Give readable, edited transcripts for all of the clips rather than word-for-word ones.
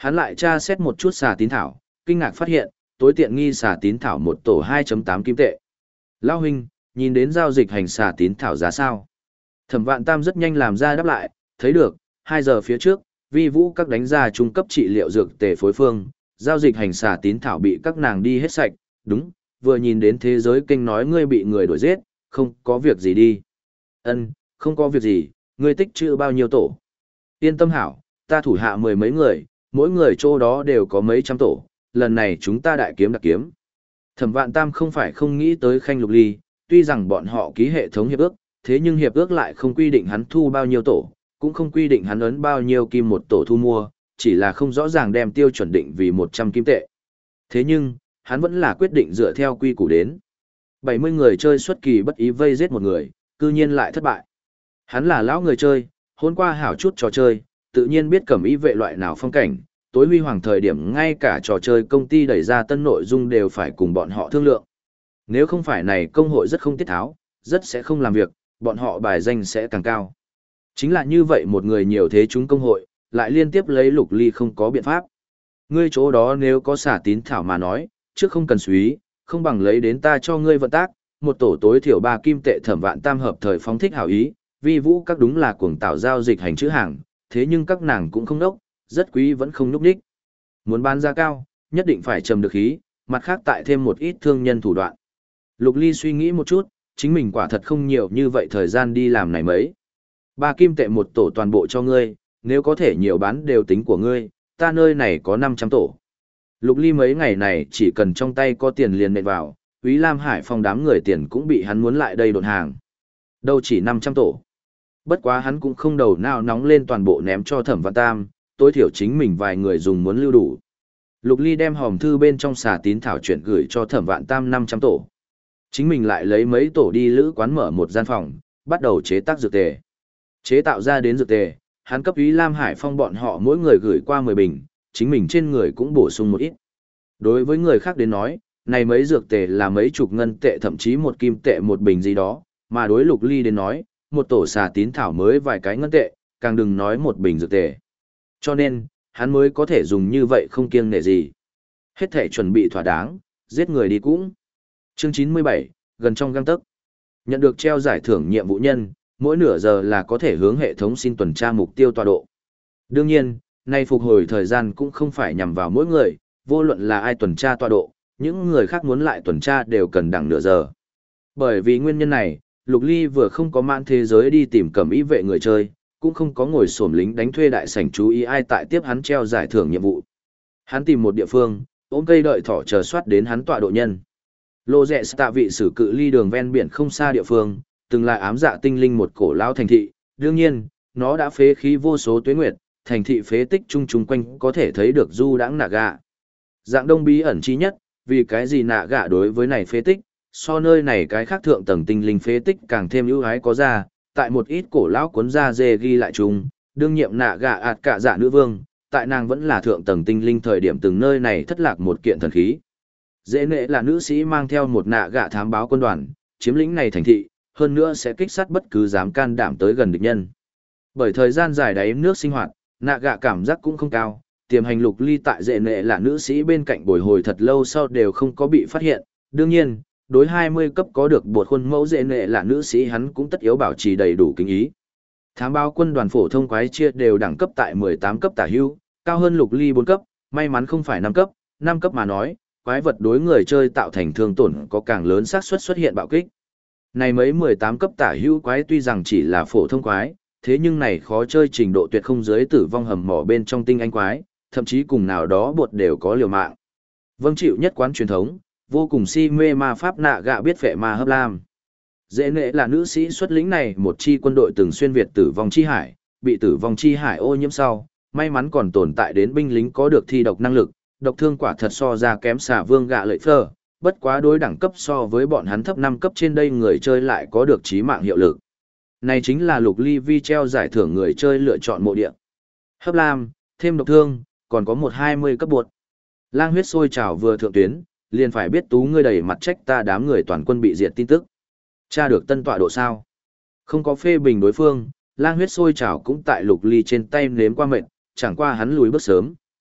Hắn lại tra xét một chút xà tín thảo, kinh ngạc phát hiện, tối tiện nghi xà tín thảo một tổ 2.8 kim tệ. Lão huynh, nhìn đến giao dịch hành xà tín thảo giá sao? Thẩm Vạn Tam rất nhanh làm ra đáp lại, thấy được, 2 giờ phía trước, vi vũ các đánh ra trung cấp trị liệu dược tề phối phương, giao dịch hành xà tín thảo bị các nàng đi hết sạch, đúng, vừa nhìn đến thế giới kênh nói ngươi bị người đuổi giết, không có việc gì đi. Ân, không có việc gì, ngươi tích trữ bao nhiêu tổ? Yên tâm hảo, ta thủ hạ 10 mấy người, mỗi người chỗ đó đều có mấy trăm tổ, lần này chúng ta đại kiếm đặc kiếm. Thẩm Vạn Tam không phải không nghĩ tới Khanh Lục Ly, tuy rằng bọn họ ký hệ thống hiệp ước, thế nhưng hiệp ước lại không quy định hắn thu bao nhiêu tổ, cũng không quy định hắn ấn bao nhiêu kim một tổ thu mua, chỉ là không rõ ràng đem tiêu chuẩn định vì 100 kim tệ. Thế nhưng, hắn vẫn là quyết định dựa theo quy củ đến. 70 người chơi xuất kỳ bất ý vây giết một người, cư nhiên lại thất bại. Hắn là lão người chơi, hôn qua hảo chút trò chơi, tự nhiên biết cẩm ý vệ loại nào phong cảnh, tối huy hoàng thời điểm ngay cả trò chơi công ty đẩy ra tân nội dung đều phải cùng bọn họ thương lượng. Nếu không phải này công hội rất không tiết tháo, rất sẽ không làm việc, bọn họ bài danh sẽ càng cao. Chính là như vậy một người nhiều thế chúng công hội, lại liên tiếp lấy Lục Ly không có biện pháp. Ngươi chỗ đó nếu có xả tín thảo mà nói, trước không cần suý, không bằng lấy đến ta cho ngươi vận tác, một tổ tối thiểu 3 kim tệ. Thẩm Vạn Tam hợp thời phóng thích hảo ý, vi vũ các đúng là cuồng tạo giao dịch hành chữ hàng, thế nhưng các nàng cũng không đốc, rất quý vẫn không núp đích. Muốn bán giá cao, nhất định phải trầm được khí, mặt khác tại thêm một ít thương nhân thủ đoạn. Lục Ly suy nghĩ một chút, chính mình quả thật không nhiều như vậy thời gian đi làm này mấy. 3 kim tệ một tổ toàn bộ cho ngươi, nếu có thể nhiều bán đều tính của ngươi, ta nơi này có 500 tổ. Lục Ly mấy ngày này chỉ cần trong tay có tiền liền nện vào, Úy Lam Hải Phong đám người tiền cũng bị hắn muốn lại đây đột hàng. Đâu chỉ 500 tổ. Bất quá hắn cũng không đầu nào nóng lên toàn bộ ném cho Thẩm Vạn Tam, tối thiểu chính mình vài người dùng muốn lưu đủ. Lục Ly đem hòm thư bên trong xà tín thảo chuyển gửi cho Thẩm Vạn Tam 500 tổ. Chính mình lại lấy mấy tổ đi lữ quán mở một gian phòng, bắt đầu chế tác dược tề. Chế tạo ra đến dược tề, hắn cấp Úy Lam Hải Phong bọn họ mỗi người gửi qua 10 bình, chính mình trên người cũng bổ sung một ít. Đối với người khác đến nói, này mấy dược tề là mấy chục ngân tệ thậm chí 1 kim tệ một bình gì đó, mà đối Lục Ly đến nói, một tổ xà tín thảo mới vài cái ngân tệ, càng đừng nói một bình dược tề. Cho nên, hắn mới có thể dùng như vậy không kiêng nể gì. Hết thể chuẩn bị thỏa đáng, giết người đi cũng. Chương 97, gần trong gang tấc. Nhận được treo giải thưởng nhiệm vụ nhân, mỗi nửa giờ là có thể hướng hệ thống xin tuần tra mục tiêu tọa độ. Đương nhiên, nay phục hồi thời gian cũng không phải nhằm vào mỗi người, vô luận là ai tuần tra tọa độ, những người khác muốn lại tuần tra đều cần đằng nửa giờ. Bởi vì nguyên nhân này, Lục Ly vừa không có mãn thế giới đi tìm cẩm ý vệ người chơi, cũng không có ngồi xổm lính đánh thuê đại sảnh chú ý ai tại tiếp hắn treo giải thưởng nhiệm vụ. Hắn tìm một địa phương, ôm cây đợi thỏ chờ soát đến hắn tọa độ nhân. Lô rẽ tạ vị sử cự ly đường ven biển không xa địa phương, từng là ám dạ tinh linh một cổ lão thành thị, đương nhiên, nó đã phế khí vô số tuế nguyệt, thành thị phế tích chung chung quanh có thể thấy được du đãng nạ gạ. Dạng đông bí ẩn chi nhất, vì cái gì nạ gạ đối với này phế tích, so nơi này cái khác thượng tầng tinh linh phế tích càng thêm ưu ái có ra, tại một ít cổ lão cuốn da dê ghi lại chung, đương nhiệm nạ gạ ạt cả dạ nữ vương, tại nàng vẫn là thượng tầng tinh linh thời điểm từng nơi này thất lạc một kiện thần khí. Dễ nệ là nữ sĩ mang theo một nạ gạ thám báo quân đoàn, chiếm lĩnh này thành thị, hơn nữa sẽ kích sát bất cứ dám can đảm tới gần địch nhân. Bởi thời gian dài đáy nước sinh hoạt, nạ gạ cảm giác cũng không cao, tiềm hành Lục Ly tại dễ nệ là nữ sĩ bên cạnh bồi hồi thật lâu sau đều không có bị phát hiện. Đương nhiên, đối 20 cấp có được bột khuôn mẫu dễ nệ là nữ sĩ hắn cũng tất yếu bảo trì đầy đủ kính ý. Thám báo quân đoàn phổ thông quái chia đều đẳng cấp tại 18 cấp tả hữu, cao hơn Lục Ly 4 cấp, may mắn không phải 5 cấp mà nói, quái vật đối người chơi tạo thành thương tổn có càng lớn xác suất xuất hiện bạo kích. Này mấy 18 cấp tả hữu quái tuy rằng chỉ là phổ thông quái, thế nhưng này khó chơi trình độ tuyệt không dưới tử vong hầm mỏ bên trong tinh anh quái, thậm chí cùng nào đó bột đều có liều mạng. Vâng chịu nhất quán truyền thống, vô cùng si mê ma pháp nạ gạ biết phệ ma hấp lam. Dễ nệ là nữ sĩ xuất lĩnh này một chi quân đội từng xuyên việt tử vong chi hải, bị tử vong chi hải ô nhiễm sau, may mắn còn tồn tại đến binh lính có được thi độc năng lực, độc thương quả thật so ra kém xả vương gạ lợi phơ, bất quá đối đẳng cấp so với bọn hắn thấp 5 cấp trên đây người chơi lại có được chí mạng hiệu lực. Này chính là Lục Ly vi treo giải thưởng người chơi lựa chọn mộ địa. Hấp lam, thêm độc thương, còn có một 20 cấp bột. Lang huyết sôi trào vừa thượng tuyến, liền phải biết tú ngươi đầy mặt trách ta đám người toàn quân bị diệt tin tức. Tra được tân tọa độ sao? Không có phê bình đối phương, lang huyết sôi trào cũng tại Lục Ly trên tay nếm qua mệt, chẳng qua hắn lùi bước sớm,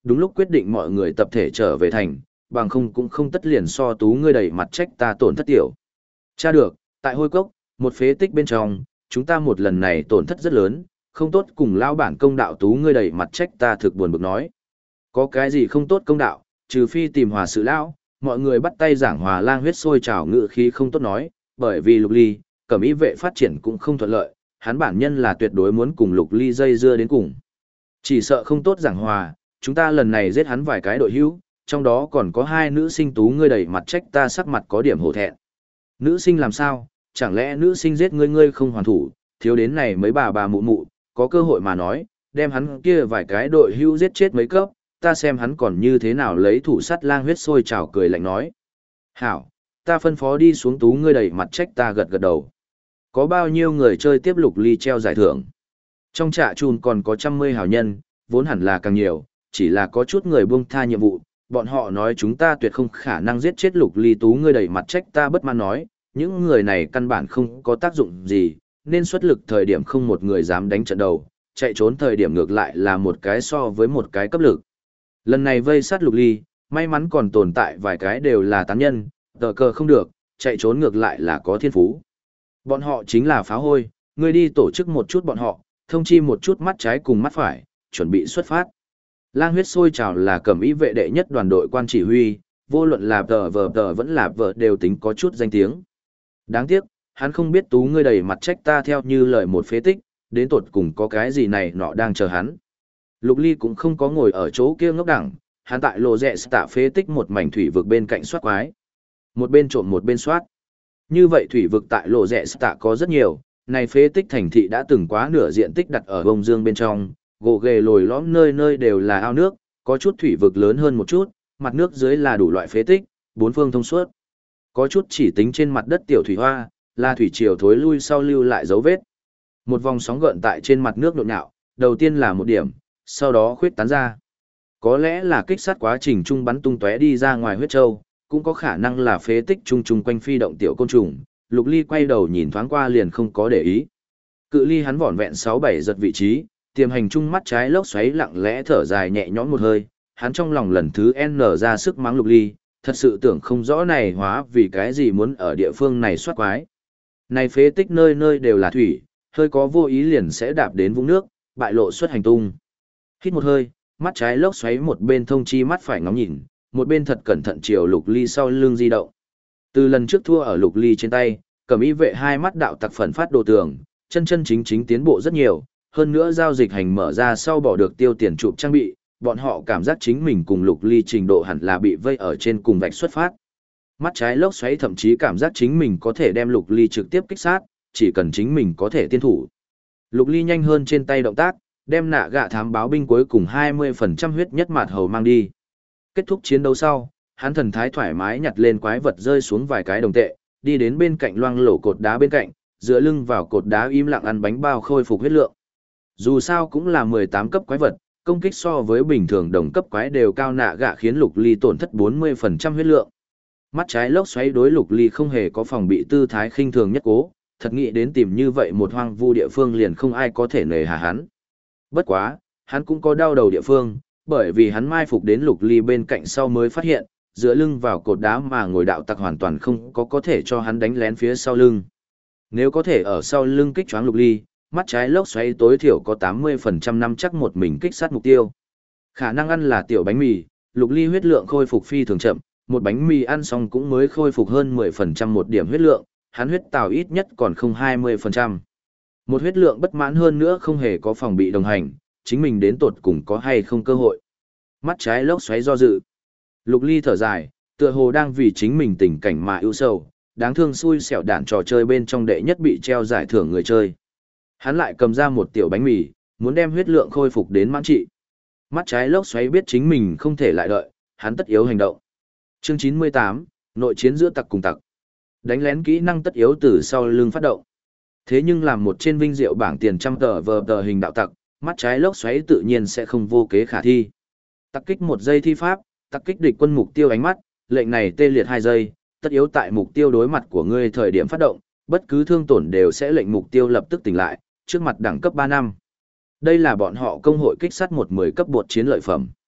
đúng lúc quyết định mọi người tập thể trở về thành, bằng không cũng không tất liền so tú ngươi đầy mặt trách ta tổn thất tiểu. Cha được, tại hôi cốc, một phế tích bên trong, chúng ta một lần này tổn thất rất lớn, không tốt cùng lao bản công đạo tú ngươi đầy mặt trách ta thực buồn bực nói. Có cái gì không tốt công đạo, trừ phi tìm hòa sự lão, mọi người bắt tay giảng hòa lang huyết sôi trào ngự khí không tốt nói, bởi vì Lục Ly, cẩm y vệ phát triển cũng không thuận lợi, hắn bản nhân là tuyệt đối muốn cùng Lục Ly dây dưa đến cùng. Chỉ sợ không tốt giảng hòa, chúng ta lần này giết hắn vài cái đội hữu, trong đó còn có hai nữ sinh tú ngươi đầy mặt trách ta sắc mặt có điểm hổ thẹn. Nữ sinh làm sao, chẳng lẽ nữ sinh giết ngươi không hoàn thủ, thiếu đến này mấy bà mụ mụ, có cơ hội mà nói, đem hắn kia vài cái đội hữu giết chết mấy cấp, ta xem hắn còn như thế nào lấy thủ sắt lang huyết sôi trào cười lạnh nói. Hảo, ta phân phó đi xuống tú ngươi đầy mặt trách ta gật gật đầu. Có bao nhiêu người chơi tiếp Lục Ly treo giải thưởng? Trong trạ chùn còn có 100 hào nhân, vốn hẳn là càng nhiều, chỉ là có chút người buông tha nhiệm vụ, bọn họ nói chúng ta tuyệt không khả năng giết chết Lục Ly tú ngươi đầy mặt trách ta bất mãn nói, những người này căn bản không có tác dụng gì, nên xuất lực thời điểm không một người dám đánh trận đầu, chạy trốn thời điểm ngược lại là một cái so với một cái cấp lực. Lần này vây sát Lục Ly, may mắn còn tồn tại vài cái đều là tán nhân, tờ cờ không được, chạy trốn ngược lại là có thiên phú. Bọn họ chính là phá hôi, ngươi đi tổ chức một chút bọn họ, thông chi một chút mắt trái cùng mắt phải, chuẩn bị xuất phát. Lang huyết sôi trào là cẩm y vệ đệ nhất đoàn đội quan chỉ huy, vô luận là tờ vẫn là vợ đều tính có chút danh tiếng. Đáng tiếc, hắn không biết tú ngươi đầy mặt trách ta theo như lời một phế tích, đến tột cùng có cái gì này nọ đang chờ hắn. Lục Ly cũng không có ngồi ở chỗ kia ngốc đẳng, hắn tại lộ rẽ tạ phế tích một mảnh thủy vực bên cạnh soát quái. Một bên trộm một bên soát. Như vậy thủy vực tại lộ rẽ tạ có rất nhiều, này phế tích thành thị đã từng quá nửa diện tích đặt ở bông dương bên trong, gỗ ghề lồi lõm nơi nơi đều là ao nước, có chút thủy vực lớn hơn một chút, mặt nước dưới là đủ loại phế tích, bốn phương thông suốt. Có chút chỉ tính trên mặt đất tiểu thủy hoa, là thủy triều thối lui sau lưu lại dấu vết. Một vòng sóng gợn tại trên mặt nước nhộn nhạo, đầu tiên là một điểm, sau đó khuyết tán ra. Có lẽ là kích sát quá trình trung bắn tung tóe đi ra ngoài huyết châu, cũng có khả năng là phế tích chung quanh phi động tiểu côn trùng. Lục Ly quay đầu nhìn thoáng qua liền không có để ý. Cự ly hắn vỏn vẹn 6-7 giật vị trí, tiềm hành trung mắt trái lốc xoáy lặng lẽ thở dài nhẹ nhõm một hơi, hắn trong lòng lần thứ N ra sức mắng Lục Ly, thật sự tưởng không rõ này hóa vì cái gì muốn ở địa phương này soát quái. Này phế tích nơi nơi đều là thủy, hơi có vô ý liền sẽ đạp đến vũng nước, bại lộ xuất hành tung. Hít một hơi, mắt trái lốc xoáy một bên thông chi mắt phải ngóng nhìn, một bên thật cẩn thận chiều Lục Ly sau lưng di động. Từ lần trước thua ở Lục Ly trên tay, cẩm y vệ hai mắt đạo tặc phần phát đồ tường, chân chính tiến bộ rất nhiều, hơn nữa giao dịch hành mở ra sau bỏ được tiêu tiền chụp trang bị, bọn họ cảm giác chính mình cùng Lục Ly trình độ hẳn là bị vây ở trên cùng vạch xuất phát. Mắt trái lốc xoáy thậm chí cảm giác chính mình có thể đem Lục Ly trực tiếp kích sát, chỉ cần chính mình có thể tiên thủ. Lục Ly nhanh hơn trên tay động tác, đem nạ gạ thám báo binh cuối cùng 20% huyết nhất mạt hầu mang đi. Kết thúc chiến đấu sau, hắn thần thái thoải mái nhặt lên quái vật rơi xuống vài cái đồng tệ, đi đến bên cạnh loang lổ cột đá bên cạnh, dựa lưng vào cột đá im lặng ăn bánh bao khôi phục huyết lượng. Dù sao cũng là 18 cấp quái vật, công kích so với bình thường đồng cấp quái đều cao, nạ gạ khiến Lục Ly tổn thất 40% huyết lượng. Mắt trái lốc xoáy đối Lục Ly không hề có phòng bị tư thái khinh thường nhất cố, thật nghĩ đến tìm như vậy một hoang vu địa phương liền không ai có thể nề hà hắn. Bất quá, hắn cũng có đau đầu địa phương, bởi vì hắn mai phục đến Lục Ly bên cạnh sau mới phát hiện, dựa lưng vào cột đá mà ngồi đạo tặc hoàn toàn không có thể cho hắn đánh lén phía sau lưng. Nếu có thể ở sau lưng kích choáng Lục Ly, mắt trái lốc xoáy tối thiểu có 80% năm chắc một mình kích sát mục tiêu. Khả năng ăn là tiểu bánh mì, Lục Ly huyết lượng khôi phục phi thường chậm, một bánh mì ăn xong cũng mới khôi phục hơn 10% một điểm huyết lượng, hắn huyết tào ít nhất còn không 20%. Một huyết lượng bất mãn hơn nữa không hề có phòng bị đồng hành, chính mình đến tột cùng có hay không cơ hội. Mắt trái lốc xoáy do dự. Lục Ly thở dài, tựa hồ đang vì chính mình tình cảnh mà ưu sầu, đáng thương xui xẻo đạn trò chơi bên trong đệ nhất bị treo giải thưởng người chơi. Hắn lại cầm ra một tiểu bánh mì, muốn đem huyết lượng khôi phục đến mãn trị. Mắt trái lốc xoáy biết chính mình không thể lại đợi, hắn tất yếu hành động. Chương 98, nội chiến giữa tặc cùng tặc. Đánh lén kỹ năng tất yếu từ sau lưng phát động. Thế nhưng làm một trên vinh diệu bảng tiền trăm tờ hình đạo tặc, mắt trái lốc xoáy tự nhiên sẽ không vô kế khả thi. Tặc kích 1 giây thi pháp, tặc kích địch quân mục tiêu ánh mắt, lệnh này tê liệt 2 giây, tất yếu tại mục tiêu đối mặt của ngươi thời điểm phát động, bất cứ thương tổn đều sẽ lệnh mục tiêu lập tức tỉnh lại, trước mặt đẳng cấp 3 năm. Đây là bọn họ công hội kích sát 1-10 cấp bột chiến lợi phẩm.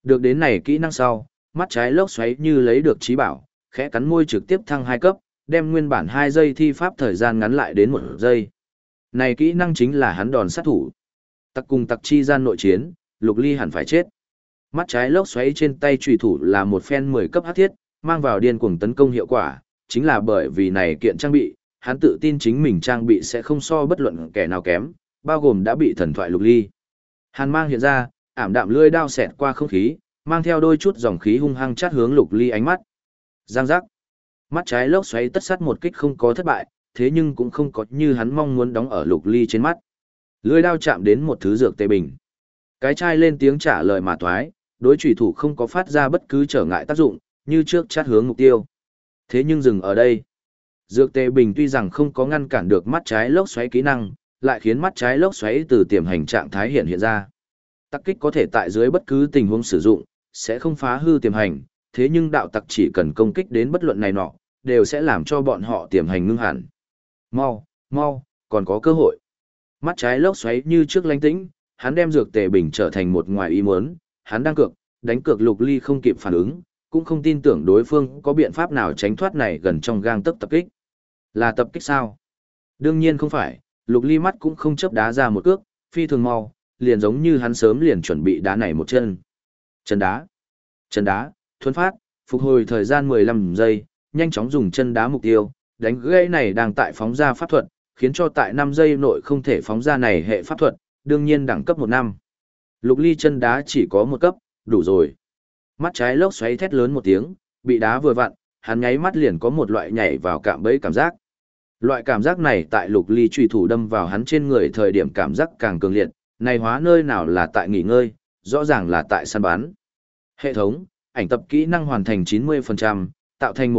Được đến này kỹ năng sau, mắt trái lốc xoáy như lấy được trí bảo, khẽ cắn môi trực tiếp thăng 2 cấp, đem nguyên bản 2 giây thi pháp thời gian ngắn lại đến 1 giây. Này kỹ năng chính là hắn đòn sát thủ. Tặc cùng tặc chi gian nội chiến, Lục Ly hẳn phải chết. Mắt trái lốc xoáy trên tay chùy thủ là một phen 10 cấp hắc thiết, mang vào điên cuồng tấn công hiệu quả, chính là bởi vì này kiện trang bị, hắn tự tin chính mình trang bị sẽ không so bất luận kẻ nào kém, bao gồm đã bị thần thoại Lục Ly. Hàn mang hiện ra, ảm đạm lưỡi đao xẹt qua không khí, mang theo đôi chút dòng khí hung hăng chát hướng Lục Ly ánh mắt. Giang giác. Mắt trái lốc xoáy tất sát một kích không có thất bại, thế nhưng cũng không có như hắn mong muốn đóng ở Lục Ly trên mắt. Lưỡi đao chạm đến một thứ dược tê bình. Cái chai lên tiếng trả lời mà toái, đối chủy thủ không có phát ra bất cứ trở ngại tác dụng, như trước chát hướng mục tiêu. Thế nhưng dừng ở đây. Dược tê bình tuy rằng không có ngăn cản được mắt trái lốc xoáy kỹ năng, lại khiến mắt trái lốc xoáy từ tiềm hành trạng thái hiện ra. Tắc kích có thể tại dưới bất cứ tình huống sử dụng, sẽ không phá hư tiềm hành, thế nhưng đạo tặc chỉ cần công kích đến bất luận này nọ, đều sẽ làm cho bọn họ tiềm hành ngưng hẳn. Mau, mau, còn có cơ hội. Mắt trái lốc xoáy như trước lánh tĩnh, hắn đem dược tề bình trở thành một ngoài ý muốn, hắn đang cược, đánh cược Lục Ly không kịp phản ứng, cũng không tin tưởng đối phương có biện pháp nào tránh thoát này gần trong gang tấc tập kích. Là tập kích sao? Đương nhiên không phải, Lục Ly mắt cũng không chớp đá ra một cước, phi thường mau, liền giống như hắn sớm liền chuẩn bị đá này một chân. Chân đá, thuần phát, phục hồi thời gian 15 giây, nhanh chóng dùng chân đá mục tiêu, đánh gãy này đang tại phóng ra pháp thuật, khiến cho tại 5 giây nội không thể phóng ra này hệ pháp thuật, đương nhiên đẳng cấp 1 năm. Lục Ly chân đá chỉ có 1 cấp, đủ rồi. Mắt trái lốc xoáy thét lớn một tiếng, bị đá vừa vặn, hắn nháy mắt liền có một loại nhảy vào cạm bẫy cảm giác. Loại cảm giác này tại Lục Ly chùy thủ đâm vào hắn trên người thời điểm cảm giác càng cường liệt, này hóa nơi nào là tại nghỉ ngơi, rõ ràng là tại săn bắn. Hệ thống, ảnh tập kỹ năng hoàn thành 90%, tạo thành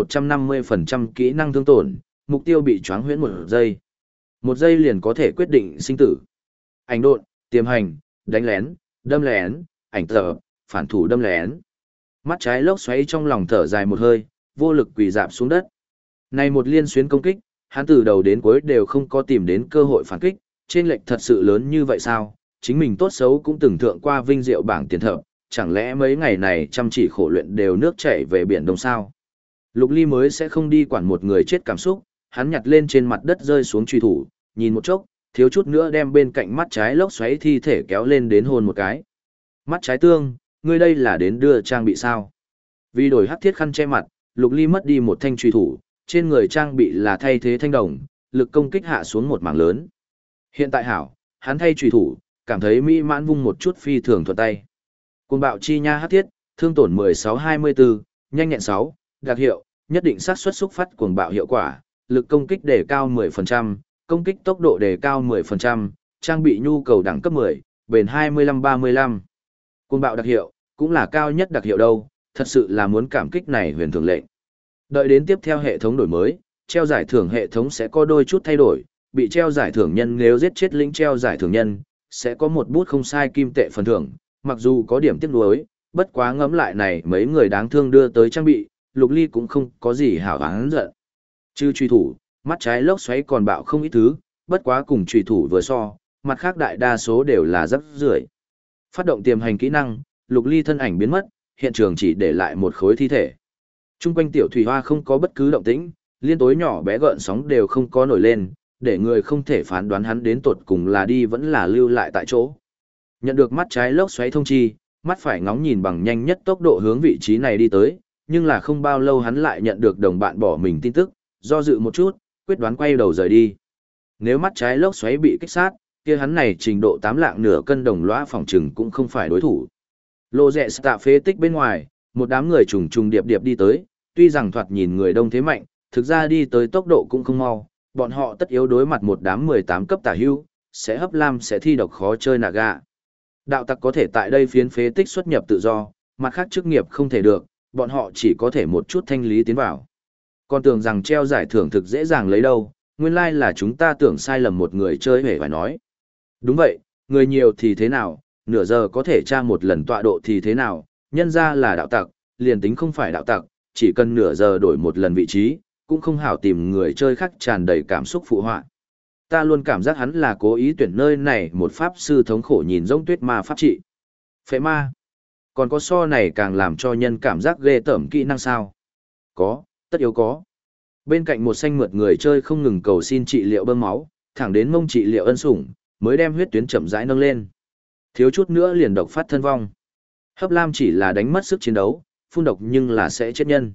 150% kỹ năng thương tổn, mục tiêu bị choáng huyễn 1 giây. 1 giây liền có thể quyết định sinh tử. Ảnh độn, tiềm hành, đánh lén, đâm lén, ảnh tập, phản thủ đâm lén. Mắt trái lốc xoáy trong lòng thở dài một hơi, vô lực quỳ rạp xuống đất. Này một liên xuyến công kích, hắn từ đầu đến cuối đều không có tìm đến cơ hội phản kích, trên lệch thật sự lớn như vậy sao? Chính mình tốt xấu cũng từng thượng qua vinh diệu bảng tiền thập, chẳng lẽ mấy ngày này chăm chỉ khổ luyện đều nước chảy về biển đông sao? Lục Ly mới sẽ không đi quản một người chết cảm xúc, hắn nhặt lên trên mặt đất rơi xuống truy thủ, nhìn một chốc, thiếu chút nữa đem bên cạnh mắt trái lốc xoáy thi thể kéo lên đến hôn một cái. Mắt trái tương, ngươi đây là đến đưa trang bị sao? Vì đổi hắc thiết khăn che mặt, Lục Ly mất đi một thanh truy thủ, trên người trang bị là thay thế thanh đồng, lực công kích hạ xuống một mảng lớn. Hiện tại hảo, hắn thay truy thủ, cảm thấy mỹ mãn vung một chút phi thường thuận tay. Cuồng bạo chi nha hắc thiết, thương tổn 16-24, nhanh nhẹn 6, đặc hiệu, nhất định xác suất xúc phát cuồng bạo hiệu quả, lực công kích đề cao 10%, công kích tốc độ đề cao 10%, trang bị nhu cầu đẳng cấp 10, bền 25-35. Cuồng bạo đặc hiệu, cũng là cao nhất đặc hiệu đâu, thật sự là muốn cảm kích này huyền thường lệnh. Đợi đến tiếp theo hệ thống đổi mới, treo giải thưởng hệ thống sẽ có đôi chút thay đổi, bị treo giải thưởng nhân nếu giết chết lĩnh treo giải thưởng nhân, sẽ có một bút không sai kim tệ phần thưởng, mặc dù có điểm tiếc nuối, bất quá ngẫm lại này mấy người đáng thương đưa tới trang bị, Lục Ly cũng không có gì hảo oán giận. Chứ truy thủ, mắt trái lốc xoáy còn bạo không ít thứ, bất quá cùng truy thủ vừa so, mặt khác đại đa số đều là rất rưởi. Phát động tiềm hành kỹ năng, Lục Ly thân ảnh biến mất, hiện trường chỉ để lại một khối thi thể. Trung quanh tiểu thủy hoa không có bất cứ động tĩnh, liên tối nhỏ bé gợn sóng đều không có nổi lên, để người không thể phán đoán hắn đến tột cùng là đi vẫn là lưu lại tại chỗ. Nhận được mắt trái lốc xoáy thông chi, mắt phải ngóng nhìn bằng nhanh nhất tốc độ hướng vị trí này đi tới, nhưng là không bao lâu hắn lại nhận được đồng bạn bỏ mình tin tức, do dự một chút, quyết đoán quay đầu rời đi. Nếu mắt trái lốc xoáy bị kích sát, kia hắn này trình độ 8 lạng nửa cân đồng lõa phòng trừng cũng không phải đối thủ. Lô rẹ tạ phế tích bên ngoài, một đám người trùng trùng điệp điệp đi tới, tuy rằng thoạt nhìn người đông thế mạnh, thực ra đi tới tốc độ cũng không mau, bọn họ tất yếu đối mặt một đám 18 cấp tả hưu, sẽ hấp lam sẽ thi độc khó chơi nạ gạ. Đạo tặc có thể tại đây phiến phế tích xuất nhập tự do, mặt khác chức nghiệp không thể được, bọn họ chỉ có thể một chút thanh lý tiến vào. Còn tưởng rằng treo giải thưởng thực dễ dàng lấy đâu, nguyên lai là chúng ta tưởng sai lầm một người chơi hề phải nói. Đúng vậy, người nhiều thì thế nào, nửa giờ có thể tra một lần tọa độ thì thế nào, nhân ra là đạo tặc, liền tính không phải đạo tặc, chỉ cần nửa giờ đổi một lần vị trí, cũng không hảo tìm người chơi khác tràn đầy cảm xúc phụ họa. Ta luôn cảm giác hắn là cố ý tuyển nơi này một pháp sư thống khổ nhìn giống tuyết ma pháp trị. Phệ ma. Còn có so này càng làm cho nhân cảm giác ghê tởm kỹ năng sao? Có, tất yếu có. Bên cạnh một xanh mượt người chơi không ngừng cầu xin trị liệu bơm máu, thẳng đến mông trị liệu ân sủng, mới đem huyết tuyến chậm rãi nâng lên. Thiếu chút nữa liền độc phát thân vong. Hấp Lam chỉ là đánh mất sức chiến đấu, phun độc nhưng là sẽ chết nhân.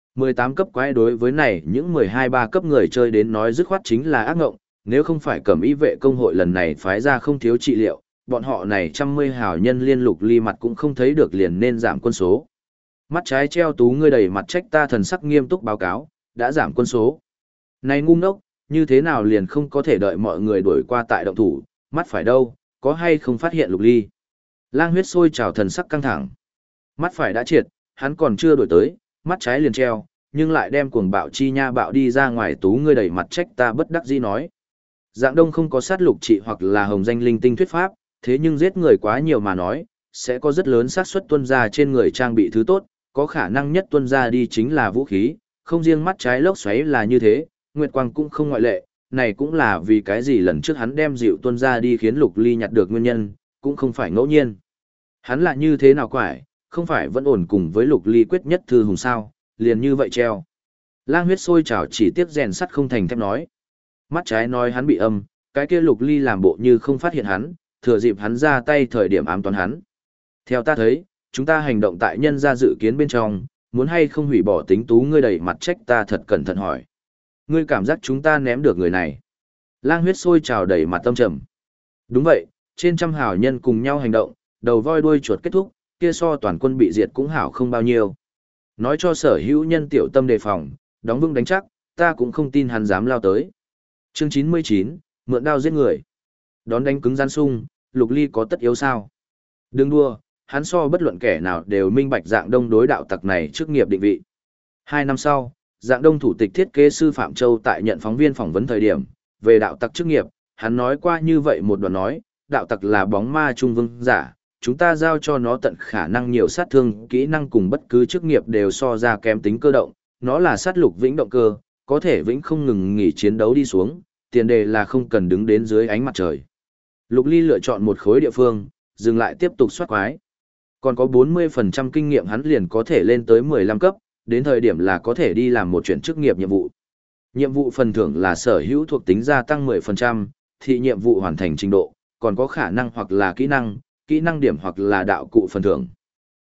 18 cấp quái đối với này những 12-3 cấp người chơi đến nói dứt khoát chính là ác ngộng, nếu không phải Cẩm Y vệ công hội lần này phái ra không thiếu trị liệu, bọn họ này 100 hào nhân liên lục ly mặt cũng không thấy được liền nên giảm quân số. Mắt trái treo tú ngươi đầy mặt trách ta thần sắc nghiêm túc báo cáo, đã giảm quân số. Này ngu ngốc, như thế nào liền không có thể đợi mọi người đuổi qua tại động thủ, mắt phải đâu, có hay không phát hiện lục ly. Lang huyết sôi trào thần sắc căng thẳng. Mắt phải đã triệt, hắn còn chưa đuổi tới, mắt trái liền treo, nhưng lại đem cuồng bạo chi nha bạo đi ra ngoài tú ngươi đầy mặt trách ta bất đắc dĩ nói. Dạng Đông không có sát lục trị hoặc là hồng danh linh tinh thuyết pháp, thế nhưng giết người quá nhiều mà nói, sẽ có rất lớn xác suất tuân ra trên người trang bị thứ tốt, có khả năng nhất tuân ra đi chính là vũ khí, không riêng mắt trái lốc xoáy là như thế, Nguyệt Quang cũng không ngoại lệ, này cũng là vì cái gì lần trước hắn đem dịu tuân ra đi khiến Lục Ly nhặt được nguyên nhân, cũng không phải ngẫu nhiên. Hắn là như thế nào quải, không phải vẫn ổn cùng với Lục Ly quyết nhất thư hùng sao, liền như vậy treo. Lang huyết sôi trào chỉ tiếc rèn sắt không thành thép nói. Mắt trái nói hắn bị âm, cái kia Lục Ly làm bộ như không phát hiện hắn, thừa dịp hắn ra tay thời điểm ám toán hắn. Theo ta thấy, chúng ta hành động tại nhân gia dự kiến bên trong, muốn hay không hủy bỏ tính tú ngươi đầy mặt trách ta thật cẩn thận hỏi. Ngươi cảm giác chúng ta ném được người này. Lang huyết sôi trào đầy mặt tâm trầm. Đúng vậy, trên trăm hảo nhân cùng nhau hành động, đầu voi đuôi chuột kết thúc, kia so toàn quân bị diệt cũng hảo không bao nhiêu. Nói cho sở hữu nhân tiểu tâm đề phòng, đóng vững đánh chắc, ta cũng không tin hắn dám lao tới. Chương 99, mượn đao giết người. Đón đánh cứng gian sung, Lục Ly có tất yếu sao? Đừng đua, hắn so bất luận kẻ nào đều minh bạch Dạng Đông đối đạo tặc này trước nghiệp định vị. 2 năm sau, Dạng Đông thủ tịch thiết kế sư Phạm Châu tại nhận phóng viên phỏng vấn thời điểm, về đạo tặc chức nghiệp, hắn nói qua như vậy một đoạn nói, đạo tặc là bóng ma trung vương giả, chúng ta giao cho nó tận khả năng nhiều sát thương, kỹ năng cùng bất cứ chức nghiệp đều so ra kém tính cơ động, nó là sát lục vĩnh động cơ, có thể vĩnh không ngừng nghỉ chiến đấu đi xuống, tiền đề là không cần đứng đến dưới ánh mặt trời. Lục Ly lựa chọn một khối địa phương, dừng lại tiếp tục soát quái. Còn có 40% kinh nghiệm hắn liền có thể lên tới 15 cấp, đến thời điểm là có thể đi làm một chuyển chức nghiệp nhiệm vụ. Nhiệm vụ phần thưởng là sở hữu thuộc tính gia tăng 10%, thì nhiệm vụ hoàn thành trình độ, còn có khả năng hoặc là kỹ năng điểm hoặc là đạo cụ phần thưởng.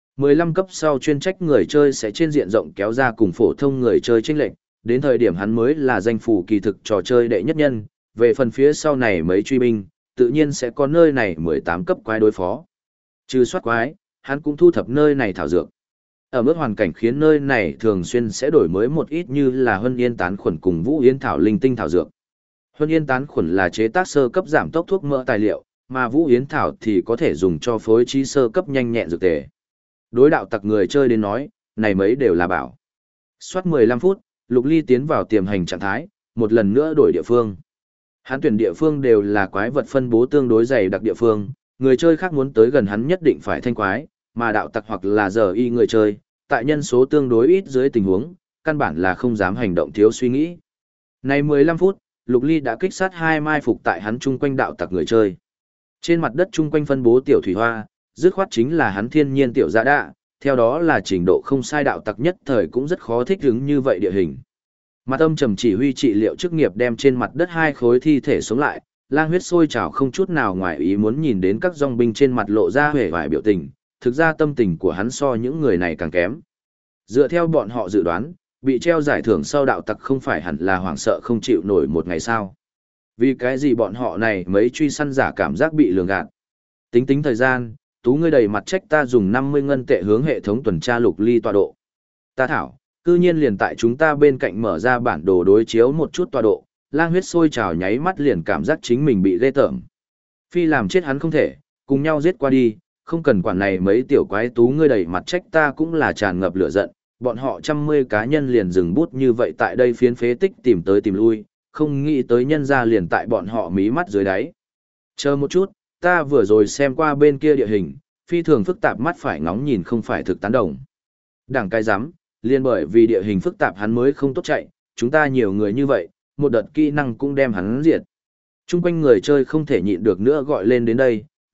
15 cấp sau chuyên trách người chơi sẽ trên diện rộng kéo ra cùng phổ thông người chơi chênh lệch, đến thời điểm hắn mới là danh phủ kỳ thực trò chơi đệ nhất nhân, về phần phía sau này mấy truy binh, tự nhiên sẽ có nơi này 18 cấp quái đối phó. Trừ soát quái, hắn cũng thu thập nơi này thảo dược. Ở mức hoàn cảnh khiến nơi này thường xuyên sẽ đổi mới một ít như là Huân Yên tán khuẩn cùng Vũ Yên thảo linh tinh thảo dược. Huân Yên tán khuẩn là chế tác sơ cấp giảm tốc thuốc mỡ tài liệu, mà Vũ Yến thảo thì có thể dùng cho phối trí sơ cấp nhanh nhẹn dược tề. Đối đạo tặc người chơi đến nói, này mấy đều là bảo. Soát 15 phút, Lục Ly tiến vào tiềm hành trạng thái, một lần nữa đổi địa phương. Hắn tuyển địa phương đều là quái vật phân bố tương đối dày đặc địa phương, người chơi khác muốn tới gần hắn nhất định phải thanh quái, mà đạo tặc hoặc là giờ y người chơi, tại nhân số tương đối ít dưới tình huống, căn bản là không dám hành động thiếu suy nghĩ. Này 15 phút, Lục Ly đã kích sát 2 mai phục tại hắn chung quanh đạo tặc người chơi. Trên mặt đất chung quanh phân bố tiểu thủy hoa, dứt khoát chính là hắn thiên nhiên tiểu dạ đạ, theo đó là trình độ không sai đạo tặc nhất thời cũng rất khó thích ứng như vậy địa hình. Mặt âm trầm chỉ huy trị liệu chức nghiệp đem trên mặt đất 2 khối thi thể sống lại, lang huyết sôi trào không chút nào ngoài ý muốn nhìn đến các dòng binh trên mặt lộ ra hề vài biểu tình, thực ra tâm tình của hắn so những người này càng kém. Dựa theo bọn họ dự đoán, bị treo giải thưởng sau đạo tặc không phải hẳn là hoảng sợ không chịu nổi một ngày sao. Vì cái gì bọn họ này mấy truy săn giả cảm giác bị lường gạt. Tính thời gian, tú ngươi đầy mặt trách ta dùng 50 ngân tệ hướng hệ thống tuần tra Lục Ly tọa độ. Ta thảo, cư nhiên liền tại chúng ta bên cạnh mở ra bản đồ đối chiếu một chút tọa độ, lang huyết sôi trào nháy mắt liền cảm giác chính mình bị ghê tởm. Phi làm chết hắn không thể, cùng nhau giết qua đi, không cần quản này mấy tiểu quái tú ngươi đầy mặt trách ta cũng là tràn ngập lửa giận, bọn họ 100 cá nhân liền dừng bút như vậy tại đây phiến phế tích tìm tới tìm lui, không nghĩ tới nhân ra liền tại bọn họ mí mắt dưới đáy. Chờ một chút, ta vừa rồi xem qua bên kia địa hình, phi thường phức tạp mắt phải ngóng nhìn không phải thực tán đồng. Đảng cái giám, liền bởi vì địa hình phức tạp hắn mới không tốt chạy, chúng ta nhiều người như vậy, một đợt kỹ năng cũng đem hắn diệt. Trung quanh người chơi không thể nhịn được nữa gọi lên đến đây,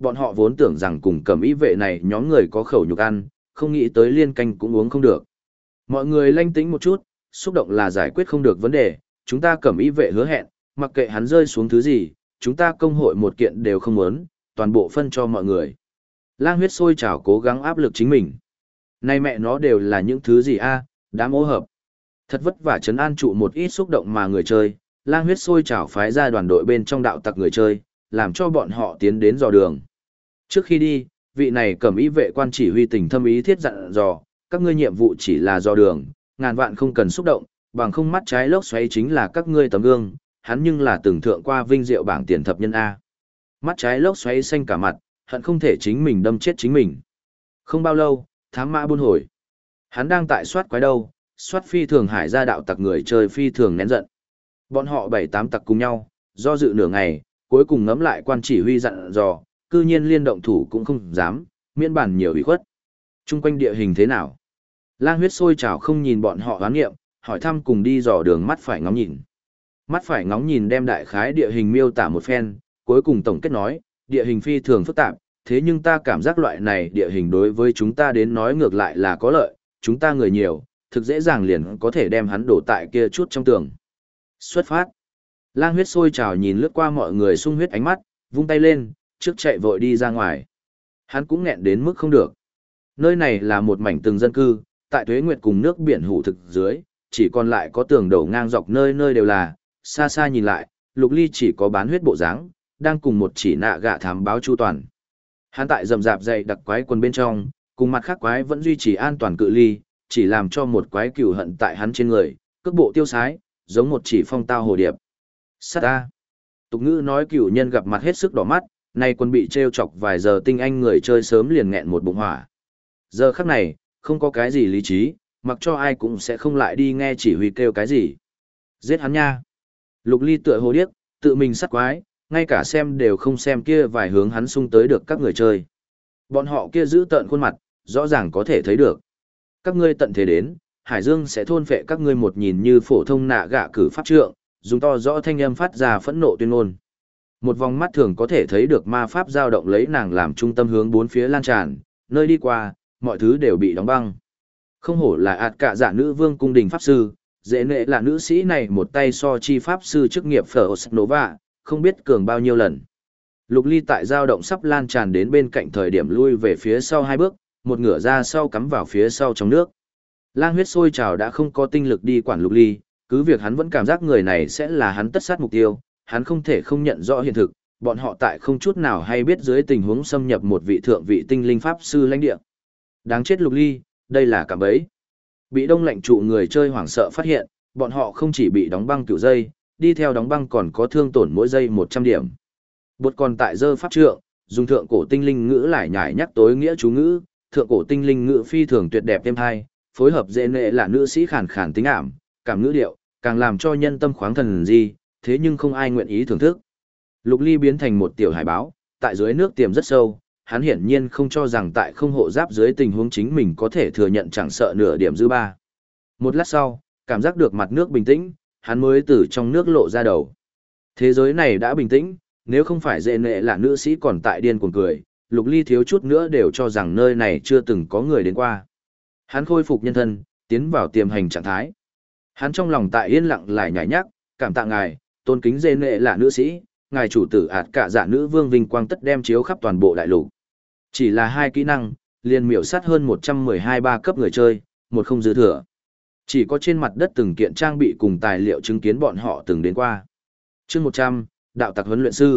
bọn họ vốn tưởng rằng cùng cẩm y vệ này nhóm người có khẩu nhục ăn, không nghĩ tới liên canh cũng uống không được. Mọi người lanh tĩnh một chút, xúc động là giải quyết không được vấn đề, chúng ta cẩm y vệ hứa hẹn, mặc kệ hắn rơi xuống thứ gì, chúng ta công hội một kiện đều không muốn, toàn bộ phân cho mọi người. Lang huyết sôi trào cố gắng áp lực chính mình. Này mẹ nó đều là những thứ gì a, đám ô hợp. Thật vất vả trấn an trụ một ít xúc động mà người chơi, lang huyết sôi trào phái ra đoàn đội bên trong đạo tặc người chơi, làm cho bọn họ tiến đến dò đường. Trước khi đi, vị này cẩm y vệ quan chỉ huy tỉnh thâm ý thiết dặn dò, các ngươi nhiệm vụ chỉ là dò đường, ngàn vạn không cần xúc động, bằng không mắt trái lốc xoáy chính là các ngươi tấm gương, hắn nhưng là từng thượng qua vinh diệu bảng tiền thập nhân A. Mắt trái lốc xoáy xanh cả mặt, hận không thể chính mình đâm chết chính mình. Không bao lâu, thám mã buôn hồi. Hắn đang tại soát quái đâu, soát phi thường hải ra đạo tặc người chơi phi thường nén giận. Bọn họ 7-8 tặc cùng nhau, do dự nửa ngày, cuối cùng ngấm lại quan chỉ huy dặn dò, cư nhiên liên động thủ cũng không dám, miễn bản nhiều ủy khuất. Trung quanh địa hình thế nào? Lang huyết sôi trào không nhìn bọn họ hoán nghiệm, hỏi thăm cùng đi dò đường mắt phải ngóng nhìn. Mắt phải ngóng nhìn đem đại khái địa hình miêu tả một phen, cuối cùng tổng kết nói, địa hình phi thường phức tạp, thế nhưng ta cảm giác loại này địa hình đối với chúng ta đến nói ngược lại là có lợi, chúng ta người nhiều, thực dễ dàng liền có thể đem hắn đổ tại kia chút trong tường. Xuất phát. Lang huyết sôi trào nhìn lướt qua mọi người sung huyết ánh mắt, vung tay lên, trước chạy vội đi ra ngoài. Hắn cũng nghẹn đến mức không được. Nơi này là một mảnh từng dân cư, tại Tuế Nguyệt cùng nước biển hủ thực dưới, chỉ còn lại có tường đầu ngang dọc nơi nơi đều là, xa xa nhìn lại, Lục Ly chỉ có bán huyết bộ dáng, đang cùng một chỉ nạ gạ thám báo chu toàn. Hắn tại rậm rạp dày đặc quái quần bên trong, cùng mặt khác quái vẫn duy trì an toàn cự ly, chỉ làm cho một quái cừu hận tại hắn trên người, cước bộ tiêu sái, giống một chỉ phong tao hồ điệp. Sát a. Tục ngữ nói cửu nhân gặp mặt hết sức đỏ mắt, nay quân bị trêu chọc vài giờ tinh anh người chơi sớm liền nghẹn một bụng hỏa. Giờ khắc này, không có cái gì lý trí, mặc cho ai cũng sẽ không lại đi nghe chỉ huy kêu cái gì. Giết hắn nha. Lục Ly tựa hồ điếc, tự mình sát quái, ngay cả xem đều không xem kia vài hướng hắn xung tới được các người chơi. Bọn họ kia giữ tợn khuôn mặt, rõ ràng có thể thấy được. Các ngươi tận thế đến, Hải Dương sẽ thôn phệ các ngươi một nhìn như phổ thông nạ gạ cử pháp trượng, dùng to rõ thanh âm phát ra phẫn nộ tuyên ngôn. Một vòng mắt thường có thể thấy được ma pháp dao động lấy nàng làm trung tâm hướng bốn phía lan tràn, nơi đi qua, mọi thứ đều bị đóng băng. Không hổ là ạt cả dạ nữ vương cung đình pháp sư, dễ nệ là nữ sĩ này một tay so chi pháp sư chức nghiệp phở Nova, không biết cường bao nhiêu lần. Lục Ly tại dao động sắp lan tràn đến bên cạnh thời điểm lui về phía sau 2 bước, một ngửa ra sau cắm vào phía sau trong nước. Lang huyết sôi trào đã không có tinh lực đi quản Lục Ly, cứ việc hắn vẫn cảm giác người này sẽ là hắn tất sát mục tiêu, hắn không thể không nhận rõ hiện thực, bọn họ tại không chút nào hay biết dưới tình huống xâm nhập một vị thượng vị tinh linh pháp sư lãnh địa. Đáng chết Lục Ly, đây là cạm bẫy. Bị đông lạnh trụ người chơi hoảng sợ phát hiện, bọn họ không chỉ bị đóng băng cửu giây, đi theo đóng băng còn có thương tổn mỗi giây 100 điểm. Bột còn tại dơ pháp trượng, dùng thượng cổ tinh linh ngữ lại nhải nhắc tối nghĩa chú ngữ, thượng cổ tinh linh ngữ phi thường tuyệt đẹp êm hay, phối hợp dễ nệ là nữ sĩ khàn khàn tính ảm, cảm ngữ điệu, càng làm cho nhân tâm khoáng thần gì, thế nhưng không ai nguyện ý thưởng thức. Lục Ly biến thành một tiểu hải báo, tại dưới nước tiềm rất sâu, hắn hiển nhiên không cho rằng tại không hộ giáp dưới tình huống chính mình có thể thừa nhận chẳng sợ nửa điểm dư ba. Một lát sau, cảm giác được mặt nước bình tĩnh, hắn mới từ trong nước lộ ra đầu. Thế giới này đã bình tĩnh, nếu không phải dễ nệ là nữ sĩ còn tại điên cuồng cười, Lục Ly thiếu chút nữa đều cho rằng nơi này chưa từng có người đến qua. Hắn khôi phục nhân thân, tiến vào tiềm hành trạng thái. Hắn trong lòng tại yên lặng lại nhảy nhắc, cảm tạ ngài, tôn kính dễ nệ là nữ sĩ, ngài chủ tử ạt cả dạ nữ vương vinh quang tất đem chiếu khắp toàn bộ đại lục. Chỉ là 2 kỹ năng, liền miểu sát hơn 112 ba cấp người chơi, một không dư thừa. Chỉ có trên mặt đất từng kiện trang bị cùng tài liệu chứng kiến bọn họ từng đến qua. Chương 100, đạo tặc huấn luyện sư.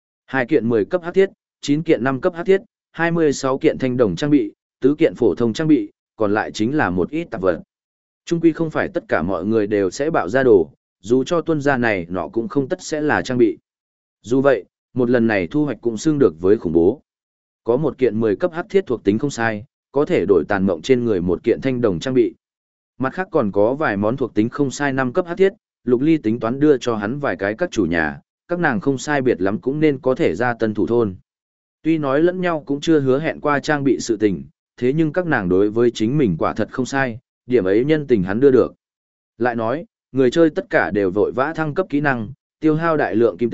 2 kiện 10 cấp hắc thiết, 9 kiện 5 cấp hắc thiết, 26 kiện thanh đồng trang bị, 4 kiện phổ thông trang bị, còn lại chính là một ít tạp vật. Trung quy không phải tất cả mọi người đều sẽ bạo ra đồ, dù cho tuân gia này nọ cũng không tất sẽ là trang bị. Dù vậy, một lần này thu hoạch cũng xưng được với khủng bố. Có một kiện 10 cấp hắc thiết thuộc tính không sai, có thể đổi tàn mộng trên người một kiện thanh đồng trang bị. Mặt khác còn có vài món thuộc tính không sai 5 cấp hắc thiết, Lục Ly tính toán đưa cho hắn vài cái các chủ nhà, các nàng không sai biệt lắm cũng nên có thể ra tân thủ thôn. Tuy nói lẫn nhau cũng chưa hứa hẹn qua trang bị sự tình, thế nhưng các nàng đối với chính mình quả thật không sai, điểm ấy nhân tình hắn đưa được. Lại nói, người chơi tất cả đều vội vã thăng cấp kỹ năng, tiêu hao đại lượng kim tệ,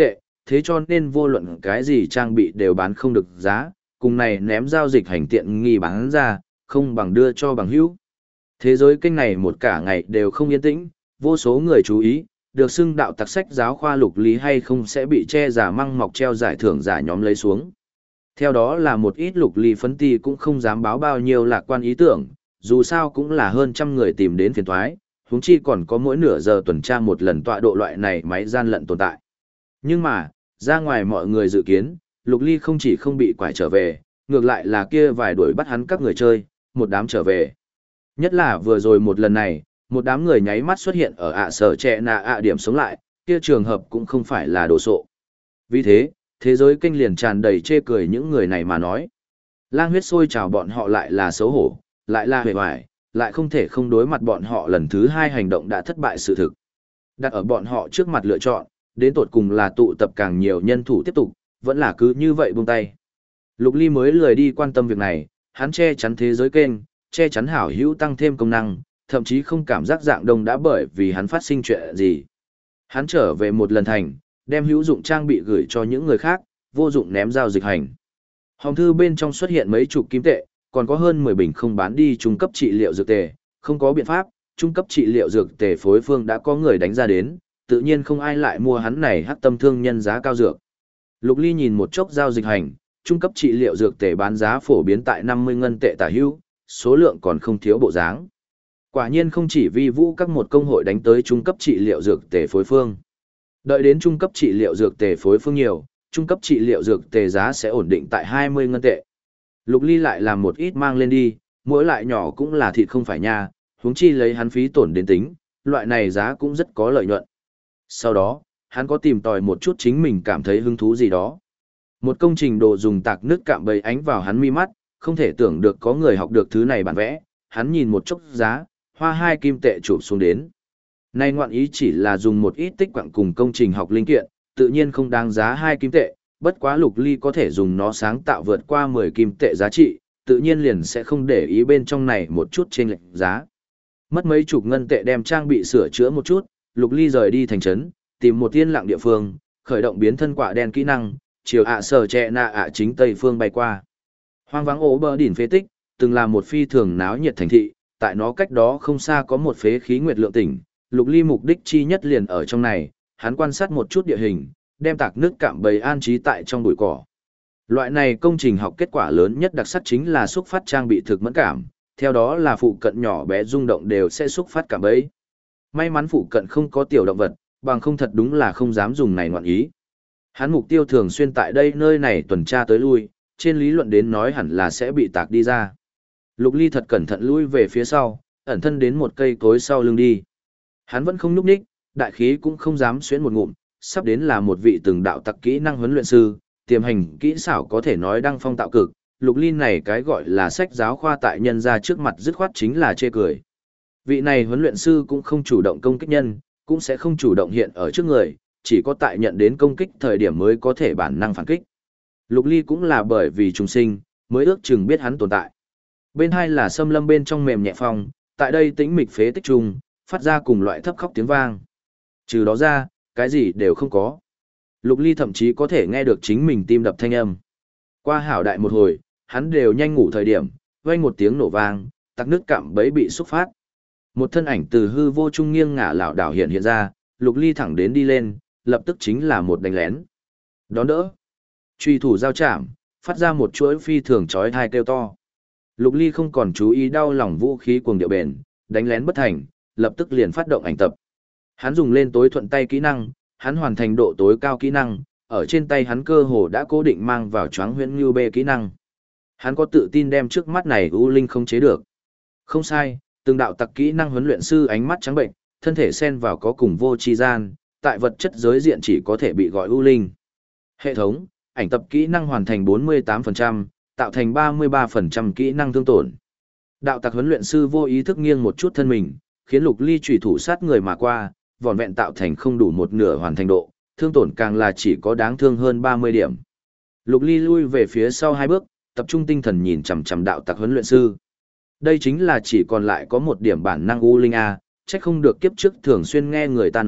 thế cho nên vô luận cái gì trang bị đều bán không được giá, cùng này ném giao dịch hành tiện nghi bán ra, không bằng đưa cho bằng hữu. Thế giới kênh này một cả ngày đều không yên tĩnh, vô số người chú ý, được xưng đạo tặc sách giáo khoa lục lý hay không sẽ bị che giả măng mọc treo giải thưởng giả nhóm lấy xuống. Theo đó là một ít lục lý phấn ti cũng không dám báo bao nhiêu lạc quan ý tưởng, dù sao cũng là hơn trăm người tìm đến phiền thoái, huống chi còn có mỗi nửa giờ tuần tra một lần tọa độ loại này máy gian lận tồn tại. Nhưng mà, ra ngoài mọi người dự kiến, lục ly không chỉ không bị quải trở về, ngược lại là kia vài đuổi bắt hắn các người chơi, một đám trở về. Nhất là vừa rồi một lần này, một đám người nháy mắt xuất hiện ở sở trẻ nạ điểm sống lại, kia trường hợp cũng không phải là đồ sộ. Vì thế, thế giới kênh liền tràn đầy chê cười những người này mà nói. Lang huyết sôi trào bọn họ lại là xấu hổ, lại là hề hoài, lại không thể không đối mặt bọn họ lần thứ hai hành động đã thất bại sự thực. Đặt ở bọn họ trước mặt lựa chọn, đến tột cùng là tụ tập càng nhiều nhân thủ tiếp tục, vẫn là cứ như vậy buông tay. Lục Ly mới lười đi quan tâm việc này, hắn che chắn thế giới kênh, che chắn hảo hữu tăng thêm công năng, thậm chí không cảm giác dạng đông đã bởi vì hắn phát sinh chuyện gì. Hắn trở về một lần thành, đem hữu dụng trang bị gửi cho những người khác, vô dụng ném giao dịch hành. Hòm thư bên trong xuất hiện mấy chục kim tệ, còn có hơn 10 bình không bán đi trung cấp trị liệu dược tề, không có biện pháp, trung cấp trị liệu dược tề phối phương đã có người đánh ra đến, tự nhiên không ai lại mua hắn này hắc tâm thương nhân giá cao dược. Lục Ly nhìn một chốc giao dịch hành, trung cấp trị liệu dược tề bán giá phổ biến tại 50 ngân tệ tả hữu, số lượng còn không thiếu bộ dáng. Quả nhiên không chỉ vi vũ các một công hội đánh tới trung cấp trị liệu dược tề phối phương. Đợi đến trung cấp trị liệu dược tề phối phương nhiều, trung cấp trị liệu dược tề giá sẽ ổn định tại 20 ngân tệ. Lục Ly lại làm một ít mang lên đi, mỗi lại nhỏ cũng là thịt không phải nha, huống chi lấy hắn phí tổn đến tính, loại này giá cũng rất có lợi nhuận. Sau đó, hắn có tìm tòi một chút chính mình cảm thấy hứng thú gì đó. Một công trình đồ dùng tạc nước cạm bầy ánh vào hắn mi mắt, không thể tưởng được có người học được thứ này bản vẽ, hắn nhìn một chốc giá, hoa 2 kim tệ chụp xuống đến. Nay ngoạn ý chỉ là dùng một ít tích quặng cùng công trình học linh kiện, tự nhiên không đáng giá 2 kim tệ, bất quá Lục Ly có thể dùng nó sáng tạo vượt qua 10 kim tệ giá trị, tự nhiên liền sẽ không để ý bên trong này một chút chênh lệch giá. Mất mấy chục ngân tệ đem trang bị sửa chữa một chút, Lục Ly rời đi thành trấn, tìm một yên lặng địa phương, khởi động biến thân quả đen kỹ năng, chiều sở trẻ nạ chính tây phương bay qua. Hoang vắng ố bờ đỉnh phế tích, từng là một phi thường náo nhiệt thành thị, tại nó cách đó không xa có một phế khí nguyệt lượng tỉnh, Lục Ly mục đích chi nhất liền ở trong này, hắn quan sát một chút địa hình, đem tạc nước cạm bầy an trí tại trong bụi cỏ. Loại này công trình học kết quả lớn nhất đặc sắc chính là xúc phát trang bị thực mẫn cảm, theo đó là phụ cận nhỏ bé rung động đều sẽ xúc phát cạm bẫy. May mắn phụ cận không có tiểu động vật, bằng không thật đúng là không dám dùng này ngoạn ý. Hắn mục tiêu thường xuyên tại đây nơi này tuần tra tới lui, trên lý luận đến nói hẳn là sẽ bị tạc đi ra. Lục Ly thật cẩn thận lui về phía sau, ẩn thân đến một cây cối sau lưng đi. Hắn vẫn không nhúc nhích, đại khí cũng không dám xuyến một ngụm, sắp đến là một vị từng đạo tặc kỹ năng huấn luyện sư, tiềm hành kỹ xảo có thể nói đăng phong tạo cực. Lục Ly này cái gọi là sách giáo khoa tại nhân ra trước mặt dứt khoát chính là chê cười. Vị này huấn luyện sư cũng không chủ động công kích nhân, cũng sẽ không chủ động hiện ở trước người, chỉ có tại nhận đến công kích thời điểm mới có thể bản năng phản kích. Lục Ly cũng là bởi vì trùng sinh, mới ước chừng biết hắn tồn tại. Bên hai là xâm lâm bên trong mềm nhẹ phong, tại đây tĩnh mịch phế tích trung, phát ra cùng loại thấp khóc tiếng vang. Trừ đó ra, cái gì đều không có. Lục Ly thậm chí có thể nghe được chính mình tim đập thanh âm. Qua hảo đại một hồi, hắn đều nhanh ngủ thời điểm, vang một tiếng nổ vang, tắc nước cạm bẫy bị xúc phát. Một thân ảnh từ hư vô trung nghiêng ngả lảo đảo hiện ra, Lục Ly thẳng đến đi lên, lập tức chính là một đánh lén. Đón đỡ. Truy thủ giao chạm, phát ra một chuỗi phi thường chói tai kêu to. Lục Ly không còn chú ý đau lòng vũ khí cuồng điệu bền, đánh lén bất thành, lập tức liền phát động ảnh tập. Hắn dùng lên tối thuận tay kỹ năng, hắn hoàn thành độ tối cao kỹ năng, ở trên tay hắn cơ hồ đã cố định mang vào choáng huyễn như bê kỹ năng. Hắn có tự tin đem trước mắt này U Linh không chế được. Không sai, từng đạo tặc kỹ năng huấn luyện sư ánh mắt trắng bệnh, thân thể xen vào có cùng vô tri gian, tại vật chất giới diện chỉ có thể bị gọi U Linh. Hệ thống, ảnh tập kỹ năng hoàn thành 48%, tạo thành 33% kỹ năng thương tổn. Đạo tặc huấn luyện sư vô ý thức nghiêng một chút thân mình, khiến Lục Ly chủy thủ sát người mà qua, vỏn vẹn tạo thành không đủ một nửa hoàn thành độ, thương tổn càng là chỉ có đáng thương hơn 30 điểm. Lục Ly lui về phía sau 2 bước, tập trung tinh thần nhìn chằm chằm đạo tặc huấn luyện sư. Đây chính là chỉ còn lại có một điểm bản năng U Linh A, trách không được kiếp trước thường xuyên nghe người ta nói,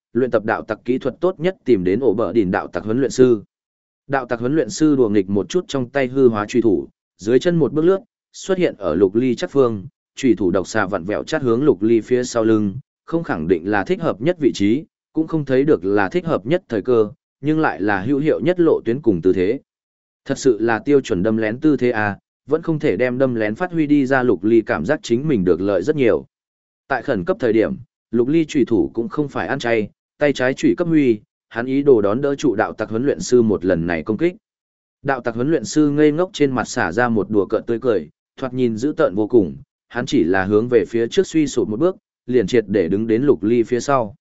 luyện tập đạo tặc kỹ thuật tốt nhất tìm đến ổ bờ đỉnh đạo tặc huấn luyện sư. Đạo tặc huấn luyện sư đùa nghịch một chút trong tay hư hóa truy thủ, dưới chân một bước lướt, xuất hiện ở Lục Ly chắc phương, truy thủ độc xà vặn vẹo chát hướng Lục Ly phía sau lưng, không khẳng định là thích hợp nhất vị trí, cũng không thấy được là thích hợp nhất thời cơ, nhưng lại là hữu hiệu nhất lộ tuyến cùng tư thế. Thật sự là tiêu chuẩn đâm lén tư thế à, vẫn không thể đem đâm lén phát huy đi ra. Lục Ly cảm giác chính mình được lợi rất nhiều. Tại khẩn cấp thời điểm, Lục Ly chủy thủ cũng không phải ăn chay, tay trái chủy cấp huy, hắn ý đồ đón đỡ trụ đạo tặc huấn luyện sư một lần này công kích. Đạo tặc huấn luyện sư ngây ngốc trên mặt xả ra một đùa cợt tươi cười, thoạt nhìn dữ tợn vô cùng, hắn chỉ là hướng về phía trước suy sụp một bước, liền triệt để đứng đến Lục Ly phía sau.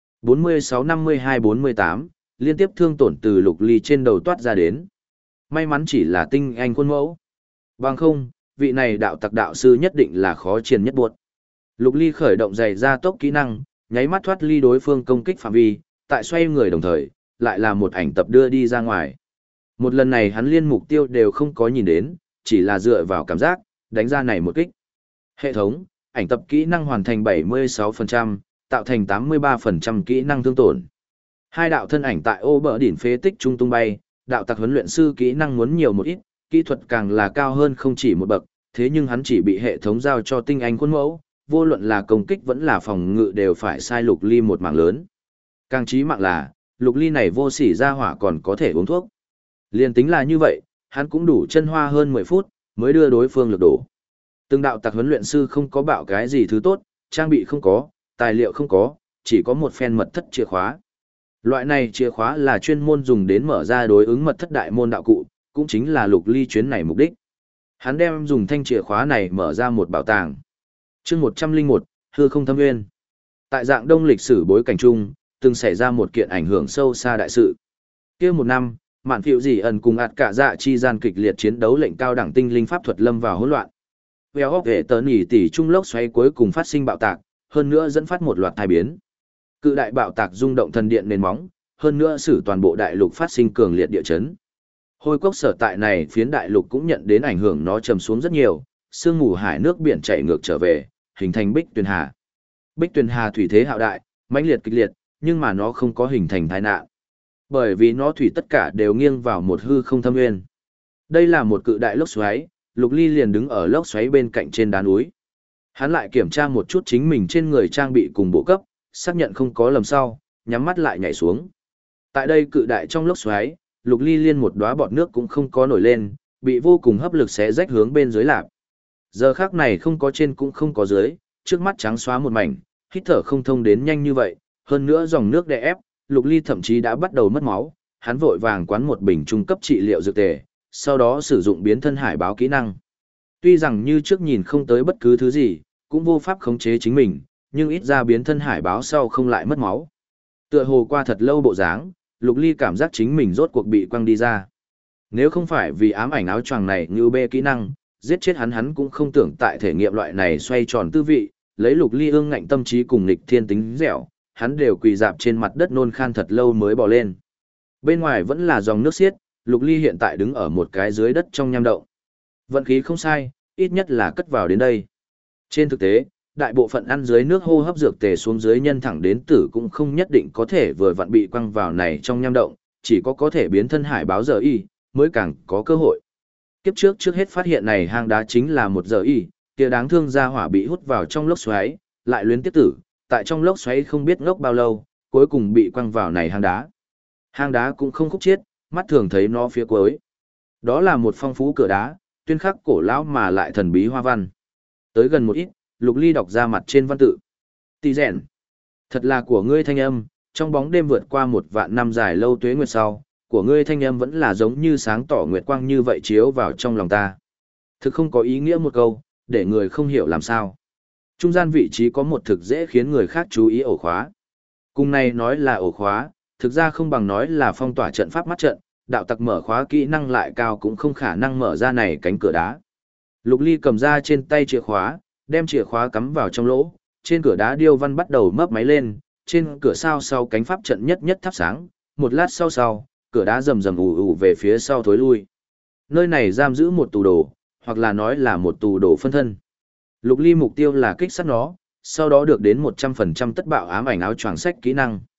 46-52-48, liên tiếp thương tổn từ Lục Ly trên đầu toát ra đến. May mắn chỉ là tinh anh khuôn mẫu. Bằng không, vị này đạo tặc đạo sư nhất định là khó triền nhất buộc. Lục Ly khởi động giày ra tốc kỹ năng, nháy mắt thoát ly đối phương công kích phạm vi, tại xoay người đồng thời, lại là một ảnh tập đưa đi ra ngoài. Một lần này hắn liên mục tiêu đều không có nhìn đến, chỉ là dựa vào cảm giác, đánh ra này một kích. Hệ thống, ảnh tập kỹ năng hoàn thành 76%, tạo thành 83% kỹ năng thương tổn. Hai đạo thân ảnh tại ô bờ đỉnh phế tích trung tung bay, đạo tặc huấn luyện sư kỹ năng muốn nhiều một ít, kỹ thuật càng là cao hơn không chỉ một bậc, thế nhưng hắn chỉ bị hệ thống giao cho tinh anh khuôn mẫu, vô luận là công kích vẫn là phòng ngự đều phải sai Lục Ly một mạng lớn. Càng chí mạng là, Lục Ly này vô sỉ ra hỏa còn có thể uống thuốc. Liên tính là như vậy, hắn cũng đủ chân hoa hơn 10 phút, mới đưa đối phương lực đổ. Từng đạo tặc huấn luyện sư không có bạo cái gì thứ tốt, trang bị không có, tài liệu không có, chỉ có một phen mật thất chìa khóa. Loại này chìa khóa là chuyên môn dùng đến mở ra đối ứng mật thất đại môn đạo cụ, cũng chính là Lục Ly chuyến này mục đích. Hắn đem dùng thanh chìa khóa này mở ra một bảo tàng. Chương 101, hư không thâm nguyên. Tại dạng đông lịch sử bối cảnh chung, từng xảy ra một kiện ảnh hưởng sâu xa đại sự. Kia một năm, Mạn Phiệu Dĩ ẩn cùng ạt cả dạ chi gian kịch liệt chiến đấu lệnh cao đẳng tinh linh pháp thuật lâm vào hỗn loạn. Vèo hốc hệ tớ nỉ tỉ trung lốc xoáy cuối cùng phát sinh bạo tạc, hơn nữa dẫn phát một loạt tai biến. Cự đại bạo tạc rung động thần điện nền móng, hơn nữa使toàn bộ đại lục phát sinh cường liệt địa chấn. Hôi cốc sở tại này phiến đại lục cũng nhận đến ảnh hưởng, nó trầm xuống rất nhiều, sương mù hải nước biển chảy ngược trở về, hình thành Bích Tuyền Hà. Bích Tuyền Hà thủy thế hạo đại, mãnh liệt kịch liệt, nhưng mà nó không có hình thành tai nạn. Bởi vì nó thủy tất cả đều nghiêng vào một hư không thâm nguyên. Đây là một cự đại lốc xoáy, Lục Ly liền đứng ở lốc xoáy bên cạnh trên đá núi. Hắn lại kiểm tra một chút chính mình trên người trang bị cùng bộ cấp, xác nhận không có lầm sau, nhắm mắt lại nhảy xuống. Tại đây cự đại trong lốc xoáy, Lục Ly liên một đóa bọt nước cũng không có nổi lên, bị vô cùng hấp lực xé rách hướng bên dưới lạp. Giờ khắc này không có trên cũng không có dưới, trước mắt trắng xóa một mảnh, hít thở không thông đến nhanh như vậy, hơn nữa dòng nước đè ép, Lục Ly thậm chí đã bắt đầu mất máu, hắn vội vàng quán một bình trung cấp trị liệu dược tề, sau đó sử dụng biến thân hải báo kỹ năng. Tuy rằng như trước nhìn không tới bất cứ thứ gì, cũng vô pháp khống chế chính mình, nhưng ít ra biến thân hải báo sau không lại mất máu. Tựa hồ qua thật lâu bộ dáng, Lục Ly cảm giác chính mình rốt cuộc bị quăng đi ra. Nếu không phải vì ám ảnh áo choàng này như bê kỹ năng, giết chết hắn cũng không tưởng tại thể nghiệm loại này xoay tròn tư vị, lấy Lục Ly ương ngạnh tâm trí cùng nghịch thiên tính dẻo, hắn đều quỳ dạp trên mặt đất nôn khan thật lâu mới bò lên. Bên ngoài vẫn là dòng nước xiết, Lục Ly hiện tại đứng ở một cái dưới đất trong nham động. Vận khí không sai, ít nhất là cất vào đến đây. Trên thực tế, đại bộ phận ăn dưới nước hô hấp dược tề xuống dưới nhân thẳng đến tử cũng không nhất định có thể vừa vặn bị quăng vào này trong nham động, chỉ có thể biến thân hải báo giờ y, mới càng có cơ hội. Kiếp trước hết phát hiện này hang đá chính là một giờ y, kia đáng thương ra hỏa bị hút vào trong lốc xoáy, lại luyến tiếp tử, tại trong lốc xoáy không biết ngốc bao lâu, cuối cùng bị quăng vào này hang đá. Hang đá cũng không khúc chiết, mắt thường thấy nó phía cuối. Đó là một phong phú cửa đá, tuyên khắc cổ lão mà lại thần bí hoa văn. Tới gần một ít, Lục Ly đọc ra mặt trên văn tự. Tì rèn. Thật là của ngươi thanh âm, trong bóng đêm vượt qua 1.000 năm dài lâu tuế nguyệt sau, của ngươi thanh âm vẫn là giống như sáng tỏ nguyệt quang như vậy chiếu vào trong lòng ta. Thực không có ý nghĩa một câu, để người không hiểu làm sao. Trung gian vị trí có một thực dễ khiến người khác chú ý ổ khóa. Cùng này nói là ổ khóa, thực ra không bằng nói là phong tỏa trận pháp mắt trận, đạo tặc mở khóa kỹ năng lại cao cũng không khả năng mở ra này cánh cửa đá. Lục Ly cầm ra trên tay chìa khóa, đem chìa khóa cắm vào trong lỗ, trên cửa đá điêu văn bắt đầu mấp máy lên, trên cửa sao sau cánh pháp trận nhất nhất thắp sáng, một lát sau, cửa đá rầm rầm ù ù về phía sau thối lui. Nơi này giam giữ một tù đồ, hoặc là nói là một tù đồ phân thân. Lục Ly mục tiêu là kích sát nó, sau đó được đến 100% tất bạo ám ảnh áo choàng sách kỹ năng.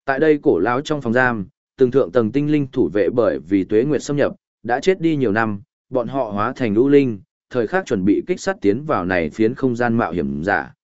Tại đây cổ lão trong phòng giam, từng thượng tầng tinh linh thủ vệ bởi vì tuế nguyệt xâm nhập, đã chết đi nhiều năm, bọn họ hóa thành lũ linh, thời khắc chuẩn bị kích sát tiến vào này phiến không gian mạo hiểm giả.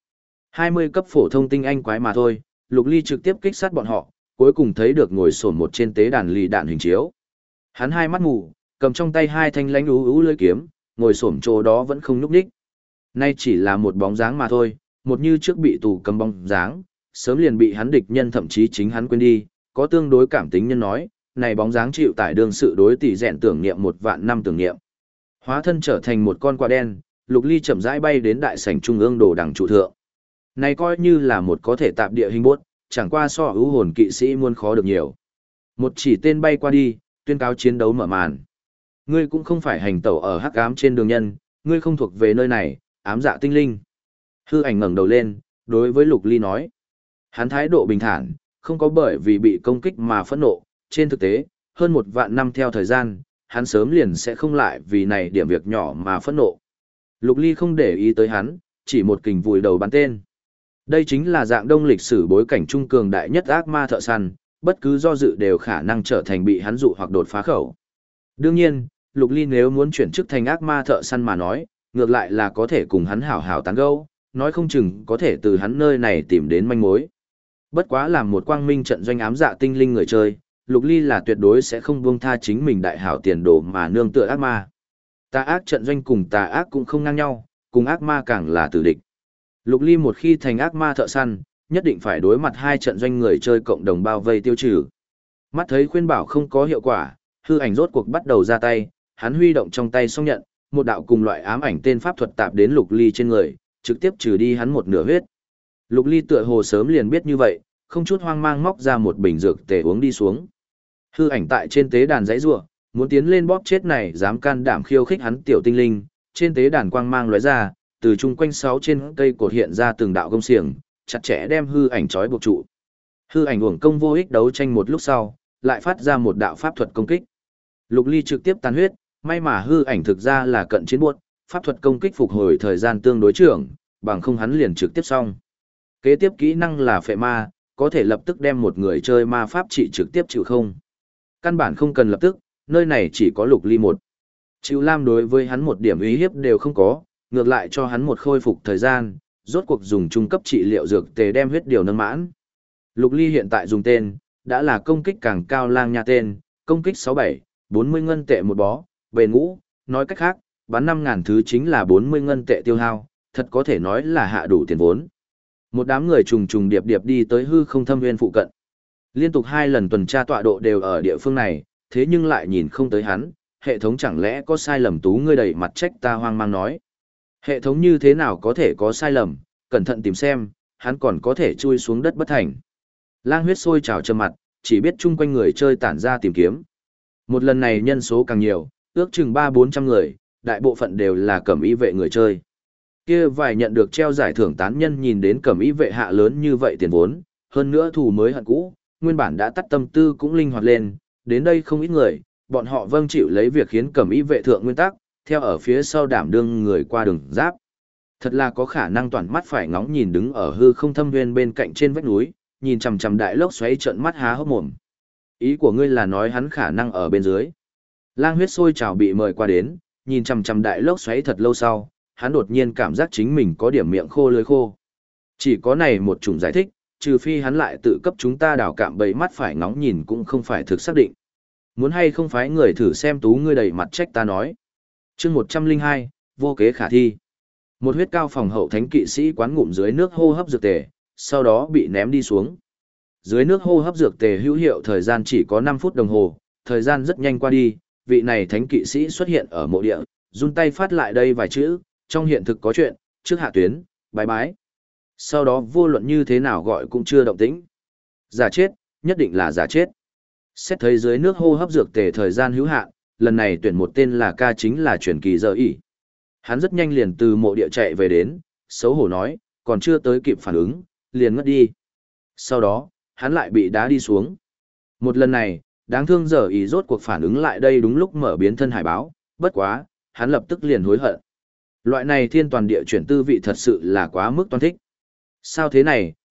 20 cấp phổ thông tinh anh quái mà thôi, Lục Ly trực tiếp kích sát bọn họ, cuối cùng thấy được ngồi xổm một trên tế đàn lì đạn hình chiếu. Hắn hai mắt mù, cầm trong tay hai thanh lãnh ú lưỡi kiếm, ngồi xổm chỗ đó vẫn không nhúc nhích. Nay chỉ là một bóng dáng mà thôi, một như trước bị tù cầm bóng dáng, sớm liền bị hắn địch nhân thậm chí chính hắn quên đi, có tương đối cảm tính nhân nói, này bóng dáng chịu tải đương sự đối tỷ rèn tưởng niệm 1.000 năm tưởng niệm. Hóa thân trở thành một con quạ đen, Lục Ly chậm rãi bay đến đại sảnh trung ương đồ đằng trụ thượng. Này coi như là một có thể tạp địa hình bốt, chẳng qua so ưu hồn kỵ sĩ muôn khó được nhiều. Một chỉ tên bay qua đi, tuyên cáo chiến đấu mở màn. Ngươi cũng không phải hành tẩu ở hắc ám trên đường nhân, ngươi không thuộc về nơi này, ám dạ tinh linh. Hư ảnh ngẩng đầu lên, đối với Lục Ly nói. Hắn thái độ bình thản, không có bởi vì bị công kích mà phẫn nộ. Trên thực tế, hơn 1.000 năm theo thời gian, hắn sớm liền sẽ không lại vì này điểm việc nhỏ mà phẫn nộ. Lục Ly không để ý tới hắn, chỉ một kình vùi đầu bắn tên. Đây chính là dạng đông lịch sử bối cảnh trung cường đại nhất ác ma thợ săn, bất cứ do dự đều khả năng trở thành bị hắn dụ hoặc đột phá khẩu. Đương nhiên, Lục Ly nếu muốn chuyển chức thành ác ma thợ săn mà nói, ngược lại là có thể cùng hắn hảo hảo tán gẫu, nói không chừng có thể từ hắn nơi này tìm đến manh mối. Bất quá làm một quang minh trận doanh ám dạ tinh linh người chơi, Lục Ly là tuyệt đối sẽ không buông tha chính mình đại hảo tiền đồ mà nương tựa ác ma. Tà ác trận doanh cùng tà ác cũng không ngang nhau, cùng ác ma càng là tử địch. Lục Ly một khi thành ác ma thợ săn, nhất định phải đối mặt hai trận doanh người chơi cộng đồng bao vây tiêu trừ. Mắt thấy khuyên bảo không có hiệu quả, hư ảnh rốt cuộc bắt đầu ra tay, hắn huy động trong tay song nhận, một đạo cùng loại ám ảnh tên pháp thuật tạp đến Lục Ly trên người, trực tiếp trừ đi hắn một nửa huyết. Lục Ly tựa hồ sớm liền biết như vậy, không chút hoang mang móc ra một bình dược tề uống đi xuống. Hư ảnh tại trên tế đàn giãy giụa, muốn tiến lên bóp chết này dám can đảm khiêu khích hắn tiểu tinh linh, trên tế đàn quang mang lóe ra, từ chung quanh 6 trên cây cột hiện ra từng đạo gông xiềng, chặt chẽ đem hư ảnh trói buộc trụ. Hư ảnh uổng công vô ích đấu tranh một lúc sau, lại phát ra một đạo pháp thuật công kích. Lục Ly trực tiếp tàn huyết, may mà hư ảnh thực ra là cận chiến buốt, pháp thuật công kích phục hồi thời gian tương đối trưởng, bằng không hắn liền trực tiếp xong. Kế tiếp kỹ năng là phệ ma, có thể lập tức đem một người chơi ma pháp trị trực tiếp chịu không. Căn bản không cần lập tức, nơi này chỉ có Lục Ly một. Chịu Lam đối với hắn một điểm uy hiếp đều không có, ngược lại cho hắn một khôi phục thời gian, rốt cuộc dùng trung cấp trị liệu dược tề đem huyết điều nâng mãn. Lục Ly hiện tại dùng tên, đã là công kích càng cao lang nha tên, công kích 67, 40 ngân tệ một bó, về ngũ, nói cách khác, bắn 5.000 thứ chính là 40 ngân tệ tiêu hao, thật có thể nói là hạ đủ tiền vốn. Một đám người trùng trùng điệp điệp đi tới hư không thâm nguyên phụ cận. Liên tục 2 lần tuần tra tọa độ đều ở địa phương này, thế nhưng lại nhìn không tới hắn, hệ thống chẳng lẽ có sai lầm tú ngươi đầy mặt trách ta hoang mang nói. Hệ thống như thế nào có thể có sai lầm, cẩn thận tìm xem, hắn còn có thể chui xuống đất bất thành. Lang huyết sôi trào trầm mặt, chỉ biết chung quanh người chơi tản ra tìm kiếm. Một lần này nhân số càng nhiều, ước chừng 300-400 người, đại bộ phận đều là cẩm y vệ người chơi. Kia vài nhận được treo giải thưởng tán nhân nhìn đến cẩm y vệ hạ lớn như vậy tiền vốn, hơn nữa thù mới hận cũ, nguyên bản đã tắt tâm tư cũng linh hoạt lên, đến đây không ít người, bọn họ vâng chịu lấy việc khiến cẩm y vệ thượng nguyên tắc, theo ở phía sau đảm đương người qua đường giáp. Thật là có khả năng toàn mắt phải ngóng nhìn đứng ở hư không thâm nguyên bên cạnh trên vách núi, nhìn chằm chằm đại lốc xoáy trợn mắt há hốc mồm. Ý của ngươi là nói hắn khả năng ở bên dưới. Lang huyết sôi trào bị mời qua đến, nhìn chằm chằm đại lốc xoáy thật lâu sau, hắn đột nhiên cảm giác chính mình có điểm miệng khô lưỡi khô. Chỉ có này một chủng giải thích, trừ phi hắn lại tự cấp chúng ta đảo cạm bầy mắt phải ngóng nhìn cũng không phải thực xác định. Muốn hay không phải người thử xem tú ngươi đầy mặt trách ta nói. Chương 102, vô kế khả thi. Một huyết cao phòng hậu thánh kỵ sĩ quán ngụm dưới nước hô hấp dược tề, sau đó bị ném đi xuống. Dưới nước hô hấp dược tề hữu hiệu thời gian chỉ có 5 phút đồng hồ, thời gian rất nhanh qua đi, vị này thánh kỵ sĩ xuất hiện ở mộ địa, run tay phát lại đây vài chữ, trong hiện thực có chuyện, trước hạ tuyến, bái bái. Sau đó vô luận như thế nào gọi cũng chưa động tĩnh. Giả chết, nhất định là giả chết. Xét thấy dưới nước hô hấp dược tề thời gian hữu hạn, lần này tuyển một tên là ca chính là truyền kỳ giờ ỉ. Hắn rất nhanh liền từ mộ địa chạy về đến, xấu hổ nói, còn chưa tới kịp phản ứng, liền ngất đi. Sau đó, hắn lại bị đá đi xuống. Một lần này, đáng thương giờ ỉ rốt cuộc phản ứng lại đây đúng lúc mở biến thân hải báo, bất quá, hắn lập tức liền hối hận. Loại này thiên toàn địa chuyển tư vị thật sự là quá mức toan thích. Sao thế này,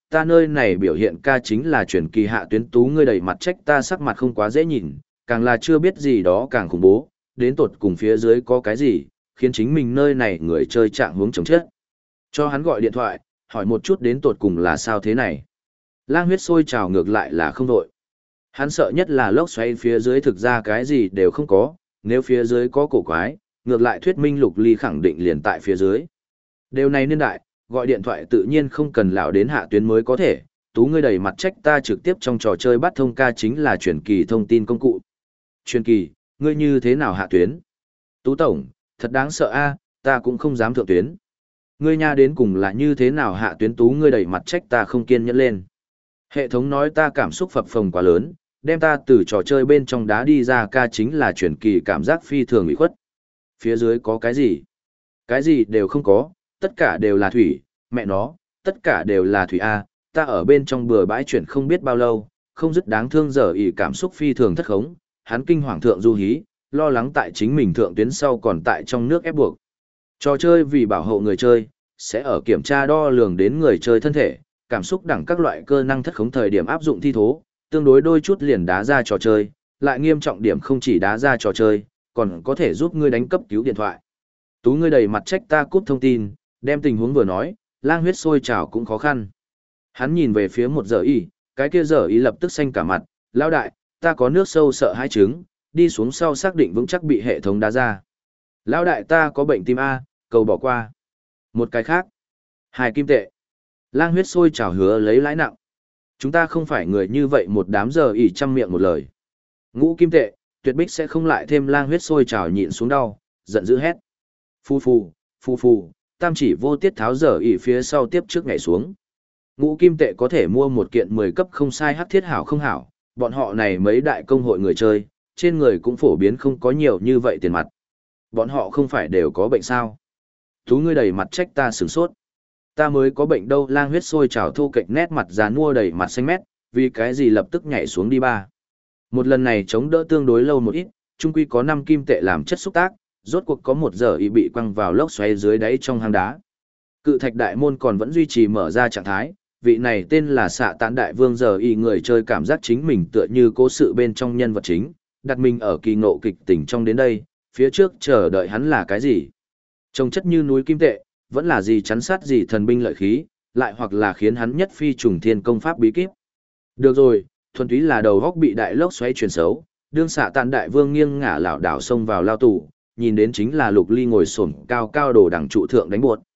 ta nơi này biểu hiện ca chính là truyền kỳ hạ tuyến tú, ngươi đầy mặt trách ta sắc mặt không quá dễ nhìn, càng là chưa biết gì đó càng khủng bố, đến tột cùng phía dưới có cái gì, khiến chính mình nơi này người chơi trạng hướng chống chết. Cho hắn gọi điện thoại, hỏi một chút đến tột cùng là sao thế này. Lang huyết sôi trào ngược lại là không đội. Hắn sợ nhất là lốc xoáy phía dưới thực ra cái gì đều không có, nếu phía dưới có cổ quái, ngược lại thuyết minh Lục Ly khẳng định liền tại phía dưới. Điều này niên đại, gọi điện thoại tự nhiên không cần lão đến hạ tuyến mới có thể, tú ngươi đầy mặt trách ta trực tiếp trong trò chơi bắt thông ca chính là truyền kỳ thông tin công cụ. Truyền kỳ, ngươi như thế nào hạ tuyến? Tú tổng, thật đáng sợ a, ta cũng không dám thượng tuyến. Ngươi nha đến cùng là như thế nào hạ tuyến, tú ngươi đầy mặt trách ta không kiên nhẫn lên. Hệ thống nói ta cảm xúc phập phồng quá lớn, đem ta từ trò chơi bên trong đá đi ra, ca chính là truyền kỳ cảm giác phi thường ủy khuất. Phía dưới có cái gì? Cái gì đều không có, tất cả đều là thủy, mẹ nó, tất cả đều là thủy A, ta ở bên trong bừa bãi chuyển không biết bao lâu, không dứt đáng thương giờ ỉ cảm xúc phi thường thất khống, hắn kinh hoàng thượng du hí, lo lắng tại chính mình thượng tuyến sau còn tại trong nước ép buộc. Trò chơi vì bảo hộ người chơi, sẽ ở kiểm tra đo lường đến người chơi thân thể, cảm xúc đẳng các loại cơ năng thất khống thời điểm áp dụng thi thố, tương đối đôi chút liền đá ra trò chơi, lại nghiêm trọng điểm không chỉ đá ra trò chơi, còn có thể giúp ngươi đánh cấp cứu điện thoại. Tú ngươi đầy mặt trách ta cúp thông tin, đem tình huống vừa nói, lang huyết sôi trào cũng khó khăn. Hắn nhìn về phía một giờ y, cái kia giờ y lập tức xanh cả mặt, lão đại, ta có nước sâu sợ hãi trứng, đi xuống sau xác định vững chắc bị hệ thống đá ra. Lão đại ta có bệnh tim A, cầu bỏ qua. Một cái khác, 2 kim tệ. Lang huyết sôi trào hứa lấy lãi nặng. Chúng ta không phải người như vậy, một đám giờ ỉ trăm miệng một lời. Ngũ kim tệ, tuyệt bích sẽ không lại thêm. Lang huyết sôi trào nhịn xuống đau, giận dữ hét. Phu phù, phu phù, tam chỉ vô tiết tháo giờ ỉ phía sau tiếp trước nhảy xuống. Ngũ kim tệ có thể mua một kiện 10 cấp không sai hắc thiết hảo không hảo, bọn họ này mấy đại công hội người chơi, trên người cũng phổ biến không có nhiều như vậy tiền mặt. Bọn họ không phải đều có bệnh sao? Tú ngươi đầy mặt trách ta sửng sốt. Ta mới có bệnh đâu. Lang huyết sôi trào thu cạnh nét mặt già nua đầy mặt xanh mét, vì cái gì lập tức nhảy xuống đi ba. Một lần này chống đỡ tương đối lâu một ít, chung quy có 5 kim tệ làm chất xúc tác, rốt cuộc có 1 giờ y bị quăng vào lốc xoáy dưới đáy trong hang đá. Cự thạch đại môn còn vẫn duy trì mở ra trạng thái, vị này tên là Xạ Tán đại vương giờ y người chơi cảm giác chính mình tựa như cố sự bên trong nhân vật chính, đặt mình ở kỳ ngộ kịch tình trong đến đây, phía trước chờ đợi hắn là cái gì? Trông chất như núi kim tệ, vẫn là gì chắn sát gì thần binh lợi khí, lại hoặc là khiến hắn nhất phi trùng thiên công pháp bí kíp. Được rồi, thuần túy là đầu góc bị đại lốc xoáy chuyển xấu, đương Xạ Tán đại vương nghiêng ngả lảo đảo xông vào lao tù, nhìn đến chính là Lục Ly ngồi xổm cao cao đồ đằng trụ thượng đánh bột.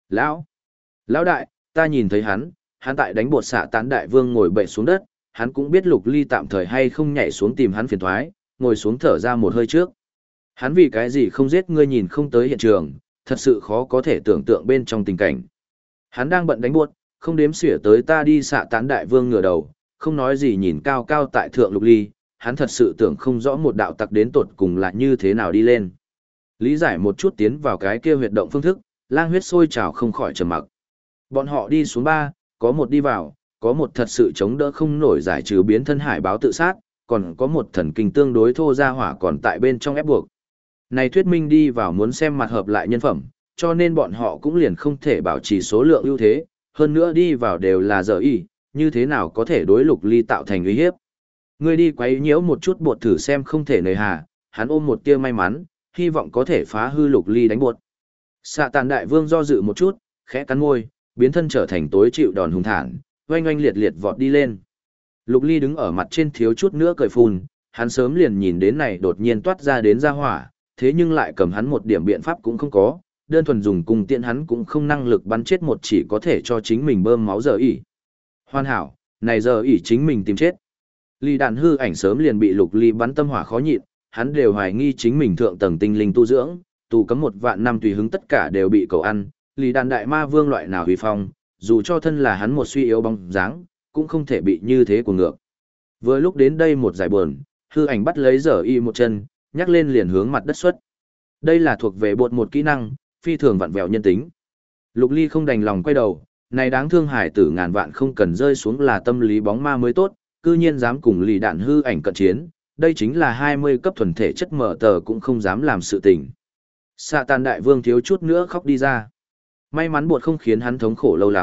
Lão đại, ta nhìn thấy hắn tại đánh bột. Xạ Tán đại vương ngồi bậy xuống đất, hắn cũng biết Lục Ly tạm thời hay không nhảy xuống tìm hắn phiền toái, ngồi xuống thở ra một hơi trước. Hắn vì cái gì không giết ngươi, nhìn không tới hiện trường, thật sự khó có thể tưởng tượng bên trong tình cảnh. Hắn đang bận đánh buốt, không đếm xỉa tới ta đi. Xạ Tán đại vương ngửa đầu, không nói gì nhìn cao cao tại thượng Lục Ly, hắn thật sự tưởng không rõ một đạo tặc đến tột cùng là như thế nào đi lên. Lý giải một chút tiến vào cái kia huyệt động phương thức, lang huyết sôi trào không khỏi trầm mặc. Bọn họ đi xuống 3, có một đi vào, có một thật sự chống đỡ không nổi giải trừ biến thân hải báo tự sát, còn có một thần kinh tương đối thô ra hỏa còn tại bên trong ép buộc. Này thuyết minh đi vào muốn xem mặt hợp lại nhân phẩm, cho nên bọn họ cũng liền không thể bảo trì số lượng ưu thế, hơn nữa đi vào đều là giờ y, như thế nào có thể đối Lục Ly tạo thành uy hiếp. Ngươi đi quấy nhiễu một chút bột thử xem không thể nề hà, hắn ôm một tia may mắn, hy vọng có thể phá hư Lục Ly đánh bột. Xạ Tán đại vương do dự một chút, khẽ cắn môi, biến thân trở thành tối chịu đòn hùng thản, oanh oanh liệt liệt vọt đi lên. Lục Ly đứng ở mặt trên thiếu chút nữa cười phun, hắn sớm liền nhìn đến này đột nhiên toát ra đến ra hỏa, thế nhưng lại cầm hắn một điểm biện pháp cũng không có, đơn thuần dùng cung tiện hắn cũng không năng lực bắn chết một chỉ có thể cho chính mình bơm máu giờ ỉ. Hoàn hảo, này giờ ỉ chính mình tìm chết. Ly đạn hư ảnh sớm liền bị Lục Ly bắn tâm hỏa khó nhịn, hắn đều hoài nghi chính mình thượng tầng tinh linh tu dưỡng, tù cấm 1 vạn năm tùy hứng tất cả đều bị cầu ăn. Ly đạn đại ma vương loại nào huy phong, dù cho thân là hắn một suy yếu bóng dáng, cũng không thể bị như thế của ngược. Vừa lúc đến đây một giải buồn, hư ảnh bắt lấy giờ y một chân, nhắc lên liền hướng mặt đất xuất. Đây là thuộc về bột một kỹ năng, phi thường vặn vẹo nhân tính. Lục Ly không đành lòng quay đầu, này đáng thương hải tử ngàn vạn không cần rơi xuống là tâm lý bóng ma mới tốt, cư nhiên dám cùng lì đạn hư ảnh cận chiến, đây chính là 20 cấp thuần thể chất mở tờ cũng không dám làm sự tình. Xạ Tán đại vương thiếu chút nữa khóc đi ra. May mắn bột không khiến hắn thống khổ lâu lắm,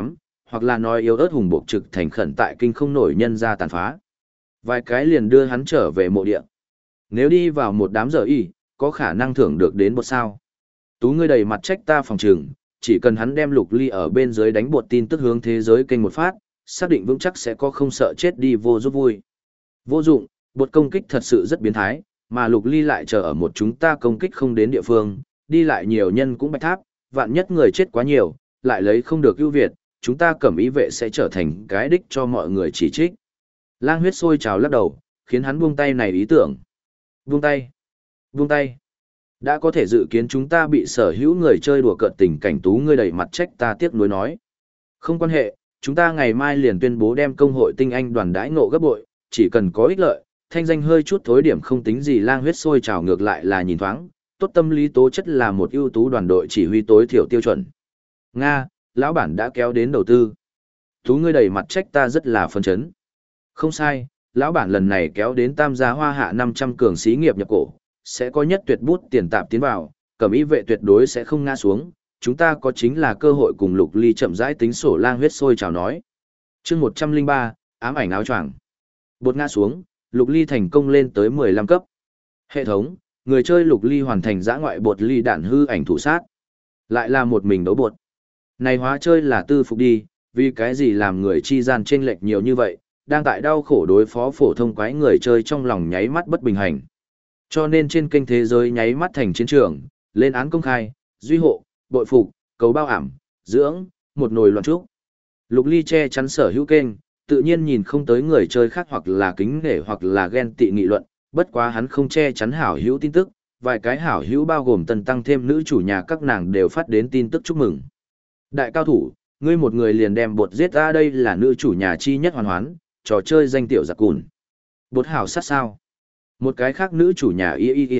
hoặc là nói yếu ớt hùng buộc trực thành khẩn tại kinh không nổi nhân ra tàn phá. Vài cái liền đưa hắn trở về mộ địa. Nếu đi vào một đám giờ y, có khả năng thưởng được đến bột sao. Tú ngươi đầy mặt trách ta phòng trừng, chỉ cần hắn đem Lục Ly ở bên dưới đánh bột tin tức hướng thế giới kênh một phát, xác định vững chắc sẽ có không sợ chết đi vô giúp vui. Vô dụng, bột công kích thật sự rất biến thái, mà Lục Ly lại chờ ở một chúng ta công kích không đến địa phương, đi lại nhiều nhân cũng bạch tháp, vạn nhất người chết quá nhiều, lại lấy không được ưu việt, chúng ta cẩm ý vệ sẽ trở thành cái đích cho mọi người chỉ trích. Lang huyết sôi trào lắc đầu, khiến hắn buông tay này ý tưởng. Buông tay. Buông tay. Đã có thể dự kiến chúng ta bị sở hữu người chơi đùa cợt tình cảnh Tú ngươi đầy mặt trách ta tiếc nuối nói. Không quan hệ, chúng ta ngày mai liền tuyên bố đem công hội tinh anh đoàn đãi ngộ gấp bội, chỉ cần có ích lợi, thanh danh hơi chút thối điểm không tính gì. Lang huyết sôi trào ngược lại là nhìn thoáng, tốt tâm lý tố chất là một ưu tú đoàn đội chỉ huy tối thiểu tiêu chuẩn. Nga, lão bản đã kéo đến đầu tư. Tú ngươi đầy mặt trách ta rất là phấn chấn. Không sai, lão bản lần này kéo đến tam gia hoa hạ 500 cường xí nghiệp nhập cổ, sẽ có nhất tuyệt bút tiền tạp tiến vào, cẩm ý vệ tuyệt đối sẽ không ngã xuống, chúng ta có chính là cơ hội cùng Lục Ly chậm rãi tính sổ. Lang huyết sôi trào nói. Chương 103, ám ảnh áo choàng. Bột ngã xuống, Lục Ly thành công lên tới 15 cấp. Hệ thống, người chơi Lục Ly hoàn thành dã ngoại bột ly đạn hư ảnh thủ sát. Lại là một mình đấu bột. Này hóa chơi là tư phục đi, vì cái gì làm người chi gian chênh lệch nhiều như vậy, đang tại đau khổ đối phó phổ thông quái người chơi trong lòng nháy mắt bất bình hành. Cho nên trên kênh thế giới nháy mắt thành chiến trường, lên án công khai, duy hộ, bội phục, cầu bao ảm, dưỡng, một nồi loạn trúc. Lục Ly che chắn sở hữu kênh, tự nhiên nhìn không tới người chơi khác hoặc là kính nể hoặc là ghen tị nghị luận, bất quá hắn không che chắn hảo hữu tin tức, vài cái hảo hữu bao gồm tần tăng thêm nữ chủ nhà các nàng đều phát đến tin tức chúc mừng. Đại cao thủ, ngươi một người liền đem bột giết ra, đây là nữ chủ nhà chi nhất hoàn hoán, trò chơi danh tiểu giặc cùn. Bột hảo sát sao? Một cái khác nữ chủ nhà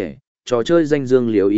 trò chơi danh dương liều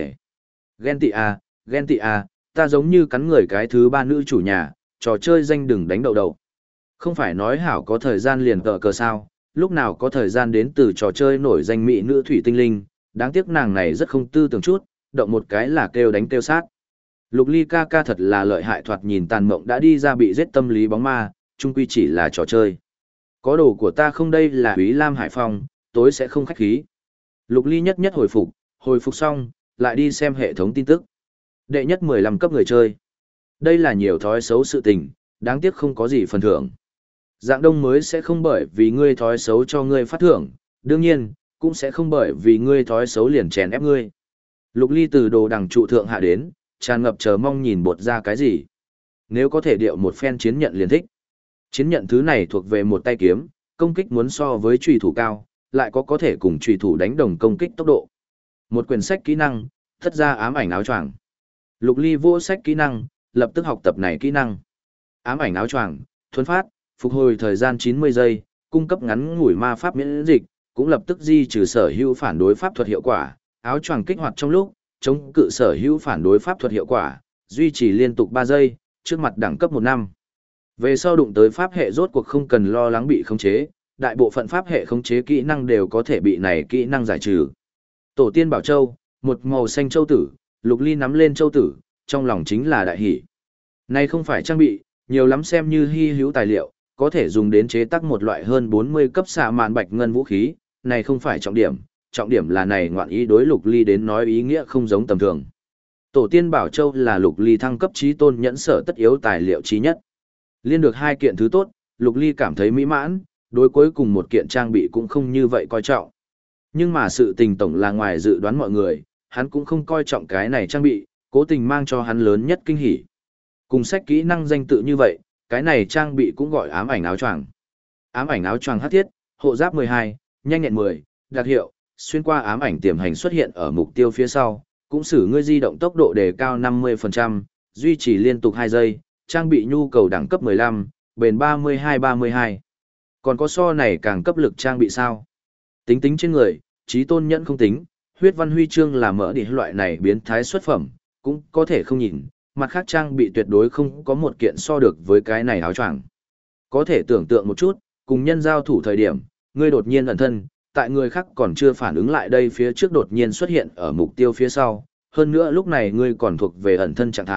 ghen tị à, ta giống như cắn người cái thứ ba nữ chủ nhà, trò chơi danh đừng đánh đầu đầu. Không phải nói hảo có thời gian liền tờ cờ sao, lúc nào có thời gian đến từ trò chơi nổi danh mỹ nữ thủy tinh linh, đáng tiếc nàng này rất không tư tưởng chút, động một cái là kêu đánh kêu sát. Lục Ly ca ca thật là lợi hại, thoạt nhìn tàn mộng đã đi ra bị giết tâm lý bóng ma, chung quy chỉ là trò chơi. Có đồ của ta không, đây là Úy Lam Hải Phong, tối sẽ không khách khí. Lục Ly nhất nhất hồi phục xong, lại đi xem hệ thống tin tức. Đệ nhất 15 cấp người chơi. Đây là nhiều thói xấu sự tình, đáng tiếc không có gì phần thưởng. Dạng đông mới sẽ không bởi vì ngươi thói xấu cho ngươi phát thưởng, đương nhiên, cũng sẽ không bởi vì ngươi thói xấu liền chèn ép ngươi. Lục Ly từ đồ đằng trụ thượng hạ đến, tràn ngập chờ mong nhìn bột ra cái gì. Nếu có thể điệu một phen chiến nhận liền thích. Chiến nhận thứ này thuộc về một tay kiếm, công kích muốn so với chùy thủ cao, lại có thể cùng chùy thủ đánh đồng công kích tốc độ. Một quyển sách kỹ năng, thất ra ám ảnh áo choàng. Lục Ly vô sách kỹ năng, lập tức học tập này kỹ năng. Ám ảnh áo choàng, thuấn phát, phục hồi thời gian 90 giây, cung cấp ngắn ngủi ma pháp miễn dịch, cũng lập tức di trừ sở hữu phản đối pháp thuật hiệu quả. Áo choàng kích hoạt trong lúc, chống cự sở hữu phản đối pháp thuật hiệu quả, duy trì liên tục 3 giây, trước mặt đẳng cấp 1 năm. Về sau đụng tới pháp hệ rốt cuộc không cần lo lắng bị khống chế, đại bộ phận pháp hệ khống chế kỹ năng đều có thể bị này kỹ năng giải trừ. Tổ tiên bảo châu, một màu xanh châu tử, Lục Ly nắm lên châu tử, trong lòng chính là đại hỷ. Này không phải trang bị, nhiều lắm xem như hy hữu tài liệu, có thể dùng đến chế tác một loại hơn 40 cấp xạ mạn bạch ngân vũ khí, này không phải trọng điểm là này ngoạn ý đối Lục Ly đến nói ý nghĩa không giống tầm thường. Tổ tiên bảo châu là Lục Ly thăng cấp chí tôn nhẫn sở tất yếu tài liệu chí nhất. Liên được hai kiện thứ tốt, Lục Ly cảm thấy mỹ mãn, đối cuối cùng một kiện trang bị cũng không như vậy coi trọng. Nhưng mà sự tình tổng là ngoài dự đoán mọi người, hắn cũng không coi trọng cái này trang bị, cố tình mang cho hắn lớn nhất kinh hỉ. Cùng sách kỹ năng danh tự như vậy, cái này trang bị cũng gọi ám ảnh áo choàng. Ám ảnh áo choàng hắc thiết, hộ giáp 12, nhanh nhẹn 10, đặc hiệu, xuyên qua ám ảnh tiềm hành xuất hiện ở mục tiêu phía sau, cũng xử ngươi di động tốc độ đề cao 50%, duy trì liên tục 2 giây, trang bị nhu cầu đẳng cấp 15, bền 32-32. Còn có so này càng cấp lực trang bị sao? Tính trên người, chí tôn nhẫn không tính, huyết văn huy chương là mỡ địa loại này biến thái xuất phẩm, cũng có thể không nhìn, mặt khác trang bị tuyệt đối không có một kiện so được với cái này áo choàng. Có thể tưởng tượng một chút, cùng nhân giao thủ thời điểm, ngươi đột nhiên ẩn thân, tại người khác còn chưa phản ứng lại đây phía trước đột nhiên xuất hiện ở mục tiêu phía sau, hơn nữa lúc này ngươi còn thuộc về ẩn thân trạng thái,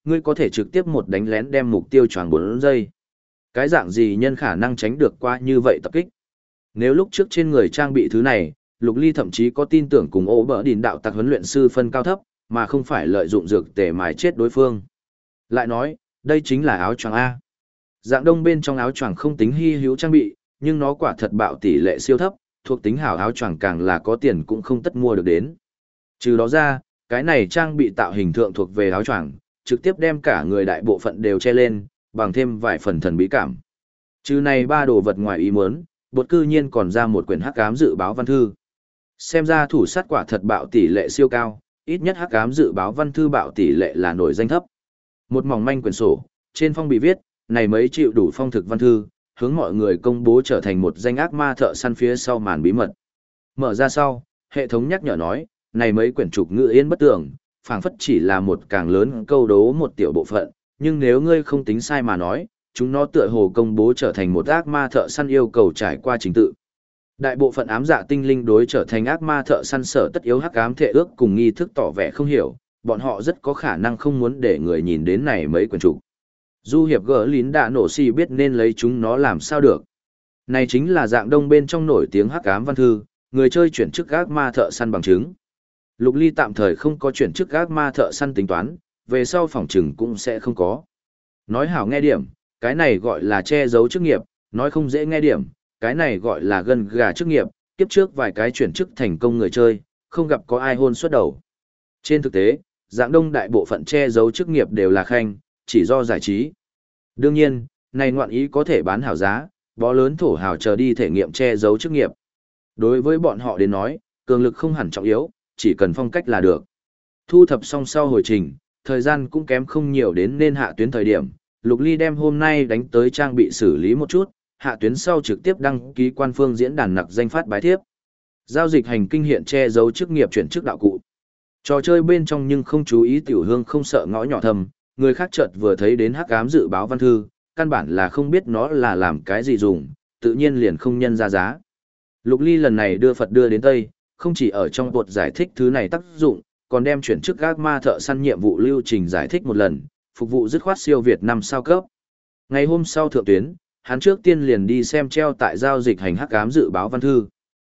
ngươi có thể trực tiếp một đánh lén đem mục tiêu choáng 4 giây. Cái dạng gì nhân khả năng tránh được qua như vậy tập kích? Nếu lúc trước trên người trang bị thứ này, Lục Ly thậm chí có tin tưởng cùng ố bỡ đỉnh đạo tặc huấn luyện sư phân cao thấp, mà không phải lợi dụng dược tề mài chết đối phương. Lại nói, đây chính là áo choàng A. Dạng đông bên trong áo choàng không tính hy hữu trang bị, nhưng nó quả thật bạo tỷ lệ siêu thấp, thuộc tính hảo áo choàng càng là có tiền cũng không tất mua được đến. Trừ đó ra, cái này trang bị tạo hình thượng thuộc về áo choàng, trực tiếp đem cả người đại bộ phận đều che lên, bằng thêm vài phần thần bí cảm. Trừ này ba đồ vật ngoài ý muốn, bột cư nhiên còn ra một quyển hắc ám dự báo văn thư. Xem ra thủ sát quả thật bạo tỷ lệ siêu cao, ít nhất hắc ám dự báo văn thư bạo tỷ lệ là nổi danh thấp. Một mỏng manh quyển sổ, trên phong bị viết, này mấy chịu đủ phong thực văn thư, hướng mọi người công bố trở thành một danh ác ma thợ săn phía sau màn bí mật. Mở ra sau, hệ thống nhắc nhở nói, này mấy quyển trục ngữ yên bất tường, phảng phất chỉ là một càng lớn câu đố một tiểu bộ phận, nhưng nếu ngươi không tính sai mà nói, chúng nó tựa hồ công bố trở thành một ác ma thợ săn yêu cầu trải qua trình tự. Đại bộ phận ám dạ tinh linh đối trở thành ác ma thợ săn sở tất yếu hắc ám thể ước cùng nghi thức tỏ vẻ không hiểu, bọn họ rất có khả năng không muốn để người nhìn đến này mấy quyển trục. Du hiệp gỡ lín đã nổ xì biết nên lấy chúng nó làm sao được. Này chính là dạng đông bên trong nổi tiếng hắc ám văn thư, người chơi chuyển chức ác ma thợ săn bằng chứng. Lục Ly tạm thời không có chuyển chức ác ma thợ săn tính toán, về sau phòng trừng cũng sẽ không có. Nói hảo nghe điểm, cái này gọi là che giấu chức nghiệp, nói không dễ nghe điểm, cái này gọi là gân gà chức nghiệp, kiếp trước vài cái chuyển chức thành công người chơi, không gặp có ai hôn suốt đầu. Trên thực tế, dạng đông đại bộ phận che giấu chức nghiệp đều là khanh, chỉ do giải trí. Đương nhiên, này ngoạn ý có thể bán hảo giá, bó lớn thổ hào chờ đi thể nghiệm che giấu chức nghiệp. Đối với bọn họ đến nói, cường lực không hẳn trọng yếu, chỉ cần phong cách là được. Thu thập xong sau hồi trình, thời gian cũng kém không nhiều đến nên hạ tuyến thời điểm, Lục Ly đem hôm nay đánh tới trang bị xử lý một chút, hạ tuyến sau trực tiếp đăng ký quan phương diễn đàn nặc danh phát bái thiếp. Giao dịch hành kinh hiện che giấu chức nghiệp chuyển chức đạo cụ. Trò chơi bên trong nhưng không chú ý tiểu hương không sợ ngõ nhỏ thầm, người khác chợt vừa thấy đến hắc ám dự báo văn thư, căn bản là không biết nó là làm cái gì dùng, tự nhiên liền không nhân ra giá. Lục Ly lần này đưa Phật đưa đến Tây, không chỉ ở trong bột giải thích thứ này tác dụng, còn đem chuyển chức ác ma thợ săn nhiệm vụ lưu trình giải thích một lần, phục vụ dứt khoát siêu Việt 5 sao cấp. Ngày hôm sau thượng tuyến, hắn trước tiên liền đi xem treo tại giao dịch hành hắc ám dự báo văn thư.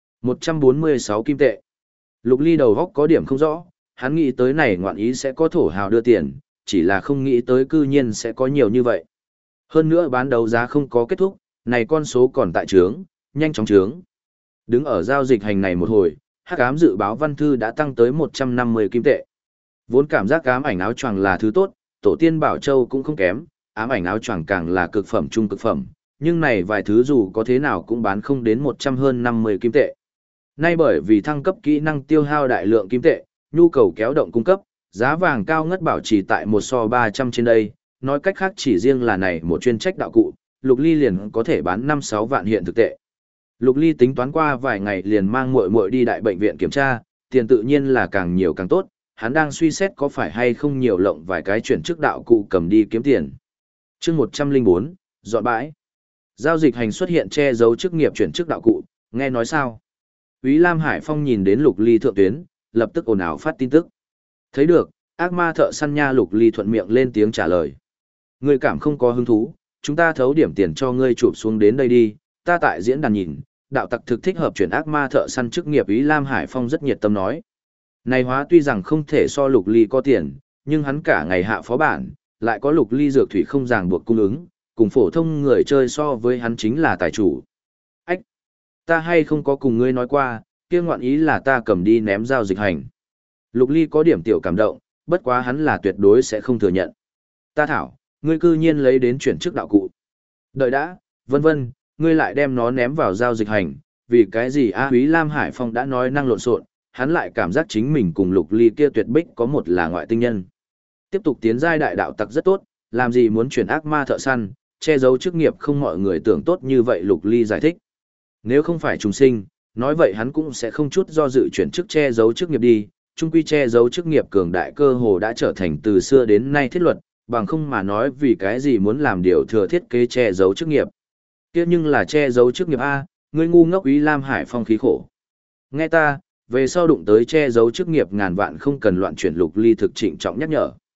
146 kim tệ. Lục Ly đầu góc có điểm không rõ, hắn nghĩ tới này ngoạn ý sẽ có thổ hào đưa tiền, chỉ là không nghĩ tới cư nhiên sẽ có nhiều như vậy. Hơn nữa bán đấu giá không có kết thúc, này con số còn tại trướng, nhanh chóng trướng. Đứng ở giao dịch hành này một hồi, hắc ám dự báo văn thư đã tăng tới 150 kim tệ. Vốn cảm giác ám ảnh áo choàng là thứ tốt, tổ tiên Bảo Châu cũng không kém, ám ảnh áo choàng càng là cực phẩm trung cực phẩm, nhưng này vài thứ dù có thế nào cũng bán không đến 100 hơn 50 kim tệ. Nay bởi vì thăng cấp kỹ năng tiêu hao đại lượng kim tệ, nhu cầu kéo động cung cấp, giá vàng cao ngất bảo trì tại 1 so 300 trên đây, nói cách khác chỉ riêng là này một chuyên trách đạo cụ, Lục Ly liền có thể bán 5-6 vạn hiện thực tệ. Lục Ly tính toán qua vài ngày liền mang muội muội đi đại bệnh viện kiểm tra, tiền tự nhiên là càng nhiều càng tốt, hắn đang suy xét có phải hay không nhiều lộng vài cái chuyển chức đạo cụ cầm đi kiếm tiền. Chương 104, dọn bãi. Giao dịch hành xuất hiện che giấu chức nghiệp chuyển chức đạo cụ, nghe nói sao? Úy Lam Hải Phong nhìn đến Lục Ly thượng tuyến, lập tức ồn ào phát tin tức. Thấy được, ác ma thợ săn nha. Lục Ly thuận miệng lên tiếng trả lời. Ngươi cảm không có hứng thú, chúng ta thấu điểm tiền cho ngươi chụp xuống đến đây đi, ta tại diễn đàn nhìn, đạo tặc thực thích hợp chuyển ác ma thợ săn chức nghiệp. Úy Lam Hải Phong rất nhiệt tâm nói. Này hóa tuy rằng không thể so Lục Ly có tiền, nhưng hắn cả ngày hạ phó bản, lại có Lục Ly dược thủy không ràng buộc cung ứng, cùng phổ thông người chơi so với hắn chính là tài chủ. Ách! Ta hay không có cùng ngươi nói qua, kia ngoạn ý là ta cầm đi ném giao dịch hành. Lục Ly có điểm tiểu cảm động, bất quá hắn là tuyệt đối sẽ không thừa nhận. Ta thảo, ngươi cư nhiên lấy đến chuyển chức đạo cụ. Đợi đã, vân vân, ngươi lại đem nó ném vào giao dịch hành, vì cái gì a? Úy Lam Hải Phong đã nói năng lộn xộn, hắn lại cảm giác chính mình cùng Lục Ly kia tuyệt bích có một là ngoại tinh nhân. Tiếp tục tiến giai đại đạo tặc rất tốt, làm gì muốn chuyển ác ma thợ săn, che giấu chức nghiệp không mọi người tưởng tốt như vậy. Lục Ly giải thích. Nếu không phải trùng sinh, nói vậy hắn cũng sẽ không chút do dự chuyển chức che giấu chức nghiệp đi, chung quy che giấu chức nghiệp cường đại cơ hồ đã trở thành từ xưa đến nay thiết luật, bằng không mà nói vì cái gì muốn làm điều thừa thiết kế che giấu chức nghiệp. Kia nhưng là che giấu chức nghiệp a, ngươi ngu ngốc. Úy Lam Hải Phong khí khổ. Nghe ta, về sau đụng tới che giấu chức nghiệp ngàn vạn không cần loạn chuyển. Lục Ly thực trịnh trọng nhắc nhở.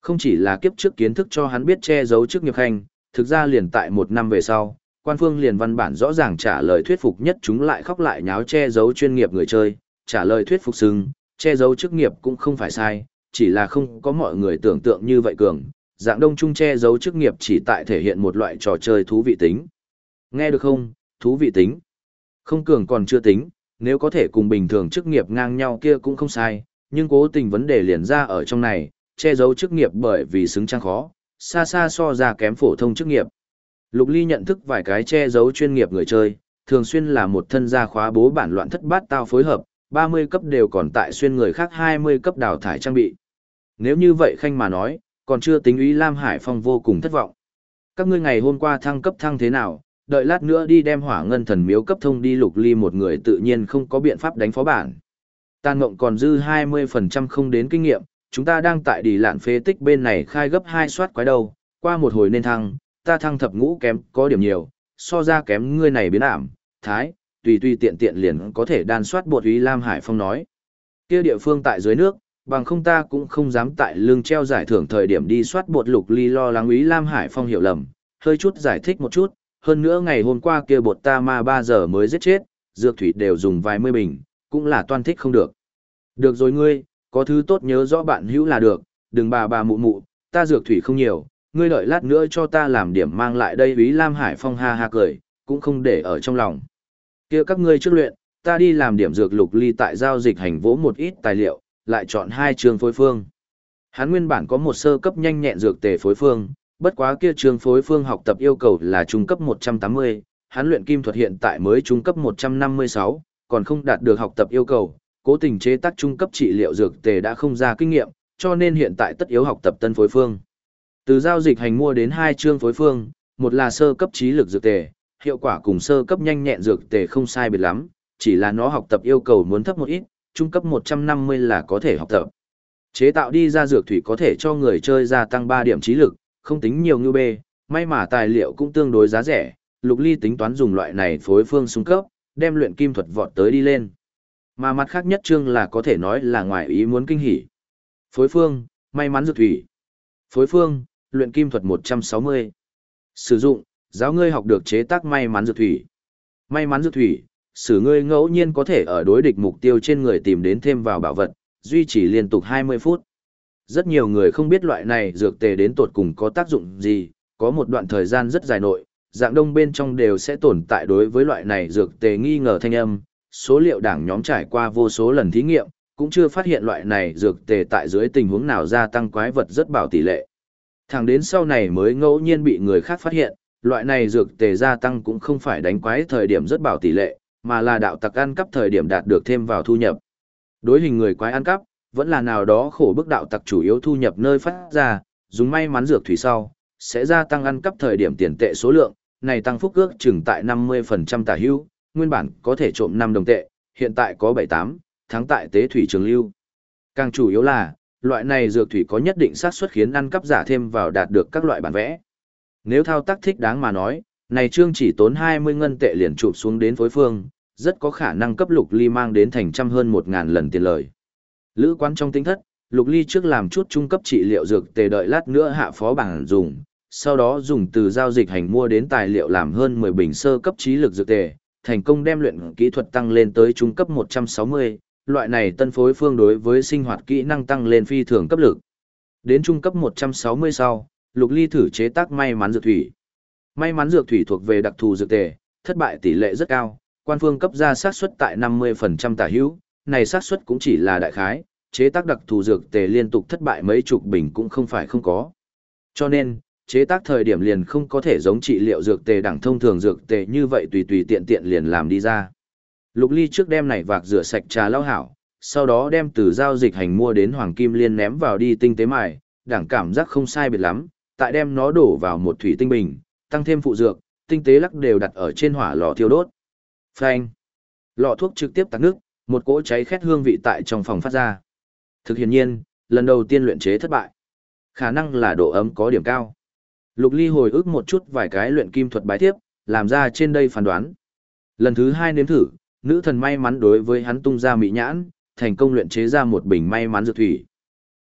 Không chỉ là kiếp trước kiến thức cho hắn biết che giấu chức nghiệp khanh, thực ra liền tại 1 năm về sau, quan phương liền văn bản rõ ràng trả lời thuyết phục nhất chúng lại khóc lại nháo che giấu chuyên nghiệp người chơi, trả lời thuyết phục sưng, che giấu chức nghiệp cũng không phải sai, chỉ là không có mọi người tưởng tượng như vậy cường, dạng đông trung che giấu chức nghiệp chỉ tại thể hiện một loại trò chơi thú vị tính. Nghe được không, thú vị tính. Không cường còn chưa tính, nếu có thể cùng bình thường chức nghiệp ngang nhau kia cũng không sai, nhưng cố tình vấn đề liền ra ở trong này, che giấu chức nghiệp bởi vì xứng trang khó, xa xa so ra kém phổ thông chức nghiệp. Lục Ly nhận thức vài cái che giấu chuyên nghiệp người chơi, thường xuyên là một thân gia khóa bố bản loạn thất bát tao phối hợp, 30 cấp đều còn tại xuyên người khác 20 cấp đào thải trang bị. Nếu như vậy khanh mà nói, còn chưa tính Úy Lam Hải Phong vô cùng thất vọng. Các ngươi ngày hôm qua thăng cấp thăng thế nào, đợi lát nữa đi đem Hỏa Ngân Thần Miếu cấp thông đi. Lục Ly một người tự nhiên không có biện pháp đánh phó bản. Tàn Mộng còn dư 20% không đến kinh nghiệm, chúng ta đang tại đi lạn phế tích bên này khai gấp 2 soát quái đầu, qua một hồi nên thăng, ta thăng thập ngũ kém có điểm nhiều, so ra kém ngươi này biến ảm, thái, tùy tiện tiện liền có thể đan soát bột. Úy Lam Hải Phong nói. Kia địa phương tại dưới nước, bằng không ta cũng không dám tại lưng treo giải thưởng thời điểm đi soát bột. Lục Ly lo lắng Úy Lam Hải Phong hiểu lầm, hơi chút giải thích một chút, hơn nữa ngày hôm qua kia bột ta ma 3 giờ mới giết chết, dược thủy đều dùng vài mươi bình, cũng là toan thích không được. Được rồi ngươi, có thứ tốt nhớ rõ bạn hữu là được, đừng bà mụ mụ, ta dược thủy không nhiều, ngươi đợi lát nữa cho ta làm điểm mang lại đây. Úy Lam Hải Phong ha ha cười, cũng không để ở trong lòng. Kia các ngươi trước luyện, ta đi làm điểm dược. Lục Ly tại giao dịch hành vỗ một ít tài liệu, lại chọn 2 trường phối phương. Hắn nguyên bản có một sơ cấp nhanh nhẹn dược tề phối phương, bất quá kia trường phối phương học tập yêu cầu là trung cấp 180, hắn luyện kim thuật hiện tại mới trung cấp 156, còn không đạt được học tập yêu cầu, cố tình chế tác trung cấp trị liệu dược tề đã không ra kinh nghiệm, cho nên hiện tại tất yếu học tập tân phối phương. Từ giao dịch hành mua đến 2 chương phối phương, một là sơ cấp trí lực dược tề, hiệu quả cùng sơ cấp nhanh nhẹn dược tề không sai biệt lắm, chỉ là nó học tập yêu cầu muốn thấp một ít, trung cấp 150 là có thể học tập. Chế tạo đi ra dược thủy có thể cho người chơi gia tăng 3 điểm trí lực, không tính nhiều như bê, may mà tài liệu cũng tương đối giá rẻ, Lục Ly tính toán dùng loại này phối phương xung cấp, đem luyện kim thuật vọt tới đi lên. Mà mặt khác nhất chương là có thể nói là ngoài ý muốn kinh hỉ. Phối phương, may mắn dược thủy. Phối phương, luyện kim thuật 160. Sử dụng, giáo ngươi học được chế tác may mắn dược thủy. May mắn dược thủy, sử ngươi ngẫu nhiên có thể ở đối địch mục tiêu trên người tìm đến thêm vào bảo vật, duy trì liên tục 20 phút. Rất nhiều người không biết loại này dược tề đến tột cùng có tác dụng gì, có một đoạn thời gian rất dài nội, dạng đông bên trong đều sẽ tồn tại đối với loại này dược tề nghi ngờ thanh âm, số liệu đảng nhóm trải qua vô số lần thí nghiệm, cũng chưa phát hiện loại này dược tề tại dưới tình huống nào gia tăng quái vật rất bảo tỷ lệ. Thẳng đến sau này mới ngẫu nhiên bị người khác phát hiện, loại này dược tề gia tăng cũng không phải đánh quái thời điểm rất bảo tỷ lệ, mà là đạo tặc ăn cắp thời điểm đạt được thêm vào thu nhập. Đối hình người quái ăn cắp, vẫn là nào đó khổ bức đạo tặc chủ yếu thu nhập nơi phát ra, dùng may mắn dược thủy sau, sẽ gia tăng ăn cắp thời điểm tiền tệ số lượng, này tăng phúc ước chừng tại 50% tả hữu, nguyên bản có thể trộm 5 đồng tệ, hiện tại có 7-8, thắng tại tế thủy trường lưu. Càng chủ yếu là, loại này dược thủy có nhất định xác suất khiến ăn cắp giả thêm vào đạt được các loại bản vẽ. Nếu thao tác thích đáng mà nói, này chương chỉ tốn 20 ngân tệ liền chụp xuống đến phối phương, rất có khả năng cấp Lục Ly mang đến thành trăm hơn 1.000 lần tiền lời. Lữ quán trong tinh thất, Lục Ly trước làm chút trung cấp trị liệu dược tề đợi lát nữa hạ phó bảng dùng, sau đó dùng từ giao dịch hành mua đến tài liệu làm hơn 10 bình sơ cấp trí lực dược tề, thành công đem luyện kỹ thuật tăng lên tới trung cấp 160, loại này tân phối phương đối với sinh hoạt kỹ năng tăng lên phi thường cấp lực. Đến trung cấp 160 sau, Lục Ly thử chế tác may mắn dược thủy. May mắn dược thủy thuộc về đặc thù dược tề, thất bại tỷ lệ rất cao, quan phương cấp ra xác suất tại 50% tả hữu, này xác suất cũng chỉ là đại khái, chế tác đặc thù dược tề liên tục thất bại mấy chục bình cũng không phải không có. Cho nên, chế tác thời điểm liền không có thể giống trị liệu dược tề đẳng thông thường dược tề như vậy tùy tiện liền làm đi ra. Lục Ly trước đem này vạc rửa sạch trà lau hảo, sau đó đem từ giao dịch hành mua đến hoàng kim liên ném vào đi tinh tế mài, đẳng cảm giác không sai biệt lắm, tại đem nó đổ vào một thủy tinh bình, tăng thêm phụ dược, tinh tế lắc đều đặt ở trên hỏa lò thiêu đốt. Phanh. Lọ thuốc trực tiếp tắc nước, một cỗ cháy khét hương vị tại trong phòng phát ra. Thực hiện nhiên, lần đầu tiên luyện chế thất bại. Khả năng là độ ấm có điểm cao. Lục Ly hồi ức một chút vài cái luyện kim thuật bái thiếp, làm ra trên đây phán đoán. Lần thứ 2 nếm thử, nữ thần may mắn đối với hắn tung ra mỹ nhãn, thành công luyện chế ra một bình may mắn dược thủy.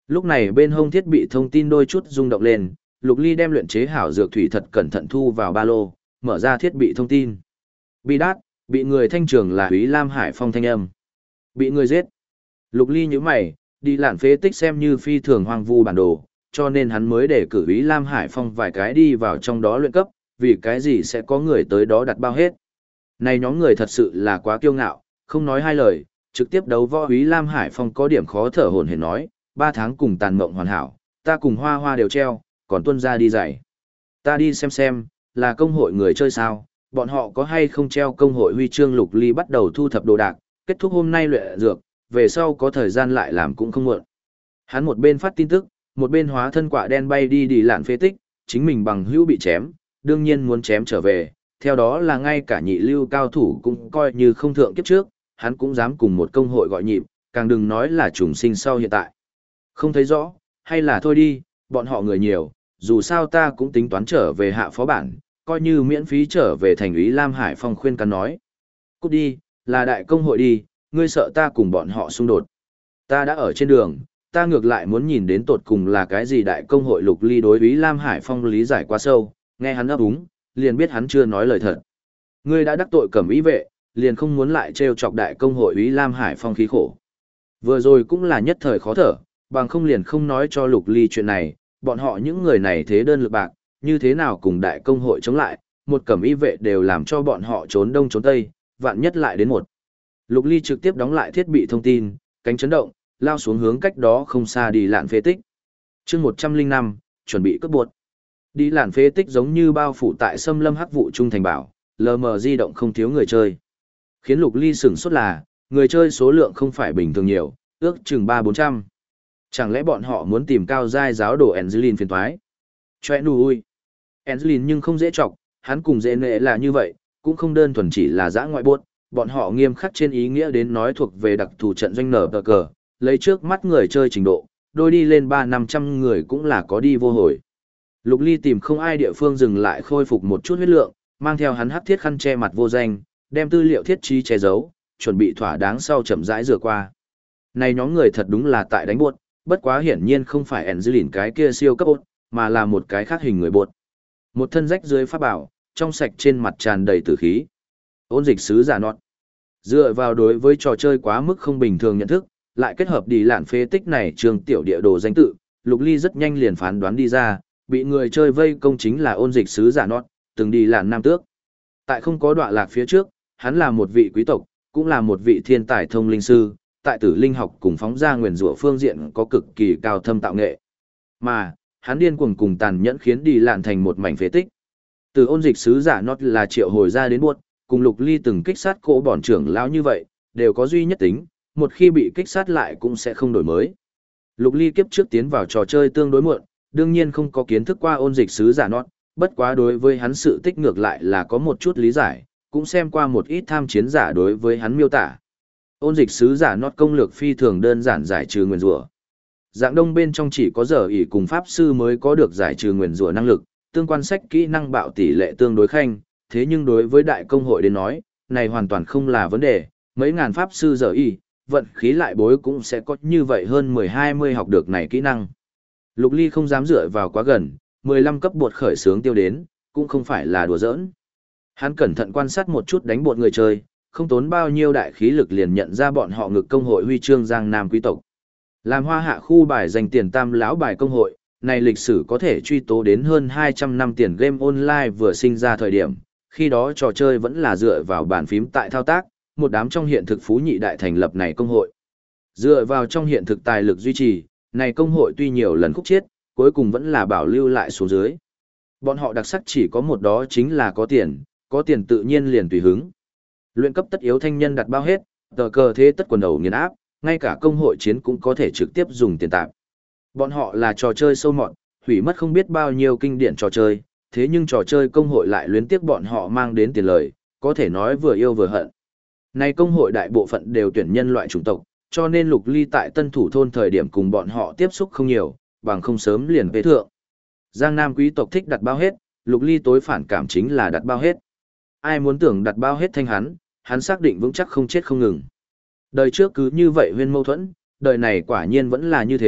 Lúc này bên hông thiết bị thông tin đôi chút rung động lên, Lục Ly đem luyện chế hảo dược thủy thật cẩn thận thu vào ba lô, mở ra thiết bị thông tin. Bi đát, bị người thanh trường là Úy Lam Hải Phong thanh âm. Bị người giết. Lục Ly nhíu mày, đi lạn phế tích xem như phi thường hoang vu bản đồ, cho nên hắn mới để cử Úy Lam Hải Phong vài cái đi vào trong đó luyện cấp, vì cái gì sẽ có người tới đó đặt bao hết. Này nhóm người thật sự là quá kiêu ngạo, không nói hai lời, trực tiếp đấu võ Úy Lam Hải Phong có điểm khó thở hổn hển nói, 3 tháng cùng tàn mộng hoàn hảo, ta cùng hoa hoa đều treo, còn tuân ra đi dạy. Ta đi xem, là công hội người chơi sao, bọn họ có hay không treo công hội huy chương. Lục Ly bắt đầu thu thập đồ đạc, kết thúc hôm nay luyện dược, về sau có thời gian lại làm cũng không muộn. Hắn một bên phát tin tức, một bên hóa thân quả đen bay đi lạn phế tích, chính mình bằng hữu bị chém, đương nhiên muốn chém trở về, theo đó là ngay cả nhị lưu cao thủ cũng coi như không thượng kiếp trước, hắn cũng dám cùng một công hội gọi nhịp, càng đừng nói là trùng sinh sau hiện tại. Không thấy rõ, hay là thôi đi, bọn họ người nhiều, dù sao ta cũng tính toán trở về hạ phó bản, coi như miễn phí trở về thành úy Lam Hải Phong khuyên can nói. Cút đi, là đại công hội đi, ngươi sợ ta cùng bọn họ xung đột. Ta đã ở trên đường, ta ngược lại muốn nhìn đến tột cùng là cái gì đại công hội. Lục Ly đối úy Lam Hải Phong lý giải quá sâu, nghe hắn ấp úng, liền biết hắn chưa nói lời thật. Ngươi đã đắc tội Cẩm Ý vệ, liền không muốn lại trêu chọc đại công hội úy Lam Hải Phong khí khổ. Vừa rồi cũng là nhất thời khó thở, bằng không liền không nói cho Lục Ly chuyện này, bọn họ những người này thế đơn lực bạc, như thế nào cùng đại công hội chống lại, một Cẩm Y vệ đều làm cho bọn họ trốn đông trốn tây, vạn nhất lại đến một. Lục Ly trực tiếp đóng lại thiết bị thông tin, cánh chấn động, lao xuống hướng cách đó không xa đi lạn phế tích. Chương 105, chuẩn bị cướp bột. Đi lạn phế tích giống như bao phủ tại xâm lâm hắc vụ trung thành bảo, lờ mờ di động không thiếu người chơi. Khiến Lục Ly sửng sốt là, người chơi số lượng không phải bình thường nhiều, ước chừng 300-400. Chẳng lẽ bọn họ muốn tìm cao giai giáo đồ Angeline phiền toái? Choe nù ui. Angeline nhưng không dễ chọc, hắn cùng dễ nệ là như vậy, cũng không đơn thuần chỉ là dã ngoại buốt, bọn họ nghiêm khắc trên ý nghĩa đến nói thuộc về đặc thù trận doanh nở cờ, lấy trước mắt người chơi trình độ, đôi đi lên 300-500 người cũng là có đi vô hồi. Lục Ly tìm không ai địa phương dừng lại khôi phục một chút huyết lượng, mang theo hắn hắc thiết khăn che mặt vô danh, đem tư liệu thiết trí che giấu, chuẩn bị thỏa đáng sau chậm rãi rửa qua. Này nhóm người thật đúng là tại đánh buốt, bất quá hiển nhiên không phải Angeline cái kia siêu cấp ốt, mà là một cái khác hình người bột. Một thân rách dưới pháp bảo, trong sạch trên mặt tràn đầy tử khí. Ôn dịch sứ giả nọt. Dựa vào đối với trò chơi quá mức không bình thường nhận thức, lại kết hợp đi lạn phế tích này trường tiểu địa đồ danh tự, Lục Ly rất nhanh liền phán đoán đi ra, bị người chơi vây công chính là ôn dịch sứ giả nọt, từng đi lạn nam tước. Tại không có đọa lạc phía trước, hắn là một vị quý tộc, cũng là một vị thiên tài thông linh sư, tại tử linh học cùng phóng ra nguyền rủa phương diện có cực kỳ cao thâm tạo nghệ. Mà, hắn điên cuồng cùng tàn nhẫn khiến đi lạn thành một mảnh phế tích. Từ ôn dịch sứ giả nọt là triệu hồi ra đến buốt, cùng Lục Ly từng kích sát cỗ bòn trưởng lão như vậy, đều có duy nhất tính, một khi bị kích sát lại cũng sẽ không đổi mới. Lục Ly kiếp trước tiến vào trò chơi tương đối muộn, đương nhiên không có kiến thức qua ôn dịch sứ giả nọt, bất quá đối với hắn sự tích ngược lại là có một chút lý giải, cũng xem qua một ít tham chiến giả đối với hắn miêu tả. Ôn dịch sứ giả nọt công lược phi thường đơn giản giải trừ nguyền rủa. Dạng đông bên trong chỉ có giờ ỷ cùng pháp sư mới có được giải trừ nguyền rủa năng lực, tương quan sách kỹ năng bạo tỷ lệ tương đối khanh, thế nhưng đối với đại công hội đến nói, này hoàn toàn không là vấn đề, mấy ngàn pháp sư giờ ỷ, vận khí lại bối cũng sẽ có như vậy hơn 10-20 học được này kỹ năng. Lục Ly không dám dựa vào quá gần, 15 cấp bột khởi sướng tiêu đến, cũng không phải là đùa giỡn. Hắn cẩn thận quan sát một chút đánh bột người chơi, không tốn bao nhiêu đại khí lực liền nhận ra bọn họ ngực công hội huy chương Giang Nam quý tộc. Làm hoa hạ khu bài dành tiền tam lão bài công hội, này lịch sử có thể truy tố đến hơn 200 năm tiền game online vừa sinh ra thời điểm, khi đó trò chơi vẫn là dựa vào bàn phím tại thao tác, một đám trong hiện thực phú nhị đại thành lập này công hội. Dựa vào trong hiện thực tài lực duy trì, này công hội tuy nhiều lần khúc chiết, cuối cùng vẫn là bảo lưu lại xuống dưới. Bọn họ đặc sắc chỉ có một đó chính là có tiền tự nhiên liền tùy hứng. Luyện cấp tất yếu thanh nhân đặt bao hết, tờ cờ thế tất quần đầu nghiền áp, ngay cả công hội chiến cũng có thể trực tiếp dùng tiền tạp. Bọn họ là trò chơi sâu mọt, hủy mất không biết bao nhiêu kinh điển trò chơi, thế nhưng trò chơi công hội lại luyến tiếc bọn họ mang đến tiền lời, có thể nói vừa yêu vừa hận. Này công hội đại bộ phận đều tuyển nhân loại chủng tộc, cho nên Lục Ly tại Tân Thủ thôn thời điểm cùng bọn họ tiếp xúc không nhiều, bằng không sớm liền về thượng. Giang Nam quý tộc thích đặt bao hết, Lục Ly tối phản cảm chính là đặt bao hết. Ai muốn tưởng đặt bao hết thanh hắn xác định vững chắc không chết không ngừng. Đời trước cứ như vậy huyên mâu thuẫn, đời này quả nhiên vẫn là như thế,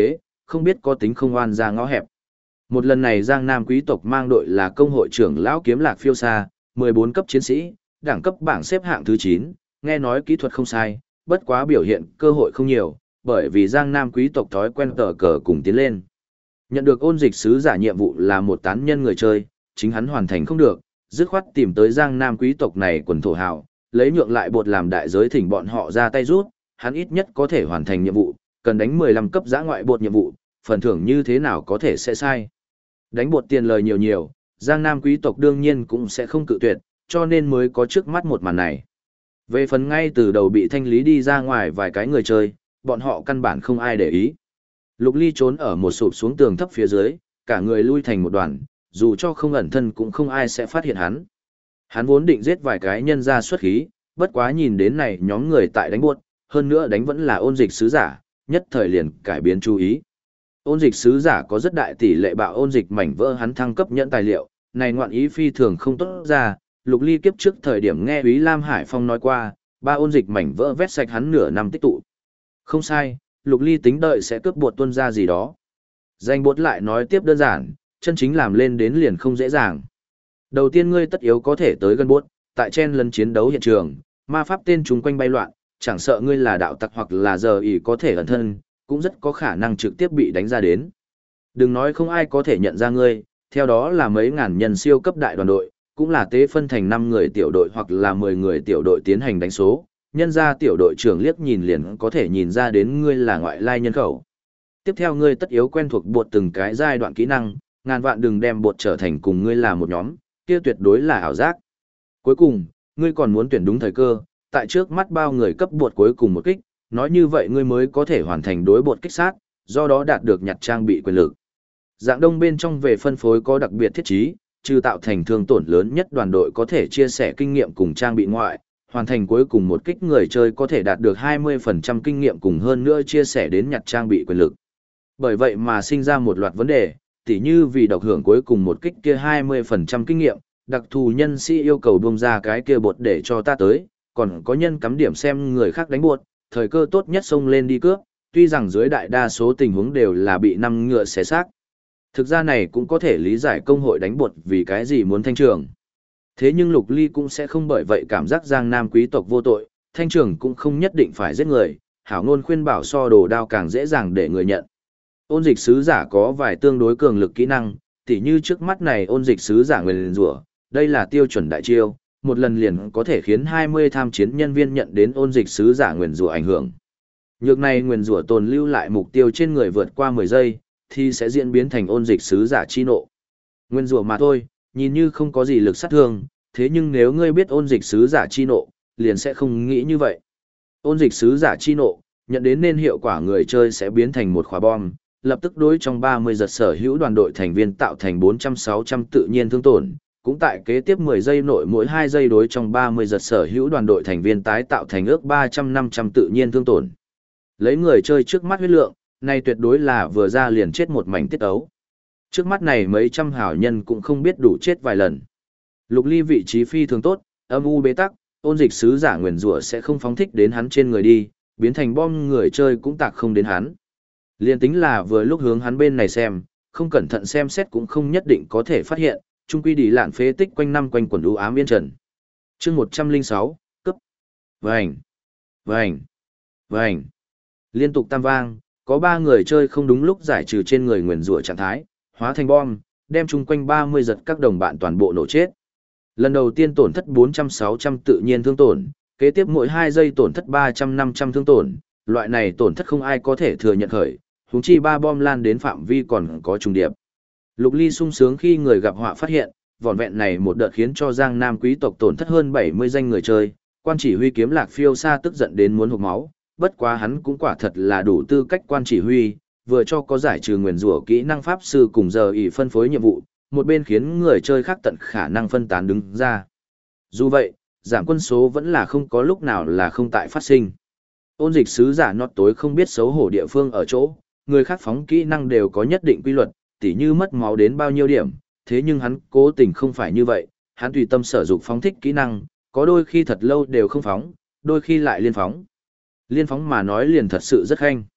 không biết có tính không oan ra ngõ hẹp. Một lần này Giang Nam quý tộc mang đội là công hội trưởng lão Kiếm Lạc Phiêu Sa, 14 cấp chiến sĩ, đẳng cấp bảng xếp hạng thứ 9, nghe nói kỹ thuật không sai, bất quá biểu hiện cơ hội không nhiều, bởi vì Giang Nam quý tộc thói quen tờ cờ cùng tiến lên. Nhận được ôn dịch sứ giả nhiệm vụ là một tán nhân người chơi, chính hắn hoàn thành không được, dứt khoát tìm tới Giang Nam quý tộc này quần thổ hào, lấy nhượng lại bột làm đại giới thỉnh bọn họ ra tay rút, hắn ít nhất có thể hoàn thành nhiệm vụ, cần đánh 15 cấp giã ngoại bột nhiệm vụ, phần thưởng như thế nào có thể sẽ sai. Đánh bột tiền lời nhiều, Giang Nam quý tộc đương nhiên cũng sẽ không cự tuyệt, cho nên mới có trước mắt một màn này. Về phần ngay từ đầu bị thanh lý đi ra ngoài vài cái người chơi, bọn họ căn bản không ai để ý. Lục Ly trốn ở một sụp xuống tường thấp phía dưới, cả người lui thành một đoàn, dù cho không ẩn thân cũng không ai sẽ phát hiện hắn. Hắn vốn định giết vài cái nhân ra xuất khí, bất quá nhìn đến này nhóm người tại đánh buốt, hơn nữa đánh vẫn là ôn dịch sứ giả, nhất thời liền cải biến chú ý. Ôn dịch sứ giả có rất đại tỷ lệ bạo ôn dịch mảnh vỡ hắn thăng cấp nhẫn tài liệu, này ngoạn ý phi thường không tốt ra, Lục Ly kiếp trước thời điểm nghe Úy Lam Hải Phong nói qua, 3 ôn dịch mảnh vỡ vét sạch hắn nửa năm tích tụ. Không sai, Lục Ly tính đợi sẽ cướp bột tuân ra gì đó. Danh bột lại nói tiếp đơn giản, chân chính làm lên đến liền không dễ dàng. Đầu tiên ngươi tất yếu có thể tới gần bốt, tại chen lấn chiến đấu hiện trường, ma pháp tên chúng quanh bay loạn, chẳng sợ ngươi là đạo tặc hoặc là giờ ỷ có thể ẩn thân, cũng rất có khả năng trực tiếp bị đánh ra đến. Đừng nói không ai có thể nhận ra ngươi, theo đó là mấy ngàn nhân siêu cấp đại đoàn đội, cũng là tế phân thành 5 người tiểu đội hoặc là 10 người tiểu đội tiến hành đánh số, nhân ra tiểu đội trưởng liếc nhìn liền có thể nhìn ra đến ngươi là ngoại lai nhân khẩu. Tiếp theo ngươi tất yếu quen thuộc bột từng cái giai đoạn kỹ năng, ngàn vạn đừng đem bột trở thành cùng ngươi là một nhóm, kia tuyệt đối là ảo giác. Cuối cùng, ngươi còn muốn tuyển đúng thời cơ, tại trước mắt bao người cấp bột cuối cùng một kích, nói như vậy ngươi mới có thể hoàn thành đối bột kích sát, do đó đạt được nhặt trang bị quyền lực. Dạng đông bên trong về phân phối có đặc biệt thiết trí, trừ tạo thành thương tổn lớn nhất đoàn đội có thể chia sẻ kinh nghiệm cùng trang bị ngoại, hoàn thành cuối cùng một kích người chơi có thể đạt được 20% kinh nghiệm cùng hơn nữa chia sẻ đến nhặt trang bị quyền lực. Bởi vậy mà sinh ra một loạt vấn đề, tỉ như vì độc hưởng cuối cùng một kích kia 20% kinh nghiệm, đặc thù nhân sĩ yêu cầu buông ra cái kia bột để cho ta tới, còn có nhân cắm điểm xem người khác đánh bột, thời cơ tốt nhất xông lên đi cướp, tuy rằng dưới đại đa số tình huống đều là bị năm ngựa xé xác. Thực ra này cũng có thể lý giải công hội đánh bột vì cái gì muốn thanh trường. Thế nhưng Lục Ly cũng sẽ không bởi vậy cảm giác Giang Nam quý tộc vô tội, thanh trường cũng không nhất định phải giết người, hảo ngôn khuyên bảo so đồ đao càng dễ dàng để người nhận. Ôn dịch sứ giả có vài tương đối cường lực kỹ năng, tỉ như trước mắt này ôn dịch sứ giả nguyền rủa, đây là tiêu chuẩn đại chiêu, một lần liền có thể khiến 20 tham chiến nhân viên nhận đến ôn dịch sứ giả nguyền rủa ảnh hưởng. Nhược này nguyền rủa tồn lưu lại mục tiêu trên người vượt qua 10 giây, thì sẽ diễn biến thành ôn dịch sứ giả chi nộ. Nguyền rủa mà thôi, nhìn như không có gì lực sát thương, thế nhưng nếu ngươi biết ôn dịch sứ giả chi nộ, liền sẽ không nghĩ như vậy. Ôn dịch sứ giả chi nộ, nhận đến nên hiệu quả người chơi sẽ biến thành một quả bom, lập tức đối trong 30 giật sở hữu đoàn đội thành viên tạo thành 400-600 tự nhiên thương tổn, cũng tại kế tiếp 10 giây nội mỗi 2 giây đối trong 30 giật sở hữu đoàn đội thành viên tái tạo thành ước 300-500 tự nhiên thương tổn. Lấy người chơi trước mắt huyết lượng, này tuyệt đối là vừa ra liền chết một mảnh tiết ấu. Trước mắt này mấy trăm hảo nhân cũng không biết đủ chết vài lần. Lục Ly vị trí phi thường tốt, âm u bế tắc, ôn dịch sứ giả nguyền rủa sẽ không phóng thích đến hắn trên người đi, biến thành bom người chơi cũng tạc không đến hắn. Liên tính là vừa lúc hướng hắn bên này xem, không cẩn thận xem xét cũng không nhất định có thể phát hiện, chung quy đi lạn phế tích quanh năm quanh quần u ám yên trần. Chương 106, cấp. Vành, vành, vành. Liên tục tam vang, có 3 người chơi không đúng lúc giải trừ trên người nguyền rủa trạng thái, hóa thành bom, đem chung quanh 30 giật các đồng bạn toàn bộ nổ chết. Lần đầu tiên tổn thất 400-600 tự nhiên thương tổn, kế tiếp mỗi 2 giây tổn thất 300-500 thương tổn, loại này tổn thất không ai có thể thừa nhận khởi, huống chi 3 bom lan đến phạm vi còn có trùng điệp. Lục Ly sung sướng khi người gặp họa phát hiện, vỏn vẹn này một đợt khiến cho Giang Nam quý tộc tổn thất hơn 70 danh người chơi, quan chỉ huy Kiếm Lạc Phiêu Sa tức giận đến muốn hộc máu, bất quá hắn cũng quả thật là đủ tư cách quan chỉ huy, vừa cho có giải trừ nguyền rủa kỹ năng pháp sư cùng giờ ỷ phân phối nhiệm vụ, một bên khiến người chơi khác tận khả năng phân tán đứng ra. Dù vậy, giảm quân số vẫn là không có lúc nào là không tại phát sinh. Ôn dịch sứ giả nót tối không biết xấu hổ địa phương ở chỗ, người khác phóng kỹ năng đều có nhất định quy luật, tỉ như mất máu đến bao nhiêu điểm, thế nhưng hắn cố tình không phải như vậy, hắn tùy tâm sở dục phóng thích kỹ năng, có đôi khi thật lâu đều không phóng, đôi khi lại liên phóng. Liên phóng mà nói liền thật sự rất khanh.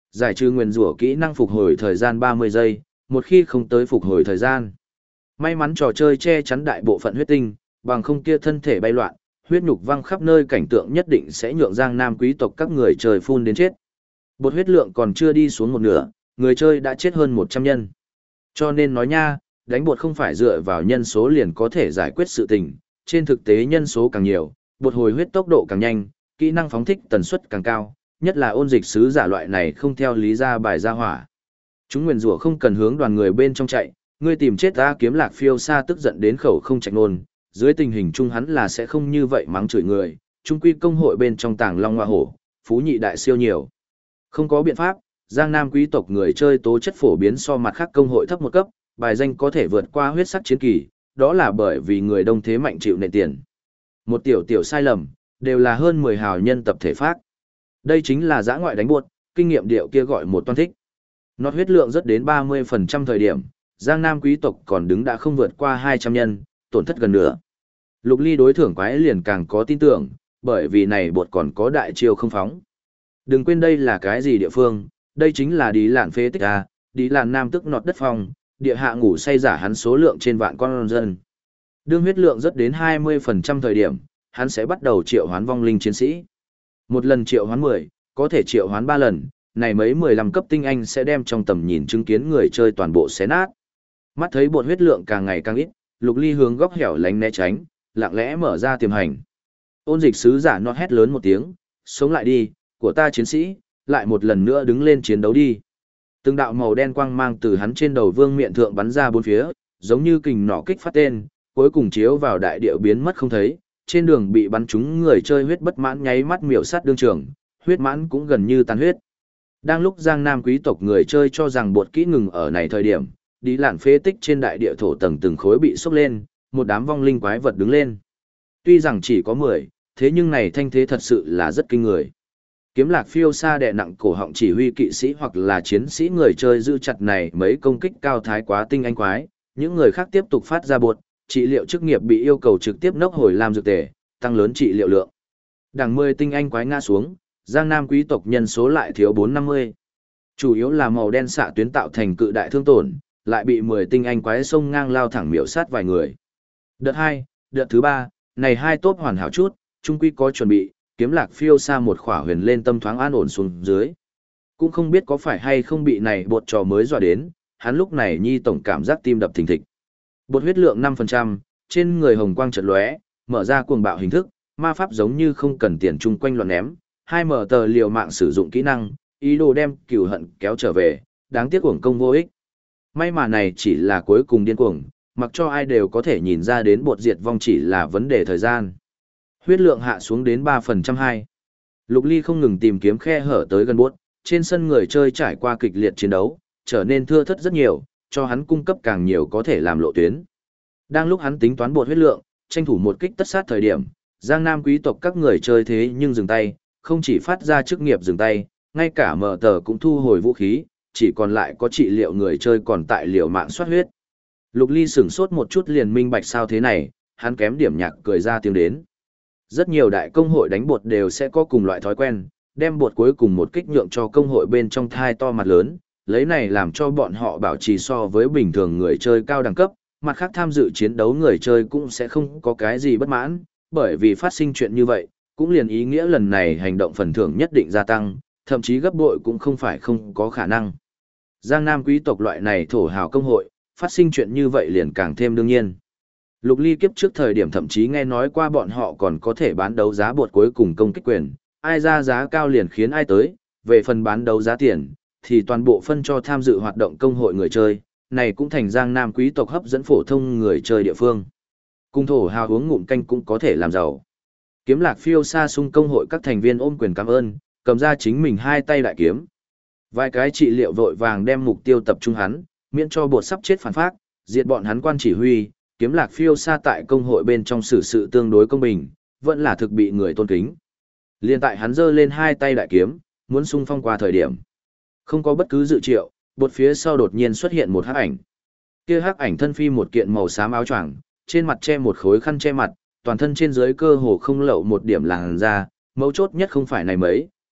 Giải trừ nguyền rủa kỹ năng phục hồi thời gian 30 giây, một khi không tới phục hồi thời gian. May mắn trò chơi che chắn đại bộ phận huyết tinh, bằng không kia thân thể bay loạn, huyết nhục văng khắp nơi cảnh tượng nhất định sẽ nhượng Giang Nam quý tộc các người chơi phun đến chết. Bột huyết lượng còn chưa đi xuống một nửa, người chơi đã chết hơn 100 nhân. Cho nên nói nha, đánh bột không phải dựa vào nhân số liền có thể giải quyết sự tình, trên thực tế nhân số càng nhiều, bột hồi huyết tốc độ càng nhanh, kỹ năng phóng thích tần suất càng cao, nhất là ôn dịch sứ giả loại này không theo lý ra bài ra hỏa. Chúng nguyền rủa không cần hướng đoàn người bên trong chạy, ngươi tìm chết ta kiếm lạc phiêu xa tức giận đến khẩu không trạch nôn, dưới tình hình chung hắn là sẽ không như vậy mắng chửi người, chung quy công hội bên trong tàng long hoa hổ, phú nhị đại siêu nhiều. Không có biện pháp, Giang Nam quý tộc người chơi tố chất phổ biến so mặt khác công hội thấp một cấp, bài danh có thể vượt qua huyết sắc chiến kỳ, đó là bởi vì người đông thế mạnh chịu nệ tiền. Một tiểu sai lầm, đều là hơn 10 hào nhân tập thể phát. Đây chính là giã ngoại đánh buột, kinh nghiệm điệu kia gọi một toan thích. Nọt huyết lượng rất đến 30% thời điểm, Giang Nam quý tộc còn đứng đã không vượt qua 200 nhân, tổn thất gần nửa. Lục Ly đối thưởng quái liền càng có tin tưởng, bởi vì này bột còn có đại chiêu không phóng. Đừng quên đây là cái gì địa phương, đây chính là đi lạn phế tích A, đi lạn nam tức nọt đất phong, địa hạ ngủ say giả hắn số lượng trên vạn con dân. Đương huyết lượng rất đến 20% thời điểm, hắn sẽ bắt đầu triệu hoán vong linh chiến sĩ. Một lần triệu hoán 10, có thể triệu hoán 3 lần, này mấy 15 cấp tinh anh sẽ đem trong tầm nhìn chứng kiến người chơi toàn bộ xé nát. Mắt thấy bột huyết lượng càng ngày càng ít, Lục Ly hướng góc hẻo lánh né tránh, lặng lẽ mở ra tiềm hành. Ôn dịch sứ giả nó hét lớn một tiếng, sống lại đi, của ta chiến sĩ, lại một lần nữa đứng lên chiến đấu đi. Từng đạo màu đen quang mang từ hắn trên đầu vương miện thượng bắn ra bốn phía, giống như kình nỏ kích phát tên, cuối cùng chiếu vào đại địa biến mất không thấy, trên đường bị bắn trúng người chơi huyết bất mãn nháy mắt miểu sát đương trường, huyết mãn cũng gần như tan huyết. Đang lúc Giang Nam quý tộc người chơi cho rằng bột kỹ ngừng ở này thời điểm, đi lạn phế tích trên đại địa thổ tầng từng khối bị sốc lên, một đám vong linh quái vật đứng lên. Tuy rằng chỉ có 10, thế nhưng này thanh thế thật sự là rất kinh người. Kiếm lạc phiêu xa đè nặng cổ họng chỉ huy kỵ sĩ hoặc là chiến sĩ người chơi giữ chặt này mấy công kích cao thái quá tinh anh quái, những người khác tiếp tục phát ra bột, trị liệu chức nghiệp bị yêu cầu trực tiếp nốc hồi làm dược tề, tăng lớn trị liệu lượng. Đằng 10 tinh anh quái ngã xuống, Giang Nam quý tộc nhân số lại thiếu 450. Chủ yếu là màu đen xạ tuyến tạo thành cự đại thương tổn, lại bị 10 tinh anh quái xông ngang lao thẳng miểu sát vài người. Đợt 2, đợt thứ 3, này hai tốt hoàn hảo chút, trung quy có chuẩn bị, kiếm lạc phiêu xa một khỏa huyền lên tâm thoáng an ổn xuống dưới. Cũng không biết có phải hay không bị này bột trò mới dọa đến, hắn lúc này nhi tổng cảm giác tim đập thình thịch. Bột huyết lượng 5%, trên người hồng quang chợt lóe, mở ra cuồng bạo hình thức, ma pháp giống như không cần tiền chung quanh loạn ném, hai mở tờ liều mạng sử dụng kỹ năng, ý đồ đem cừu hận kéo trở về, đáng tiếc uổng công vô ích. May mà này chỉ là cuối cùng điên cuồng, mặc cho ai đều có thể nhìn ra đến bột diệt vong chỉ là vấn đề thời gian. Huyết lượng hạ xuống đến 3% 2. Lục Ly không ngừng tìm kiếm khe hở tới gần bột, trên sân người chơi trải qua kịch liệt chiến đấu, trở nên thưa thớt rất nhiều, cho hắn cung cấp càng nhiều có thể làm lộ tuyến. Đang lúc hắn tính toán bột huyết lượng, tranh thủ một kích tất sát thời điểm, Giang Nam quý tộc các người chơi thế nhưng dừng tay, không chỉ phát ra chức nghiệp dừng tay, ngay cả mở tờ cũng thu hồi vũ khí, chỉ còn lại có trị liệu người chơi còn tại liều mạng soát huyết. Lục Ly sửng sốt một chút liền minh bạch sao thế này, hắn kém điểm nhạc cười ra tiếng đến. Rất nhiều đại công hội đánh bột đều sẽ có cùng loại thói quen, đem bột cuối cùng một kích nhượng cho công hội bên trong thai to mặt lớn, lấy này làm cho bọn họ bảo trì so với bình thường người chơi cao đẳng cấp, mặt khác tham dự chiến đấu người chơi cũng sẽ không có cái gì bất mãn, bởi vì phát sinh chuyện như vậy, cũng liền ý nghĩa lần này hành động phần thưởng nhất định gia tăng, thậm chí gấp bội cũng không phải không có khả năng. Giang Nam quý tộc loại này thổ hào công hội, phát sinh chuyện như vậy liền càng thêm đương nhiên. Lục Ly kiếp trước thời điểm thậm chí nghe nói qua bọn họ còn có thể bán đấu giá bột cuối cùng công kích quyền, ai ra giá cao liền khiến ai tới, về phần bán đấu giá tiền, thì toàn bộ phân cho tham dự hoạt động công hội người chơi, này cũng thành Giang Nam quý tộc hấp dẫn phổ thông người chơi địa phương. Cung thổ hào uống ngụm canh cũng có thể làm giàu. Kiếm lạc phiêu xa xung công hội các thành viên ôm quyền cảm ơn, cầm ra chính mình hai tay đại kiếm. Vài cái trị liệu vội vàng đem mục tiêu tập trung hắn, miễn cho bột sắp chết phản phát, diệt bọn hắn quan chỉ huy, kiếm lạc phiêu xa tại công hội bên trong xử sự tương đối công bình, vẫn là thực bị người tôn kính. Liên tại hắn giơ lên hai tay đại kiếm, muốn xung phong qua thời điểm. Không có bất cứ dự triệu, bột phía sau đột nhiên xuất hiện một hắc ảnh. Kia hắc ảnh thân phi một kiện màu xám áo choàng, trên mặt che một khối khăn che mặt, toàn thân trên dưới cơ hồ không lậu một điểm làn da, mấu chốt nhất không phải này mấy,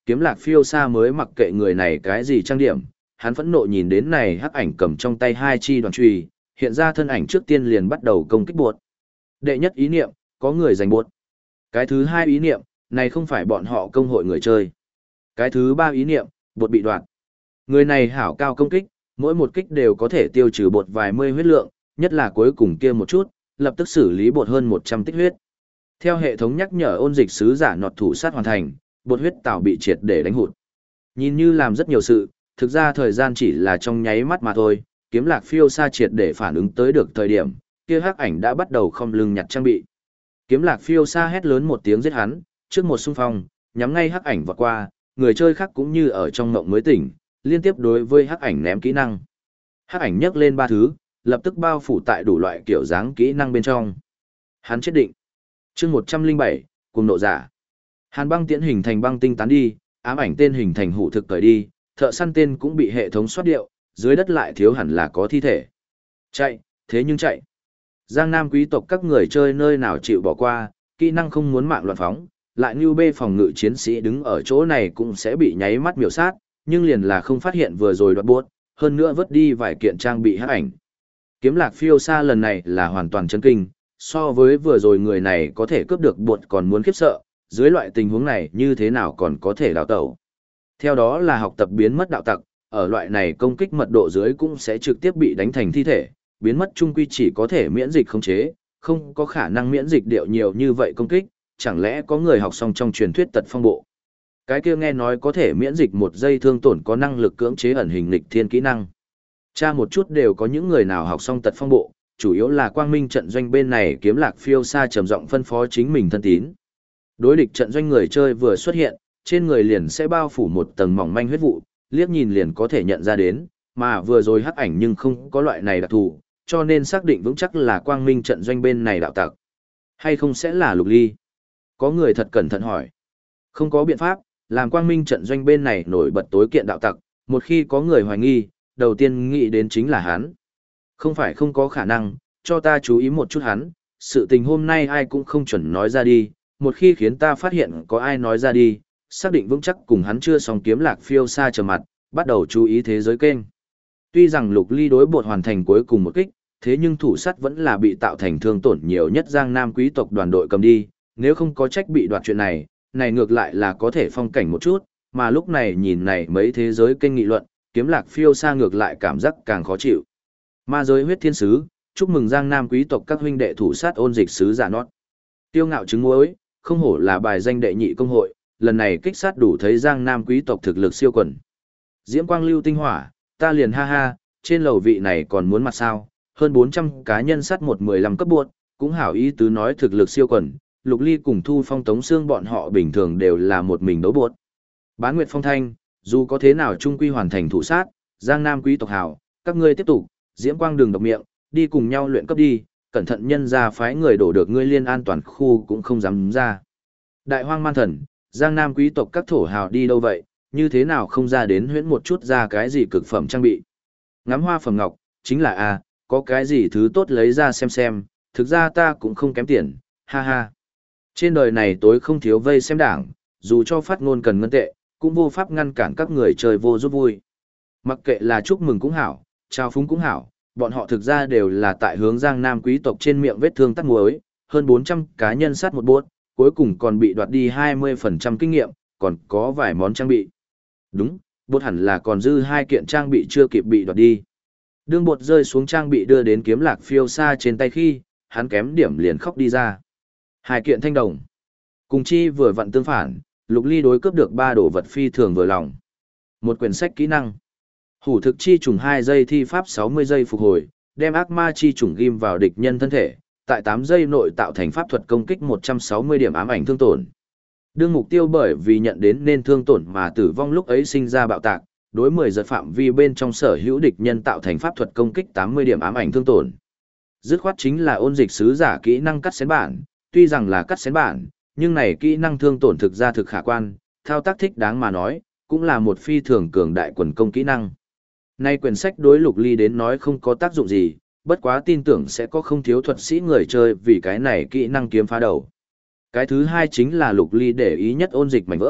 Kiếm Lạc phiêu xa mới mặc kệ người này cái gì trang điểm, hắn phẫn nộ nhìn đến này hắc ảnh cầm trong tay hai chi đoàn chùy, hiện ra thân ảnh trước tiên liền bắt đầu công kích bột. Đệ nhất ý niệm, có người giành bột. Cái thứ hai ý niệm, này không phải bọn họ công hội người chơi. Cái thứ ba ý niệm, bột bị đoạt. Người này hảo cao công kích, mỗi một kích đều có thể tiêu trừ bột vài mươi huyết lượng, nhất là cuối cùng kia một chút, lập tức xử lý bột hơn 100 tích huyết. Theo hệ thống nhắc nhở ôn dịch sứ giả nọt thủ sát hoàn thành, bột huyết tạo bị triệt để đánh hụt. Nhìn như làm rất nhiều sự, thực ra thời gian chỉ là trong nháy mắt mà thôi, Kiếm Lạc phiêu xa triệt để phản ứng tới được thời điểm, kia hắc ảnh đã bắt đầu không lưng nhặt trang bị. Kiếm Lạc phiêu xa hét lớn một tiếng giết hắn, trước một xung phong, nhắm ngay hắc ảnh vọt qua, người chơi khác cũng như ở trong mộng mới tỉnh, liên tiếp đối với hắc ảnh ném kỹ năng. Hắc ảnh nhấc lên ba thứ, lập tức bao phủ tại đủ loại kiểu dáng kỹ năng bên trong. Hắn chết định. Chương 107, cùng nộ giả. Hàn băng tiễn hình thành băng tinh tán đi, ám ảnh tên hình thành hủ thực cởi đi, thợ săn tên cũng bị hệ thống soát điệu, dưới đất lại thiếu hẳn là có thi thể. Chạy, thế nhưng chạy. Giang Nam quý tộc các người chơi nơi nào chịu bỏ qua, kỹ năng không muốn mạng loạn phóng, lại như bê phòng ngự chiến sĩ đứng ở chỗ này cũng sẽ bị nháy mắt miểu sát, nhưng liền là không phát hiện vừa rồi đoạt buốt, hơn nữa vứt đi vài kiện trang bị hắc ảnh. Kiếm Lạc phiêu xa lần này là hoàn toàn chấn kinh, so với vừa rồi người này có thể cướp được buốt còn muốn khiếp sợ, dưới loại tình huống này như thế nào còn có thể đào tẩu. Theo đó là học tập biến mất đạo tặc, ở loại này công kích mật độ dưới cũng sẽ trực tiếp bị đánh thành thi thể, biến mất trung quy chỉ có thể miễn dịch khống chế, không có khả năng miễn dịch điệu nhiều như vậy công kích, chẳng lẽ có người học xong trong truyền thuyết tật phong bộ. Cái kia nghe nói có thể miễn dịch một giây thương tổn có năng lực cưỡng chế ẩn hình lịch thiên kỹ năng. Tra một chút đều có những người nào học xong tật phong bộ, chủ yếu là quang minh trận doanh bên này Kiếm Lạc phiêu xa trầm giọng phân phó chính mình thân tín. Đối địch trận doanh người chơi vừa xuất hiện, trên người liền sẽ bao phủ một tầng mỏng manh huyết vụ, liếc nhìn liền có thể nhận ra đến, mà vừa rồi hắc ảnh nhưng không có loại này đặc thù, cho nên xác định vững chắc là quang minh trận doanh bên này đạo tặc. Hay không sẽ là Lục Ly? Có người thật cẩn thận hỏi. Không có biện pháp, làm quang minh trận doanh bên này nổi bật tối kiện đạo tặc, một khi có người hoài nghi, đầu tiên nghĩ đến chính là hắn. Không phải không có khả năng, cho ta chú ý một chút hắn, sự tình hôm nay ai cũng không chuẩn nói ra đi, một khi khiến ta phát hiện có ai nói ra đi, xác định vững chắc cùng hắn chưa xong Kiếm Lạc phiêu xa trở mặt, bắt đầu chú ý thế giới kênh. Tuy rằng Lục Ly đối bột hoàn thành cuối cùng một kích, thế nhưng thủ sắt vẫn là bị tạo thành thương tổn nhiều nhất Giang Nam quý tộc đoàn đội cầm đi, nếu không có trách bị đoạt chuyện này, này ngược lại là có thể phong cảnh một chút, mà lúc này nhìn này mấy thế giới kênh nghị luận, Kiếm Lạc phiêu xa ngược lại cảm giác càng khó chịu. Ma giới huyết thiên sứ, chúc mừng Giang Nam quý tộc các huynh đệ thủ sát ôn dịch sứ giả nót. Tiêu ngạo trứng muối, không hổ là bài danh đệ nhị công hội, lần này kích sát đủ thấy Giang Nam quý tộc thực lực siêu quần. Diễm quang lưu tinh hỏa, ta liền ha ha, trên lầu vị này còn muốn mặt sao, hơn 400 cá nhân sát 115 cấp buộc, cũng hảo ý tứ nói thực lực siêu quần, Lục Ly cùng Thu Phong Tống Xương bọn họ bình thường đều là một mình đấu buộc. Bán Nguyệt Phong Thanh, dù có thế nào trung quy hoàn thành thủ sát, Giang Nam quý tộc hảo, các ngươi tiếp tục, Diễm quang đường độc miệng, đi cùng nhau luyện cấp đi, cẩn thận nhân ra phái người đổ được ngươi liên an toàn khu cũng không dám ra. Đại hoang man thần, Giang Nam quý tộc các thổ hào đi đâu vậy, như thế nào không ra đến huyễn một chút ra cái gì cực phẩm trang bị. Ngắm hoa phẩm ngọc, chính là a, có cái gì thứ tốt lấy ra xem, thực ra ta cũng không kém tiền, ha ha. Trên đời này tối không thiếu vây xem đảng, dù cho phát ngôn cần ngân tệ, cũng vô pháp ngăn cản các người chơi vô giúp vui. Mặc kệ là chúc mừng cũng hảo, chào phúng cũng hảo, bọn họ thực ra đều là tại hướng Giang Nam quý tộc trên miệng vết thương tắt muối, hơn 400 cá nhân sát một bốt, cuối cùng còn bị đoạt đi 20% kinh nghiệm, còn có vài món trang bị. Đúng, bột hẳn là còn dư 2 kiện trang bị chưa kịp bị đoạt đi. Đương bột rơi xuống trang bị đưa đến Kiếm Lạc phiêu xa trên tay khi, hắn kém điểm liền khóc đi ra. 2 kiện thanh đồng. Cùng chi vừa vặn tương phản, Lục Ly đối cướp được 3 đồ vật phi thường vừa lòng. Một quyển sách kỹ năng. Hủ thực chi trùng 2 giây thi pháp 60 giây phục hồi, đem ác ma chi trùng ghim vào địch nhân thân thể, tại 8 giây nội tạo thành pháp thuật công kích 160 điểm ám ảnh thương tổn. Đương mục tiêu bởi vì nhận đến nên thương tổn mà tử vong lúc ấy sinh ra bạo tạc, đối 10 giật phạm vi bên trong sở hữu địch nhân tạo thành pháp thuật công kích 80 điểm ám ảnh thương tổn. Dứt khoát chính là ôn dịch sứ giả kỹ năng cắt xén bản, tuy rằng là cắt xén bản, nhưng này kỹ năng thương tổn thực ra thực khả quan, thao tác thích đáng mà nói, cũng là một phi thường cường đại quần công kỹ năng. Nay quyển sách đối Lục Ly đến nói không có tác dụng gì, bất quá tin tưởng sẽ có không thiếu thuật sĩ người chơi vì cái này kỹ năng kiếm phá đầu. Cái thứ hai chính là Lục Ly để ý nhất ôn dịch mảnh vỡ,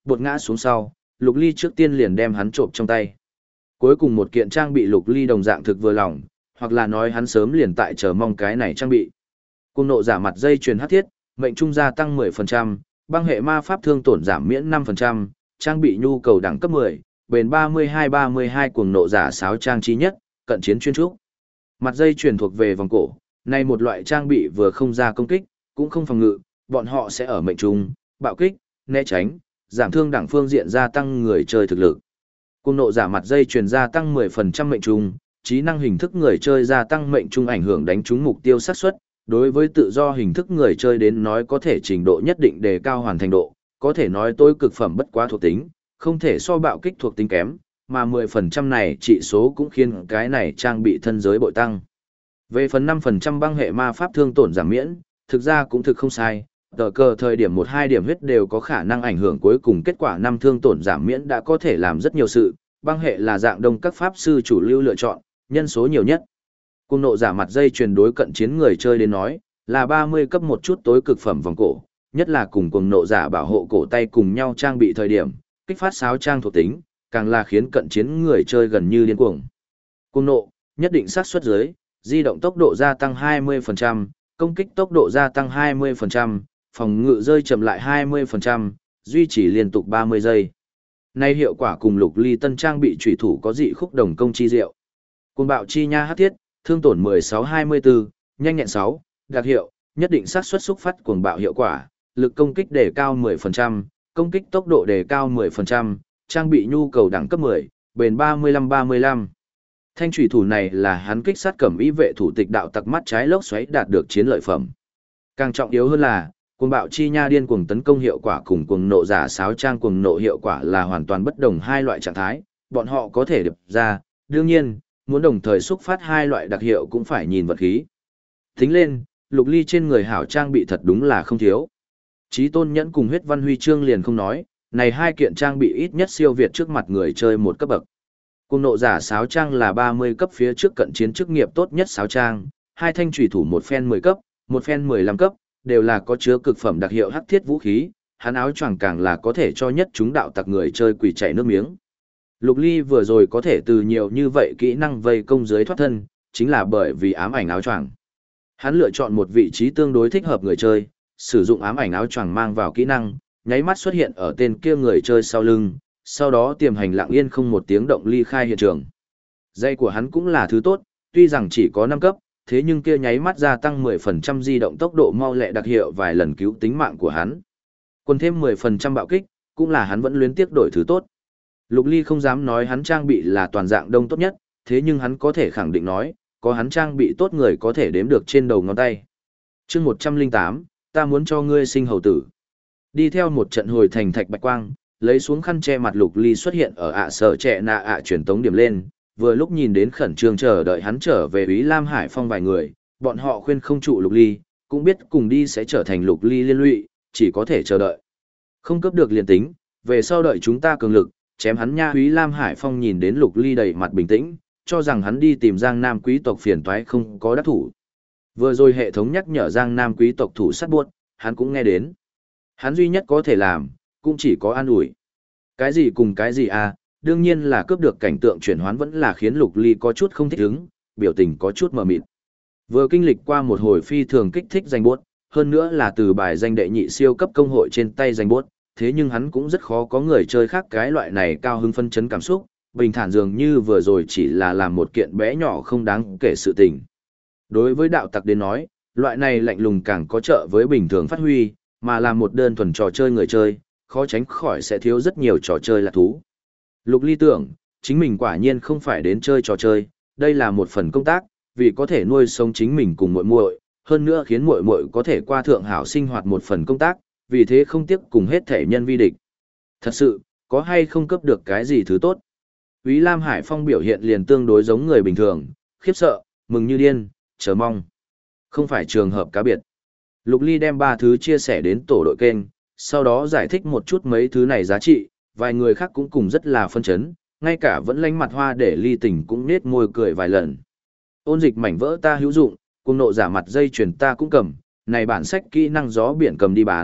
Bột ngã xuống sau, Lục Ly trước tiên liền đem hắn trộm trong tay. Cuối cùng một kiện trang bị Lục Ly đồng dạng thực vừa lòng, hoặc là nói hắn sớm liền tại chờ mong cái này trang bị. Cung nộ giả mặt dây chuyền hắc thiết, mệnh trung gia tăng 10%, băng hệ ma pháp thương tổn giảm miễn 5%, trang bị nhu cầu đẳng cấp 10, bền 32-32 cuồng nộ giả sáo trang trí nhất, cận chiến chuyên trúc. Mặt dây chuyền thuộc về vòng cổ, này một loại trang bị vừa không ra công kích, cũng không phòng ngự, bọn họ sẽ ở mệnh trung, bạo kích, né tránh, giảm thương đẳng phương diện gia tăng người chơi thực lực. Cung nộ giả mặt dây chuyền gia tăng 10% mệnh trung, trí năng hình thức người chơi gia tăng mệnh trung ảnh hưởng đánh trúng mục tiêu xác suất. Đối với tự do hình thức người chơi đến nói có thể trình độ nhất định đề cao hoàn thành độ, có thể nói tối cực phẩm bất quá thuộc tính, không thể so bạo kích thuộc tính kém, mà 10% này trị số cũng khiến cái này trang bị thân giới bội tăng. Về phần 5% băng hệ ma pháp thương tổn giảm miễn, thực ra cũng thực không sai, tờ cờ thời điểm 1-2 điểm huyết đều có khả năng ảnh hưởng cuối cùng kết quả 5 thương tổn giảm miễn đã có thể làm rất nhiều sự, băng hệ là dạng đông các pháp sư chủ lưu lựa chọn, nhân số nhiều nhất. Cung nộ giả mặt dây chuyền đối cận chiến người chơi đến nói, là 30 cấp một chút tối cực phẩm vòng cổ, nhất là cùng cuồng nộ giả bảo hộ cổ tay cùng nhau trang bị thời điểm, kích phát sáo trang thuộc tính, càng là khiến cận chiến người chơi gần như điên cuồng. Cuồng nộ, nhất định xác suất dưới, di động tốc độ gia tăng 20%, công kích tốc độ gia tăng 20%, phòng ngự rơi chậm lại 20%, duy trì liên tục 30 giây. Nay hiệu quả cùng Lục Ly tân trang bị chủy thủ có dị khúc đồng công chi diệu. Cuồng bạo chi nha hắc thiết, thương tổn 16-24, nhanh nhẹn 6, đặc hiệu, nhất định xác suất xúc phát cuồng bạo hiệu quả, lực công kích đề cao 10%, công kích tốc độ đề cao 10%, trang bị nhu cầu đẳng cấp 10, bền 35-35. Thanh chủy thủ này là hắn kích sát cẩm y vệ thủ tịch đạo tặc mắt trái lốc xoáy đạt được chiến lợi phẩm. Càng trọng yếu hơn là, cuồng bạo chi nha điên cuồng tấn công hiệu quả cùng cuồng nộ giả sáo trang cuồng nộ hiệu quả là hoàn toàn bất đồng hai loại trạng thái, bọn họ có thể điệp ra, đương nhiên, muốn đồng thời xúc phát hai loại đặc hiệu cũng phải nhìn vật khí. Tính lên, Lục Ly trên người hảo trang bị thật đúng là không thiếu. Chí tôn nhẫn cùng huyết văn huy chương liền không nói, này hai kiện trang bị ít nhất siêu việt trước mặt người chơi một cấp bậc. Cuồng nộ giả sáo trang là 30 cấp phía trước cận chiến chức nghiệp tốt nhất sáo trang, hai thanh chủy thủ một phen 10 cấp, một phen 15 cấp, đều là có chứa cực phẩm đặc hiệu hắc thiết vũ khí, hắn áo choàng càng là có thể cho nhất chúng đạo tặc người chơi quỳ chảy nước miếng. Lục Ly vừa rồi có thể từ nhiều như vậy kỹ năng vây công dưới thoát thân, chính là bởi vì ám ảnh áo choàng. Hắn lựa chọn một vị trí tương đối thích hợp người chơi, sử dụng ám ảnh áo choàng mang vào kỹ năng, nháy mắt xuất hiện ở tên kia người chơi sau lưng, sau đó tiềm hành lặng yên không một tiếng động ly khai hiện trường. Dây của hắn cũng là thứ tốt, tuy rằng chỉ có 5 cấp, thế nhưng kia nháy mắt gia tăng 10% di động tốc độ mau lẹ đặc hiệu vài lần cứu tính mạng của hắn. Còn thêm 10% bạo kích, cũng là hắn vẫn luyến tiếc đổi thứ tốt. Lục Ly không dám nói hắn trang bị là toàn dạng đông tốt nhất, thế nhưng hắn có thể khẳng định nói, có hắn trang bị tốt người có thể đếm được trên đầu ngón tay. Chương 108, ta muốn cho ngươi sinh hầu tử. Đi theo một trận hồi thành thạch bạch quang, lấy xuống khăn che mặt Lục Ly xuất hiện ở sở trẻ nạ truyền tống điểm lên, vừa lúc nhìn đến khẩn trương chờ đợi hắn trở về Úy Lam Hải Phong vài người, bọn họ khuyên không trụ Lục Ly, cũng biết cùng đi sẽ trở thành Lục Ly liên lụy, chỉ có thể chờ đợi. Không cấp được liền tính, về sau đợi chúng ta cường lực, chém hắn nha. Úy Lam Hải Phong nhìn đến Lục Ly đầy mặt bình tĩnh, cho rằng hắn đi tìm Giang Nam quý tộc phiền toái không có đắc thủ. Vừa rồi hệ thống nhắc nhở Giang Nam quý tộc thủ sát buốt, hắn cũng nghe đến. Hắn duy nhất có thể làm, cũng chỉ có an ủi. Cái gì cùng cái gì à, đương nhiên là cướp được cảnh tượng chuyển hoán vẫn là khiến Lục Ly có chút không thích ứng, biểu tình có chút mờ mịt. Vừa kinh lịch qua một hồi phi thường kích thích danh buốt, hơn nữa là từ bài danh đệ nhị siêu cấp công hội trên tay danh buốt, thế nhưng hắn cũng rất khó có người chơi khác cái loại này cao hứng phân chấn cảm xúc, bình thản dường như vừa rồi chỉ là làm một kiện bé nhỏ không đáng kể sự tình. Đối với đạo tặc đến nói, loại này lạnh lùng càng có trợ với bình thường phát huy, mà là một đơn thuần trò chơi người chơi, khó tránh khỏi sẽ thiếu rất nhiều trò chơi là thú. Lục Ly tưởng, chính mình quả nhiên không phải đến chơi trò chơi, đây là một phần công tác, vì có thể nuôi sống chính mình cùng muội muội, hơn nữa khiến muội muội có thể qua thượng hảo sinh hoạt một phần công tác, vì thế không tiếc cùng hết thể nhân vi địch. Thật sự, có hay không cấp được cái gì thứ tốt? Úy Lam Hải Phong biểu hiện liền tương đối giống người bình thường, khiếp sợ, mừng như điên, chờ mong. Không phải trường hợp cá biệt. Lục Ly đem 3 thứ chia sẻ đến tổ đội kênh, sau đó giải thích một chút mấy thứ này giá trị, vài người khác cũng cùng rất là phân chấn, ngay cả vẫn lánh mặt hoa để Ly Tình cũng nết môi cười vài lần. Ôn dịch mảnh vỡ ta hữu dụng, cùng nộ giả mặt dây chuyền ta cũng cầm, này bản sách kỹ năng gió biển cầm đi bán,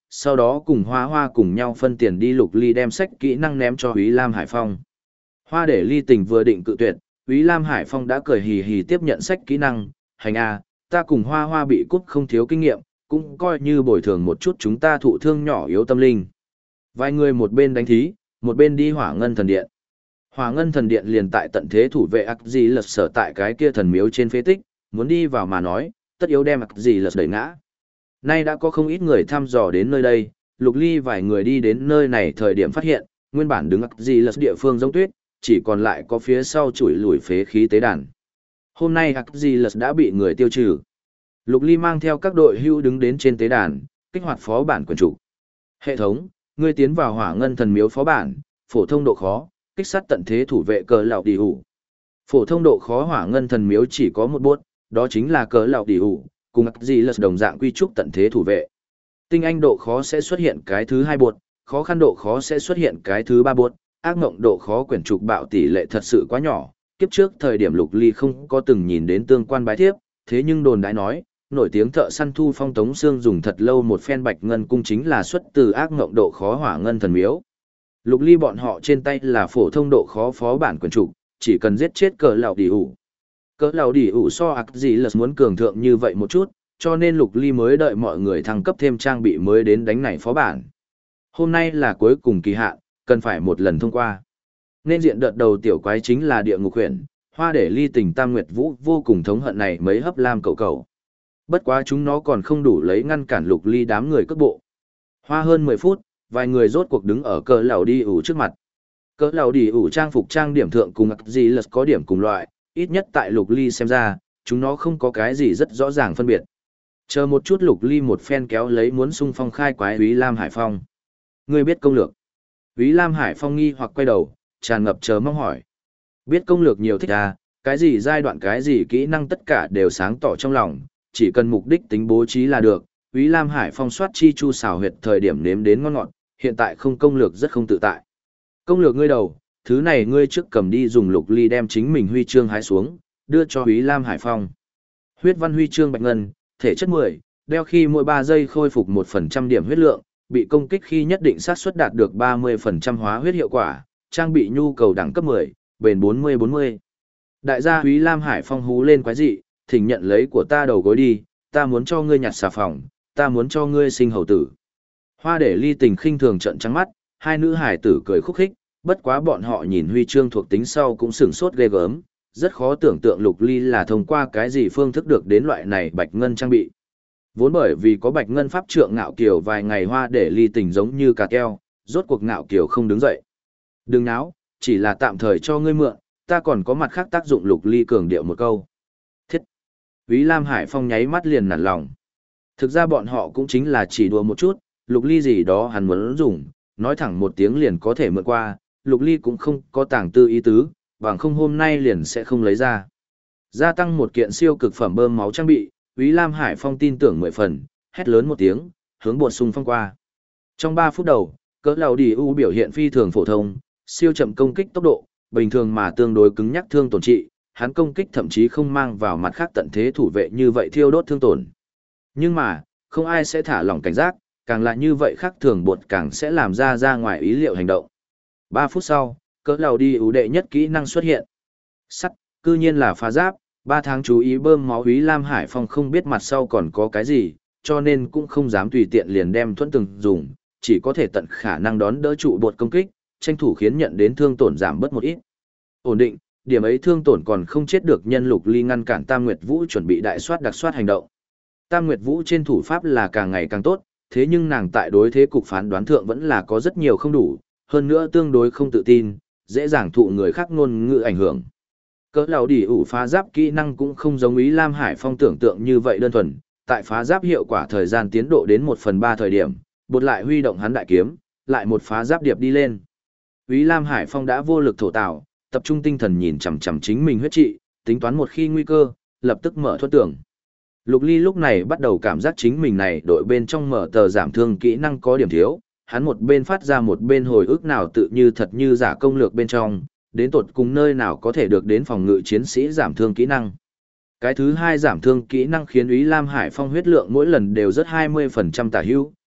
sau đó cùng Hoa Hoa cùng nhau phân tiền đi Lục Ly đem sách kỹ năng ném cho Úy Lam Hải Phong. Hoa để Ly Tình vừa định cự tuyệt, Úy Lam Hải Phong đã cười hì hì tiếp nhận sách kỹ năng, hành a, ta cùng Hoa Hoa bị cút không thiếu kinh nghiệm, cũng coi như bồi thường một chút chúng ta thụ thương nhỏ yếu tâm linh. Vài người một bên đánh thí, một bên đi Hỏa Ngân Thần Điện. Hỏa Ngân Thần Điện liền tại tận thế thủ vệ ác gì lật sở tại cái kia thần miếu trên phế tích, muốn đi vào mà nói, tất yếu đem ác gì lật đẩy ngã. Nay đã có không ít người thăm dò đến nơi đây, Lục Ly vài người đi đến nơi này thời điểm phát hiện, nguyên bản đứng ác gì lật địa phương giống tuyết, chỉ còn lại có phía sau chuỗi lùi phế khí tế đàn. Hôm nay ác gì lật đã bị người tiêu trừ. Lục Ly mang theo các đội hưu đứng đến trên tế đàn, kích hoạt phó bản quyền chủ. Hệ thống, ngươi tiến vào Hỏa Ngân Thần Miếu phó bản, phổ thông độ khó, kích sát tận thế thủ vệ cờ lão đi hủ. Phổ thông độ khó Hỏa Ngân Thần Miếu chỉ có một bốt, đó chính là cờ lão đi hủ, cùng ác gì lật đồng dạng quy trúc tận thế thủ vệ. Tinh anh độ khó sẽ xuất hiện cái thứ 2 bột, khó khăn độ khó sẽ xuất hiện cái thứ 3 bột, ác mộng độ khó quyển trục bạo tỷ lệ thật sự quá nhỏ. Kiếp trước thời điểm Lục Ly không có từng nhìn đến tương quan bái thiếp, thế nhưng đồn đãi nói, nổi tiếng thợ săn Thu Phong Tống Xương dùng thật lâu một phen bạch ngân cung chính là xuất từ ác mộng độ khó Hỏa Ngân Thần Miếu. Lục Ly bọn họ trên tay là phổ thông độ khó phó bản quyền trục, chỉ cần giết chết cờ lão đi ủ. Cờ lão đi ủ so ác gì lật muốn cường thượng như vậy một chút, cho nên Lục Ly mới đợi mọi người thăng cấp thêm trang bị mới đến đánh này phó bản. Hôm nay là cuối cùng kỳ hạn, cần phải một lần thông qua. Nên diện đợt đầu tiểu quái chính là địa ngục huyền, Hoa để Ly Tình Tam Nguyệt Vũ vô cùng thống hận này mấy hấp lam cậu cậu. Bất quá chúng nó còn không đủ lấy ngăn cản Lục Ly đám người cất bộ. Hoa hơn 10 phút, vài người rốt cuộc đứng ở cờ lão đi ủ trước mặt. Cờ lão đi ủ trang phục trang điểm thượng cùng ác gì lật có điểm cùng loại, ít nhất tại Lục Ly xem ra, chúng nó không có cái gì rất rõ ràng phân biệt. Chờ một chút Lục Ly một phen kéo lấy muốn xung phong khai quái Úy Lam Hải Phong. Ngươi biết công lược? Úy Lam Hải Phong nghi hoặc quay đầu, tràn ngập chờ mong hỏi. Biết công lược nhiều thích à, cái gì giai đoạn cái gì kỹ năng tất cả đều sáng tỏ trong lòng, chỉ cần mục đích tính bố trí là được. Úy Lam Hải Phong soát chi chu xào huyệt thời điểm nếm đến ngon ngọt, hiện tại không công lược rất không tự tại. Công lược ngươi đầu, thứ này ngươi trước cầm đi dùng Lục Ly đem chính mình huy chương hái xuống, đưa cho Úy Lam Hải Phong. Huyết văn huy chương bạch ngân, thể chất 10, đeo khi mỗi 3 giây khôi phục 1% điểm huyết lượng, bị công kích khi nhất định xác suất đạt được 30% hóa huyết hiệu quả, trang bị nhu cầu đẳng cấp 10, bền 40-40. Đại gia Úy Lam Hải Phong hú lên quái dị, thỉnh nhận lấy của ta đầu gối đi, ta muốn cho ngươi nhặt xà phòng, ta muốn cho ngươi sinh hầu tử. Hoa để Ly Tình khinh thường trợn trắng mắt, hai nữ hải tử cười khúc khích, bất quá bọn họ nhìn huy chương thuộc tính sau cũng sửng sốt ghê gớm, rất khó tưởng tượng Lục Ly là thông qua cái gì phương thức được đến loại này bạch ngân trang bị. Vốn bởi vì có bạch ngân pháp trượng ngạo kiều vài ngày Hoa để Ly Tình giống như cà keo, rốt cuộc ngạo kiều không đứng dậy. Đừng náo, chỉ là tạm thời cho ngươi mượn, ta còn có mặt khác tác dụng. Lục Ly cường điệu một câu. Thiết! Úy Lam Hải Phong nháy mắt liền nản lòng. Thực ra bọn họ cũng chính là chỉ đùa một chút, Lục Ly gì đó hắn muốn dùng, nói thẳng một tiếng liền có thể mượn qua, Lục Ly cũng không có tàng tư ý tứ, bằng không hôm nay liền sẽ không lấy ra. Gia tăng một kiện siêu cực phẩm bơm máu trang bị, Úy Lam Hải Phong tin tưởng 10 phần, hét lớn một tiếng, hướng bột xung phong qua. Trong 3 phút đầu, cỡ lão đi u biểu hiện phi thường phổ thông, siêu chậm công kích tốc độ, bình thường mà tương đối cứng nhắc thương tổn trị, hắn công kích thậm chí không mang vào mặt khác tận thế thủ vệ như vậy thiêu đốt thương tổn. Nhưng mà, không ai sẽ thả lỏng cảnh giác, càng là như vậy khác thường bột càng sẽ làm ra ngoài ý liệu hành động. 3 phút sau, cỡ lão đi ưu đệ nhất kỹ năng xuất hiện. Sắt, cư nhiên là phá giáp, 3 tháng chú ý bơm máu Úy Lam Hải Phong không biết mặt sau còn có cái gì, cho nên cũng không dám tùy tiện liền đem thuẫn tường dùng, chỉ có thể tận khả năng đón đỡ trụ bột công kích, tranh thủ khiến nhận đến thương tổn giảm bớt một ít. Ổn định, điểm ấy thương tổn còn không chết được nhân Lục Ly ngăn cản Tam Nguyệt Vũ chuẩn bị đại soát đặc soát hành động. Tam Nguyệt Vũ trên thủ pháp là càng ngày càng tốt, thế nhưng nàng tại đối thế cục phán đoán thượng vẫn là có rất nhiều không đủ, hơn nữa tương đối không tự tin, dễ dàng thụ người khác ngôn ngữ ảnh hưởng. Cỡ lão đi ủ phá giáp kỹ năng cũng không giống Úy Lam Hải Phong tưởng tượng như vậy đơn thuần, tại phá giáp hiệu quả thời gian tiến độ đến 1/3 thời điểm, bột lại huy động hắn đại kiếm, lại một phá giáp điệp đi lên. Úy Lam Hải Phong đã vô lực thổ tạo, tập trung tinh thần nhìn chằm chằm chính mình huyết trị, tính toán một khi nguy cơ, lập tức mở thuẫn tưởng. Lục Ly lúc này bắt đầu cảm giác chính mình này đội bên trong mở tờ giảm thương kỹ năng có điểm thiếu, hắn một bên phát ra một bên hồi ức nào tự như thật như giả công lược bên trong, đến tột cùng nơi nào có thể được đến phòng ngự chiến sĩ giảm thương kỹ năng. Cái thứ 2 giảm thương kỹ năng khiến Úy Lam Hải Phong huyết lượng mỗi lần đều rất 20% tả hữu,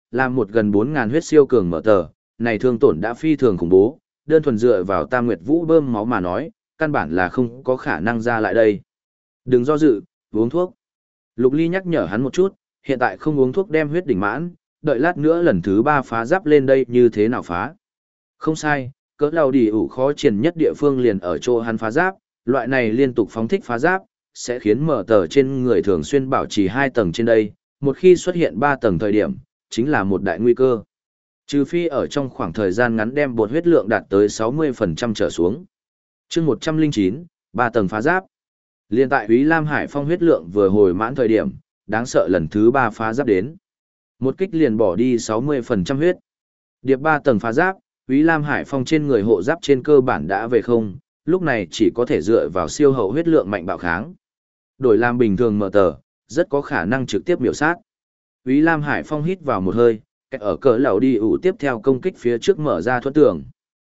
làm một gần 4.000 huyết siêu cường mở tờ, này thương tổn đã phi thường khủng bố, đơn thuần dựa vào Tam Nguyệt Vũ bơm máu mà nói, căn bản là không có khả năng ra lại đây. Đừng do dự, uống thuốc. Lục Ly nhắc nhở hắn một chút, hiện tại không uống thuốc đem huyết đỉnh mãn, đợi lát nữa lần thứ 3 phá giáp lên đây như thế nào phá. Không sai, cỡ lao đi ủ khó triển nhất địa phương liền ở chỗ hắn phá giáp, loại này liên tục phóng thích phá giáp, sẽ khiến mở tờ trên người thường xuyên bảo trì 2 tầng trên đây, một khi xuất hiện 3 tầng thời điểm, chính là một đại nguy cơ. Trừ phi ở trong khoảng thời gian ngắn đem bột huyết lượng đạt tới 60% trở xuống. chương 109, 3 tầng phá giáp. Liên tại Úy Lam Hải Phong huyết lượng vừa hồi mãn thời điểm, đáng sợ lần thứ 3 phá giáp đến. Một kích liền bỏ đi 60% huyết. Điệp 3 tầng phá giáp, Úy Lam Hải Phong trên người hộ giáp trên cơ bản đã về không, lúc này chỉ có thể dựa vào siêu hậu huyết lượng mạnh bạo kháng. Đổi làm bình thường mở tờ, rất có khả năng trực tiếp miểu sát. Úy Lam Hải Phong hít vào một hơi, cách ở cỡ lầu đi ủ tiếp theo công kích phía trước mở ra thuẫn tường.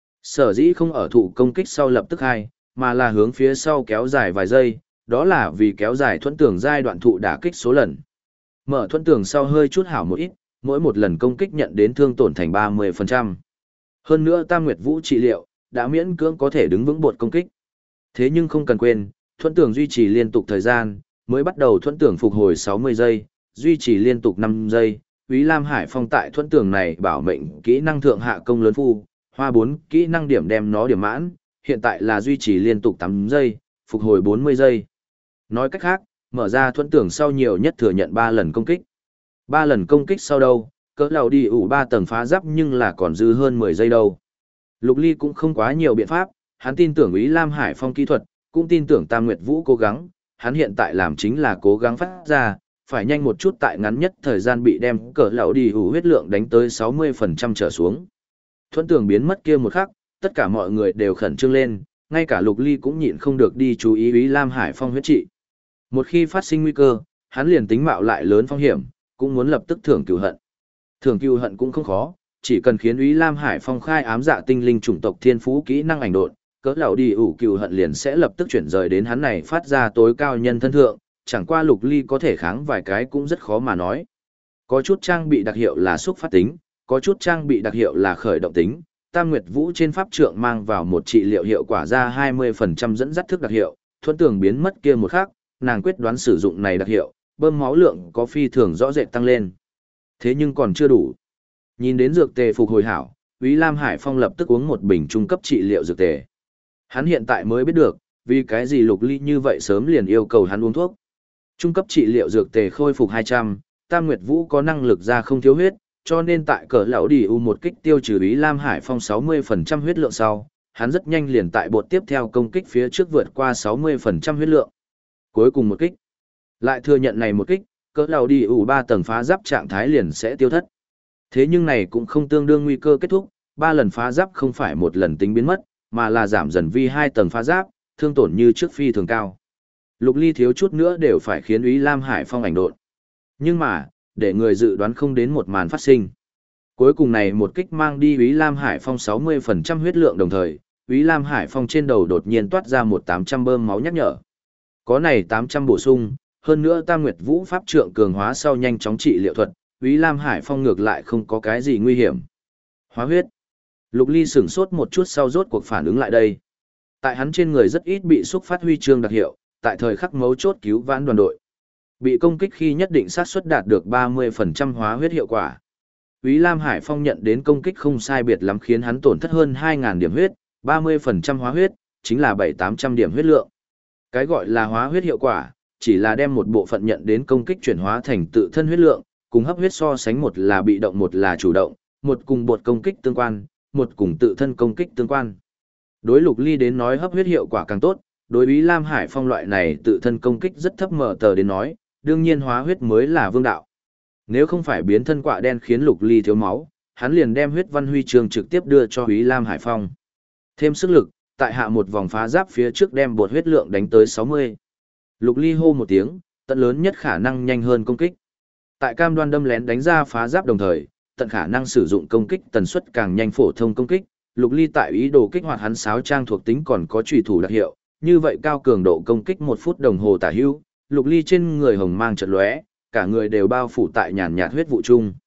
Sở dĩ không ở thụ công kích sau lập tức hai, mà là hướng phía sau kéo dài vài giây, đó là vì kéo dài thuẫn tường giai đoạn thụ đả kích số lần. Mở thuẫn tường sau hơi chút hảo một ít, mỗi một lần công kích nhận đến thương tổn thành 30%. Hơn nữa Tam Nguyệt Vũ trị liệu, đã miễn cưỡng có thể đứng vững bột công kích. Thế nhưng không cần quên, thuẫn tường duy trì liên tục thời gian, mới bắt đầu thuẫn tường phục hồi 60 giây, duy trì liên tục 5 giây. Úy Lam Hải Phong tại thuẫn tường này bảo mệnh kỹ năng thượng hạ công lớn phu, hoa 4 kỹ năng điểm đem nó điểm mãn, hiện tại là duy trì liên tục 8 giây, phục hồi 40 giây. Nói cách khác, mở ra thuẫn tường sau nhiều nhất thừa nhận 3 lần công kích. 3 lần công kích sau đâu, cỡ lầu đi ủ 3 tầng phá giáp nhưng là còn dư hơn 10 giây đâu. Lục Ly cũng không quá nhiều biện pháp, hắn tin tưởng Úy Lam Hải Phong kỹ thuật, cũng tin tưởng Tam Nguyệt Vũ cố gắng, hắn hiện tại làm chính là cố gắng phát ra, phải nhanh một chút tại ngắn nhất thời gian bị đem cỡ lầu đi ủ huyết lượng đánh tới 60% trở xuống. Thuẫn tường biến mất kia một khắc, tất cả mọi người đều khẩn trương lên, ngay cả Lục Ly cũng nhịn không được đi chú ý Úy Lam Hải Phong huyết trị. Một khi phát sinh nguy cơ, hắn liền tính mạo lại lớn phong hiểm, cũng muốn lập tức thưởng cừu hận. Thưởng cừu hận cũng không khó, chỉ cần khiến Úy Lam Hải Phong khai ám dạ tinh linh chủng tộc thiên phú kỹ năng ảnh độn, cỡ lão đi ủ cừu hận liền sẽ lập tức chuyển rời đến hắn này phát ra tối cao nhân thân thượng, chẳng qua Lục Ly có thể kháng vài cái cũng rất khó mà nói. Có chút trang bị đặc hiệu là xúc phát tính, có chút trang bị đặc hiệu là khởi động tính. Tam Nguyệt Vũ trên pháp trượng mang vào một trị liệu hiệu quả ra 20% dẫn dắt thức đặc hiệu, thuẫn tường biến mất kia một khắc, nàng quyết đoán sử dụng này đặc hiệu, bơm máu lượng có phi thường rõ rệt tăng lên. Thế nhưng còn chưa đủ. Nhìn đến dược tề phục hồi hảo, Úy Lam Hải Phong lập tức uống một bình trung cấp trị liệu dược tề. Hắn hiện tại mới biết được, vì cái gì Lục Ly như vậy sớm liền yêu cầu hắn uống thuốc. Trung cấp trị liệu dược tề khôi phục 200, Tam Nguyệt Vũ có năng lực ra không thiếu huyết, cho nên tại cỡ lão đi u một kích tiêu trừ Úy Lam Hải Phong 60% huyết lượng sau, hắn rất nhanh liền tại bột tiếp theo công kích phía trước vượt qua 60% huyết lượng. Cuối cùng một kích, lại thừa nhận này một kích, cỡ lão đi u 3 tầng phá giáp trạng thái liền sẽ tiêu thất. Thế nhưng này cũng không tương đương nguy cơ kết thúc, 3 lần phá giáp không phải một lần tính biến mất, mà là giảm dần vi 2 tầng phá giáp, thương tổn như trước phi thường cao. Lục Ly thiếu chút nữa đều phải khiến Úy Lam Hải Phong ảnh độn. Nhưng mà, để người dự đoán không đến một màn phát sinh. Cuối cùng này một kích mang đi Úy Lam Hải Phong 60% huyết lượng đồng thời, Úy Lam Hải Phong trên đầu đột nhiên toát ra một 800 bơm máu nhắc nhở. Có này 800 bổ sung, hơn nữa Tam Nguyệt Vũ pháp trượng cường hóa sau nhanh chóng trị liệu thuật, Úy Lam Hải Phong ngược lại không có cái gì nguy hiểm. Hóa huyết. Lục Ly sửng sốt một chút sau rốt cuộc phản ứng lại đây. Tại hắn trên người rất ít bị xúc phát huy chương đặc hiệu, tại thời khắc mấu chốt cứu vãn đoàn đội. Bị công kích khi nhất định xác suất đạt được 30% hóa huyết hiệu quả. Úy Lam Hải Phong nhận đến công kích không sai biệt lắm khiến hắn tổn thất hơn 2.000 điểm huyết, 30% hóa huyết, chính là 700-800 điểm huyết lượng. Cái gọi là hóa huyết hiệu quả, chỉ là đem một bộ phận nhận đến công kích chuyển hóa thành tự thân huyết lượng, cùng hấp huyết so sánh một là bị động một là chủ động, một cùng bột công kích tương quan, một cùng tự thân công kích tương quan. Đối Lục Ly đến nói hấp huyết hiệu quả càng tốt, đối Úy Lam Hải Phong loại này tự thân công kích rất thấp mở tờ đến nói, đương nhiên hóa huyết mới là vương đạo. Nếu không phải biến thân quạ đen khiến Lục Ly thiếu máu, hắn liền đem huyết văn huy chương trực tiếp đưa cho Úy Lam Hải Phong. Thêm sức lực, tại hạ một vòng phá giáp phía trước đem bột huyết lượng đánh tới 60. Lục Ly hô một tiếng, tận lớn nhất khả năng nhanh hơn công kích. Tại cam đoan đâm lén đánh ra phá giáp đồng thời, tận khả năng sử dụng công kích tần suất càng nhanh phổ thông công kích. Lục Ly tại ý đồ kích hoạt hắn sáo trang thuộc tính còn có chủy thủ đặc hiệu, như vậy cao cường độ công kích 1 phút đồng hồ tả hữu, Lục Ly trên người hồng mang chợt lóe, cả người đều bao phủ tại nhàn nhạt huyết vụ chung.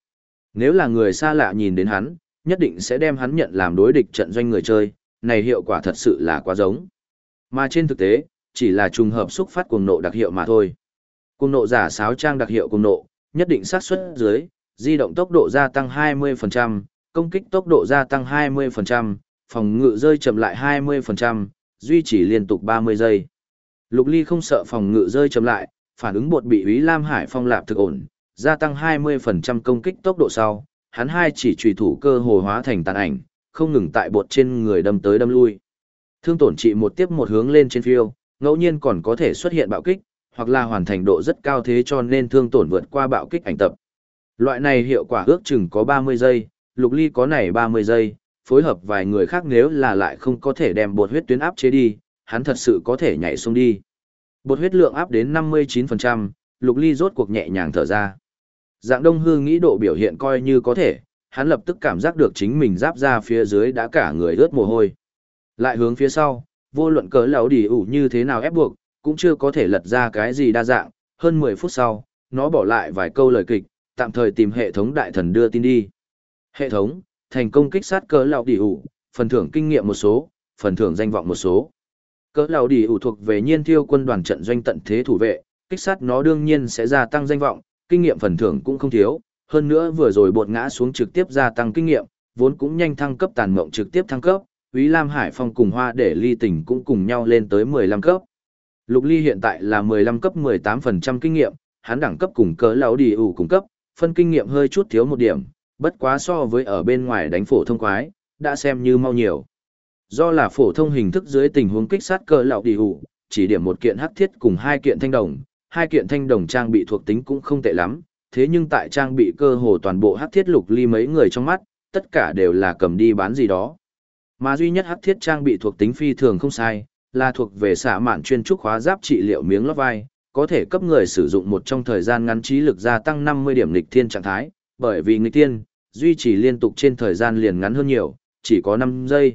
Nếu là người xa lạ nhìn đến hắn, nhất định sẽ đem hắn nhận làm đối địch trận doanh người chơi, này hiệu quả thật sự là quá giống. Mà trên thực tế, chỉ là trùng hợp xúc phát cuồng nộ đặc hiệu mà thôi. Cuồng nộ giả sáo trang đặc hiệu cuồng nộ, nhất định xác suất dưới, di động tốc độ gia tăng 20%, công kích tốc độ gia tăng 20%, phòng ngự rơi chậm lại 20%, duy trì liên tục 30 giây. Lục Ly không sợ phòng ngự rơi chậm lại, phản ứng bột bị Úy Lam Hải Phong lạp thực ổn, gia tăng 20% công kích tốc độ sau, hắn hai chỉ chùy thủ cơ hồ hóa thành tàn ảnh, không ngừng tại bột trên người đâm tới đâm lui. Thương tổn trị một tiếp một hướng lên trên phiêu, ngẫu nhiên còn có thể xuất hiện bạo kích, hoặc là hoàn thành độ rất cao thế cho nên thương tổn vượt qua bạo kích ảnh tập. Loại này hiệu quả ước chừng có 30 giây, Lục Ly có này 30 giây, phối hợp vài người khác nếu là lại không có thể đem bột huyết tuyến áp chế đi, hắn thật sự có thể nhảy xuống đi. Bột huyết lượng áp đến 59%, Lục Ly rốt cuộc nhẹ nhàng thở ra. Dạng Đông Hư nghĩ độ biểu hiện coi như có thể, hắn lập tức cảm giác được chính mình giáp ra phía dưới đã cả người ướt mồ hôi. Lại hướng phía sau, vô luận cỡ lão đi ủ như thế nào ép buộc, cũng chưa có thể lật ra cái gì đa dạng, hơn 10 phút sau, nó bỏ lại vài câu lời kịch, tạm thời tìm hệ thống đại thần đưa tin đi. Hệ thống, thành công kích sát cỡ lão đi ủ, phần thưởng kinh nghiệm một số, phần thưởng danh vọng một số. Cỡ lão đi ủ thuộc về Nhiên Thiêu quân đoàn trận doanh tận thế thủ vệ, kích sát nó đương nhiên sẽ gia tăng danh vọng, kinh nghiệm phần thưởng cũng không thiếu, hơn nữa vừa rồi bột ngã xuống trực tiếp gia tăng kinh nghiệm, vốn cũng nhanh thăng cấp tàn mộng trực tiếp thăng cấp, Úy Lam Hải Phong cùng Hoa để ly tỉnh cũng cùng nhau lên tới 15 cấp. Lục Ly hiện tại là 15 cấp 18% kinh nghiệm, hắn đẳng cấp cùng cỡ lão đi ủ cùng cấp, phân kinh nghiệm hơi chút thiếu một điểm, bất quá so với ở bên ngoài đánh phổ thông quái, đã xem như mau nhiều. Do là phổ thông hình thức dưới tình huống kích sát cỡ lão đi ủ, chỉ điểm một kiện hắc thiết cùng hai kiện thanh đồng, hai kiện thanh đồng trang bị thuộc tính cũng không tệ lắm, thế nhưng tại trang bị cơ hồ toàn bộ hắc thiết Lục Ly mấy người trong mắt, tất cả đều là cầm đi bán gì đó. Mà duy nhất hắc thiết trang bị thuộc tính phi thường không sai, là thuộc về xạ mạn chuyên trúc hóa giáp trị liệu miếng lót vai, có thể cấp người sử dụng một trong thời gian ngắn trí lực gia tăng 50 điểm nghịch thiên trạng thái, bởi vì nghịch thiên, duy trì liên tục trên thời gian liền ngắn hơn nhiều, chỉ có 5 giây.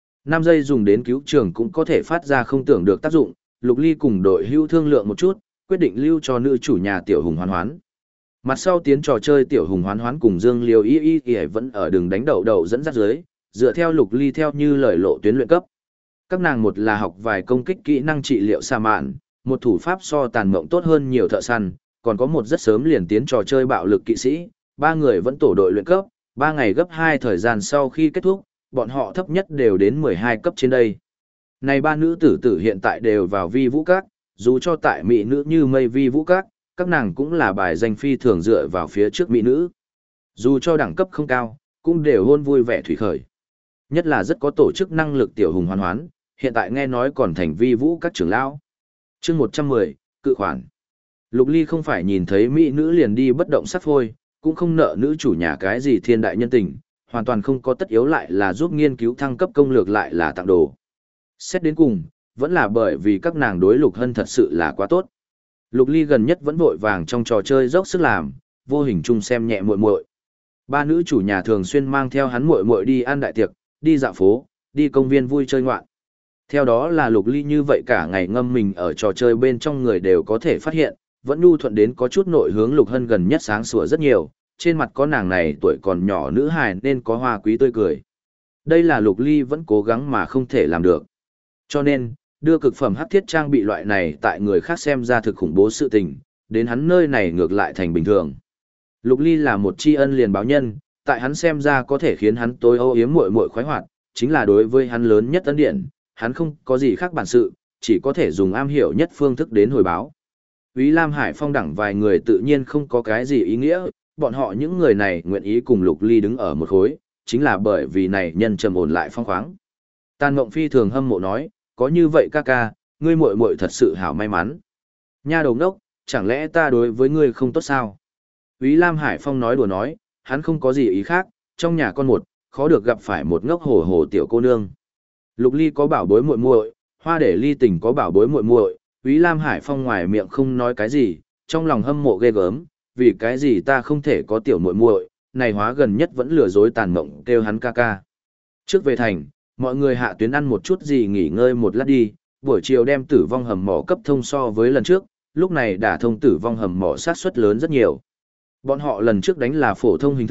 5 giây dùng đến cứu trường cũng có thể phát ra không tưởng được tác dụng, Lục Ly cùng đội hưu thương lượng một chút, quyết định lưu cho nữ chủ nhà Tiểu Hùng Hoán Hoán. Mặt sau tiến trò chơi Tiểu Hùng Hoán Hoán cùng Dương Liêu Y vẫn ở đường đánh đầu đầu dẫn dắt dưới, dựa theo Lục Ly theo như lời lộ tuyến luyện cấp. Các nàng một là học vài công kích kỹ năng trị liệu sa mạn, một thủ pháp so tàn mộng tốt hơn nhiều thợ săn, còn có một rất sớm liền tiến trò chơi bạo lực kỵ sĩ, ba người vẫn tổ đội luyện cấp, 3 ngày gấp 2 thời gian sau khi kết thúc, bọn họ thấp nhất đều đến 12 cấp trên đây. Này ba nữ tử tử hiện tại đều vào vi vũ các, dù cho tại mỹ nữ như mây vi vũ các nàng cũng là bài danh phi thường dựa vào phía trước mỹ nữ. Dù cho đẳng cấp không cao, cũng đều hôn vui vẻ thủy khởi. Nhất là rất có tổ chức năng lực Tiểu Hùng Hoán Hoán, hiện tại nghe nói còn thành vi vũ các trưởng lão. Chương 110, cự khoản. Lục Ly không phải nhìn thấy mỹ nữ liền đi bất động sắc phôi, cũng không nợ nữ chủ nhà cái gì thiên đại nhân tình, hoàn toàn không có tất yếu lại là giúp nghiên cứu thăng cấp công lược lại là tặng đồ. Xét đến cùng, vẫn là bởi vì các nàng đối Lục Hân thật sự là quá tốt. Lục Ly gần nhất vẫn vội vàng trong trò chơi dốc sức làm, vô hình chung xem nhẹ muội muội. Ba nữ chủ nhà thường xuyên mang theo hắn muội muội đi ăn đại tiệc, đi dạo phố, đi công viên vui chơi ngoạn. Theo đó là Lục Ly như vậy cả ngày ngâm mình ở trò chơi bên trong người đều có thể phát hiện, vẫn nhu thuận đến có chút nội hướng Lục Hân gần nhất sáng sủa rất nhiều, trên mặt có nàng này tuổi còn nhỏ nữ hài nên có hoa quý tươi cười. Đây là Lục Ly vẫn cố gắng mà không thể làm được. Cho nên, đưa cực phẩm hắc thiết trang bị loại này tại người khác xem ra thực khủng bố sự tình, đến hắn nơi này ngược lại thành bình thường. Lục Ly là một tri ân liền báo nhân, tại hắn xem ra có thể khiến hắn tối âu yếm muội muội khoái hoạt, chính là đối với hắn lớn nhất ân điển, hắn không có gì khác bản sự, chỉ có thể dùng am hiểu nhất phương thức đến hồi báo. Úy Lam Hải Phong đẳng vài người tự nhiên không có cái gì ý nghĩa, bọn họ những người này nguyện ý cùng Lục Ly đứng ở một khối, chính là bởi vì này nhân trầm ổn lại phong khoáng. Tàn Mộng phi thường hâm mộ nói, có như vậy ca ca, ngươi muội muội thật sự hảo may mắn. Nha đầu ngốc, chẳng lẽ ta đối với ngươi không tốt sao? Úy Lam Hải Phong nói đùa nói, hắn không có gì ý khác, trong nhà con một, khó được gặp phải một ngốc hổ hổ tiểu cô nương. Lục Ly có bảo bối muội muội, Hoa để ly tình có bảo bối muội muội, Úy Lam Hải Phong ngoài miệng không nói cái gì, trong lòng hâm mộ ghê gớm, vì cái gì ta không thể có tiểu muội muội, này Hóa gần nhất vẫn lừa dối Tàn Mộng kêu hắn ca ca. Trước về thành, mọi người hạ tuyến ăn một chút gì nghỉ ngơi một lát đi, buổi chiều đem tử vong hầm mỏ cấp thông so với lần trước, lúc này đả thông tử vong hầm mỏ sát suất lớn rất nhiều. Bọn họ lần trước đánh là phổ thông hình thức,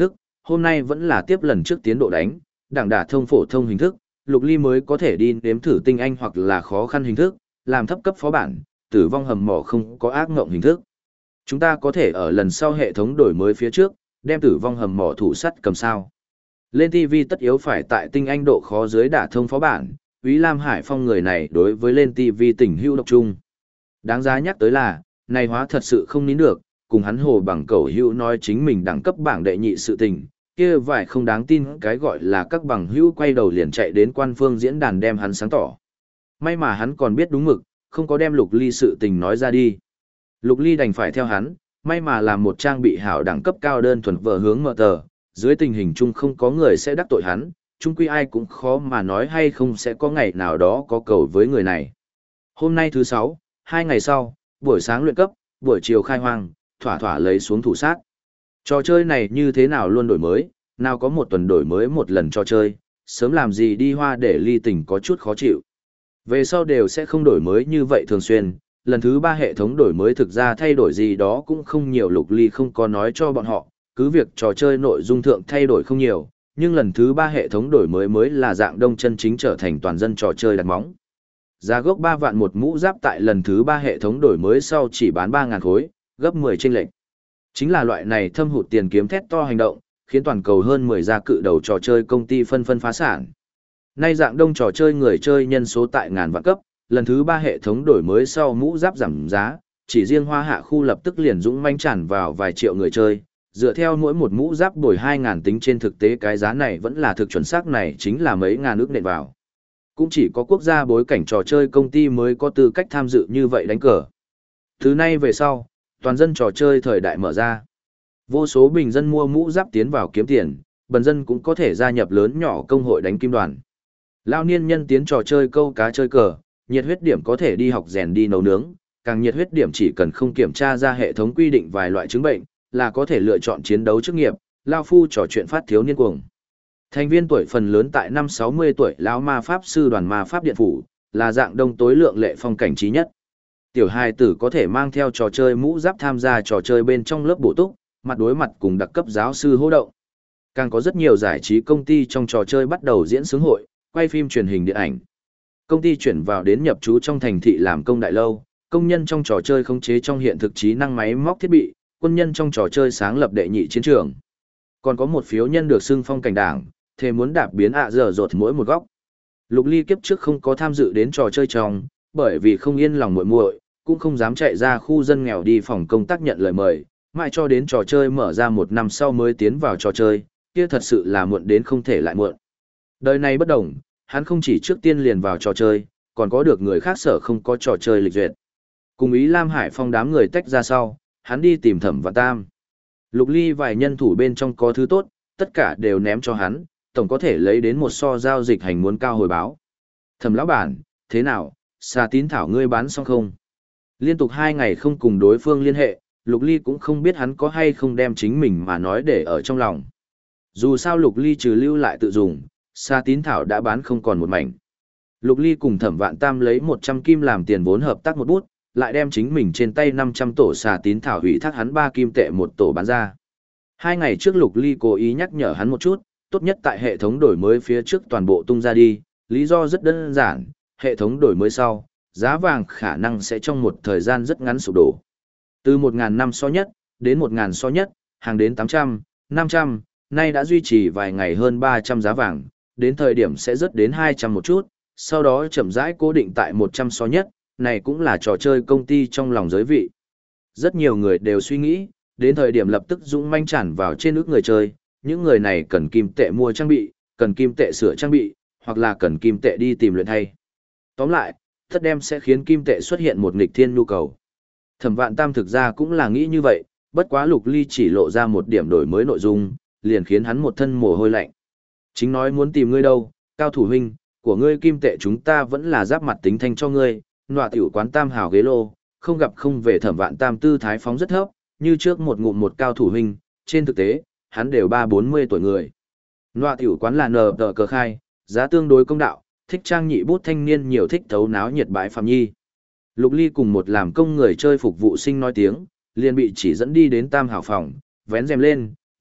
hôm nay vẫn là tiếp lần trước tiến độ đánh, đảng đả thông phổ thông hình thức, Lục Ly mới có thể đi nếm thử tinh anh hoặc là khó khăn hình thức, làm thấp cấp phó bản, tử vong hầm mỏ không có ác ngộng hình thức. Chúng ta có thể ở lần sau hệ thống đổi mới phía trước, đem tử vong hầm mỏ thủ sắt cầm sao. Lên TV tất yếu phải tại tinh anh độ khó dưới đả thông phó bản, Úy Lam Hải Phong người này đối với lên TV tình hữu độc trung. Đáng giá nhắc tới là, này hóa thật sự không nín được, cùng hắn hồ bằng cẩu hữu nói chính mình đẳng cấp bảng đệ nhị sự tình, kia vài không đáng tin cái gọi là các bằng hữu quay đầu liền chạy đến quan phương diễn đàn đem hắn sáng tỏ. May mà hắn còn biết đúng mực, không có đem Lục Ly sự tình nói ra đi. Lục Ly đành phải theo hắn, may mà làm một trang bị hảo đẳng cấp cao đơn thuần vợ hướng mở tờ, dưới tình hình chung không có người sẽ đắc tội hắn, chung quy ai cũng khó mà nói hay không sẽ có ngày nào đó có cầu với người này. Hôm nay thứ 6, 2 ngày sau, buổi sáng luyện cấp, buổi chiều khai hoang, thỏa thỏa lấy xuống thủ sát. Trò chơi này như thế nào luôn đổi mới, nào có một tuần đổi mới một lần trò chơi, sớm làm gì đi hoa để Ly tình có chút khó chịu. Về sau đều sẽ không đổi mới như vậy thường xuyên, lần thứ 3 hệ thống đổi mới thực ra thay đổi gì đó cũng không nhiều. Lục Ly không có nói cho bọn họ, cứ việc trò chơi nội dung thượng thay đổi không nhiều, nhưng lần thứ 3 hệ thống đổi mới là dạng đông chân chính trở thành toàn dân trò chơi đặt móng. Giá gốc 3 vạn một mũ giáp tại lần thứ 3 hệ thống đổi mới sau chỉ bán 3.000 khối, gấp 10 chênh lệch. Chính là loại này thâm hụt tiền kiếm thét to hành động, khiến toàn cầu hơn 10 gia cự đầu trò chơi công ty phân phá sản. Nay dạng đông trò chơi người chơi nhân số tại ngàn vạn cấp, lần thứ 3 hệ thống đổi mới sau mũ giáp giảm giá, chỉ riêng Hoa Hạ khu lập tức liền dũng manh tràn vào vài triệu người chơi, dựa theo mỗi một mũ giáp bồi 2.000 tính trên thực tế cái giá này vẫn là thực chuẩn xác này chính là mấy ngàn ước nện vào. Cũng chỉ có quốc gia bối cảnh trò chơi công ty mới có tư cách tham dự như vậy đánh cờ. Từ nay về sau, toàn dân trò chơi thời đại mở ra. Vô số bình dân mua mũ giáp tiến vào kiếm tiền, bần dân cũng có thể gia nhập lớn nhỏ công hội đánh kim đoàn. Lao niên nhân tiến trò chơi câu cá chơi cờ, nhiệt huyết điểm có thể đi học rèn đi nấu nướng, càng nhiệt huyết điểm chỉ cần không kiểm tra ra hệ thống quy định vài loại chứng bệnh, là có thể lựa chọn chiến đấu chức nghiệp, Lao Phu trò chuyện phát thiếu niên cuồng. Thành viên tuổi phần lớn tại năm 60 tuổi lão ma pháp sư đoàn ma pháp điện phủ, là dạng đông tối lượng lệ phong cảnh trí nhất. Tiểu hài tử có thể mang theo trò chơi mũ giáp tham gia trò chơi bên trong lớp bổ túc, mặt đối mặt cùng đặc cấp giáo sư hô động. Càng có rất nhiều giải trí công ty trong trò chơi bắt đầu diễn xướng hội, quay phim truyền hình điện ảnh. Công ty chuyển vào đến nhập trú trong thành thị làm công đại lâu, công nhân trong trò chơi khống chế trong hiện thực trí năng máy móc thiết bị, quân nhân trong trò chơi sáng lập đệ nhị chiến trường. Còn có một phiếu nhân được xưng phong cảnh đảng, thề muốn đạp biến dở dột mỗi một góc. Lục Ly kiếp trước không có tham dự đến trò chơi trong, bởi vì không yên lòng muội muội, cũng không dám chạy ra khu dân nghèo đi phòng công tác nhận lời mời, mãi cho đến trò chơi mở ra 1 năm sau mới tiến vào trò chơi, kia thật sự là muộn đến không thể lại muộn. Đời này bất đồng, hắn không chỉ trước tiên liền vào trò chơi, còn có được người khác sở không có trò chơi lịch duyệt. Cùng ý Lam Hải Phong đám người tách ra sau, hắn đi tìm Thẩm Vạn Tam. Lục Ly vài nhân thủ bên trong có thứ tốt, tất cả đều ném cho hắn, tổng có thể lấy đến một so giao dịch hành muốn cao hồi báo. Thẩm lão bản, thế nào, xà tín thảo ngươi bán xong không? Liên tục 2 ngày không cùng đối phương liên hệ, Lục Ly cũng không biết hắn có hay không đem chính mình mà nói để ở trong lòng. Dù sao Lục Ly trừ lưu lại tự dùng, xà tín thảo đã bán không còn một mảnh. Lục Ly cùng Thẩm Vạn Tam lấy 100 kim làm tiền vốn hợp tác một bút, lại đem chính mình trên tay 500 tổ xà tín thảo hủy thác hắn 3 kim tệ một tổ bán ra. 2 ngày trước Lục Ly cố ý nhắc nhở hắn một chút, tốt nhất tại hệ thống đổi mới phía trước toàn bộ tung ra đi, lý do rất đơn giản, hệ thống đổi mới sau, giá vàng khả năng sẽ trong một thời gian rất ngắn sụp đổ. Từ 1.000 năm so nhất, đến 1.000 so nhất, hàng đến 800, 500, nay đã duy trì vài ngày hơn 300 giá vàng, đến thời điểm sẽ rớt đến 200 một chút, sau đó chậm rãi cố định tại 100 so nhất, này cũng là trò chơi công ty trong lòng giới vị. Rất nhiều người đều suy nghĩ, đến thời điểm lập tức dũng manh tràn vào trên nước người chơi, những người này cần kim tệ mua trang bị, cần kim tệ sửa trang bị, hoặc là cần kim tệ đi tìm luyện thay. Tóm lại, tất đem sẽ khiến kim tệ xuất hiện một nghịch thiên nhu cầu. Thẩm Vạn Tam thực ra cũng là nghĩ như vậy, bất quá Lục Ly chỉ lộ ra một điểm đổi mới nội dung, liền khiến hắn một thân mồ hôi lạnh. Chính nói muốn tìm ngươi đâu, Cao thủ huynh, của ngươi kim tệ chúng ta vẫn là giáp mặt tính thanh cho ngươi, nọa tiểu quán Tam hào ghế lô, không gặp không về. Thẩm Vạn Tam tư thái phóng rất thấp, như trước một ngụm một Cao thủ huynh, trên thực tế, hắn đều 30-40 tuổi người. Nọa tiểu quán là nờ tờ cờ khai, giá tương đối công đạo, thích trang nhị bút thanh niên nhiều thích thấu náo nhiệt bãi phạm nhi. Lục Ly cùng một làm công người chơi phục vụ sinh nói tiếng, liền bị chỉ dẫn đi đến Tam hào phòng, vén rèm lên,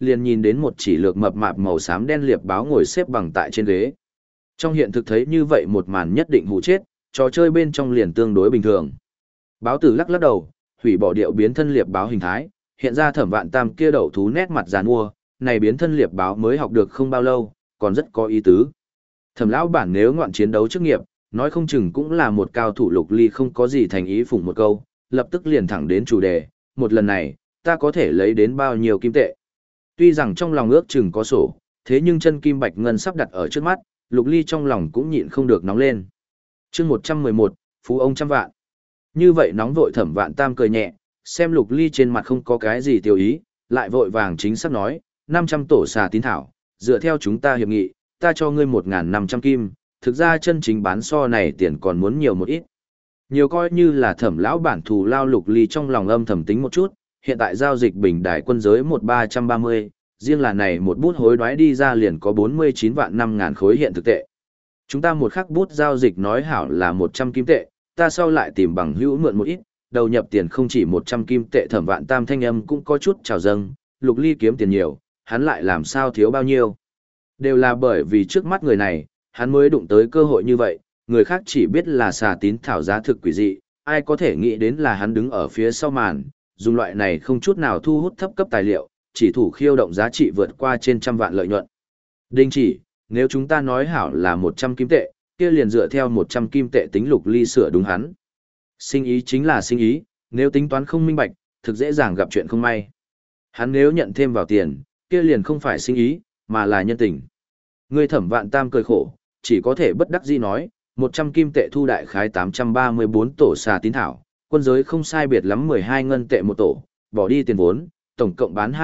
liền nhìn đến một chỉ lược mập mạp màu xám đen liệp báo ngồi xếp bằng tại trên ghế. Trong hiện thực thấy như vậy một màn nhất định hụ chết, trò chơi bên trong liền tương đối bình thường. Báo tử lắc lắc đầu, hủy bỏ điệu biến thân liệp báo hình thái, hiện ra Thẩm Vạn Tam kia đậu thú nét mặt giàn mua, này biến thân liệp báo mới học được không bao lâu, còn rất có ý tứ. Thẩm lão bản nếu ngoạn chiến đấu chức nghiệp, nói không chừng cũng là một cao thủ. Lục Ly không có gì thành ý phụng một câu, lập tức liền thẳng đến chủ đề, một lần này, ta có thể lấy đến bao nhiêu kim tệ. Tuy rằng trong lòng ước chừng có sổ, thế nhưng chân kim bạch ngân sắp đặt ở trước mắt, Lục Ly trong lòng cũng nhịn không được nóng lên. Chương 111, phú ông trăm vạn. Như vậy nóng vội Thẩm Vạn Tam cười nhẹ, xem Lục Ly trên mặt không có cái gì tiêu ý, lại vội vàng chính xác nói, 500 tổ xà tín thảo, dựa theo chúng ta hiệp nghị, ta cho ngươi 1.500 kim, thực ra chân chính bán so này tiền còn muốn nhiều một ít. Nhiều coi như là Thẩm lão bản thù lao. Lục Ly trong lòng âm thầm tính một chút, hiện tại giao dịch bình đài quân giới 1330, riêng là này một bút hối đoái đi ra liền có 49 vạn 5 ngàn khối hiện thực tệ. Chúng ta một khắc bút giao dịch nói hảo là 100 kim tệ, ta sau lại tìm bằng hữu mượn một ít, đầu nhập tiền không chỉ 100 kim tệ. Thẩm Vạn Tam thanh âm cũng có chút trào dâng, Lục Ly kiếm tiền nhiều, hắn lại làm sao thiếu bao nhiêu. Đều là bởi vì trước mắt người này, hắn mới đụng tới cơ hội như vậy, người khác chỉ biết là xà tín thảo giá thực quỷ dị, ai có thể nghĩ đến là hắn đứng ở phía sau màn, dùng loại này không chút nào thu hút thấp cấp tài liệu, chỉ thủ khiêu động giá trị vượt qua trên trăm vạn lợi nhuận. Đình chỉ, nếu chúng ta nói hảo là 100 kim tệ, kia liền dựa theo 100 kim tệ tính. Lục Ly sửa đúng hắn. Sinh ý chính là sinh ý, nếu tính toán không minh bạch, thực dễ dàng gặp chuyện không may. Hắn nếu nhận thêm vào tiền, kia liền không phải sinh ý, mà là nhân tình. Người Thẩm Vạn Tam cười khổ, chỉ có thể bất đắc dĩ nói, 100 kim tệ thu đại khái 834 tổ xà tín thảo, quân giới không sai biệt lắm 12 ngân tệ một tổ, bỏ đi tiền vốn, tổng cộng bán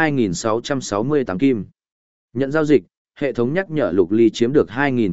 2.668 kim. Nhận giao dịch, hệ thống nhắc nhở Lục Ly chiếm được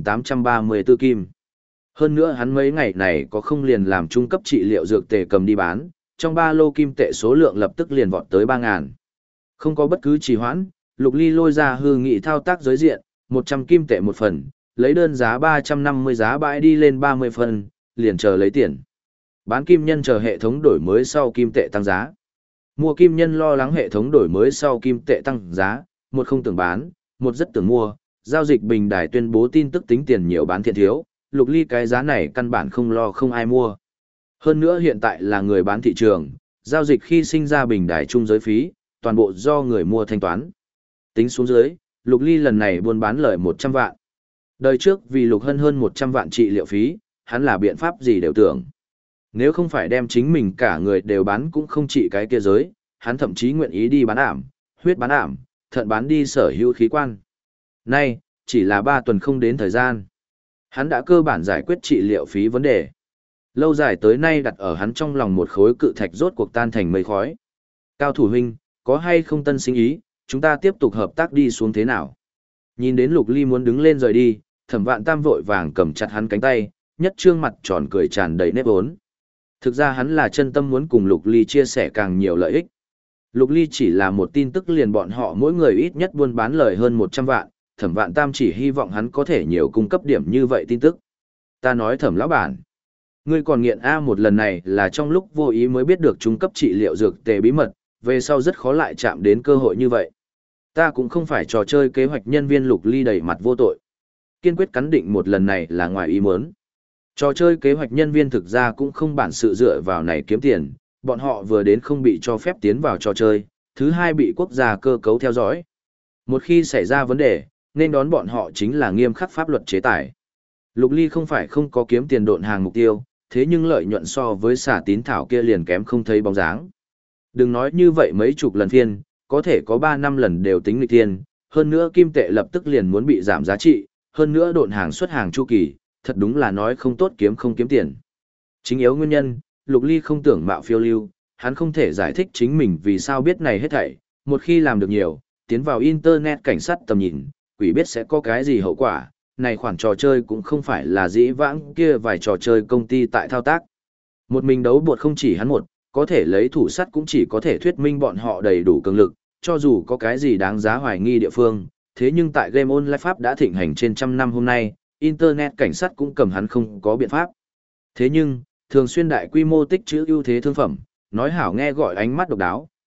2.834 kim. Hơn nữa hắn mấy ngày này có không liền làm trung cấp trị liệu dược tề cầm đi bán, trong ba lô kim tệ số lượng lập tức liền vọt tới 3.000. Không có bất cứ trì hoãn, Lục Ly lôi ra hư nghị thao tác giới diện, 100 kim tệ một phần, lấy đơn giá 350 giá bãi đi lên 30 phần, liền chờ lấy tiền. Bán kim nhân chờ hệ thống đổi mới sau kim tệ tăng giá. Mua kim nhân lo lắng hệ thống đổi mới sau kim tệ tăng giá, một không tưởng bán, một rất tưởng mua. Giao dịch bình đài tuyên bố tin tức tính tiền nhiều bán thiện thiếu, Lục Ly cái giá này căn bản không lo không ai mua. Hơn nữa hiện tại là người bán thị trường, giao dịch khi sinh ra bình đài chung giới phí, toàn bộ do người mua thanh toán. Tính xuống dưới, Lục Ly lần này buôn bán lời 100 vạn. Đời trước vì Lục Hân hơn 100 vạn trị liệu phí, hắn là biện pháp gì đều tưởng. Nếu không phải đem chính mình cả người đều bán cũng không trị cái kia giới, hắn thậm chí nguyện ý đi bán ảm, huyết bán ảm, thận bán đi sở hữu khí quan. Nay, chỉ là 3 tuần không đến thời gian. Hắn đã cơ bản giải quyết trị liệu phí vấn đề. Lâu dài tới nay đặt ở hắn trong lòng một khối cự thạch rốt cuộc tan thành mây khói. Cao thủ huynh, có hay không tân sinh ý, chúng ta tiếp tục hợp tác đi xuống thế nào? Nhìn đến Lục Ly muốn đứng lên rời đi, Thẩm Vạn Tam vội vàng cầm chặt hắn cánh tay, nhất trương mặt tròn cười tràn đầy nếp vốn. Thực ra hắn là chân tâm muốn cùng Lục Ly chia sẻ càng nhiều lợi ích. Lục Ly chỉ là một tin tức liền bọn họ mỗi người ít nhất buôn bán lời hơn 100 vạn, Thẩm Vạn Tam chỉ hy vọng hắn có thể nhiều cung cấp điểm như vậy tin tức. Ta nói Thẩm lão bản, ngươi còn nghiện A. Một lần này là trong lúc vô ý mới biết được trung cấp trị liệu dược tề bí mật, về sau rất khó lại chạm đến cơ hội như vậy. Ta cũng không phải trò chơi kế hoạch nhân viên. Lục Ly đầy mặt vô tội. Kiên quyết cắn định một lần này là ngoài ý muốn. Trò chơi kế hoạch nhân viên thực ra cũng không bản sự dựa vào này kiếm tiền, bọn họ vừa đến không bị cho phép tiến vào trò chơi, thứ hai bị quốc gia cơ cấu theo dõi. Một khi xảy ra vấn đề, nên đón bọn họ chính là nghiêm khắc pháp luật chế tài. Lục Ly không phải không có kiếm tiền độn hàng mục tiêu, thế nhưng lợi nhuận so với xả tín thảo kia liền kém không thấy bóng dáng. Đừng nói như vậy mấy chục lần phiên, có thể có 3-5 lần đều tính nghịch thiên, hơn nữa kim tệ lập tức liền muốn bị giảm giá trị, hơn nữa độn hàng xuất hàng chu kỳ, thật đúng là nói không tốt kiếm không kiếm tiền. Chính yếu nguyên nhân, Lục Ly không tưởng mạo phiêu lưu, hắn không thể giải thích chính mình vì sao biết này hết thảy, một khi làm được nhiều, tiến vào internet cảnh sát tầm nhìn, quỷ biết sẽ có cái gì hậu quả, này khoản trò chơi cũng không phải là dĩ vãng kia vài trò chơi công ty tại thao tác. Một mình đấu bột không chỉ hắn một, có thể lấy thủ sắt cũng chỉ có thể thuyết minh bọn họ đầy đủ cường lực, cho dù có cái gì đáng giá hoài nghi địa phương, thế nhưng tại game online Pháp đã thịnh hành trên trăm năm hôm nay, internet cảnh sát cũng cầm hắn không có biện pháp. Thế nhưng, thường xuyên đại quy mô tích trữ ưu thế thương phẩm, nói hảo nghe gọi ánh mắt độc đáo,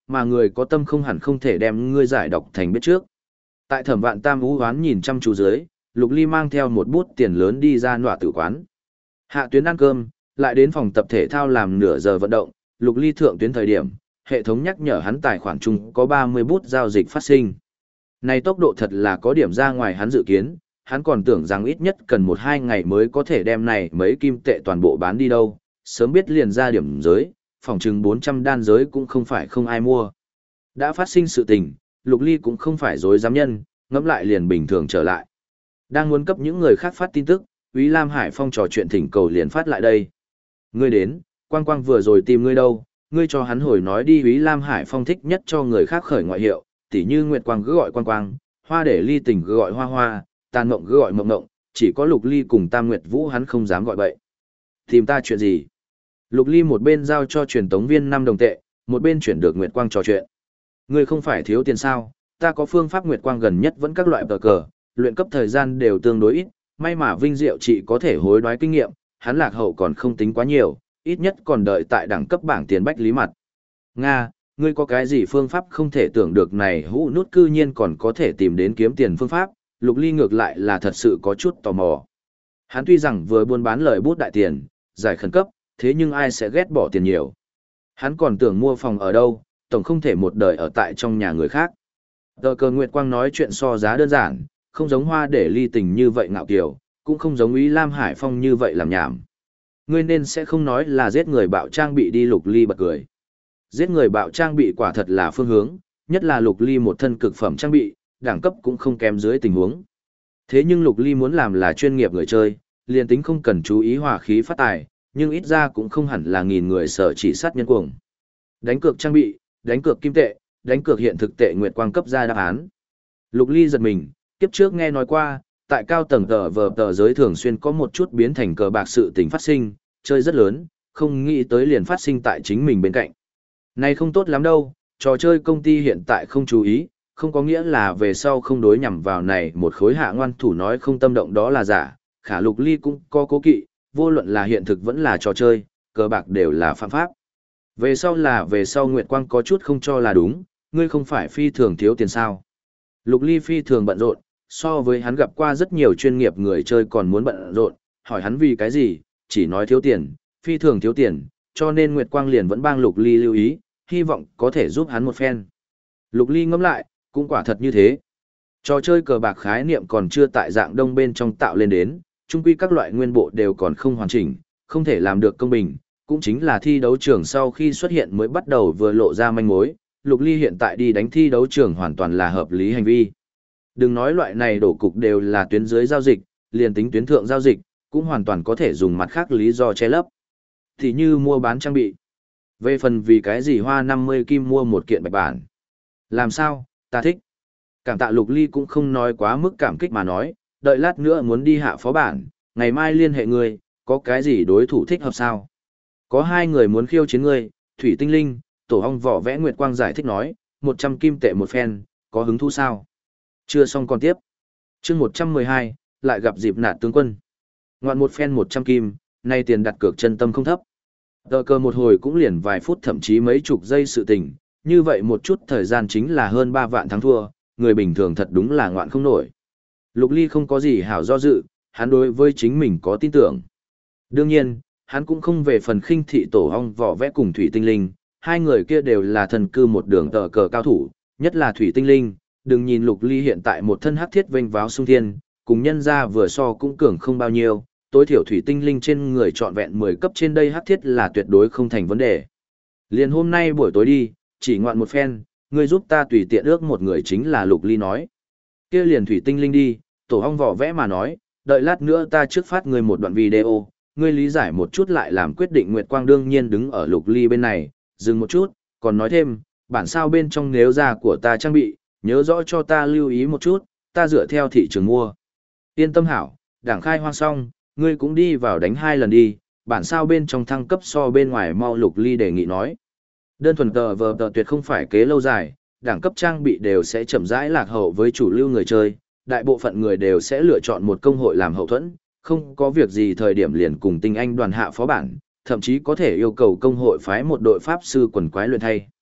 mà người có tâm không hẳn không thể đem ngươi giải đọc thành biết trước. Tại Thẩm Vạn Tam ú hoán nhìn chăm chú dưới, Lục Ly mang theo một bút tiền lớn đi ra nọa tử quán. Hạ tuyến ăn cơm, lại đến phòng tập thể thao làm nửa giờ vận động, Lục Ly thượng tuyến thời điểm, hệ thống nhắc nhở hắn tài khoản chung có 30 bút giao dịch phát sinh. Này tốc độ thật là có điểm ra ngoài hắn dự kiến, hắn còn tưởng rằng ít nhất cần 1-2 ngày mới có thể đem này mấy kim tệ toàn bộ bán đi đâu, sớm biết liền ra điểm giới, phòng chừng 400 đan giới cũng không phải không ai mua. Đã phát sinh sự tình, Lục Ly cũng không phải dối dám nhân, ngẫm lại liền bình thường trở lại. Đang muốn cấp những người khác phát tin tức, Úy Lam Hải Phong trò chuyện thỉnh cầu liền phát lại đây. Ngươi đến, Quang Quang vừa rồi tìm ngươi đâu, ngươi cho hắn hồi nói đi. Úy Lam Hải Phong thích nhất cho người khác khởi ngoại hiệu, tỉ như Nguyệt Quang cứ gọi Quang Quang, Hoa để ly tình cứ gọi Hoa Hoa, Tàn Mộng cứ gọi Mộng Mộng, chỉ có Lục Ly cùng Tam Nguyệt Vũ hắn không dám gọi bậy. Tìm ta chuyện gì? Lục Ly một bên giao cho truyền tống viên 5 đồng tệ, một bên chuyển được Nguyệt Quang trò chuyện. Ngươi không phải thiếu tiền sao? Ta có phương pháp Nguyệt Quang gần nhất vẫn các loại tờ cờ, luyện cấp thời gian đều tương đối ít, may mà Vinh Diệu chỉ có thể hối đoái kinh nghiệm, hắn lạc hậu còn không tính quá nhiều, ít nhất còn đợi tại đẳng cấp bảng tiền bách lý mặt. Nga, ngươi có cái gì phương pháp không thể tưởng được này hũ nút cư nhiên còn có thể tìm đến kiếm tiền phương pháp, Lục Ly ngược lại là thật sự có chút tò mò. Hắn tuy rằng vừa buôn bán lời bút đại tiền, giải khẩn cấp, thế nhưng ai sẽ ghét bỏ tiền nhiều. Hắn còn tưởng mua phòng ở đâu, tổng không thể một đời ở tại trong nhà người khác. Tờ cờ Nguyệt Quang nói chuyện so giá đơn giản, không giống Hoa để ly tình như vậy ngạo kiều, cũng không giống Úy Lam Hải Phong như vậy làm nhảm. Ngươi nên sẽ không nói là giết người bạo trang bị đi. Lục Ly bật cười. Giết người bạo trang bị quả thật là phương hướng, nhất là Lục Ly một thân cực phẩm trang bị, đẳng cấp cũng không kém dưới tình huống. Thế nhưng Lục Ly muốn làm là chuyên nghiệp người chơi, liền tính không cần chú ý hỏa khí phát tài, nhưng ít ra cũng không hẳn là nghìn người sở chỉ sát nhân cuồng. Đánh cược trang bị, đánh cược kim tệ, đánh cược hiện thực tệ Nguyệt Quang cấp ra đáp án. Lục Ly giật mình, kiếp trước nghe nói qua, tại cao tầng tờ giới thường xuyên có một chút biến thành cờ bạc sự tình phát sinh, chơi rất lớn, không nghĩ tới liền phát sinh tại chính mình bên cạnh. Này không tốt lắm đâu, trò chơi công ty hiện tại không chú ý, không có nghĩa là về sau không đối nhằm vào này một khối hạ ngoan thủ nói không tâm động đó là giả, khả Lục Ly cũng có cố kỵ, vô luận là hiện thực vẫn là trò chơi, cờ bạc đều là phạm pháp. Về sau Nguyệt Quang có chút không cho là đúng, ngươi không phải phi thường thiếu tiền sao. Lục Ly phi thường bận rộn, so với hắn gặp qua rất nhiều chuyên nghiệp người chơi còn muốn bận rộn, hỏi hắn vì cái gì, chỉ nói thiếu tiền, phi thường thiếu tiền, cho nên Nguyệt Quang liền vẫn bang Lục Ly lưu ý, hy vọng có thể giúp hắn một phen. Lục Ly ngẫm lại, cũng quả thật như thế. Trò chơi cờ bạc khái niệm còn chưa tại dạng đông bên trong tạo lên đến, chung quy các loại nguyên bộ đều còn không hoàn chỉnh, không thể làm được công bình, cũng chính là thi đấu trường sau khi xuất hiện mới bắt đầu vừa lộ ra manh mối, Lục Ly hiện tại đi đánh thi đấu trường hoàn toàn là hợp lý hành vi. Đừng nói loại này đổ cục đều là tuyến dưới giao dịch, liền tính tuyến thượng giao dịch, cũng hoàn toàn có thể dùng mặt khác lý do che lấp. Thì như mua bán trang bị. Về phần vì cái gì hoa 50 kim mua một kiện bạch bản. Làm sao, ta thích. Cảm tạ Lục Ly cũng không nói quá mức cảm kích mà nói, đợi lát nữa muốn đi hạ phó bản, ngày mai liên hệ ngươi, có cái gì đối thủ thích hợp sao? Có 2 người muốn khiêu chiến ngươi, Thủy Tinh Linh, Tổ Hong Vỏ Vẽ Nguyệt Quang giải thích nói, 100 kim tệ một phen, có hứng thú sao? Chưa xong còn tiếp. Chương 112, lại gặp dịp nạt tướng quân. Ngoạn một phen 100 kim, nay tiền đặt cược chân tâm không thấp. Tờ cờ một hồi cũng liền vài phút thậm chí mấy chục giây sự tình, như vậy một chút thời gian chính là hơn 3 vạn thắng thua, người bình thường thật đúng là ngoạn không nổi. Lục Ly không có gì hảo do dự, hắn đối với chính mình có tin tưởng. Đương nhiên, hắn cũng không về phần khinh thị Tổ Hong Vỏ Vẽ cùng Thủy Tinh Linh, 2 người kia đều là thần cư một đường tờ cờ cao thủ, nhất là Thủy Tinh Linh, đừng nhìn Lục Ly hiện tại một thân hắc thiết vênh váo sung thiên, cùng nhân ra vừa so cũng cường không bao nhiêu, tối thiểu Thủy Tinh Linh trên người trọn vẹn 10 cấp trên đây hắc thiết là tuyệt đối không thành vấn đề. Liền hôm nay buổi tối đi, chỉ ngoạn một phen, ngươi giúp ta tùy tiện ước một người chính là Lục Ly nói. Kia liền Thủy Tinh Linh đi, Tổ Hong Vỏ Vẽ mà nói, đợi lát nữa ta trước phát ngươi một đoạn video, ngươi lý giải một chút lại làm quyết định. Nguyệt Quang đương nhiên đứng ở Lục Ly bên này, dừng một chút, còn nói thêm, bản sao bên trong nếu ra của ta trang bị, nhớ rõ cho ta lưu ý một chút, ta dựa theo thị trường mua. Yên tâm hảo, đảng khai hoang xong, ngươi cũng đi vào đánh 2 lần đi, bản sao bên trong thăng cấp so bên ngoài mau. Lục Ly đề nghị nói. Đơn thuần tờ vờ tờ tuyệt không phải kế lâu dài, đẳng cấp trang bị đều sẽ chậm rãi lạc hậu với chủ lưu người chơi, đại bộ phận người đều sẽ lựa chọn một công hội làm hậu thuẫn, không có việc gì thời điểm liền cùng tinh anh đoàn hạ phó bản, thậm chí có thể yêu cầu công hội phái một đội pháp sư quần quái luyện thay.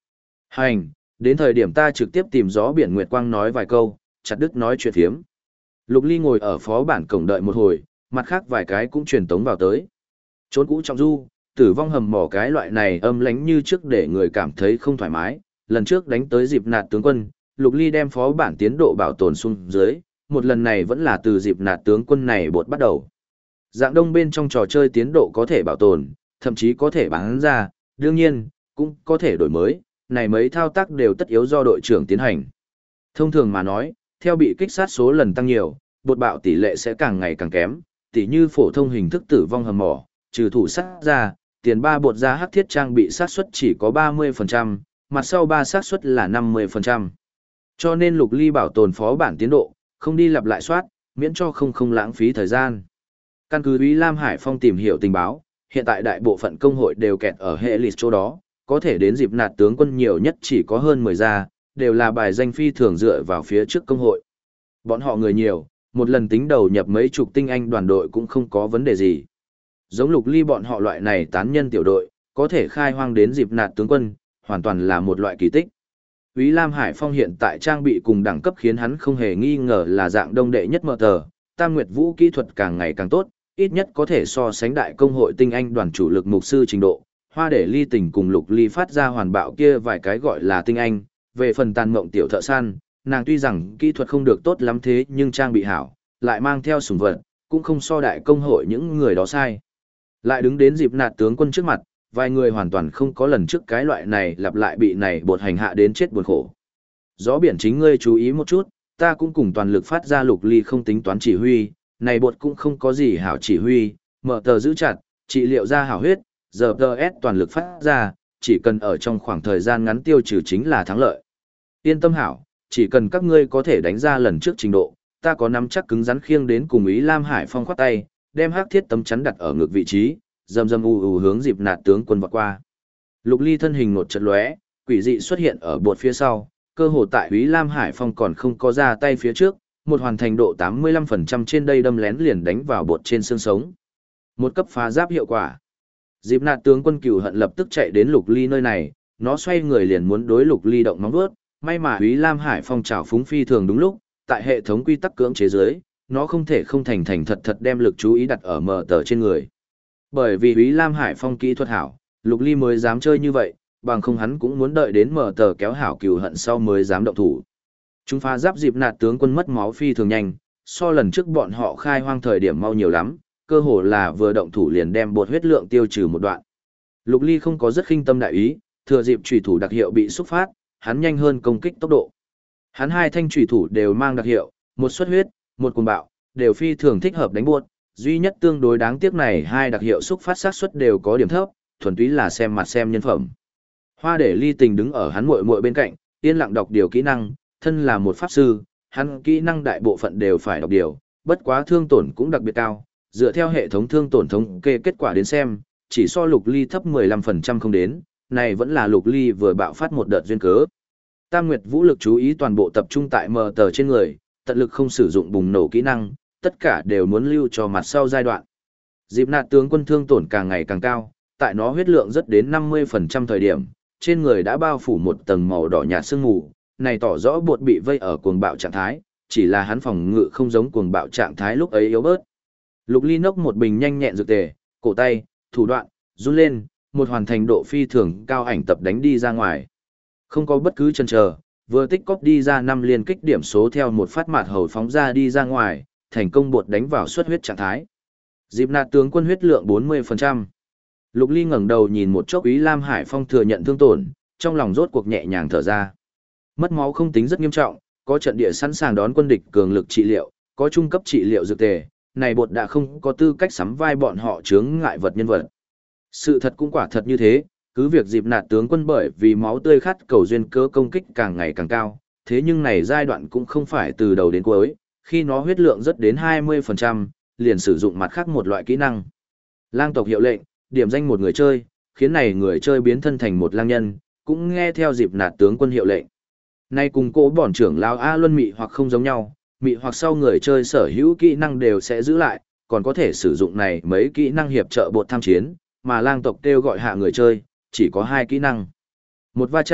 Hành, đến thời điểm ta trực tiếp tìm gió biển Nguyệt Quang nói vài câu, chặt đứt nói chuyện thiếm. Lục Ly ngồi ở phó bản cổng đợi một hồi, mặt khác vài cái cũng truyền tống vào tới. Trốn cũ trọng du, tử vong hầm mỏ cái loại này âm lánh như trước để người cảm thấy không thoải mái. Lần trước đánh tới dịp nạt tướng quân, Lục Ly đem phó bản tiến độ bảo tồn xuống dưới, một lần này vẫn là từ dịp nạt tướng quân này bột bắt đầu. Dạng đông bên trong trò chơi tiến độ có thể bảo tồn, thậm chí có thể bán ra, đương nhiên, cũng có thể đổi mới, này mấy thao tác đều tất yếu do đội trưởng tiến hành. Thông thường mà nói, theo bị kích sát số lần tăng nhiều, bột bạo tỷ lệ sẽ càng ngày càng kém, tỉ như phổ thông hình thức tử vong hầm mỏ, trừ thủ sát ra, tiền 3 bột ra hắc thiết trang bị sát suất chỉ có 30%, mặt sau 3 sát suất là 50%. Cho nên Lục Ly bảo tồn phó bản tiến độ, không đi lặp lại soát, miễn cho không lãng phí thời gian. Căn cứ Úy Lam Hải Phong tìm hiểu tình báo, hiện tại đại bộ phận công hội đều kẹt ở hệ lịch chỗ đó, có thể đến dịp nạt tướng quân nhiều nhất chỉ có hơn 10 gia, đều là bài danh phi thường dựa vào phía trước công hội. Bọn họ người nhiều, một lần tính đầu nhập mấy chục tinh anh đoàn đội cũng không có vấn đề gì. Giống Lục Ly bọn họ loại này tán nhân tiểu đội, có thể khai hoang đến dịp nạt tướng quân, hoàn toàn là một loại kỳ tích. Úy Lam Hải Phong hiện tại trang bị cùng đẳng cấp khiến hắn không hề nghi ngờ là dạng đông đệ nhất mở tờ, Tam Nguyệt Vũ kỹ thuật càng ngày càng tốt, ít nhất có thể so sánh đại công hội tinh anh đoàn chủ lực mục sư trình độ. Hoa để Ly Tình cùng Lục Ly phát ra hoàn bạo kia vài cái gọi là tinh anh, về phần tàn mộng tiểu thợ săn, nàng tuy rằng kỹ thuật không được tốt lắm thế nhưng trang bị hảo, lại mang theo sủng vật, cũng không so đại công hội những người đó sai. Lại đứng đến dịp nạt tướng quân trước mặt, vài người hoàn toàn không có lần trước cái loại này lặp lại bị này bột hành hạ đến chết buồn khổ. Gió biển chính ngươi chú ý một chút, ta cũng cùng toàn lực phát ra Lục Ly không tính toán chỉ huy, này bột cũng không có gì hảo chỉ huy, mở tờ giữ chặt, trị liệu ra hảo huyết, giờ TS toàn lực phát ra, chỉ cần ở trong khoảng thời gian ngắn tiêu trừ chính là thắng lợi. Yên tâm hảo, chỉ cần các ngươi có thể đánh ra lần trước trình độ, ta có nắm chắc cứng rắn khiêng đến cùng Ý Lam Hải Phong khoát tay, đem hắc thiết tấm chắn đặt ở ngược vị trí, rầm rầm hướng dịp nạt tướng quân vọt qua. Lục Ly thân hình một chật lóe, quỷ dị xuất hiện ở bột phía sau, cơ hồ tại Ý Lam Hải Phong còn không có ra tay phía trước, một hoàn thành độ 85% trên đây đâm lén liền đánh vào bột trên xương sống. Một cấp phá giáp hiệu quả. Dịp nạt tướng quân cừu hận lập tức chạy đến Lục Ly nơi này, nó xoay người liền muốn đối Lục Ly động móng vuốt, may mà Úy Lam Hải Phong trảo phúng phi thường đúng lúc, tại hệ thống quy tắc cưỡng chế dưới, nó không thể không thành thật đem lực chú ý đặt ở mở tờ trên người. Bởi vì Úy Lam Hải Phong kỹ thuật hảo, Lục Ly mới dám chơi như vậy, bằng không hắn cũng muốn đợi đến mở tờ kéo hảo cừu hận sau mới dám động thủ. Chúng phá giáp dịp nạt tướng quân mất máu phi thường nhanh, so lần trước bọn họ khai hoang thời điểm mau nhiều lắm, cơ hồ là vừa động thủ liền đem bột huyết lượng tiêu trừ một đoạn. Lục Ly không có rất khinh tâm đại ý, thừa dịp chủy thủ đặc hiệu bị xúc phát, hắn nhanh hơn công kích tốc độ. Hắn hai thanh chủy thủ đều mang đặc hiệu, một xuất huyết, một cuồng bạo, đều phi thường thích hợp đánh buốt, duy nhất tương đối đáng tiếc này hai đặc hiệu xúc phát xác suất đều có điểm thấp, thuần túy là xem mặt xem nhân phẩm. Hoa để Ly Tình đứng ở hắn muội muội bên cạnh, yên lặng đọc điều kỹ năng, thân là một pháp sư, hắn kỹ năng đại bộ phận đều phải đọc điều, bất quá thương tổn cũng đặc biệt cao, dựa theo hệ thống thương tổn thống kê kết quả đến xem, chỉ so Lục Ly thấp 15% không đến, này vẫn là Lục Ly vừa bạo phát một đợt duyên cớ. Tam Nguyệt Vũ lực chú ý toàn bộ tập trung tại mờ tờ trên người, tận lực không sử dụng bùng nổ kỹ năng, tất cả đều muốn lưu cho mặt sau giai đoạn. Dịp nạt tướng quân thương tổn càng ngày càng cao, tại nó huyết lượng rất đến 50% thời điểm, trên người đã bao phủ một tầng màu đỏ nhạt sương mù, này tỏ rõ bột bị vây ở cuồng bạo trạng thái, chỉ là hắn phòng ngự không giống cuồng bạo trạng thái lúc ấy yếu bớt. Lục Ly nốc một bình nhanh nhẹn dược tề, cổ tay, thủ đoạn, run lên, một hoàn thành độ phi thường cao ảnh tập đánh đi ra ngoài. Không có bất cứ chần chờ, vừa tích cóp đi ra 5 liên kích điểm số theo một phát mạt hầu phóng ra đi ra ngoài, thành công bột đánh vào xuất huyết trạng thái. Dịp nạt tướng quân huyết lượng 40%. Lục Ly ngẩng đầu nhìn một chốc Úy Lam Hải Phong thừa nhận thương tổn, trong lòng rốt cuộc nhẹ nhàng thở ra. Mất máu không tính rất nghiêm trọng, có trận địa sẵn sàng đón quân địch cường lực trị liệu, có trung cấp trị liệu dược tề, này bột đã không có tư cách sắm vai bọn họ chướng ngại vật nhân vật. Sự thật cũng quả thật như thế, cứ việc dịp nạt tướng quân bởi vì máu tươi khát cầu duyên cớ công kích càng ngày càng cao, thế nhưng này giai đoạn cũng không phải từ đầu đến cuối, khi nó huyết lượng rất đến 20%, liền sử dụng mặt khác một loại kỹ năng. Lang tộc hiệu lệnh, điểm danh một người chơi, khiến này người chơi biến thân thành một lang nhân, cũng nghe theo dịp nạt tướng quân hiệu lệnh. Nay cùng cố bổn trưởng lão A Luân mị hoặc không giống nhau, mị hoặc sau người chơi sở hữu kỹ năng đều sẽ giữ lại, còn có thể sử dụng này mấy kỹ năng hiệp trợ bột tham chiến, mà lang tộc kêu gọi hạ người chơi, chỉ có 2 kỹ năng. Một va chạm,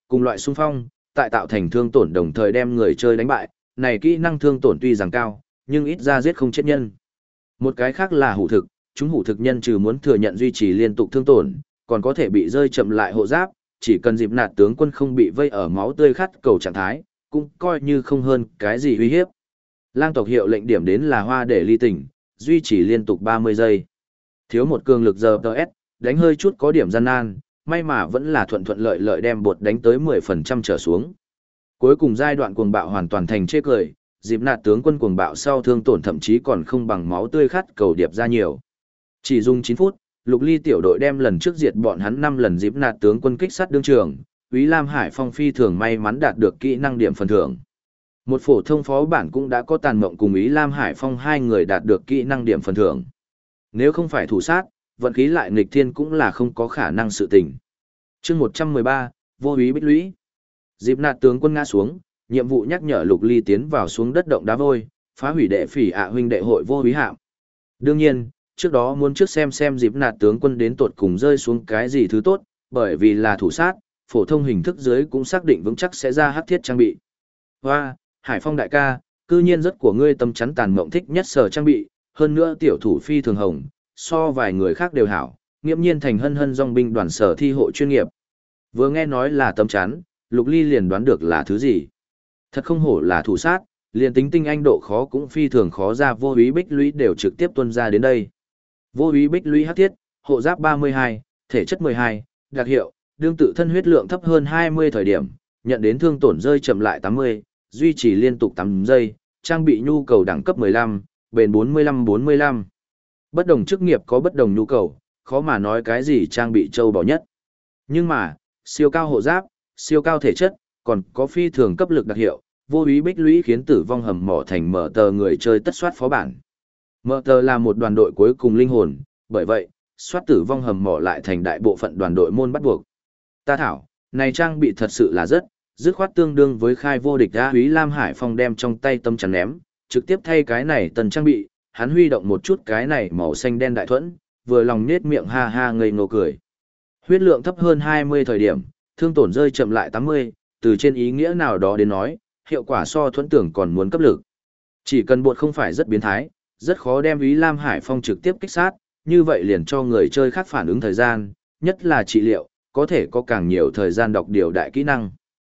cùng loại xung phong, tại tạo thành thương tổn đồng thời đem người chơi đánh bại, này kỹ năng thương tổn tuy rằng cao, nhưng ít ra giết không chết nhân. Một cái khác là hủ thực, chúng hủ thực nhân trừ muốn thừa nhận duy trì liên tục thương tổn, còn có thể bị rơi chậm lại hộ giáp, chỉ cần dịp nạt tướng quân không bị vây ở máu tươi khát cầu trạng thái, cũng coi như không hơn cái gì uy hiếp. Lang tộc hiệu lệnh điểm đến là hoa để ly tỉnh, duy trì liên tục 30 giây. Thiếu một cường lực giờ DS, đánh hơi chút có điểm gian nan, may mà vẫn là thuận thuận lợi lợi đem bột đánh tới 10% trở xuống. Cuối cùng giai đoạn cuồng bạo hoàn toàn thành chê cười, dịp nạt tướng quân cuồng bạo sau thương tổn thậm chí còn không bằng máu tươi khát cầu điệp ra nhiều. Chỉ dùng 9 phút, Lục Ly tiểu đội đem lần trước diệt bọn hắn 5 lần dịp nạt tướng quân kích sát đương trường, Úy Lam Hải Phong phi thường may mắn đạt được kỹ năng điểm phần thưởng. Một phổ thông phó bản cũng đã có Tàn Mộng cùng Úy Lam Hải Phong hai người đạt được kỹ năng điểm phần thưởng. Nếu không phải thủ sát, vận khí lại nghịch thiên cũng là không có khả năng sự tình. Chương 113, Vô Úy Bích Lũy. Dịp nạt tướng quân ngã xuống, nhiệm vụ nhắc nhở Lục Ly tiến vào xuống đất động đá vôi, phá hủy đệ phỉ huynh đệ hội Vô Úy hạm. Đương nhiên, trước đó muốn trước xem dịp nạt tướng quân đến tột cùng rơi xuống cái gì thứ tốt, bởi vì là thủ sát, phổ thông hình thức dưới cũng xác định vững chắc sẽ ra hắc thiết trang bị. Hoa, Hải Phong đại ca, cư nhiên rất của ngươi tâm chắn Tàn Mộng thích nhất sở trang bị, hơn nữa tiểu thủ phi thường hồng, so vài người khác đều hảo, nghiễm nhiên thành hân hân dòng binh đoàn sở thi hộ chuyên nghiệp. Vừa nghe nói là tâm chắn, Lục Ly liền đoán được là thứ gì. Thật không hổ là thủ sát, liền tính tinh anh độ khó cũng phi thường khó ra. Vô Úy Bích Lũy đều trực tiếp tuân ra đến đây. Vô Úy Bích Lũy hắc thiết, hộ giáp 32, thể chất 12, đặc hiệu, đương tự thân huyết lượng thấp hơn 20 thời điểm, nhận đến thương tổn rơi chậm lại 80, duy trì liên tục 8 giây, trang bị nhu cầu đẳng cấp 15, bền 45-45. Bất đồng chức nghiệp có bất đồng nhu cầu, khó mà nói cái gì trang bị châu báu nhất. Nhưng mà, siêu cao hộ giáp, siêu cao thể chất, còn có phi thường cấp lực đặc hiệu, Vô Úy Bích Lũy khiến Tử Vong Hầm Mỏ thành mở tờ người chơi tất soát phó bản. Mở tờ là một đoàn đội cuối cùng linh hồn, bởi vậy, soát Tử Vong Hầm Mỏ lại thành đại bộ phận đoàn đội môn bắt buộc. Ta thảo, này trang bị thật sự là rất, dứt khoát tương đương với khai vô địch đã. Úy Lam Hải Phong đem trong tay tâm chắn ném, trực tiếp thay cái này tần trang bị, hắn huy động một chút cái này màu xanh đen đại thuẫn, vừa lòng nết miệng ha ha ngây ngô cười. Huyết lượng thấp hơn 20 thời điểm, thương tổn rơi chậm lại 80, từ trên ý nghĩa nào đó đến nói, hiệu quả so thuẫn tưởng còn muốn cấp lực. Chỉ cần bột không phải rất biến thái, rất khó đem Úy Lam Hải Phong trực tiếp kích sát, như vậy liền cho người chơi khác phản ứng thời gian, nhất là trị liệu, có thể có càng nhiều thời gian đọc điều đại kỹ năng.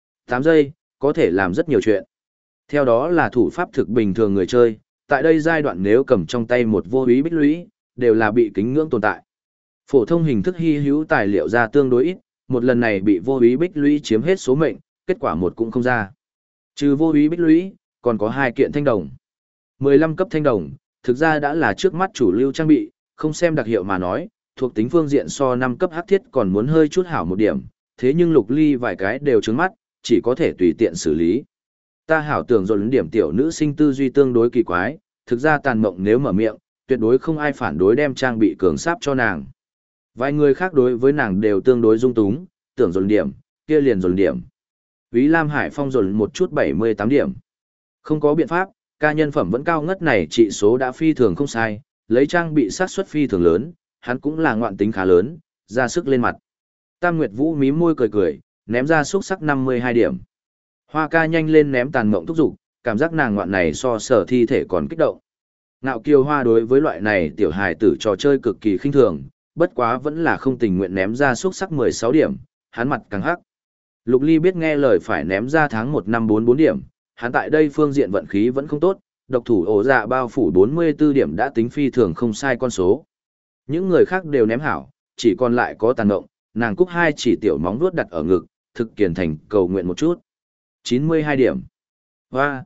8 giây, có thể làm rất nhiều chuyện. Theo đó là thủ pháp thực bình thường người chơi, tại đây giai đoạn nếu cầm trong tay một Vô Úy Bích Lũy, đều là bị kính ngưỡng tồn tại. Phổ thông hình thức hy hữu tài liệu ra tương đối ít, một lần này bị Vô Úy Bích Lũy chiếm hết số mệnh, kết quả một cũng không ra. Trừ Vô Úy Bích Lũy, còn có 2 kiện thanh đồng. 15 cấp thanh đồng, thực ra đã là trước mắt chủ lưu trang bị, không xem đặc hiệu mà nói, thuộc tính phương diện so 5 cấp hắc thiết còn muốn hơi chút hảo một điểm, thế nhưng Lục Ly vài cái đều trứng mắt, chỉ có thể tùy tiện xử lý. Ta hảo tưởng dồn điểm tiểu nữ sinh tư duy tương đối kỳ quái, thực ra Tàn Mộng nếu mở miệng, tuyệt đối không ai phản đối đem trang bị cường sáp cho nàng. Vài người khác đối với nàng đều tương đối dung túng, tưởng dồn điểm, kia liền dồn điểm. Úy Lam Hải Phong dồn một chút 78 điểm. Không có biện pháp, ca nhân phẩm vẫn cao ngất này, trị số đã phi thường không sai, lấy trang bị sát suất phi thường lớn, hắn cũng là ngoạn tính khá lớn, ra sức lên mặt. Tam Nguyệt Vũ mím môi cười cười, ném ra xúc sắc 52 điểm. Hoa ca nhanh lên ném Tàn Mộng thúc giục, cảm giác nàng ngoạn này so sở thi thể còn kích động. Ngạo Kiều Hoa đối với loại này tiểu hài tử trò chơi cực kỳ khinh thường, bất quá vẫn là không tình nguyện ném ra xúc sắc 16 điểm, hắn mặt càng hắc. Lục Ly biết nghe lời phải ném ra tháng 1 năm 44 điểm, hắn tại đây phương diện vận khí vẫn không tốt, độc thủ ổ dạ bao phủ 44 điểm đã tính phi thường không sai con số. Những người khác đều ném hảo, chỉ còn lại có Tàn Mộng, nàng cúc 2 chỉ tiểu móng vuốt đặt ở ngực, thực kiền thành cầu nguyện một chút. 92 điểm. Hoa,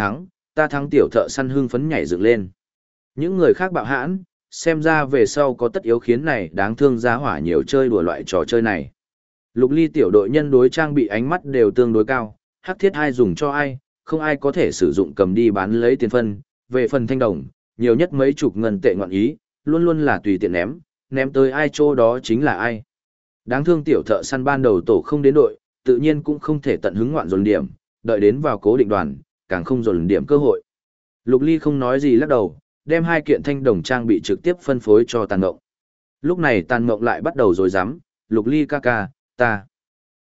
ta thắng tiểu thợ săn hưng phấn nhảy dựng lên. Những người khác bạo hãn, xem ra về sau có tất yếu khiến này đáng thương giá hỏa nhiều chơi đùa loại trò chơi này. Lục Ly tiểu đội nhân đối trang bị ánh mắt đều tương đối cao, hắc thiết ai dùng cho ai, không ai có thể sử dụng cầm đi bán lấy tiền phân, về phần thanh đồng, nhiều nhất mấy chục ngân tệ ngọn ý, luôn luôn là tùy tiện ném tới ai chỗ đó chính là ai. Đáng thương tiểu thợ săn ban đầu tổ không đến đội, tự nhiên cũng không thể tận hứng ngoạn dồn điểm, đợi đến vào cố định đoàn, càng không dồn điểm cơ hội. Lục Ly không nói gì lắc đầu, đem 2 kiện thanh đồng trang bị trực tiếp phân phối cho Tàn Mộng. Lúc này Tàn Mộng lại bắt đầu rối rắm, Lục Ly ca ca,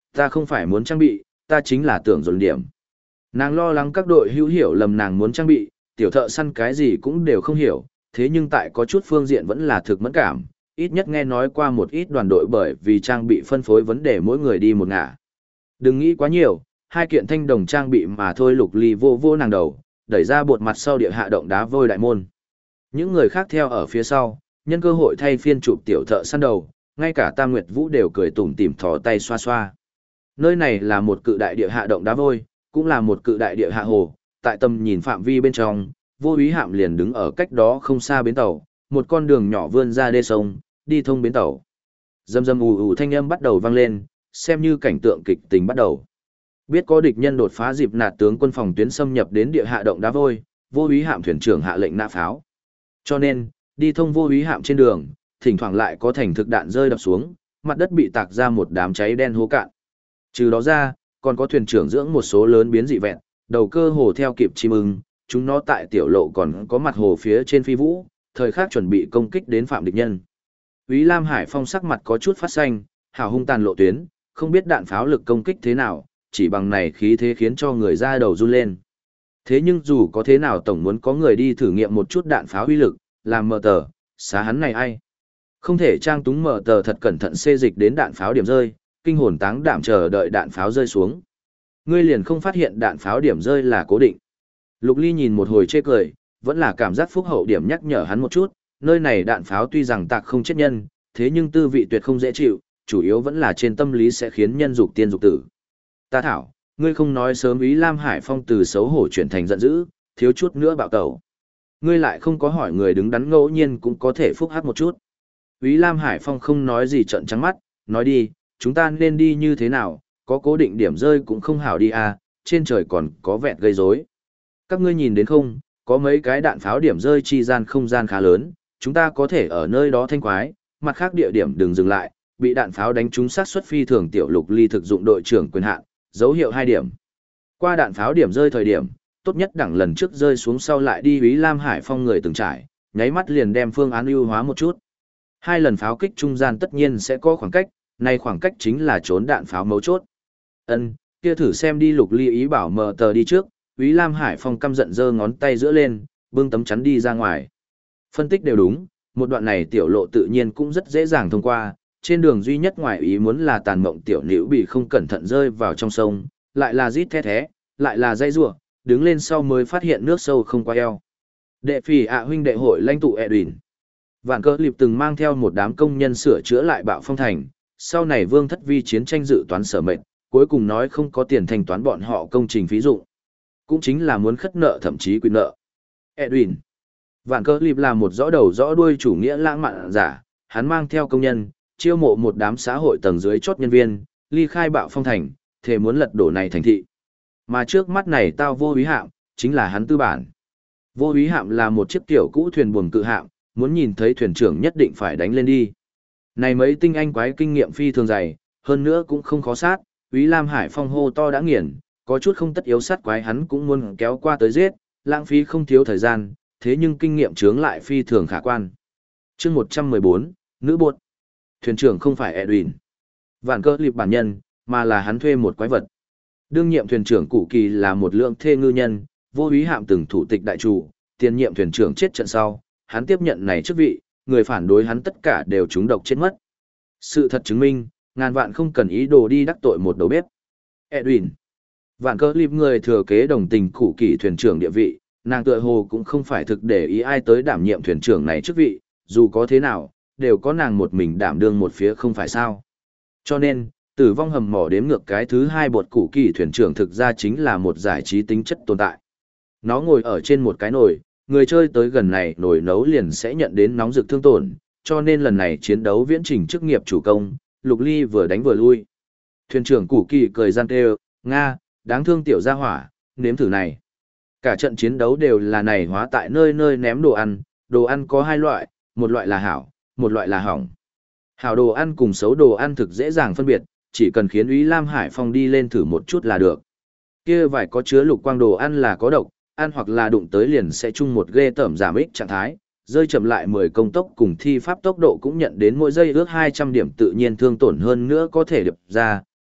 Ta không phải muốn trang bị, ta chính là tưởng dồn điểm. Nàng lo lắng các đội hữu hiểu lầm nàng muốn trang bị, tiểu thợ săn cái gì cũng đều không hiểu, thế nhưng tại có chút phương diện vẫn là thực mẫn cảm, ít nhất nghe nói qua một ít đoàn đội bởi vì trang bị phân phối vấn đề mỗi người đi một ngả. Đừng nghĩ quá nhiều, hai kiện thanh đồng trang bị mà thôi. Lục Ly vô vô nàng đầu, đẩy ra bột mặt sau địa hạ động đá vôi đại môn. Những người khác theo ở phía sau, nhân cơ hội thay phiên chụp tiểu thợ săn đầu, ngay cả Tam Nguyệt Vũ đều cười tủm tỉm thò tay xoa xoa. Nơi này là một cự đại địa hạ động đá vôi, cũng là một cự đại địa hạ hồ, tại tầm nhìn phạm vi bên trong, Vô Úy Hạm liền đứng ở cách đó không xa bến tàu, một con đường nhỏ vươn ra đê sông, đi thông bến tàu. Rầm rầm ù ù thanh âm bắt đầu vang lên, xem như cảnh tượng kịch tính bắt đầu. Biết có địch nhân đột phá dịp nạt tướng quân phòng tuyến xâm nhập đến địa hạ động đá vôi, Vô Úy Hạm thuyền trưởng hạ lệnh nã pháo. Cho nên, đi thông Vô Úy Hạm trên đường, thỉnh thoảng lại có thành thực đạn rơi đập xuống, mặt đất bị tạc ra một đám cháy đen hố cạn. Trừ đó ra, còn có thuyền trưởng dưỡng một số lớn biến dị vẹn, đầu cơ hồ theo kịp chim ưng, chúng nó tại tiểu lộ còn có mặt hồ phía trên phi vũ, thời khắc chuẩn bị công kích đến phạm địch nhân. Úy Lam Hải Phong sắc mặt có chút phát xanh, hào hung tàn lộ tuyến, không biết đạn pháo lực công kích thế nào, chỉ bằng này khí thế khiến cho người ra đầu run lên. Thế nhưng dù có thế nào tổng muốn có người đi thử nghiệm một chút đạn pháo uy lực, làm mờ tờ, xá hắn này ai. Không thể trang túng mờ tờ thật cẩn thận xê dịch đến đạn pháo điểm rơi, kinh hồn táng đảm chờ đợi đạn pháo rơi xuống. Ngươi liền không phát hiện đạn pháo điểm rơi là cố định. Lục Ly nhìn một hồi chê cười, vẫn là cảm giác phúc hậu điểm nhắc nhở hắn một chút, nơi này đạn pháo tuy rằng tạc không chết nhân, thế nhưng tư vị tuyệt không dễ chịu, chủ yếu vẫn là trên tâm lý sẽ khiến nhân dục tiên dục tử. Ta thảo, ngươi không nói sớm Úy Lam Hải Phong từ xấu hổ chuyển thành giận dữ, thiếu chút nữa bạo tẩu. Ngươi lại không có hỏi người đứng đắn ngẫu nhiên cũng có thể phúc hát một chút. Úy Lam Hải Phong không nói gì trợn trắng mắt, nói đi, chúng ta nên đi như thế nào, có cố định điểm rơi cũng không hảo đi à, trên trời còn có vẹn gây rối. Các ngươi nhìn đến không, có mấy cái đạn pháo điểm rơi chi gian không gian khá lớn, chúng ta có thể ở nơi đó thanh quái, mặt khác địa điểm đừng dừng lại, bị đạn pháo đánh trúng sát suất phi thường. Tiểu Lục Ly thực dụng đội trưởng quyền hạn, dấu hiệu 2 điểm. Qua đạn pháo điểm rơi thời điểm, tốt nhất đẳng lần trước rơi xuống sau lại đi. Úy Lam Hải Phong người từng trải, nháy mắt liền đem phương án ưu hóa một chút. 2 lần pháo kích trung gian tất nhiên sẽ có khoảng cách, này khoảng cách chính là trốn đạn pháo mấu chốt. Kia thử xem đi. Lục Ly ý bảo mờ tờ đi trước, Úy Lam Hải Phong căm giận giơ ngón tay giữa lên, bưng tấm chắn đi ra ngoài. Phân tích đều đúng, một đoạn này tiểu lộ tự nhiên cũng rất dễ dàng thông qua, trên đường duy nhất ngoài ý muốn là tàn mộng tiểu nữ bị không cẩn thận rơi vào trong sông, lại là rít thét thé, lại là dây rủa, đứng lên sau mới phát hiện nước sâu không qua eo. Đệ phì ạ huynh đệ hội lãnh tụ Edwin. Vạn Cờ Liệp từng mang theo một đám công nhân sửa chữa lại Bạo Phong thành, sau này Vương Thất Vi chiến tranh dự toán sở mệnh, cuối cùng nói không có tiền thanh toán bọn họ công trình phí dụng. Cũng chính là muốn khất nợ thậm chí quyền nợ. Edwin. Vạn Cờ Liệp là một rõ đầu rõ đuôi chủ nghĩa lãng mạn giả, hắn mang theo công nhân, chiêu mộ một đám xã hội tầng dưới chốt nhân viên, ly khai Bạo Phong thành, thề muốn lật đổ này thành thị. Mà trước mắt này tao Vô Úy Hạm, chính là hắn tư bản. Vô Úy Hạm là một chiếc tiểu cũ thuyền buồm cự hạm, muốn nhìn thấy thuyền trưởng nhất định phải đánh lên đi. Này mấy tinh anh quái kinh nghiệm phi thường dày, hơn nữa cũng không khó sát, Úy Lam Hải Phong hô to đã nghiền, có chút không tất yếu sát quái hắn cũng muốn kéo qua tới giết, lãng phí không thiếu thời gian, thế nhưng kinh nghiệm chướng lại phi thường khả quan. Chương 114, nữ buột. Thuyền trưởng không phải Edwin, Vạn Cờ Liệp bản nhân, mà là hắn thuê một quái vật. Đương nhiệm thuyền trưởng Cụ Kỳ là một lượng thê ngư nhân, Vô Úy Hạm từng thủ tịch đại chủ, tiền nhiệm thuyền trưởng chết trận sau, hắn tiếp nhận này chức vị, người phản đối hắn tất cả đều trúng độc chết mất. Sự thật chứng minh, ngàn vạn không cần ý đồ đi đắc tội một đầu bếp. Edwin. Vạn Cờ Liệp người thừa kế đồng tình Cụ Kỳ thuyền trưởng địa vị, nàng tựa hồ cũng không phải thực để ý ai tới đảm nhiệm thuyền trưởng này chức vị, dù có thế nào, đều có nàng một mình đảm đương một phía không phải sao. Cho nên, Tử Vong hầm mỏ đếm ngược cái thứ 2 bột Cụ Kỳ thuyền trưởng thực ra chính là một giải trí tính chất tồn tại. Nó ngồi ở trên một cái nồi, người chơi tới gần này nồi nấu liền sẽ nhận đến nóng rực thương tổn, cho nên lần này chiến đấu viễn trình chức nghiệp chủ công, Lục Ly vừa đánh vừa lui. Thuyền trưởng Cụ Kỳ cười gian tê, Nga, đáng thương tiểu gia hỏa, nếm thử này. Cả trận chiến đấu đều là này hóa tại nơi nơi ném đồ ăn có 2 loại, một loại là hảo, một loại là hỏng. Hảo đồ ăn cùng xấu đồ ăn thực dễ dàng phân biệt, chỉ cần khiến Úy Lam Hải Phong đi lên thử một chút là được. Kia vài có chứa lục quang đồ ăn là có độc, ăn hoặc là đụng tới liền sẽ chung một ghê tởm giảm ích trạng thái, rơi chậm lại 10 công tốc cùng thi pháp tốc độ cũng nhận đến mỗi giây ước 200 điểm tự nhiên thương tổn hơn nữa có thể điệp ra,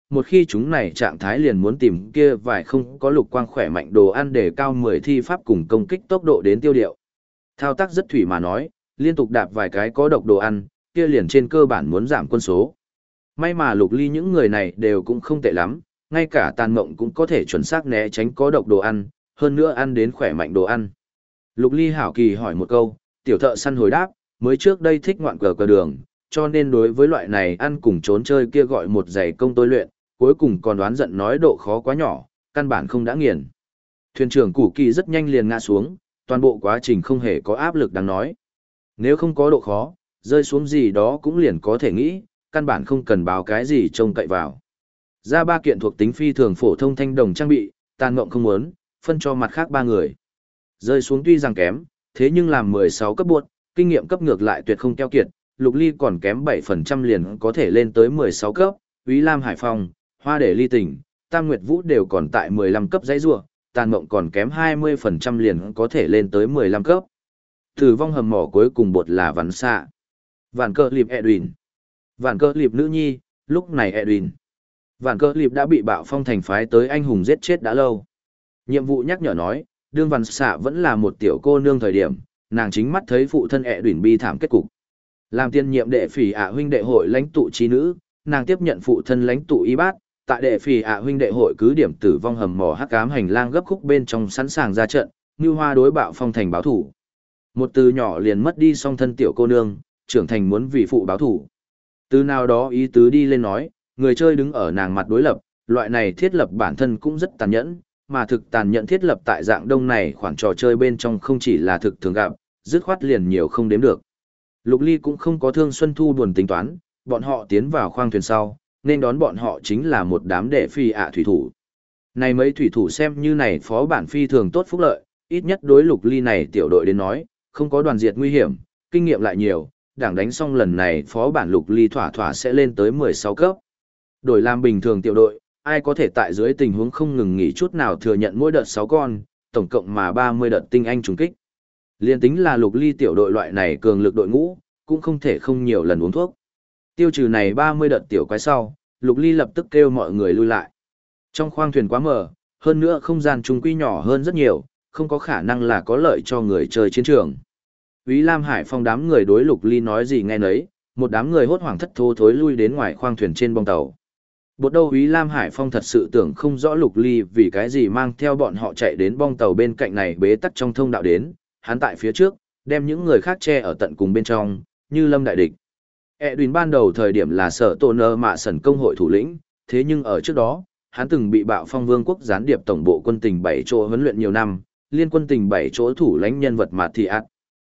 một khi chúng này trạng thái liền muốn tìm kia vài không có lục quang khỏe mạnh đồ ăn để cao 10 thi pháp cùng công kích tốc độ đến tiêu điệu. Thao tác rất thủy mà nói, liên tục đạp vài cái có độc đồ ăn, kia liền trên cơ bản muốn giảm quân số. May mà Lục Ly những người này đều cũng không tệ lắm, ngay cả Tàn Mộng cũng có thể chuẩn xác né tránh có độc đồ ăn, hơn nữa ăn đến khỏe mạnh đồ ăn. Lục Ly hảo kỳ hỏi một câu, tiểu thợ săn hồi đáp, mới trước đây thích ngoạn cờ đường, cho nên đối với loại này ăn cùng trốn chơi kia gọi một giày công tôi luyện, cuối cùng còn đoán giận nói độ khó quá nhỏ, căn bản không đã nghiền. Thuyền trưởng Củ Kỳ rất nhanh liền ngã xuống, toàn bộ quá trình không hề có áp lực đáng nói. Nếu không có độ khó, rơi xuống gì đó cũng liền có thể nghĩ, căn bản không cần báo cái gì trông cậy vào. Ra 3 kiện thuộc tính phi thường phổ thông thanh đồng trang bị, Tàn Ngộng không muốn, phân cho mặt khác 3 người. Rơi xuống tuy rằng kém, thế nhưng làm 16 cấp buộc, kinh nghiệm cấp ngược lại tuyệt không keo kiệt, Lục Ly còn kém 7% liền có thể lên tới 16 cấp, Úy Lam Hải Phong, Hoa Để Ly Tình, Tam Nguyệt Vũ đều còn tại 15 cấp dãy rua, Tàn Mộng còn kém 20% liền có thể lên tới 15 cấp. Tử vong hầm mỏ cuối cùng bột là Vắn Xạ. Vạn Cơ Liệp Edwin. Vạn Cơ Liệp nữ nhi, lúc này Edwin. Vạn Cơ Liệp đã bị Bạo Phong thành phái tới anh hùng giết chết đã lâu. Nhiệm vụ nhắc nhở nói, đương Vắn Xạ vẫn là một tiểu cô nương thời điểm, nàng chính mắt thấy phụ thân Edwin bi thảm kết cục. Làm tiên nhiệm đệ phỉ huynh đệ hội lãnh tụ chi nữ, nàng tiếp nhận phụ thân lãnh tụ y bát, tại đệ phỉ huynh đệ hội cứ điểm tử vong hầm mỏ hắc ám hành lang gấp khúc bên trong sẵn sàng ra trận, như hoa đối Bạo Phong thành báo thủ. Một từ nhỏ liền mất đi song thân tiểu cô nương, trưởng thành muốn vì phụ báo thủ. Từ nào đó ý tứ đi lên nói, người chơi đứng ở nàng mặt đối lập, loại này thiết lập bản thân cũng rất tàn nhẫn, mà thực tàn nhẫn thiết lập tại dạng đông này khoản trò chơi bên trong không chỉ là thực thường gặp, dứt khoát liền nhiều không đếm được. Lục Ly cũng không có Thương Xuân Thu buồn tính toán, bọn họ tiến vào khoang thuyền sau, nên đón bọn họ chính là một đám đệ phi thủy thủ. Này mấy thủy thủ xem như này phó bản phi thường tốt phúc lợi, ít nhất đối Lục Ly này tiểu đội đến nói, không có đoàn diệt nguy hiểm, kinh nghiệm lại nhiều, đảng đánh xong lần này phó bản Lục Ly thỏa thỏa sẽ lên tới 16 cấp. Đổi làm bình thường tiểu đội, ai có thể tại dưới tình huống không ngừng nghỉ chút nào thừa nhận mỗi đợt 6 con, tổng cộng mà 30 đợt tinh anh trùng kích. Liên tính là Lục Ly tiểu đội loại này cường lực đội ngũ, cũng không thể không nhiều lần uống thuốc. Tiêu trừ này 30 đợt tiểu quái sau, Lục Ly lập tức kêu mọi người lui lại. Trong khoang thuyền quá mờ, hơn nữa không gian trung quy nhỏ hơn rất nhiều, không có khả năng là có lợi cho người chơi chiến trường. Úy Lam Hải Phong đám người đối Lục Ly nói gì nghe nấy, một đám người hốt hoảng thất thố thối lui đến ngoài khoang thuyền trên bong tàu. Bột đâu Úy Lam Hải Phong thật sự tưởng không rõ Lục Ly vì cái gì mang theo bọn họ chạy đến bong tàu bên cạnh này bế tắc trong thông đạo đến, hắn tại phía trước, đem những người khác che ở tận cùng bên trong, như lâm đại địch. Edwin ban đầu thời điểm là sở tổ nơ mạ sần công hội thủ lĩnh, thế nhưng ở trước đó, hắn từng bị Bạo Phong Vương quốc gián điệp tổng bộ quân tình 7 chỗ huấn luyện nhiều năm, liên quân tình 7 chỗ thủ lãnh nhân vật mà thị ạt.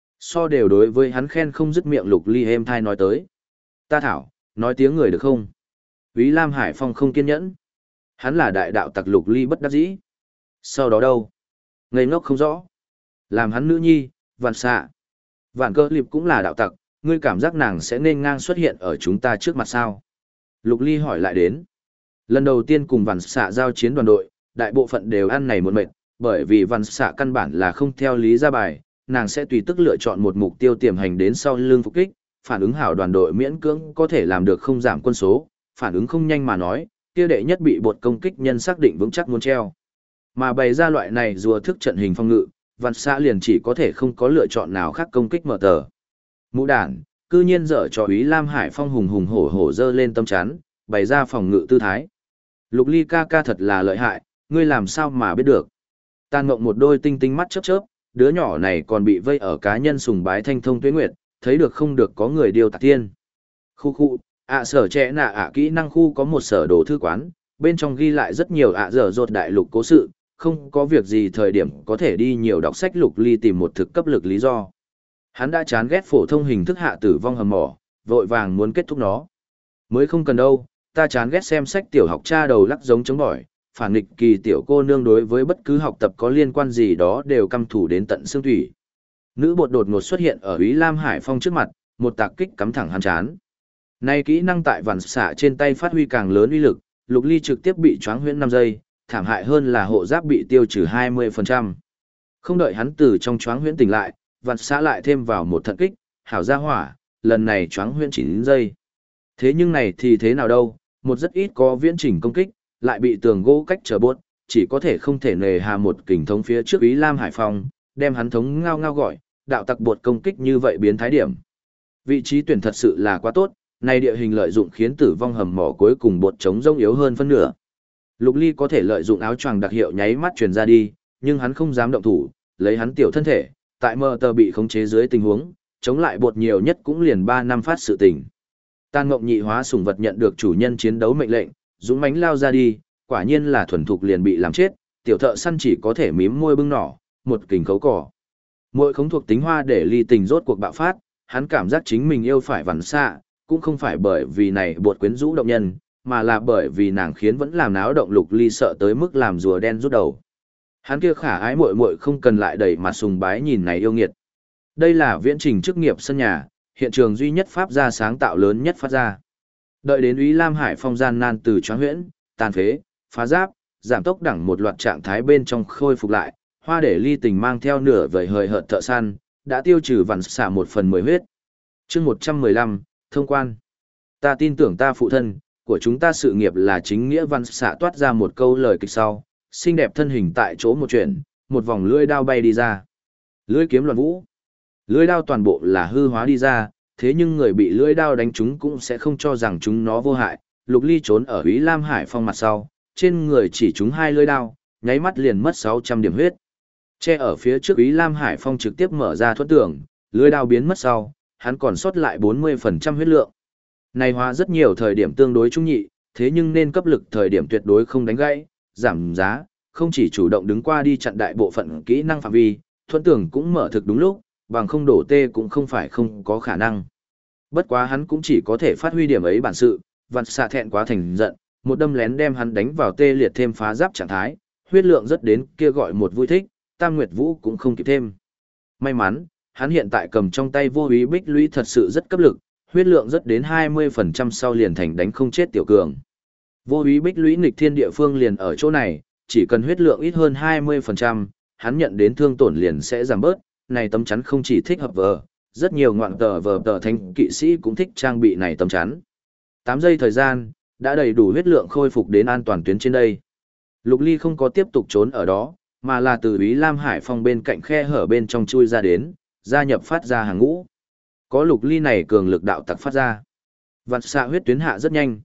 So đều đối với hắn khen không dứt miệng. Lục Ly êm thai nói tới. Ta thảo, nói tiếng người được không? Úy Lam Hải Phong không kiên nhẫn. Hắn là đại đạo tặc. Lục Ly bất đắc dĩ. Sau đó đâu? Ngây ngốc không rõ. Làm hắn nữ nhi, Vạn Xạ. Vạn Cơ Liệp cũng là đạo tặc, ngươi cảm giác nàng sẽ nên ngang xuất hiện ở chúng ta trước mặt sao? Lục Ly hỏi lại đến. Lần đầu tiên cùng Vạn Xạ giao chiến đoàn đội, đại bộ phận đều ăn này một mệt, bởi vì Vạn Xạ căn bản là không theo lý ra bài, nàng sẽ tùy tức lựa chọn một mục tiêu tiềm hành đến sau lưng phục kích, phản ứng hảo đoàn đội miễn cưỡng có thể làm được không giảm quân số, phản ứng không nhanh mà nói, kia đệ nhất bị bột công kích nhân xác định vững chắc muốn treo. Mà bày ra loại này rùa thức trận hình phong ngự, Vạn Xạ liền chỉ có thể không có lựa chọn nào khác công kích mở tờ. Mũ đản, cư nhiên dở cho Úy Lam Hải Phong hùng hùng hổ hổ dơ lên tâm chắn, bày ra phòng ngự tư thái. Lục Ly ca ca thật là lợi hại, ngươi làm sao mà biết được. Tàn Ngộng một đôi tinh tinh mắt chớp chớp, đứa nhỏ này còn bị vây ở cá nhân sùng bái thanh thông tuế nguyệt, thấy được không được có người điều tạc tiên. Khu, sở trẻ nạ kỹ năng khu có một sở đồ thư quán, bên trong ghi lại rất nhiều dở dột đại lục cố sự, không có việc gì thời điểm có thể đi nhiều đọc sách. Lục Ly tìm một thực cấp lực lý do. Hắn đã chán ghét phổ thông hình thức hạ tử vong hầm mỏ, vội vàng muốn kết thúc nó. Mới không cần đâu, ta chán ghét xem sách tiểu học cha đầu lắc giống chống bỏi, phản nghịch kỳ tiểu cô nương đối với bất cứ học tập có liên quan gì đó đều căm thù đến tận xương thủy. Nữ bột đột ngột xuất hiện ở Úy Lam Hải Phong trước mặt, một tạc kích cắm thẳng hắn chán. Nay kỹ năng tại Vạn Xạ trên tay phát huy càng lớn uy lực, Lục Ly trực tiếp bị choáng huyễn 5 giây, thảm hại hơn là hộ giáp bị tiêu trừ 20%. Không đợi hắn từ trong choáng huyễn tỉnh lại, Vạn Xạ lại thêm vào một thận kích, hảo gia hỏa, lần này choáng huyễn 9 giây. Thế nhưng này thì thế nào đâu, một rất ít có viễn trình công kích, lại bị tường gỗ cách trở bốt, chỉ có thể không thể nề hà một kình thống phía trước Ý Lam Hải Phong, đem hắn thống ngao ngao gọi, đạo tặc bột công kích như vậy biến thái điểm. Vị trí tuyển thật sự là quá tốt, này địa hình lợi dụng khiến tử vong hầm mỏ cuối cùng bột chống rông yếu hơn phân nửa. Lục Ly có thể lợi dụng áo choàng đặc hiệu nháy mắt truyền ra đi, nhưng hắn không dám động thủ, lấy hắn tiểu thân thể, tại mờ tờ bị khống chế dưới tình huống, chống lại bột nhiều nhất cũng liền 3 năm phát sự tình. Tàn Ngộng nhị hóa sủng vật nhận được chủ nhân chiến đấu mệnh lệnh, dũng mãnh lao ra đi, quả nhiên là thuần thục liền bị làm chết, tiểu thợ săn chỉ có thể mím môi bưng nỏ, một kình khấu cỏ. Mỗi khống thuộc tính Hoa để Ly tình rốt cuộc bạo phát, hắn cảm giác chính mình yêu phải vằn xạ, cũng không phải bởi vì này bột quyến rũ động nhân, mà là bởi vì nàng khiến vẫn làm náo động Lục Ly sợ tới mức làm rùa đen rút đầu. Hắn kia khả ái muội muội không cần lại đẩy mặt sùng bái nhìn này yêu nghiệt. Đây là viễn trình chức nghiệp sân nhà, hiện trường duy nhất pháp gia sáng tạo lớn nhất phát ra. Đợi đến Úy Lam Hải Phong gian nan từ choáng huyễn, tàn phế, phá giáp, giảm tốc đẳng một loạt trạng thái bên trong khôi phục lại, Hoa để Ly tình mang theo nửa vời hời hợt thợ săn, đã tiêu trừ vằn xả 1/10 huyết. Chương 115, thông quan. Ta tin tưởng ta phụ thân, của chúng ta sự nghiệp là chính nghĩa vằn xả toát ra một câu lời kịch sau, xinh đẹp thân hình tại chỗ một chuyện, một vòng lưỡi đao bay đi ra. Lưỡi kiếm loạn vũ. Lưỡi đao toàn bộ là hư hóa đi ra, thế nhưng người bị lưỡi đao đánh chúng cũng sẽ không cho rằng chúng nó vô hại. Lục Ly trốn ở Úy Lam Hải Phong mặt sau, trên người chỉ chúng 2 lưỡi đao, nháy mắt liền mất 600 điểm huyết. Che ở phía trước Úy Lam Hải Phong trực tiếp mở ra thuẫn tường, lưỡi đao biến mất sau, hắn còn sót lại 40% huyết lượng. Này hóa rất nhiều thời điểm tương đối trung nhị, thế nhưng nên cấp lực thời điểm tuyệt đối không đánh gãy, giảm giá, không chỉ chủ động đứng qua đi chặn đại bộ phận kỹ năng phạm vi, thuẫn tường cũng mở thực đúng lúc, bằng không đổ tê cũng không phải không có khả năng. Bất quá hắn cũng chỉ có thể phát huy điểm ấy bản sự, vặn xạ thẹn quá thành giận, một đâm lén đem hắn đánh vào tê liệt thêm phá giáp trạng thái, huyết lượng rất đến kia gọi một vui thích, Tam Nguyệt Vũ cũng không kịp thêm. May mắn, hắn hiện tại cầm trong tay vô úy bích lũy thật sự rất cấp lực, huyết lượng rất đến 20% sau liền thành đánh không chết tiểu cường. Vô úy bích lũy nghịch thiên địa phương liền ở chỗ này, chỉ cần huyết lượng ít hơn 20%, hắn nhận đến thương tổn liền sẽ giảm bớt, này tấm chắn không chỉ thích hợp vờ, rất nhiều ngoạn tờ thánh kỵ sĩ cũng thích trang bị này tấm chắn. 8 giây thời gian, đã đầy đủ huyết lượng khôi phục đến an toàn tuyến trên đây. Lục Ly không có tiếp tục trốn ở đó, mà là từ Úy Lam Hải Phong bên cạnh khe hở bên trong chui ra đến, gia nhập phát ra hàng ngũ. Có Lục Ly này cường lực đạo tặc phát ra. Vạn xạ huyết tuyến hạ rất nhanh,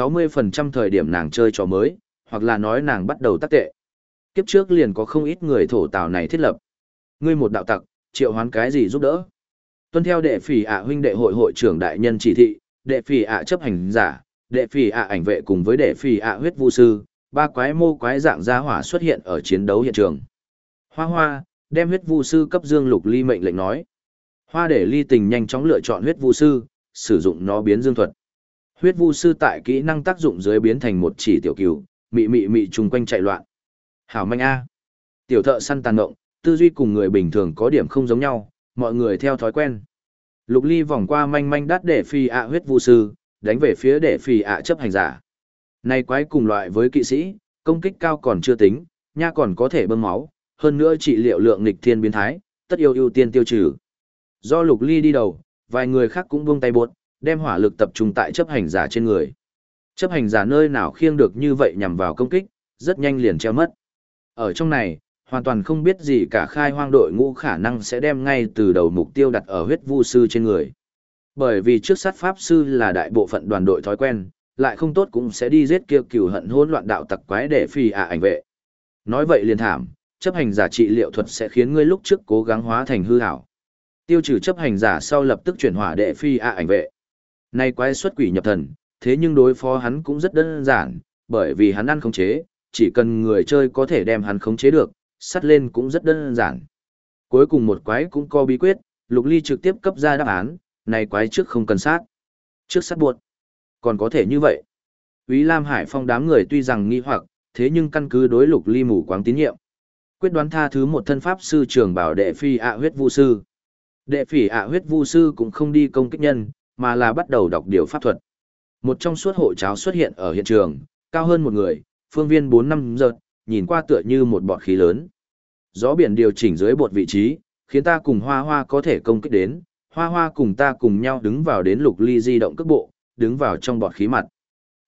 60% thời điểm nàng chơi trò mới, hoặc là nói nàng bắt đầu tác tệ. Kiếp trước liền có không ít người thổ tào này thiết lập. Ngươi một đạo tặc, triệu hoán cái gì giúp đỡ? Tuân theo đệ phỉ ạ huynh đệ hội hội trưởng đại nhân chỉ thị, đệ phỉ ạ chấp hành giả, đệ phỉ ạ ảnh vệ cùng với đệ phỉ ạ huyết vu sư, 3 quái mô quái dạng gia hỏa xuất hiện ở chiến đấu hiện trường. Hoa Hoa, đem huyết vu sư cấp Dương Lục Ly mệnh lệnh nói. Hoa để Ly tình nhanh chóng lựa chọn huyết vu sư, sử dụng nó biến dương thuật. Huyết vu sư tại kỹ năng tác dụng dưới biến thành một chỉ tiểu cừu, mị chung quanh chạy loạn. Hảo manh a. Tiểu thợ săn tàn ngộng, tư duy cùng người bình thường có điểm không giống nhau, mọi người theo thói quen. Lục Ly vòng qua manh đắt để phi ạ huyết vu sư, đánh về phía để phi ạ chấp hành giả. Này quái cùng loại với kỵ sĩ, công kích cao còn chưa tính, nha còn có thể bơm máu, hơn nữa trị liệu lượng nghịch thiên biến thái, tất ưu tiên tiêu trừ. Do Lục Ly đi đầu, vài người khác cũng buông tay buốt, đem hỏa lực tập trung tại chấp hành giả trên người. Chấp hành giả nơi nào khiêng được như vậy nhằm vào công kích, rất nhanh liền treo mất. Ở trong này, hoàn toàn không biết gì cả khai hoang đội ngũ khả năng sẽ đem ngay từ đầu mục tiêu đặt ở huyết vu sư trên người. Bởi vì trước sát pháp sư là đại bộ phận đoàn đội thói quen, lại không tốt cũng sẽ đi giết kia cừu hận hỗn loạn đạo tặc quái để phi ạ ảnh vệ. Nói vậy liền thảm, chấp hành giả trị liệu thuật sẽ khiến ngươi lúc trước cố gắng hóa thành hư ảo. Tiêu trừ chấp hành giả sau lập tức chuyển hỏa đệ phi ạ ảnh vệ. Nay quái xuất quỷ nhập thần, thế nhưng đối phó hắn cũng rất đơn giản, bởi vì hắn ăn khống chế, chỉ cần người chơi có thể đem hắn khống chế được, sắt lên cũng rất đơn giản. Cuối cùng một quái cũng có bí quyết, Lục Ly trực tiếp cấp ra đáp án, này quái trước không cần sát. Trước sát buộc. Còn có thể như vậy. Úy Lam Hải Phong đám người tuy rằng nghi hoặc, thế nhưng căn cứ đối Lục Ly mù quáng tín nhiệm. Quyết đoán tha thứ một thân pháp sư trường bảo đệ phi ạ huyết vu sư. Đệ phỉ ạ huyết vu sư cũng không đi công kích nhân, mà là bắt đầu đọc điều pháp thuật. Một trong suốt hộ cháo xuất hiện ở hiện trường, cao hơn một người, phương viên 4-5 giật, nhìn qua tựa như một bọt khí lớn. Gió biển điều chỉnh dưới bọt vị trí, khiến ta cùng Hoa Hoa có thể công kích đến, Hoa Hoa cùng ta cùng nhau đứng vào đến Lục Ly di động cước bộ, đứng vào trong bọt khí mặt.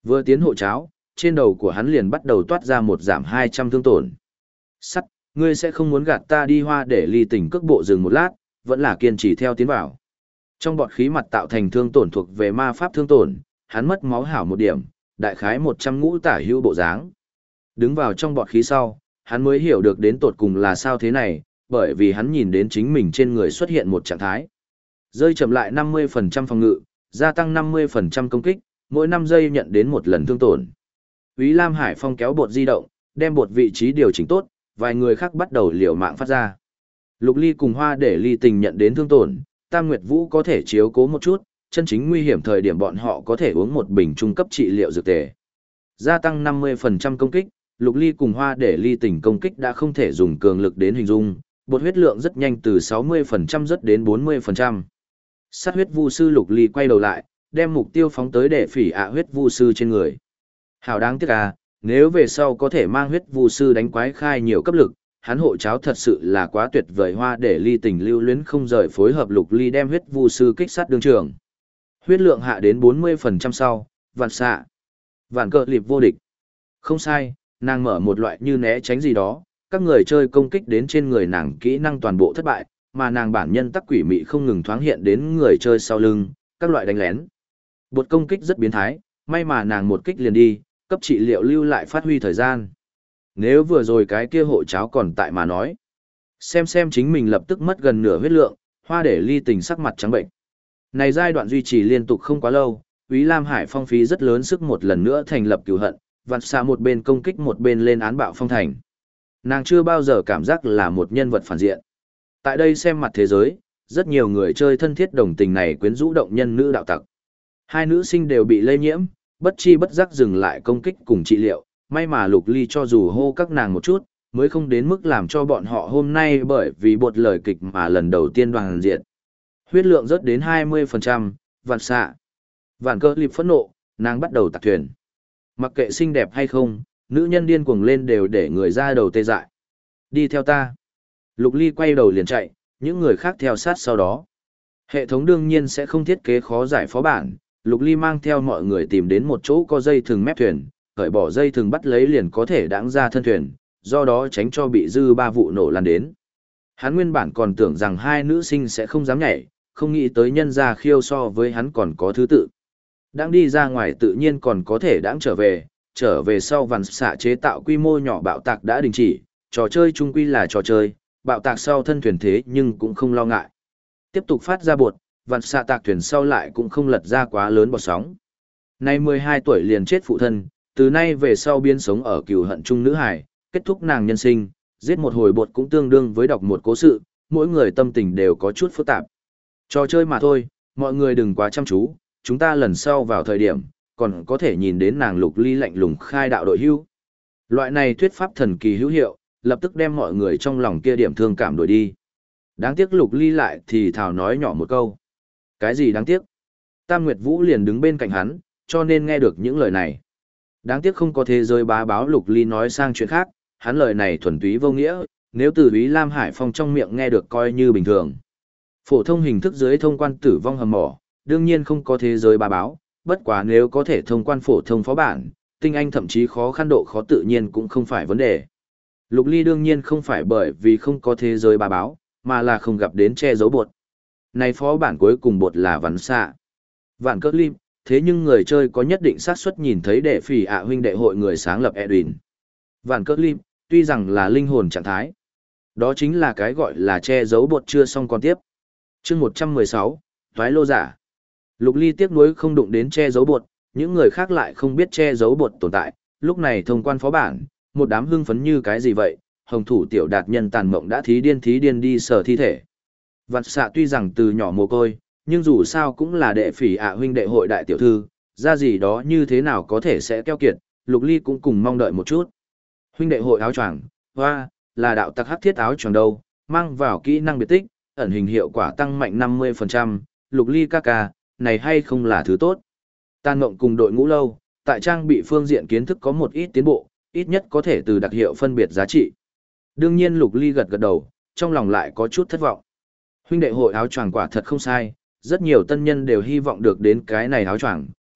Vừa tiến hộ cháo, trên đầu của hắn liền bắt đầu toát ra một giảm 200 thương tổn. Sắt, ngươi sẽ không muốn gạt ta đi Hoa để Ly tỉnh cước bộ dừng một lát, vẫn là kiên trì theo tiến vào. Trong bọt khí mặt tạo thành thương tổn thuộc về ma pháp thương tổn, hắn mất máu hảo một điểm, đại khái 100 ngũ tả hữu bộ dáng. Đứng vào trong bọt khí sau, hắn mới hiểu được đến tột cùng là sao thế này, bởi vì hắn nhìn đến chính mình trên người xuất hiện một trạng thái. Rơi chậm lại 50% phòng ngự, gia tăng 50% công kích, mỗi 5 giây nhận đến một lần thương tổn. Úy Lam Hải Phong kéo bột di động, đem bột vị trí điều chỉnh tốt, vài người khác bắt đầu liều mạng phát ra. Lục Ly cùng Hoa để Ly tình nhận đến thương tổn, Tam Nguyệt Vũ có thể chiếu cố một chút, chân chính nguy hiểm thời điểm bọn họ có thể uống một bình trung cấp trị liệu dược tề. Gia tăng 50% công kích, Lục Ly cùng Hoa để Ly tình công kích đã không thể dùng cường lực đến hình dung, bột huyết lượng rất nhanh từ 60% rất đến 40%. Sát huyết vu sư Lục Ly quay đầu lại, đem mục tiêu phóng tới để phỉ ạ huyết vu sư trên người. Hảo đáng tiếc à, nếu về sau có thể mang huyết vu sư đánh quái khai nhiều cấp lực, hắn hộ cháo thật sự là quá tuyệt vời. Hoa để Ly tình lưu luyến không rời phối hợp Lục Ly đem huyết vu sư kích sát đương trường. Huyết lượng hạ đến 40% sau, vạn xạ. Vạn cờ liệp vô địch. Không sai, nàng mở một loại như né tránh gì đó, các người chơi công kích đến trên người nàng kỹ năng toàn bộ thất bại, mà nàng bản nhân tắc quỷ mị không ngừng thoáng hiện đến người chơi sau lưng, các loại đánh lén. Bột công kích rất biến thái, may mà nàng một kích liền đi, cấp trị liệu lưu lại phát huy thời gian. Nếu vừa rồi cái kia hộ cháo còn tại mà nói. Xem chính mình lập tức mất gần nửa huyết lượng, Hoa để Ly tình sắc mặt trắng bệnh. Này giai đoạn duy trì liên tục không quá lâu, Úy Lam Hải Phong phí rất lớn sức một lần nữa thành lập cừu hận, vặt xa một bên công kích một bên lên án bạo phong thành. Nàng chưa bao giờ cảm giác là một nhân vật phản diện. Tại đây xem mặt thế giới, rất nhiều người chơi thân thiết đồng tình này quyến rũ động nhân nữ đạo tặc. Hai nữ sinh đều bị lây nhiễm, bất chi bất giác dừng lại công kích cùng trị liệu, may mà Lục Ly cho dù hô các nàng một chút, mới không đến mức làm cho bọn họ hôm nay bởi vì bột lời kịch mà lần đầu tiên đoàn diện. Huyết lượng rớt đến 20%, vạn xạ. Vạn cơ liệp phẫn nộ, nàng bắt đầu tạc thuyền. Mặc kệ xinh đẹp hay không, nữ nhân điên cuồng lên đều để người ra đầu tê dại. Đi theo ta. Lục Ly quay đầu liền chạy, những người khác theo sát sau đó. Hệ thống đương nhiên sẽ không thiết kế khó giải phó bản. Lục Ly mang theo mọi người tìm đến một chỗ có dây thừng mép thuyền, cởi bỏ dây thừng bắt lấy liền có thể đãng ra thân thuyền, do đó tránh cho bị dư ba vụ nổ lan đến. Hắn nguyên bản còn tưởng rằng hai nữ sinh sẽ không dám nhảy, không nghĩ tới nhân ra khiêu so với hắn còn có thứ tự. Đang đi ra ngoài tự nhiên còn có thể đãng trở về sau vằn xạ chế tạo quy mô nhỏ bạo tạc đã đình chỉ, trò chơi chung quy là trò chơi, bạo tạc sau thân thuyền thế nhưng cũng không lo ngại. Tiếp tục phát ra bột, vằn xạ tạc thuyền sau lại cũng không lật ra quá lớn bọt sóng. Nay 12 tuổi liền chết phụ thân, từ nay về sau biến sống ở cừu hận chung nữ hải, kết thúc nàng nhân sinh, giết một hồi bột cũng tương đương với đọc một cố sự, mỗi người tâm tình đều có chút phức tạp. Trò chơi mà thôi, mọi người đừng quá chăm chú, chúng ta lần sau vào thời điểm, còn có thể nhìn đến nàng Lục Ly lạnh lùng khai đạo đội hưu. Loại này thuyết pháp thần kỳ hữu hiệu, lập tức đem mọi người trong lòng kia điểm thương cảm đuổi đi. Đáng tiếc Lục Ly lại thì thào nói nhỏ một câu. Cái gì đáng tiếc? Tam Nguyệt Vũ liền đứng bên cạnh hắn, cho nên nghe được những lời này. Đáng tiếc không có thế giới bá báo. Lục Ly nói sang chuyện khác, hắn lời này thuần túy vô nghĩa, nếu từ Úy Lam Hải Phong trong miệng nghe được coi như bình thường. Phổ thông hình thức dưới thông quan tử vong hầm mỏ, đương nhiên không có thế giới bá báo, bất quá nếu có thể thông quan phổ thông phó bản, tinh anh thậm chí khó khăn độ khó tự nhiên cũng không phải vấn đề. Lục Ly đương nhiên không phải bởi vì không có thế giới bá báo, mà là không gặp đến che giấu bột. Này phó bản cuối cùng bột là vắn xạ. Vạn cỡ lim, thế nhưng người chơi có nhất định xác suất nhìn thấy đệ phỉ ạ huynh đệ hội người sáng lập Edwin. Vạn cỡ lim, tuy rằng là linh hồn trạng thái. Đó chính là cái gọi là che giấu bột chưa xong còn tiếp. Chương 116, Toái lô giả. Lục Ly tiếc nuối không đụng đến che giấu bột, những người khác lại không biết che giấu bột tồn tại, lúc này thông quan phó bản, một đám hưng phấn như cái gì vậy, hồng thủ tiểu đạt nhân tàn mộng đã thí điên đi sờ thi thể. Vạn xạ tuy rằng từ nhỏ mồ côi, nhưng dù sao cũng là đệ phỉ ạ huynh đệ hội đại tiểu thư, ra gì đó như thế nào có thể sẽ keo kiệt, Lục Ly cũng cùng mong đợi một chút. Huynh đệ hội áo choàng, hoa, là đạo tặc hắc thiết áo choàng đâu, mang vào kỹ năng biệt tích, ẩn hình hiệu quả tăng mạnh 50%, Lục Ly ca ca, này hay không là thứ tốt. Tàn Ngộng cùng đội ngũ lâu, tại trang bị phương diện kiến thức có một ít tiến bộ, ít nhất có thể từ đặc hiệu phân biệt giá trị. Đương nhiên Lục Ly gật đầu, trong lòng lại có chút thất vọng. Huynh đệ hội áo choàng quả thật không sai, rất nhiều tân nhân đều hy vọng được đến cái này áo choàng,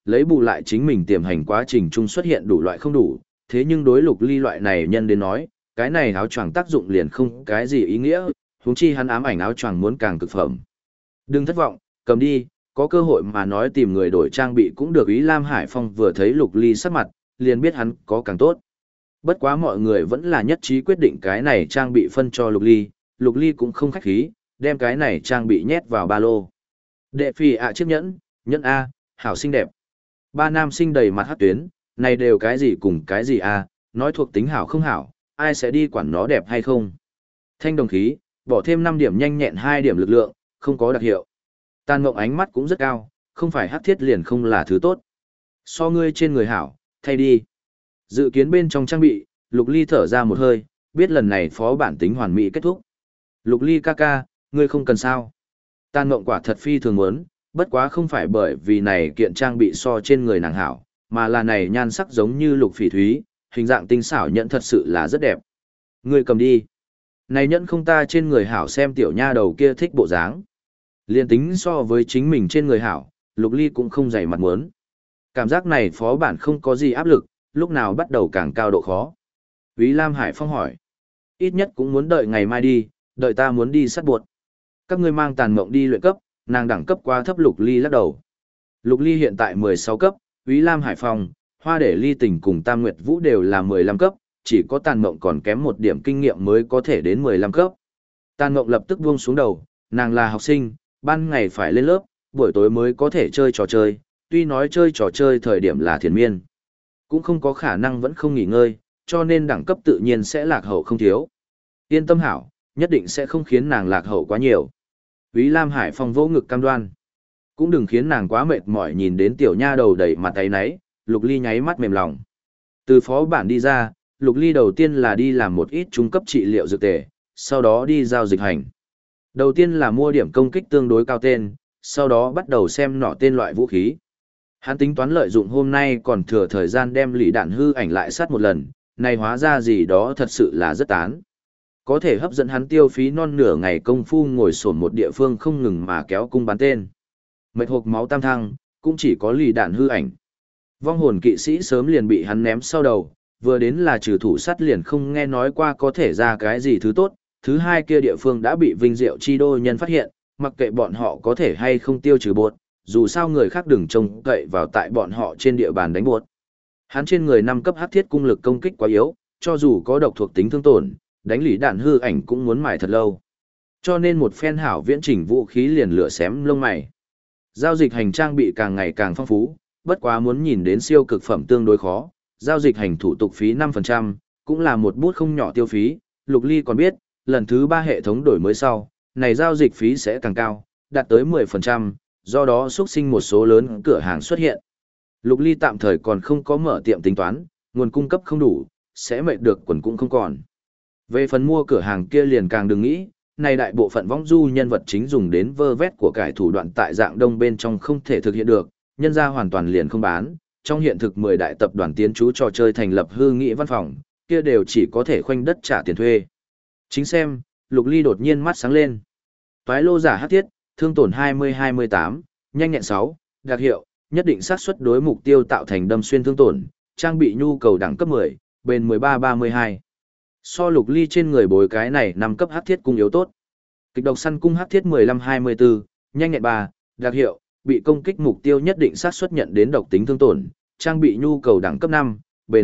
lấy bù lại chính mình tiềm hành quá trình chung xuất hiện đủ loại không đủ, thế nhưng đối Lục Ly loại này nhân đến nói, cái này áo choàng tác dụng liền không cái gì ý nghĩa, huống chi hắn ám ảnh áo choàng muốn càng cực phẩm. Đừng thất vọng, cầm đi, có cơ hội mà nói tìm người đổi trang bị cũng được. Ý Lam Hải Phong vừa thấy Lục Ly sắc mặt, liền biết hắn có càng tốt. Bất quá mọi người vẫn là nhất trí quyết định cái này trang bị phân cho Lục Ly cũng không khách khí, đem cái này trang bị nhét vào ba lô. Đệ phi ạ chiếc nhẫn, nhẫn A, hảo xinh đẹp. Ba nam sinh đầy mặt hát tuyến, này đều cái gì cùng cái gì A, nói thuộc tính hảo không hảo, ai sẽ đi quản nó đẹp hay không. Thanh đồng khí, bỏ thêm 5 điểm nhanh nhẹn 2 điểm lực lượng, không có đặc hiệu. Tàn Mộng ánh mắt cũng rất cao, không phải hắc thiết liền không là thứ tốt. So ngươi trên người hảo, thay đi. Dự kiến bên trong trang bị, Lục Ly thở ra một hơi, biết lần này phó bản tính hoàn mỹ kết thúc. Lục Ly ca ca, ngươi không cần sao. Tàn Mộng quả thật phi thường muốn, bất quá không phải bởi vì này kiện trang bị so trên người nàng hảo, mà là này nhan sắc giống như lục phỉ thúy, hình dạng tinh xảo nhẫn thật sự là rất đẹp. Ngươi cầm đi. Này nhẫn không ta trên người hảo xem tiểu nha đầu kia thích bộ dáng. Liên tính so với chính mình trên người hảo, Lục Ly cũng không dày mặt muốn. Cảm giác này phó bản không có gì áp lực, lúc nào bắt đầu càng cao độ khó. Úy Lam Hải Phong hỏi. Ít nhất cũng muốn đợi ngày mai đi, đợi ta muốn đi sát buộc. Các ngươi mang Tàn Mộng đi luyện cấp, nàng đẳng cấp quá thấp. Lục Ly lắc đầu. Lục Ly hiện tại 16 cấp, Úy Lam Hải Phong, Hoa Để Ly Tình cùng Tam Nguyệt Vũ đều là 15 cấp, chỉ có Tàn Mộng còn kém một điểm kinh nghiệm mới có thể đến 15 cấp. Tàn Mộng lập tức buông xuống đầu, nàng là học sinh, ban ngày phải lên lớp, buổi tối mới có thể chơi trò chơi, tuy nói chơi trò chơi thời điểm là thiền miên, cũng không có khả năng vẫn không nghỉ ngơi, cho nên đẳng cấp tự nhiên sẽ lạc hậu không thiếu. Yên tâm hảo, nhất định sẽ không khiến nàng lạc hậu quá nhiều. Úy Lam Hải Phong vỗ ngực cam đoan. Cũng đừng khiến nàng quá mệt mỏi nhìn đến tiểu nha đầu đầy mặt áy náy, Lục Ly nháy mắt mềm lòng. Từ phó bản đi ra, Lục Ly đầu tiên là đi làm một ít trung cấp trị liệu dược tề, sau đó đi giao dịch hành. Đầu tiên là mua điểm công kích tương đối cao tên, sau đó bắt đầu xem nỏ tên loại vũ khí. Hắn tính toán lợi dụng hôm nay còn thừa thời gian đem lì đạn hư ảnh lại sát một lần, này hóa ra gì đó thật sự là rất tán. Có thể hấp dẫn hắn tiêu phí non nửa ngày công phu ngồi sổn một địa phương không ngừng mà kéo cung bắn tên. Mệt hộp máu tam thăng, cũng chỉ có lì đạn hư ảnh. Vong hồn kỵ sĩ sớm liền bị hắn ném sau đầu, vừa đến là trừ thủ sắt liền không nghe nói qua có thể ra cái gì thứ tốt, thứ hai kia địa phương đã bị Vinh Diệu Chi đô nhân phát hiện, mặc kệ bọn họ có thể hay không tiêu trừ bột, dù sao người khác đừng trông cậy vào tại bọn họ trên địa bàn đánh bột. Hắn trên người 5 cấp hắc thiết cung lực công kích quá yếu, cho dù có độc thuộc tính thương tổn, đánh lì đạn hư ảnh cũng muốn mài thật lâu. Cho nên một phen hảo viễn chỉnh vũ khí liền lửa xém lông mày. Giao dịch hành trang bị càng ngày càng phong phú, bất quá muốn nhìn đến siêu cực phẩm tương đối khó, giao dịch hành thủ tục phí 5%, cũng là một bút không nhỏ tiêu phí. Lục Ly còn biết, lần thứ 3 hệ thống đổi mới sau, này giao dịch phí sẽ càng cao, đạt tới 10%, do đó xuất sinh một số lớn cửa hàng xuất hiện. Lục Ly tạm thời còn không có mở tiệm tính toán, nguồn cung cấp không đủ, sẽ mệt được quần cũng không còn. Về phần mua cửa hàng kia liền càng đừng nghĩ, này đại bộ phận vong du nhân vật chính dùng đến vơ vét của cải thủ đoạn tại dạng đông bên trong không thể thực hiện được, nhân ra hoàn toàn liền không bán, trong hiện thực 10 đại tập đoàn tiến trú trò chơi thành lập hư nghị văn phòng, kia đều chỉ có thể khoanh đất trả tiền thuê. Chính xem, Lục Ly đột nhiên mắt sáng lên. Toái lô giả hắc thiết, thương tổn 20-28, nhanh nhẹn 6, đặc hiệu, nhất định xác suất đối mục tiêu tạo thành đâm xuyên thương tổn, trang bị nhu cầu đẳng cấp 10, bền 13-32. So Lục Ly trên người bối cái này 5 cấp hắc thiết cung yếu tốt. Kịch độc săn cung hắc thiết 15-24, nhanh nhẹn 3, đặc hiệu, bị công kích mục tiêu nhất định xác suất nhận đến độc tính thương tổn, trang bị nhu cầu đẳng cấp 5, bền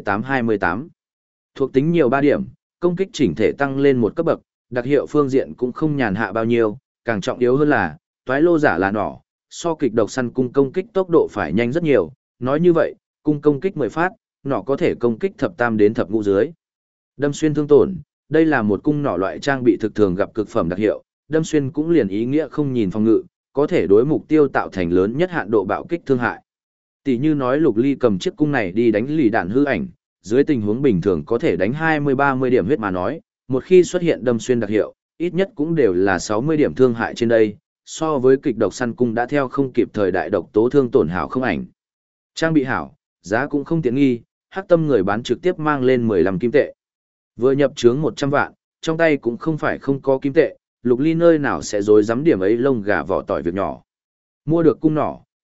28-28. Thuộc tính nhiều 3 điểm, công kích chỉnh thể tăng lên một cấp bậc, đặc hiệu phương diện cũng không nhàn hạ bao nhiêu, càng trọng yếu hơn là, toái lô giả là nỏ, so kịch độc săn cung công kích tốc độ phải nhanh rất nhiều, nói như vậy, cung công kích 10 phát, nỏ có thể công kích thập tam đến thập ngũ dưới. Đâm xuyên thương tổn, đây là một cung nỏ loại trang bị thực thường gặp cực phẩm đặc hiệu, đâm xuyên cũng liền ý nghĩa không nhìn phòng ngự, có thể đối mục tiêu tạo thành lớn nhất hạn độ bạo kích thương hại. Tỷ như nói Lục Ly cầm chiếc cung này đi đánh lì đạn hư ảnh, dưới tình huống bình thường có thể đánh 20-30 điểm huyết mà nói, một khi xuất hiện đâm xuyên đặc hiệu, ít nhất cũng đều là 60 điểm thương hại trên đây, so với kịch độc săn cung đã theo không kịp thời đại độc tố thương tổn hảo không ảnh. Trang bị hảo, giá cũng không tiện nghi, hắc tâm người bán trực tiếp mang lên 15 kim tệ. Vừa nhập trướng 100 vạn, trong tay cũng không phải không có kim tệ, Lục Ly nơi nào sẽ dối dám điểm ấy lông gà vỏ tỏi việc nhỏ. Mua được cung nỏ,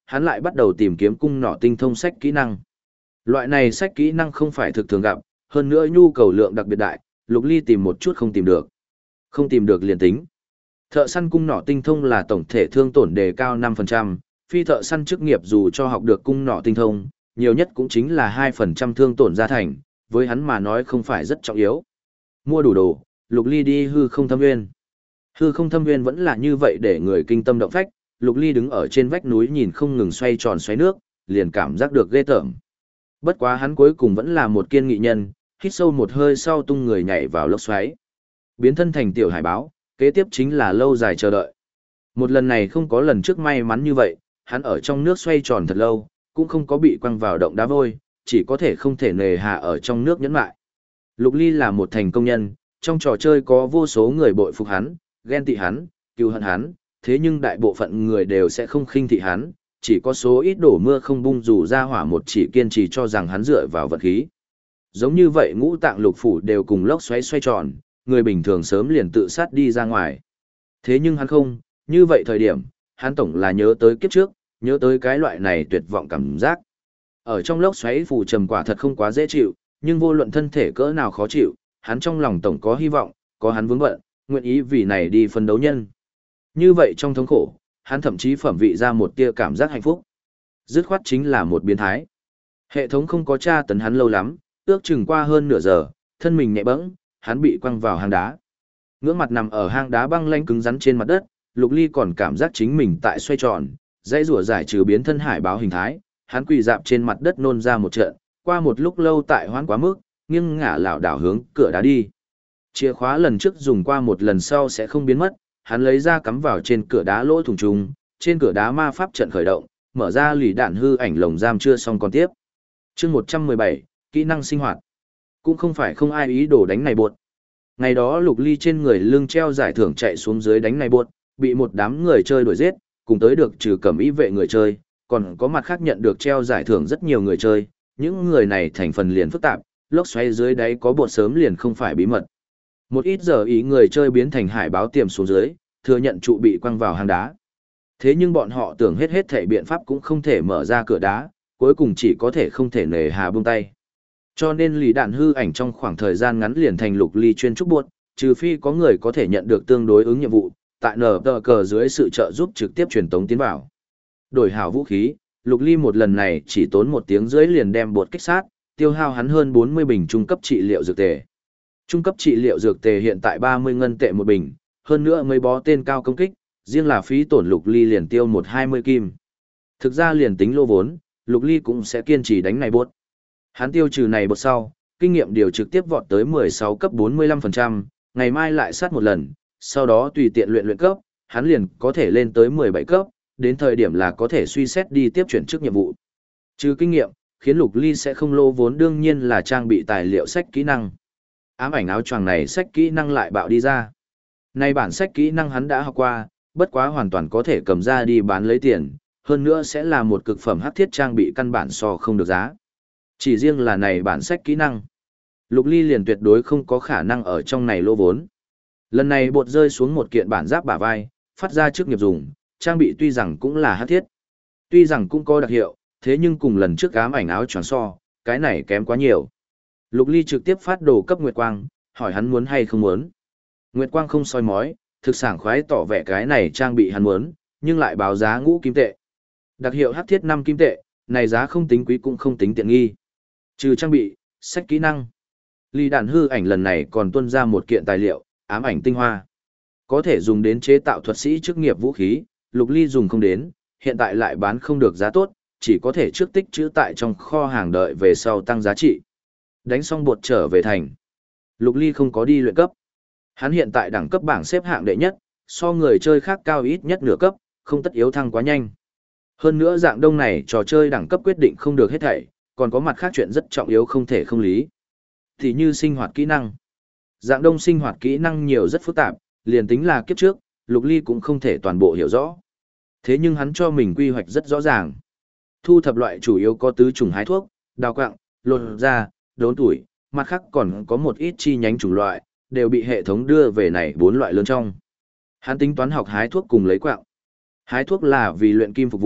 hắn lại bắt đầu tìm kiếm cung nỏ tinh thông sách kỹ năng. Loại này sách kỹ năng không phải thực thường gặp, hơn nữa nhu cầu lượng đặc biệt đại, Lục Ly tìm một chút không tìm được. Không tìm được liền tính. Thợ săn cung nỏ tinh thông là tổng thể thương tổn đề cao 5%, phi thợ săn chức nghiệp dù cho học được cung nỏ tinh thông, nhiều nhất cũng chính là 2% thương tổn gia thành, với hắn mà nói không phải rất trọng yếu. Mua đủ đồ, Lục Ly đi hư không thâm nguyên. Hư không thâm nguyên vẫn là như vậy để người kinh tâm động phách, Lục Ly đứng ở trên vách núi nhìn không ngừng xoay tròn xoáy nước, liền cảm giác được ghê tởm. Bất quá hắn cuối cùng vẫn là một kiên nghị nhân, hít sâu một hơi sau tung người nhảy vào lốc xoáy. Biến thân thành tiểu hải báo, kế tiếp chính là lâu dài chờ đợi. Một lần này không có lần trước may mắn như vậy, hắn ở trong nước xoay tròn thật lâu, cũng không có bị quăng vào động đá vôi, chỉ có thể không thể nề hà ở trong nước nhẫn lại. Lục Ly là một thành công nhân, trong trò chơi có vô số người bội phục hắn, ghen tị hắn, cứu hận hắn, thế nhưng đại bộ phận người đều sẽ không khinh thị hắn, chỉ có số ít đổ mưa không bung dù ra hỏa một chỉ kiên trì cho rằng hắn dựa vào vật khí. Giống như vậy ngũ tạng lục phủ đều cùng lốc xoáy xoay tròn, người bình thường sớm liền tự sát đi ra ngoài. Thế nhưng hắn không, như vậy thời điểm, hắn tổng là nhớ tới kiếp trước, nhớ tới cái loại này tuyệt vọng cảm giác. Ở trong lốc xoáy phù trầm quả thật không quá dễ chịu, nhưng vô luận thân thể cỡ nào khó chịu, hắn trong lòng tổng có hy vọng, có hắn vướng bận, nguyện ý vì này đi phân đấu nhân. Như vậy trong thống khổ, hắn thậm chí phẩm vị ra một tia cảm giác hạnh phúc. Dứt khoát chính là một biến thái. Hệ thống không có tra tấn hắn lâu lắm, ước chừng qua hơn nửa giờ, thân mình nhẹ bẫng, hắn bị quăng vào hang đá. Ngưỡng mặt nằm ở hang đá băng lanh cứng rắn trên mặt đất, Lục Ly còn cảm giác chính mình tại xoay tròn, dãy rủa giải trừ biến thân hải báo hình thái, hắn quỳ dạp trên mặt đất nôn ra một trận, qua một lúc lâu tại hoãn quá mức, nghiêng ngả lảo đảo hướng cửa đá đi. Chìa khóa lần trước dùng qua một lần sau sẽ không biến mất, hắn lấy ra cắm vào trên cửa đá lỗ thủng trùng, trên cửa đá ma pháp trận khởi động, mở ra lì đạn hư ảnh lồng giam chưa xong còn tiếp. Chương 117, kỹ năng sinh hoạt. Cũng không phải không ai ý đồ đánh này buột. Ngày đó Lục Ly trên người lưng treo giải thưởng chạy xuống dưới đánh này buột, bị một đám người chơi đuổi giết, cùng tới được trừ cẩm ý vệ người chơi, còn có mặt khác nhận được treo giải thưởng rất nhiều người chơi, những người này thành phần liền phức tạp, lốc xoáy dưới đáy có bột sớm liền không phải bí mật. Một ít giờ ý người chơi biến thành hải báo tiềm xuống dưới, thừa nhận trụ bị quăng vào hang đá. Thế nhưng bọn họ tưởng hết thảy biện pháp cũng không thể mở ra cửa đá, cuối cùng chỉ có thể không thể nề hà buông tay. Cho nên lì đạn hư ảnh trong khoảng thời gian ngắn liền thành Lục Ly chuyên trúc buộc, trừ phi có người có thể nhận được tương đối ứng nhiệm vụ, tại nở tờ cờ dưới sự trợ giúp trực tiếp truyền tống tiến vào. Đổi hảo vũ khí, Lục Ly một lần này chỉ tốn 1 tiếng rưỡi liền đem bột kích sát, tiêu hao hắn hơn 40 bình trung cấp trị liệu dược tề. Trung cấp trị liệu dược tề hiện tại 30 ngân tệ một bình, hơn nữa mấy bó tên cao công kích, riêng là phí tổn Lục Ly liền tiêu 120 kim. Thực ra liền tính lô vốn, Lục Ly cũng sẽ kiên trì đánh này bột. Hắn tiêu trừ này bột sau, kinh nghiệm điều trực tiếp vọt tới 16 cấp 45%, ngày mai lại sát một lần, sau đó tùy tiện luyện cấp, hắn liền có thể lên tới 17 cấp, đến thời điểm là có thể suy xét đi tiếp chuyển chức nhiệm vụ. Trừ kinh nghiệm, khiến Lục Ly sẽ không lô vốn đương nhiên là trang bị tài liệu sách kỹ năng. Ám ảnh áo choàng này sách kỹ năng lại bạo đi ra. Nay bản sách kỹ năng hắn đã học qua, bất quá hoàn toàn có thể cầm ra đi bán lấy tiền, hơn nữa sẽ là một cực phẩm hắc thiết trang bị căn bản so không được giá. Chỉ riêng là này bản sách kỹ năng, Lục Ly liền tuyệt đối không có khả năng ở trong này lô vốn. Lần này bột rơi xuống một kiện bản giáp bả vai, phát ra chức nghiệp dùng, trang bị tuy rằng cũng là hắc thiết. Tuy rằng cũng có đặc hiệu, thế nhưng cùng lần trước ám ảnh áo choàng so, cái này kém quá nhiều. Lục Ly trực tiếp phát đồ cấp Nguyệt Quang, hỏi hắn muốn hay không muốn. Nguyệt Quang không soi mói, thực sảng khoái tỏ vẻ cái này trang bị hắn muốn, nhưng lại báo giá ngũ kim tệ. Đặc hiệu hắc thiết 5 kim tệ, này giá không tính quý cũng không tính tiện nghi. Trừ trang bị, sách kỹ năng. Ly đàn hư ảnh lần này còn tuân ra một kiện tài liệu, ám ảnh tinh hoa. Có thể dùng đến chế tạo thuật sĩ chức nghiệp vũ khí, Lục Ly dùng không đến, hiện tại lại bán không được giá tốt, chỉ có thể trước tích trữ tại trong kho hàng đợi về sau tăng giá trị. Đánh xong bột trở về thành. Lục Ly không có đi luyện cấp. Hắn hiện tại đẳng cấp bảng xếp hạng đệ nhất, so người chơi khác cao ít nhất nửa cấp, không tất yếu thăng quá nhanh. Hơn nữa dạng đông này trò chơi đẳng cấp quyết định không được hết thảy, còn có mặt khác chuyện rất trọng yếu không thể không lý. Thì như sinh hoạt kỹ năng. Dạng đông sinh hoạt kỹ năng nhiều rất phức tạp, liền tính là kiếp trước, Lục Ly cũng không thể toàn bộ hiểu rõ. Thế nhưng hắn cho mình quy hoạch rất rõ ràng. Thu thập loại chủ yếu có tứ chủng hái thuốc, đào quặng, lột da, đốn tuổi, mặt khác còn có một ít chi nhánh chủng loại, đều bị hệ thống đưa về này 4 loại lớn trong. Hắn tính toán học hái thuốc cùng lấy quặng. Hái thuốc là vì luyện kim phục vụ,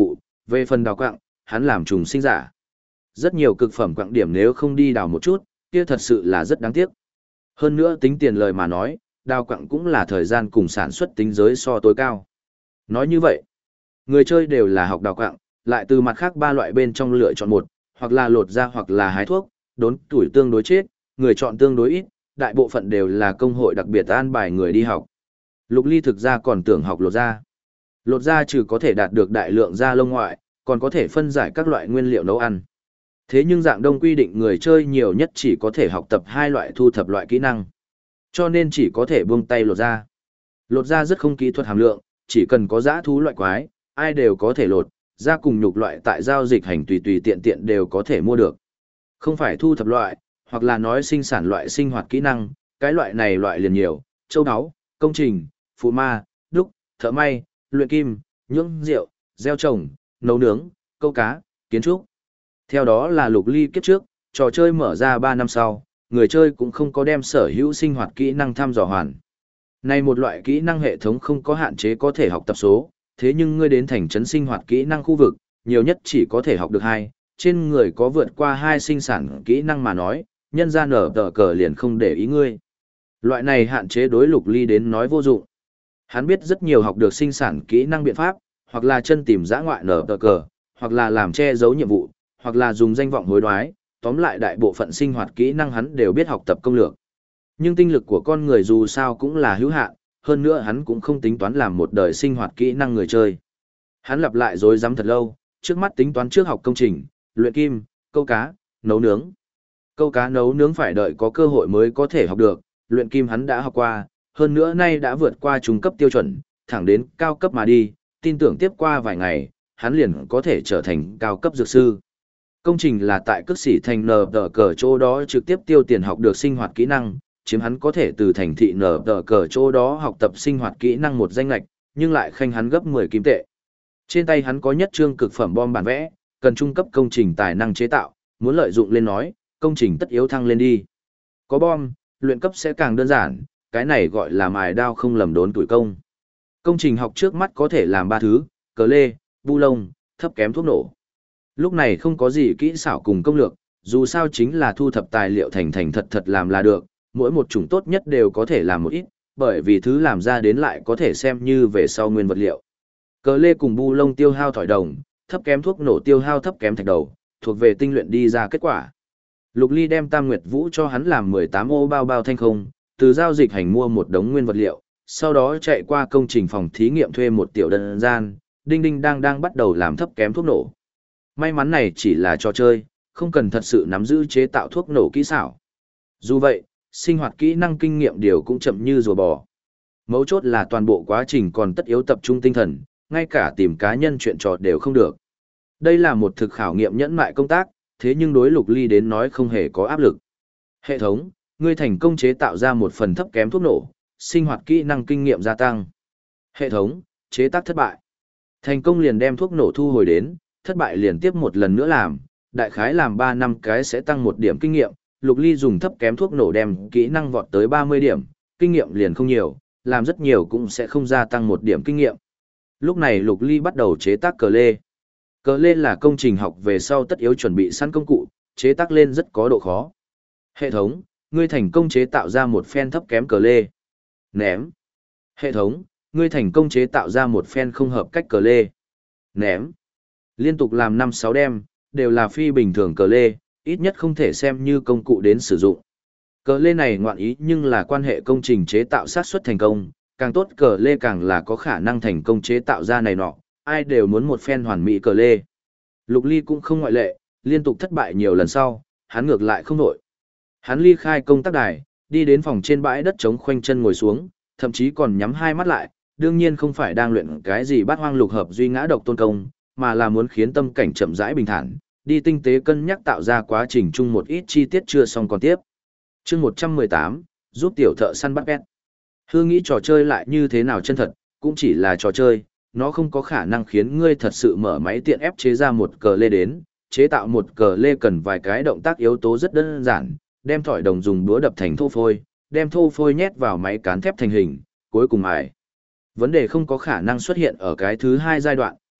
Về phần đào quặng, hắn làm trùng sinh giả. Rất nhiều cực phẩm quặng điểm nếu không đi đào một chút, kia thật sự là rất đáng tiếc. Hơn nữa tính tiền lời mà nói, đào quặng cũng là thời gian cùng sản xuất tính giới so tối cao. Nói như vậy, người chơi đều là học đào quặng, lại từ mặt khác ba loại bên trong lựa chọn một, hoặc là lột ra hoặc là hái thuốc, đốn tuổi tương đối chết, người chọn tương đối ít, đại bộ phận đều là công hội đặc biệt an bài người đi học. Lục Ly thực ra còn tưởng học lột da. Lột da trừ có thể đạt được đại lượng da lông ngoại, còn có thể phân giải các loại nguyên liệu nấu ăn. Thế nhưng dạng đông quy định người chơi nhiều nhất chỉ có thể học tập hai loại thu thập loại kỹ năng. Cho nên chỉ có thể buông tay lột da. Lột da rất không kỹ thuật hàm lượng, chỉ cần có dã thú loại quái, ai đều có thể lột, da cùng nhục loại tại giao dịch hành tùy tùy tiện tiện đều có thể mua được. Không phải thu thập loại, hoặc là nói sinh sản loại sinh hoạt kỹ năng, cái loại này loại liền nhiều, châu áo, công trình, phụ ma, đúc, thợ may, luyện kim, nhưỡng rượu, gieo trồng, nấu nướng, câu cá, kiến trúc. Theo đó là Lục Ly kiếp trước, trò chơi mở ra 3 năm sau, người chơi cũng không có đem sở hữu sinh hoạt kỹ năng thăm dò hoàn. Này một loại kỹ năng hệ thống không có hạn chế có thể học tập số, thế nhưng ngươi đến thành trấn sinh hoạt kỹ năng khu vực, nhiều nhất chỉ có thể học được 2, trên người có vượt qua 2 sinh sản kỹ năng mà nói, nhân ra nở tờ cờ liền không để ý ngươi. Loại này hạn chế đối Lục Ly đến nói vô dụng. Hắn biết rất nhiều học được sinh sản kỹ năng biện pháp, hoặc là chân tìm giã ngoại nở tờ cờ, hoặc là làm che giấu nhiệm vụ, hoặc là dùng danh vọng hối đoái, tóm lại đại bộ phận sinh hoạt kỹ năng hắn đều biết học tập công lược. Nhưng tinh lực của con người dù sao cũng là hữu hạn, hơn nữa hắn cũng không tính toán làm một đời sinh hoạt kỹ năng người chơi. Hắn lặp lại rối rắm thật lâu, trước mắt tính toán trước học công trình, luyện kim, câu cá, nấu nướng. Câu cá nấu nướng phải đợi có cơ hội mới có thể học được, luyện kim hắn đã học qua, hơn nữa nay đã vượt qua trung cấp tiêu chuẩn, thẳng đến cao cấp mà đi, tin tưởng tiếp qua vài ngày, hắn liền có thể trở thành cao cấp dược sư. Công trình là tại cước sĩ thành nở tờ cờ chỗ đó trực tiếp tiêu tiền học được sinh hoạt kỹ năng, chiếm hắn có thể từ thành thị nở tờ cờ chỗ đó học tập sinh hoạt kỹ năng một danh lệch, nhưng lại khanh hắn gấp 10 kim tệ. Trên tay hắn có nhất trương cực phẩm bom bản vẽ, cần trung cấp công trình tài năng chế tạo, muốn lợi dụng lên nói, công trình tất yếu thăng lên đi. Có bom, luyện cấp sẽ càng đơn giản, cái này gọi là mài đao không lầm đốn tuổi công. Công trình học trước mắt có thể làm 3 thứ, cờ lê, bu lông, thấp kém thuốc nổ. Lúc này không có gì kỹ xảo cùng công lược, dù sao chính là thu thập tài liệu thành thành thật thật làm là được, mỗi một chủng tốt nhất đều có thể làm một ít, bởi vì thứ làm ra đến lại có thể xem như về sau nguyên vật liệu. Cờ lê cùng bu lông tiêu hao thỏi đồng, thấp kém thuốc nổ tiêu hao thấp kém thạch đầu, thuộc về tinh luyện đi ra kết quả. Lục Ly đem Tam Nguyệt Vũ cho hắn làm 18 ô bao bao thanh không, từ giao dịch hành mua một đống nguyên vật liệu, sau đó chạy qua công trình phòng thí nghiệm thuê một tiểu đơn gian, đinh đinh đang bắt đầu làm thấp kém thuốc nổ. May mắn này chỉ là trò chơi, không cần thật sự nắm giữ chế tạo thuốc nổ kỹ xảo. Dù vậy, sinh hoạt kỹ năng kinh nghiệm điều cũng chậm như rùa bò. Mấu chốt là toàn bộ quá trình còn tất yếu tập trung tinh thần, ngay cả tìm cá nhân chuyện trò đều không được. Đây là một thực khảo nghiệm nhẫn mại công tác, thế nhưng đối Lục Ly đến nói không hề có áp lực. Hệ thống, ngươi thành công chế tạo ra một phần thấp kém thuốc nổ, sinh hoạt kỹ năng kinh nghiệm gia tăng. Hệ thống, chế tác thất bại. Thành công liền đem thuốc nổ thu hồi đến, thất bại liền tiếp một lần nữa làm, đại khái làm 3 năm cái sẽ tăng 1 điểm kinh nghiệm. Lục Ly dùng thấp kém thuốc nổ đem kỹ năng vọt tới 30 điểm, kinh nghiệm liền không nhiều, làm rất nhiều cũng sẽ không gia tăng 1 điểm kinh nghiệm. Lúc này Lục Ly bắt đầu chế tác cờ lê. Cờ lê là công trình học về sau tất yếu chuẩn bị sẵn công cụ, chế tác lên rất có độ khó. Hệ thống, ngươi thành công chế tạo ra một phen thấp kém cờ lê. Ném. Hệ thống, ngươi thành công chế tạo ra một phen không hợp cách cờ lê. Ném. Liên tục làm 5-6 đêm, đều là phi bình thường cờ lê, ít nhất không thể xem như công cụ đến sử dụng. Cờ lê này ngoạn ý nhưng là quan hệ công trình chế tạo xác suất thành công, càng tốt cờ lê càng là có khả năng thành công chế tạo ra này nọ, ai đều muốn một phen hoàn mỹ cờ lê. Lục Ly cũng không ngoại lệ, liên tục thất bại nhiều lần sau, hắn ngược lại không nổi. Hắn ly khai công tác đài, đi đến phòng trên bãi đất trống khoanh chân ngồi xuống, thậm chí còn nhắm hai mắt lại, đương nhiên không phải đang luyện cái gì bát hoang lục hợp duy ngã độc tôn công, mà là muốn khiến tâm cảnh chậm rãi bình thản, đi tinh tế cân nhắc tạo ra quá trình chung một ít chi tiết chưa xong còn tiếp. Chương 118, giúp tiểu thợ săn bắt pet. Hư nghĩ trò chơi lại như thế nào chân thật, cũng chỉ là trò chơi, nó không có khả năng khiến ngươi thật sự mở máy tiện ép chế ra một cờ lê đến, chế tạo một cờ lê cần vài cái động tác yếu tố rất đơn giản, đem thỏi đồng dùng búa đập thành thô phôi, đem thô phôi nhét vào máy cán thép thành hình, cuối cùng mài. Vấn đề không có khả năng xuất hiện ở cái thứ hai giai đoạn,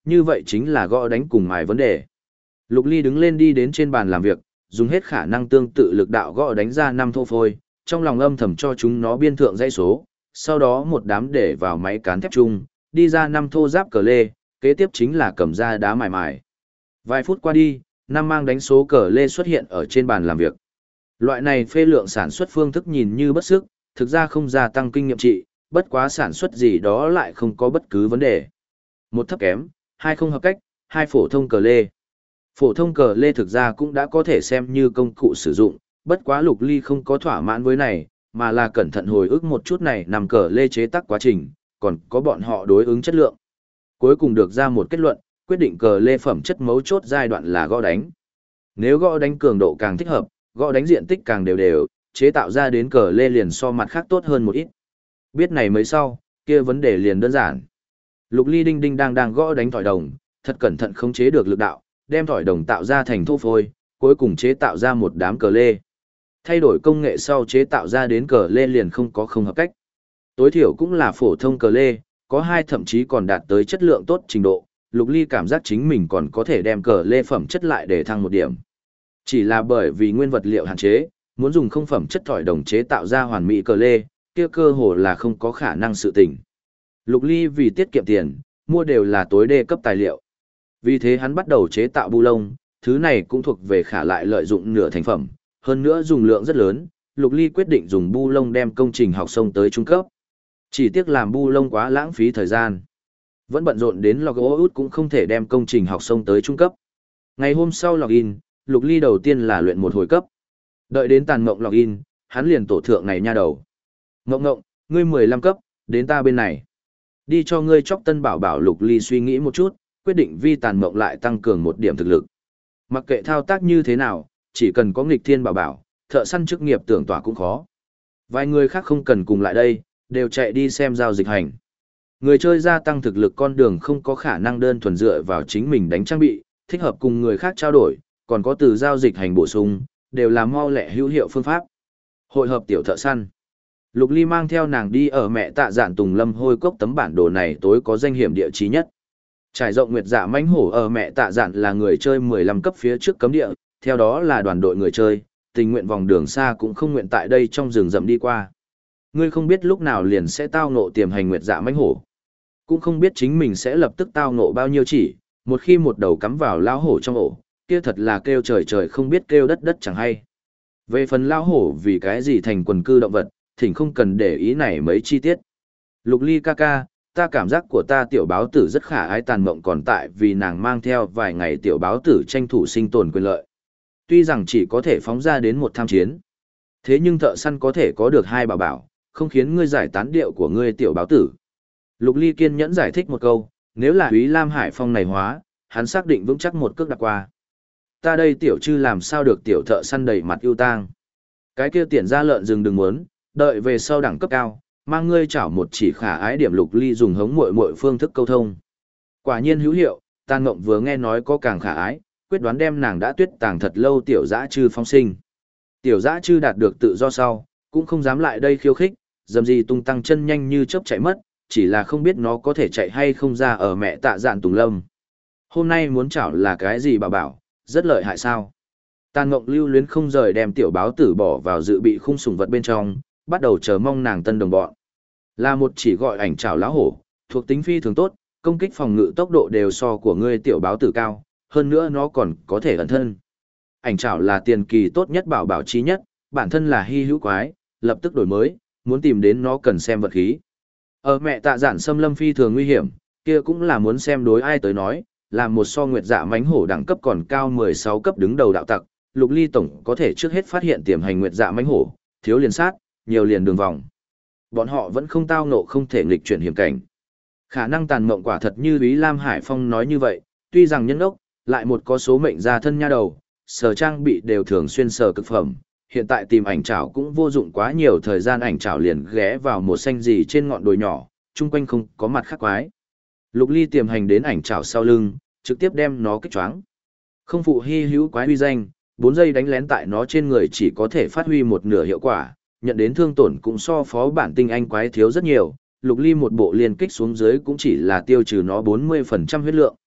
như vậy chính là gõ đánh cùng mài vấn đề. Lục Ly đứng lên đi đến trên bàn làm việc, dùng hết khả năng tương tự lực đạo gõ đánh ra 5 thô phôi, trong lòng âm thầm cho chúng nó biên thượng dãy số, sau đó một đám để vào máy cán thép chung, đi ra 5 thô giáp cờ lê, kế tiếp chính là cầm ra đá mài mài. Vài phút qua đi, 5 mang đánh số cờ lê xuất hiện ở trên bàn làm việc. Loại này phê lượng sản xuất phương thức nhìn như bất sức, thực ra không gia tăng kinh nghiệm trị, bất quá sản xuất gì đó lại không có bất cứ vấn đề. Một thấp kém, hai không hợp cách, hai phổ thông cờ lê. Phổ thông cờ lê thực ra cũng đã có thể xem như công cụ sử dụng, bất quá Lục Ly không có thỏa mãn với này, mà là cẩn thận hồi ức một chút này nằm cờ lê chế tác quá trình, còn có bọn họ đối ứng chất lượng. Cuối cùng được ra một kết luận, quyết định cờ lê phẩm chất mấu chốt giai đoạn là gõ đánh. Nếu gõ đánh cường độ càng thích hợp, gõ đánh diện tích càng đều đều, chế tạo ra đến cờ lê liền so mặt khác tốt hơn một ít. Biết này mới sau, kia vấn đề liền đơn giản. Lục Ly đinh đinh đang gõ đánh thỏi đồng, thật cẩn thận khống chế được lực đạo, đem thỏi đồng tạo ra thành thô phôi, cuối cùng chế tạo ra một đám cờ lê. Thay đổi công nghệ sau chế tạo ra đến cờ lê liền không có không hợp cách. Tối thiểu cũng là phổ thông cờ lê, có hai thậm chí còn đạt tới chất lượng tốt trình độ, Lục Ly cảm giác chính mình còn có thể đem cờ lê phẩm chất lại để thăng một điểm. Chỉ là bởi vì nguyên vật liệu hạn chế, muốn dùng không phẩm chất thỏi đồng chế tạo ra hoàn mỹ cờ lê, kia cơ hồ là không có khả năng sự tình. Lục Ly vì tiết kiệm tiền, mua đều là tối đê cấp tài liệu. Vì thế hắn bắt đầu chế tạo bu lông, thứ này cũng thuộc về khả lại lợi dụng nửa thành phẩm, hơn nữa dùng lượng rất lớn, Lục Ly quyết định dùng bu lông đem công trình học xong tới trung cấp. Chỉ tiếc làm bu lông quá lãng phí thời gian. Vẫn bận rộn đến log út cũng không thể đem công trình học xong tới trung cấp. Ngày hôm sau login, Lục Ly đầu tiên là luyện một hồi cấp. Đợi đến Tàn Mộng login, hắn liền tổ thượng này nha đầu. Ngộng ngộng, ngươi 15 cấp, đến ta bên này. Đi cho ngươi chóc tân bảo bảo. Lục Ly suy nghĩ một chút, quyết định vi Tàn Mộng lại tăng cường một điểm thực lực. Mặc kệ thao tác như thế nào, chỉ cần có nghịch thiên bảo bảo, thợ săn chức nghiệp tưởng tỏa cũng khó. Vài người khác không cần cùng lại đây, đều chạy đi xem giao dịch hành. Người chơi gia tăng thực lực con đường không có khả năng đơn thuần dựa vào chính mình đánh trang bị, thích hợp cùng người khác trao đổi, còn có từ giao dịch hành bổ sung, đều là mau lẹ hữu hiệu phương pháp. Hội hợp tiểu thợ săn. Lục Ly mang theo nàng đi ở mẹ tạ dạn Tùng Lâm hôi cốc tấm bản đồ này tối có danh hiểm địa chí nhất. Trải rộng nguyệt dạ mãnh hổ ở mẹ tạ dạn là người chơi 15 cấp phía trước cấm địa, theo đó là đoàn đội người chơi, tình nguyện vòng đường xa cũng không nguyện tại đây trong rừng rậm đi qua. Ngươi không biết lúc nào liền sẽ tao ngộ tiềm hành nguyệt dạ mãnh hổ. Cũng không biết chính mình sẽ lập tức tao ngộ bao nhiêu chỉ, một khi một đầu cắm vào lao hổ trong ổ, kia thật là kêu trời trời không biết kêu đất đất chẳng hay. Về phần lao hổ vì cái gì thành quần cư động vật, thỉnh không cần để ý này mấy chi tiết. Lục Ly ca ca, ta cảm giác của ta tiểu báo tử rất khả ái. Tàn Mộng còn tại vì nàng mang theo vài ngày tiểu báo tử tranh thủ sinh tồn quyền lợi. Tuy rằng chỉ có thể phóng ra đến một tham chiến, thế nhưng thợ săn có thể có được hai bảo bảo, không khiến ngươi giải tán điệu của ngươi tiểu báo tử. Lục Ly kiên nhẫn giải thích một câu, nếu là Úy Lam Hải Phong này hóa, hắn xác định vững chắc một cước đặt qua. Ta đây tiểu chư làm sao được tiểu thợ săn đầy mặt ưu tang. Cái kia tiền ra lợn rừng đừng muốn, đợi về sau đẳng cấp cao, mang ngươi chảo một chỉ khả ái điểm. Lục Ly dùng hống muội muội phương thức câu thông. Quả nhiên hữu hiệu, Tàn Mộng vừa nghe nói có càng khả ái, quyết đoán đem nàng đã tuyết tàng thật lâu tiểu dã chư phóng sinh. Tiểu dã chư đạt được tự do sau, cũng không dám lại đây khiêu khích, dầm gì tung tăng chân nhanh như chớp chạy mất, chỉ là không biết nó có thể chạy hay không ra ở mẹ tạ dạn Tùng Lâm. Hôm nay muốn chảo là cái gì bảo bảo, rất lợi hại sao? Tàn Mộng lưu luyến không rời đem tiểu báo tử bỏ vào dự bị khung sủng vật bên trong, bắt đầu chờ mong nàng tân đồng bọn. Là một chỉ gọi ảnh chảo lá hổ, thuộc tính phi thường tốt, công kích phòng ngự tốc độ đều so của ngươi tiểu báo tử cao, hơn nữa nó còn có thể ẩn thân. Ảnh chảo là tiền kỳ tốt nhất bảo bảo chí nhất, bản thân là hy hữu quái, lập tức đổi mới, muốn tìm đến nó cần xem vật khí. Ở mẹ tạ dạn xâm lâm phi thường nguy hiểm, kia cũng là muốn xem đối ai tới nói, là một so nguyệt dạ mãnh hổ đẳng cấp còn cao 16 cấp đứng đầu đạo tặc, Lục Ly tổng có thể trước hết phát hiện tiềm hành nguyệt dạ mãnh hổ, thiếu liền sát, nhiều liền đường vòng. Bọn họ vẫn không tao ngộ không thể nghịch chuyển hiểm cảnh. Khả năng Tàn Mộng quả thật như Úy Lam Hải Phong nói như vậy, tuy rằng nhân ốc, lại một có số mệnh ra thân nha đầu, sở trang bị đều thường xuyên sở cực phẩm. Hiện tại tìm ảnh chảo cũng vô dụng quá nhiều thời gian, ảnh chảo liền ghé vào một xanh gì trên ngọn đồi nhỏ, chung quanh không có mặt khác quái. Lục Ly tiềm hành đến ảnh chảo sau lưng, trực tiếp đem nó kích choáng. Không phụ hy hữu quái uy danh, 4 giây đánh lén tại nó trên người chỉ có thể phát huy một nửa hiệu quả, nhận đến thương tổn cũng so phó bản tinh anh quái thiếu rất nhiều. Lục Ly một bộ liên kích xuống dưới cũng chỉ là tiêu trừ nó 40% huyết lượng.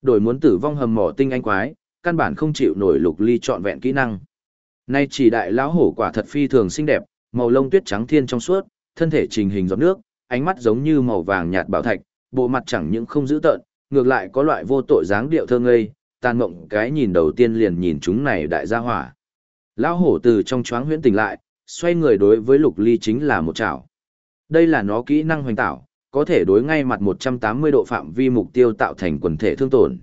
Đổi muốn tử vong hầm mỏ tinh anh quái, căn bản không chịu nổi Lục Ly trọn vẹn kỹ năng. Nay chỉ đại lão hổ quả thật phi thường xinh đẹp, màu lông tuyết trắng thiên trong suốt, thân thể trình hình giọt nước, ánh mắt giống như màu vàng nhạt bảo thạch, bộ mặt chẳng những không dữ tợn, ngược lại có loại vô tội dáng điệu thơ ngây, tàn mộng cái nhìn đầu tiên liền nhìn chúng này đại gia hỏa. Lão hổ từ trong choáng huyễn tỉnh lại, xoay người đối với Lục Ly chính là một chảo. Đây là nó kỹ năng hoành tảo, có thể đối ngay mặt 180 độ phạm vi mục tiêu tạo thành quần thể thương tổn.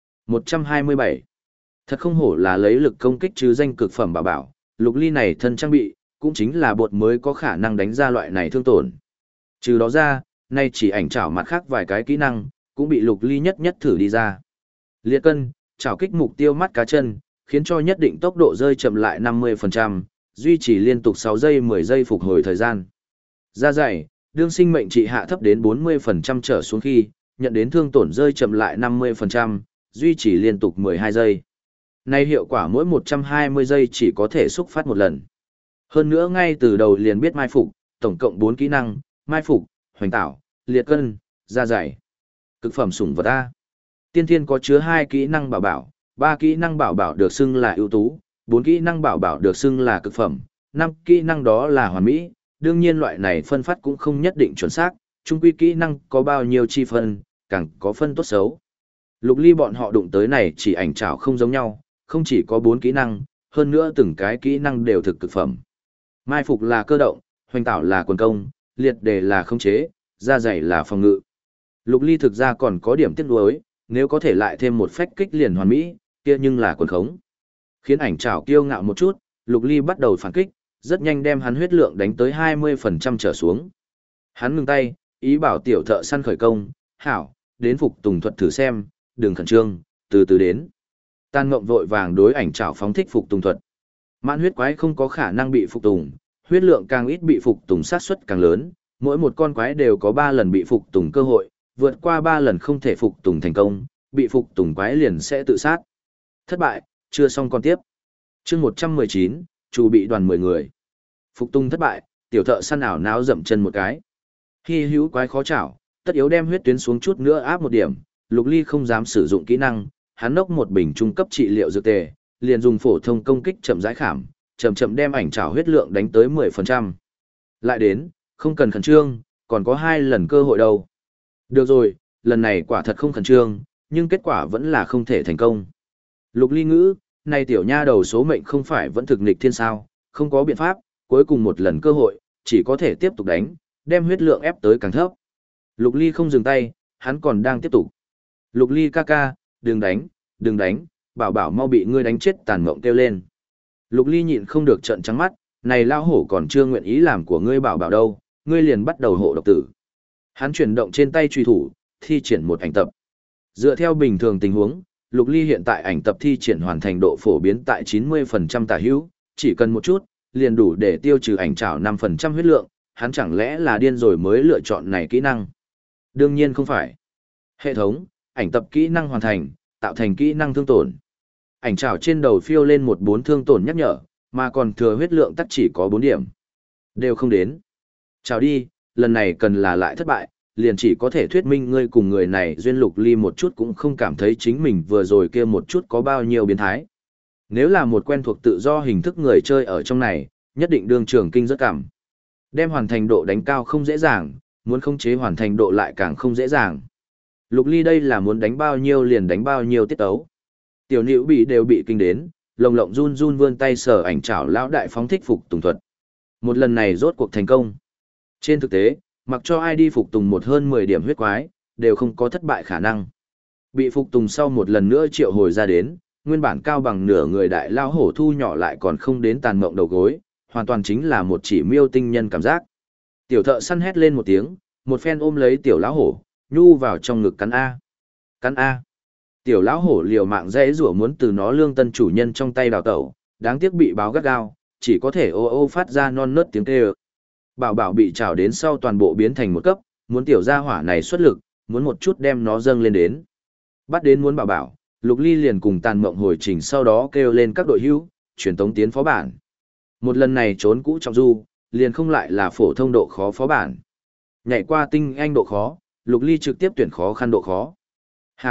127. Thật không hổ là lấy lực công kích chứ danh cực phẩm bảo bảo, Lục Ly này thân trang bị, cũng chính là bột mới có khả năng đánh ra loại này thương tổn. Trừ đó ra, nay chỉ ảnh chảo mặt khác vài cái kỹ năng, cũng bị Lục Ly nhất nhất thử đi ra. Liệt cân, chảo kích mục tiêu mắt cá chân, khiến cho nhất định tốc độ rơi chậm lại 50%, duy trì liên tục 6 giây 10 giây phục hồi thời gian. Da dày, đương sinh mệnh trị hạ thấp đến 40% trở xuống khi, nhận đến thương tổn rơi chậm lại 50%, duy trì liên tục 12 giây. Nay hiệu quả mỗi 120 giây chỉ có thể xúc phát một lần. Hơn nữa ngay từ đầu liền biết mai phục, tổng cộng 4 kỹ năng, mai phục, hoành tảo, liệt cân, da dày. Cực phẩm sủng vật A. Tiên thiên có chứa 2 kỹ năng bảo bảo, 3 kỹ năng bảo bảo được xưng là ưu tú, 4 kỹ năng bảo bảo được xưng là cực phẩm, 5 kỹ năng đó là hoàn mỹ. Đương nhiên loại này phân phát cũng không nhất định chuẩn xác, chung quy kỹ năng có bao nhiêu chi phân, càng có phân tốt xấu. Lục Ly bọn họ đụng tới này chỉ ảnh chảo không giống nhau, không chỉ có 4 kỹ năng, hơn nữa từng cái kỹ năng đều thực cực phẩm. Mai phục là cơ động, hoành tảo là quần công, liệt đề là khống chế, da dày là phòng ngự. Lục Ly thực ra còn có điểm tiếc nuối, nếu có thể lại thêm một phách kích liền hoàn mỹ, kia nhưng là quần khống. Khiến ảnh chảo kiêu ngạo một chút, Lục Ly bắt đầu phản kích, rất nhanh đem hắn huyết lượng đánh tới 20% trở xuống. Hắn ngừng tay, ý bảo tiểu thợ săn khởi công, hảo, đến phục tùng thuật thử xem, đừng khẩn trương, từ từ đến. Tàn Ngộng vội vàng đối ảnh chảo phóng thích phục tùng thuật. Mãn huyết quái không có khả năng bị phục tùng, huyết lượng càng ít bị phục tùng sát suất càng lớn, mỗi một con quái đều có 3 lần bị phục tùng cơ hội, vượt qua 3 lần không thể phục tùng thành công, bị phục tùng quái liền sẽ tự sát. Thất bại, chưa xong con tiếp. Chương 119, chủ bị đoàn 10 người. Phục tùng thất bại, tiểu thợ săn ảo náo dậm chân một cái. Khi hữu quái khó chảo, tất yếu đem huyết tuyến xuống chút nữa áp một điểm, Lục Ly không dám sử dụng kỹ năng, hắn nốc một bình trung cấp trị liệu dược tề, liền dùng phổ thông công kích chậm rãi khảm, chậm chậm đem ảnh chảo huyết lượng đánh tới 10%. Lại đến, không cần khẩn trương, còn có 2 lần cơ hội đâu. Được rồi, lần này quả thật không khẩn trương, nhưng kết quả vẫn là không thể thành công. Lục Ly ngữ, này tiểu nha đầu số mệnh không phải vẫn thực nghịch thiên sao, không có biện pháp, cuối cùng một lần cơ hội, chỉ có thể tiếp tục đánh, đem huyết lượng ép tới càng thấp. Lục Ly không dừng tay, hắn còn đang tiếp tục. Lục Ly ca ca, đừng đánh, bảo bảo mau bị ngươi đánh chết. Tàn Mộng kêu lên. Lục Ly nhịn không được trợn trắng mắt, này lao hổ còn chưa nguyện ý làm của ngươi bảo bảo đâu, ngươi liền bắt đầu hộ độc tử. Hắn chuyển động trên tay truy thủ, thi triển một ảnh tập. Dựa theo bình thường tình huống, Lục Ly hiện tại ảnh tập thi triển hoàn thành độ phổ biến tại 90% tả hữu, chỉ cần một chút, liền đủ để tiêu trừ ảnh trảo 5% huyết lượng, hắn chẳng lẽ là điên rồi mới lựa chọn này kỹ năng? Đương nhiên không phải. Hệ thống, ảnh tập kỹ năng hoàn thành, tạo thành kỹ năng thương tổn. Ảnh trảo trên đầu phiêu lên một 4 thương tổn nhắc nhở, mà còn thừa huyết lượng tắc chỉ có 4 điểm. Đều không đến. Chào đi, lần này cần là lại thất bại, liền chỉ có thể thuyết minh ngươi cùng người này duyên. Lục Ly một chút cũng không cảm thấy chính mình vừa rồi kia một chút có bao nhiêu biến thái. Nếu là một quen thuộc tự do hình thức người chơi ở trong này, nhất định đương trường kinh rất cảm. Đem hoàn thành độ đánh cao không dễ dàng, muốn khống chế hoàn thành độ lại càng không dễ dàng. Lục Ly đây là muốn đánh bao nhiêu liền đánh bao nhiêu tiết tấu. Tiểu Nữu bị đều bị kinh đến, lồng lộng run run vươn tay sờ ảnh chảo lão đại phóng thích phục tùng thuật. Một lần này rốt cuộc thành công. Trên thực tế, mặc cho ai đi phục tùng một hơn 10 điểm huyết quái, đều không có thất bại khả năng. Bị phục tùng sau một lần nữa triệu hồi ra đến, nguyên bản cao bằng nửa người đại lao hổ thu nhỏ lại còn không đến Tàn Mộng đầu gối, hoàn toàn chính là một chỉ miêu tinh nhân cảm giác. Tiểu thợ săn hét lên một tiếng, một phen ôm lấy tiểu lão hổ, nhu vào trong ngực cắn A. Cắn A. Tiểu lão hổ liều mạng dễ rủa muốn từ nó lương tân chủ nhân trong tay đào tẩu, đáng tiếc bị báo gắt gao, chỉ có thể ô ô phát ra non nớt tiếng kêu. Bảo bảo bị trảo đến sau toàn bộ biến thành một cấp, muốn tiểu gia hỏa này xuất lực, muốn một chút đem nó dâng lên đến. Bắt đến muốn bảo bảo, Lục Ly liền cùng Tàn Mộng hồi trình sau đó kêu lên các đội hữu, truyền tống tiến phó bản. Một lần này trốn cũ trọng du, liền không lại là phổ thông độ khó phó bản. Nhảy qua tinh anh độ khó, Lục Ly trực tiếp tuyển khó khăn độ khó. Hảo,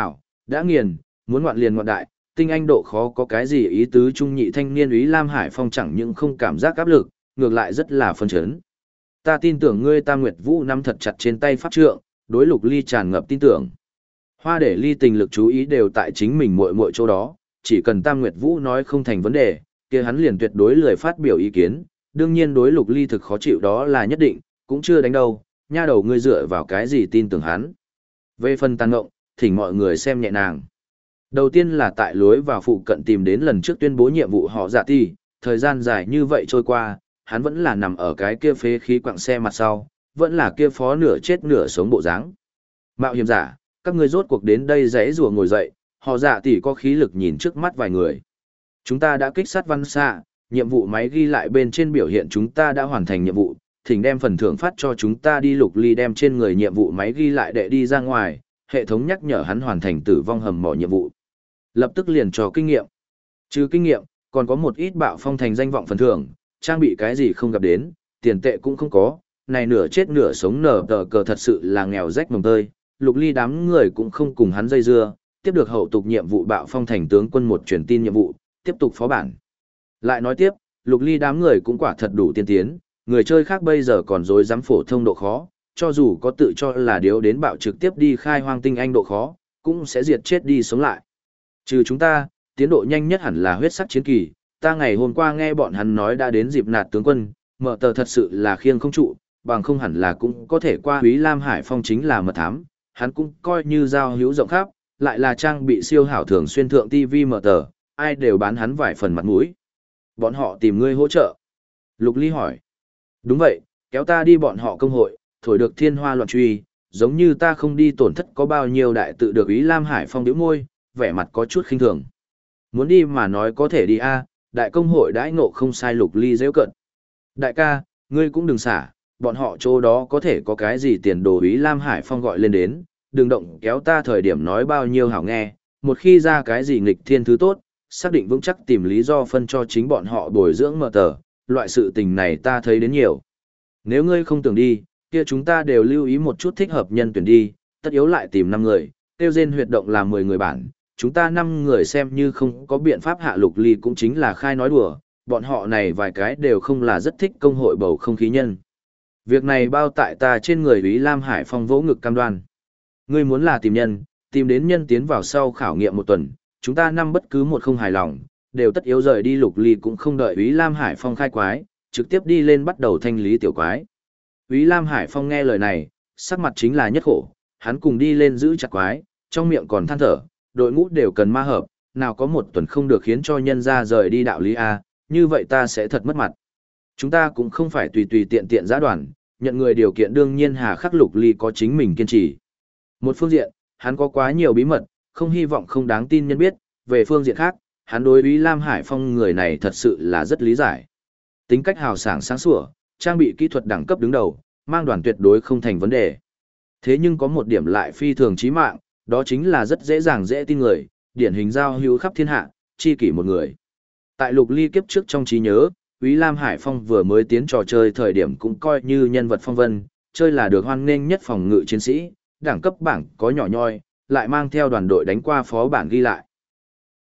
Đã nghiền, muốn ngoạn liền ngoạn đại, tinh anh độ khó có cái gì ý tứ trung nhị thanh niên Úy Lam Hải Phong chẳng những không cảm giác áp lực, ngược lại rất là phân chấn. Ta tin tưởng ngươi Tam Nguyệt Vũ nắm thật chặt trên tay pháp trượng, đối Lục Ly tràn ngập tin tưởng. Hoa để Ly tình lực chú ý đều tại chính mình muội muội chỗ đó, chỉ cần Tam Nguyệt Vũ nói không thành vấn đề, kia hắn liền tuyệt đối lười phát biểu ý kiến, đương nhiên đối Lục Ly thực khó chịu đó là nhất định, cũng chưa đánh đâu, nha đầu ngươi dựa vào cái gì tin tưởng hắn. Về phần Tàn Ngộng, thỉnh mọi người xem nhẹ nàng. Đầu tiên là tại lối vào phụ cận tìm đến lần trước tuyên bố nhiệm vụ họ Dạ Ti, thời gian dài như vậy trôi qua, hắn vẫn là nằm ở cái kia phế khí quặng xe mặt sau, vẫn là kia phó nửa chết nửa sống bộ dáng. Mạo hiểm giả, các ngươi rốt cuộc đến đây rẽ rùa ngồi dậy, họ Dạ Tỷ có khí lực nhìn trước mắt vài người. Chúng ta đã kích sát Văn Xạ, nhiệm vụ máy ghi lại bên trên biểu hiện chúng ta đã hoàn thành nhiệm vụ, thỉnh đem phần thưởng phát cho chúng ta đi. Lục Ly đem trên người nhiệm vụ máy ghi lại để đi ra ngoài, hệ thống nhắc nhở hắn hoàn thành tử vong hầm mỏ nhiệm vụ. Lập tức liền cho kinh nghiệm. Trừ kinh nghiệm, còn có một ít bạo phong thành danh vọng phần thưởng, trang bị cái gì không gặp đến, tiền tệ cũng không có, này nửa chết nửa sống nở tờ cờ thật sự là nghèo rách mồng tơi. Lục Ly đám người cũng không cùng hắn dây dưa, tiếp được hậu tục nhiệm vụ bạo phong thành tướng quân một truyền tin nhiệm vụ, tiếp tục phó bản. Lại nói tiếp, Lục Ly đám người cũng quả thật đủ tiên tiến, người chơi khác bây giờ còn dối dám phổ thông độ khó, cho dù có tự cho là điếu đến bạo trực tiếp đi khai hoang tinh anh độ khó, cũng sẽ diệt chết đi sống lại. Trừ chúng ta, tiến độ nhanh nhất hẳn là huyết sắc chiến kỳ, ta ngày hôm qua nghe bọn hắn nói đã đến dịp nạt tướng quân, mở tờ thật sự là khiêng không trụ, bằng không hẳn là cũng có thể qua Úy Lam Hải Phong chính là mật thám, hắn cũng coi như giao hữu rộng khắp, lại là trang bị siêu hảo thường xuyên thượng TV mở tờ, ai đều bán hắn vài phần mặt mũi. Bọn họ tìm ngươi hỗ trợ. Lục Ly hỏi. Đúng vậy, kéo ta đi bọn họ công hội, thổi được thiên hoa loạn truy, giống như ta không đi tổn thất có bao nhiêu đại tự được Úy Lam Hải Phong điếu môi, vẻ mặt có chút khinh thường. Muốn đi mà nói có thể đi a, đại công hội đãi ngộ không sai. Lục Ly rêu cận. Đại ca, ngươi cũng đừng xả, bọn họ chỗ đó có thể có cái gì tiền đồ. Úy Lam Hải Phong gọi lên đến, đừng động kéo ta thời điểm nói bao nhiêu hảo nghe, một khi ra cái gì nghịch thiên thứ tốt, xác định vững chắc tìm lý do phân cho chính bọn họ bồi dưỡng mở tờ, loại sự tình này ta thấy đến nhiều. Nếu ngươi không tưởng đi, kia chúng ta đều lưu ý một chút thích hợp nhân tuyển đi, tất yếu lại tìm 5 người, tiêu gen huyệt động là 10 người bản, chúng ta 5 người xem như không có biện pháp hạ. Lục Ly cũng chính là khai nói đùa, bọn họ này vài cái đều không là rất thích công hội bầu không khí nhân. Việc này bao tại ta trên người. Úy Lam Hải Phong vỗ ngực cam đoan. Ngươi muốn là tìm nhân, tìm đến nhân tiến vào sau khảo nghiệm 1 tuần, chúng ta 5 bất cứ một không hài lòng, đều tất yếu rời đi. Lục Ly cũng không đợi Úy Lam Hải Phong khai quái, trực tiếp đi lên bắt đầu thanh lý tiểu quái. Úy Lam Hải Phong nghe lời này, sắc mặt chính là nhất khổ, hắn cùng đi lên giữ chặt quái, trong miệng còn than thở, đội ngũ đều cần ma hợp, nào có 1 tuần không được khiến cho nhân ra rời đi đạo lý A, như vậy ta sẽ thật mất mặt. Chúng ta cũng không phải tùy tùy tiện tiện giã đoàn, nhận người điều kiện đương nhiên hà khắc. Lục Ly có chính mình kiên trì. Một phương diện, hắn có quá nhiều bí mật, không hy vọng không đáng tin nhân biết, về phương diện khác, hắn đối Úy Lam Hải Phong người này thật sự là rất lý giải. Tính cách hào sảng sáng sủa, trang bị kỹ thuật đẳng cấp đứng đầu, mang đoàn tuyệt đối không thành vấn đề. Thế nhưng có một điểm lại phi thường chí mạng, đó chính là rất dễ dàng dễ tin người, điển hình giao hữu khắp thiên hạ, chi kỷ một người. Tại Lục Ly kiếp trước trong trí nhớ, Úy Lam Hải Phong vừa mới tiến trò chơi thời điểm cũng coi như nhân vật phong vân, chơi là được hoan nghênh nhất phòng ngự chiến sĩ, đẳng cấp bảng có nhỏ nhoi, lại mang theo đoàn đội đánh qua phó bản ghi lại.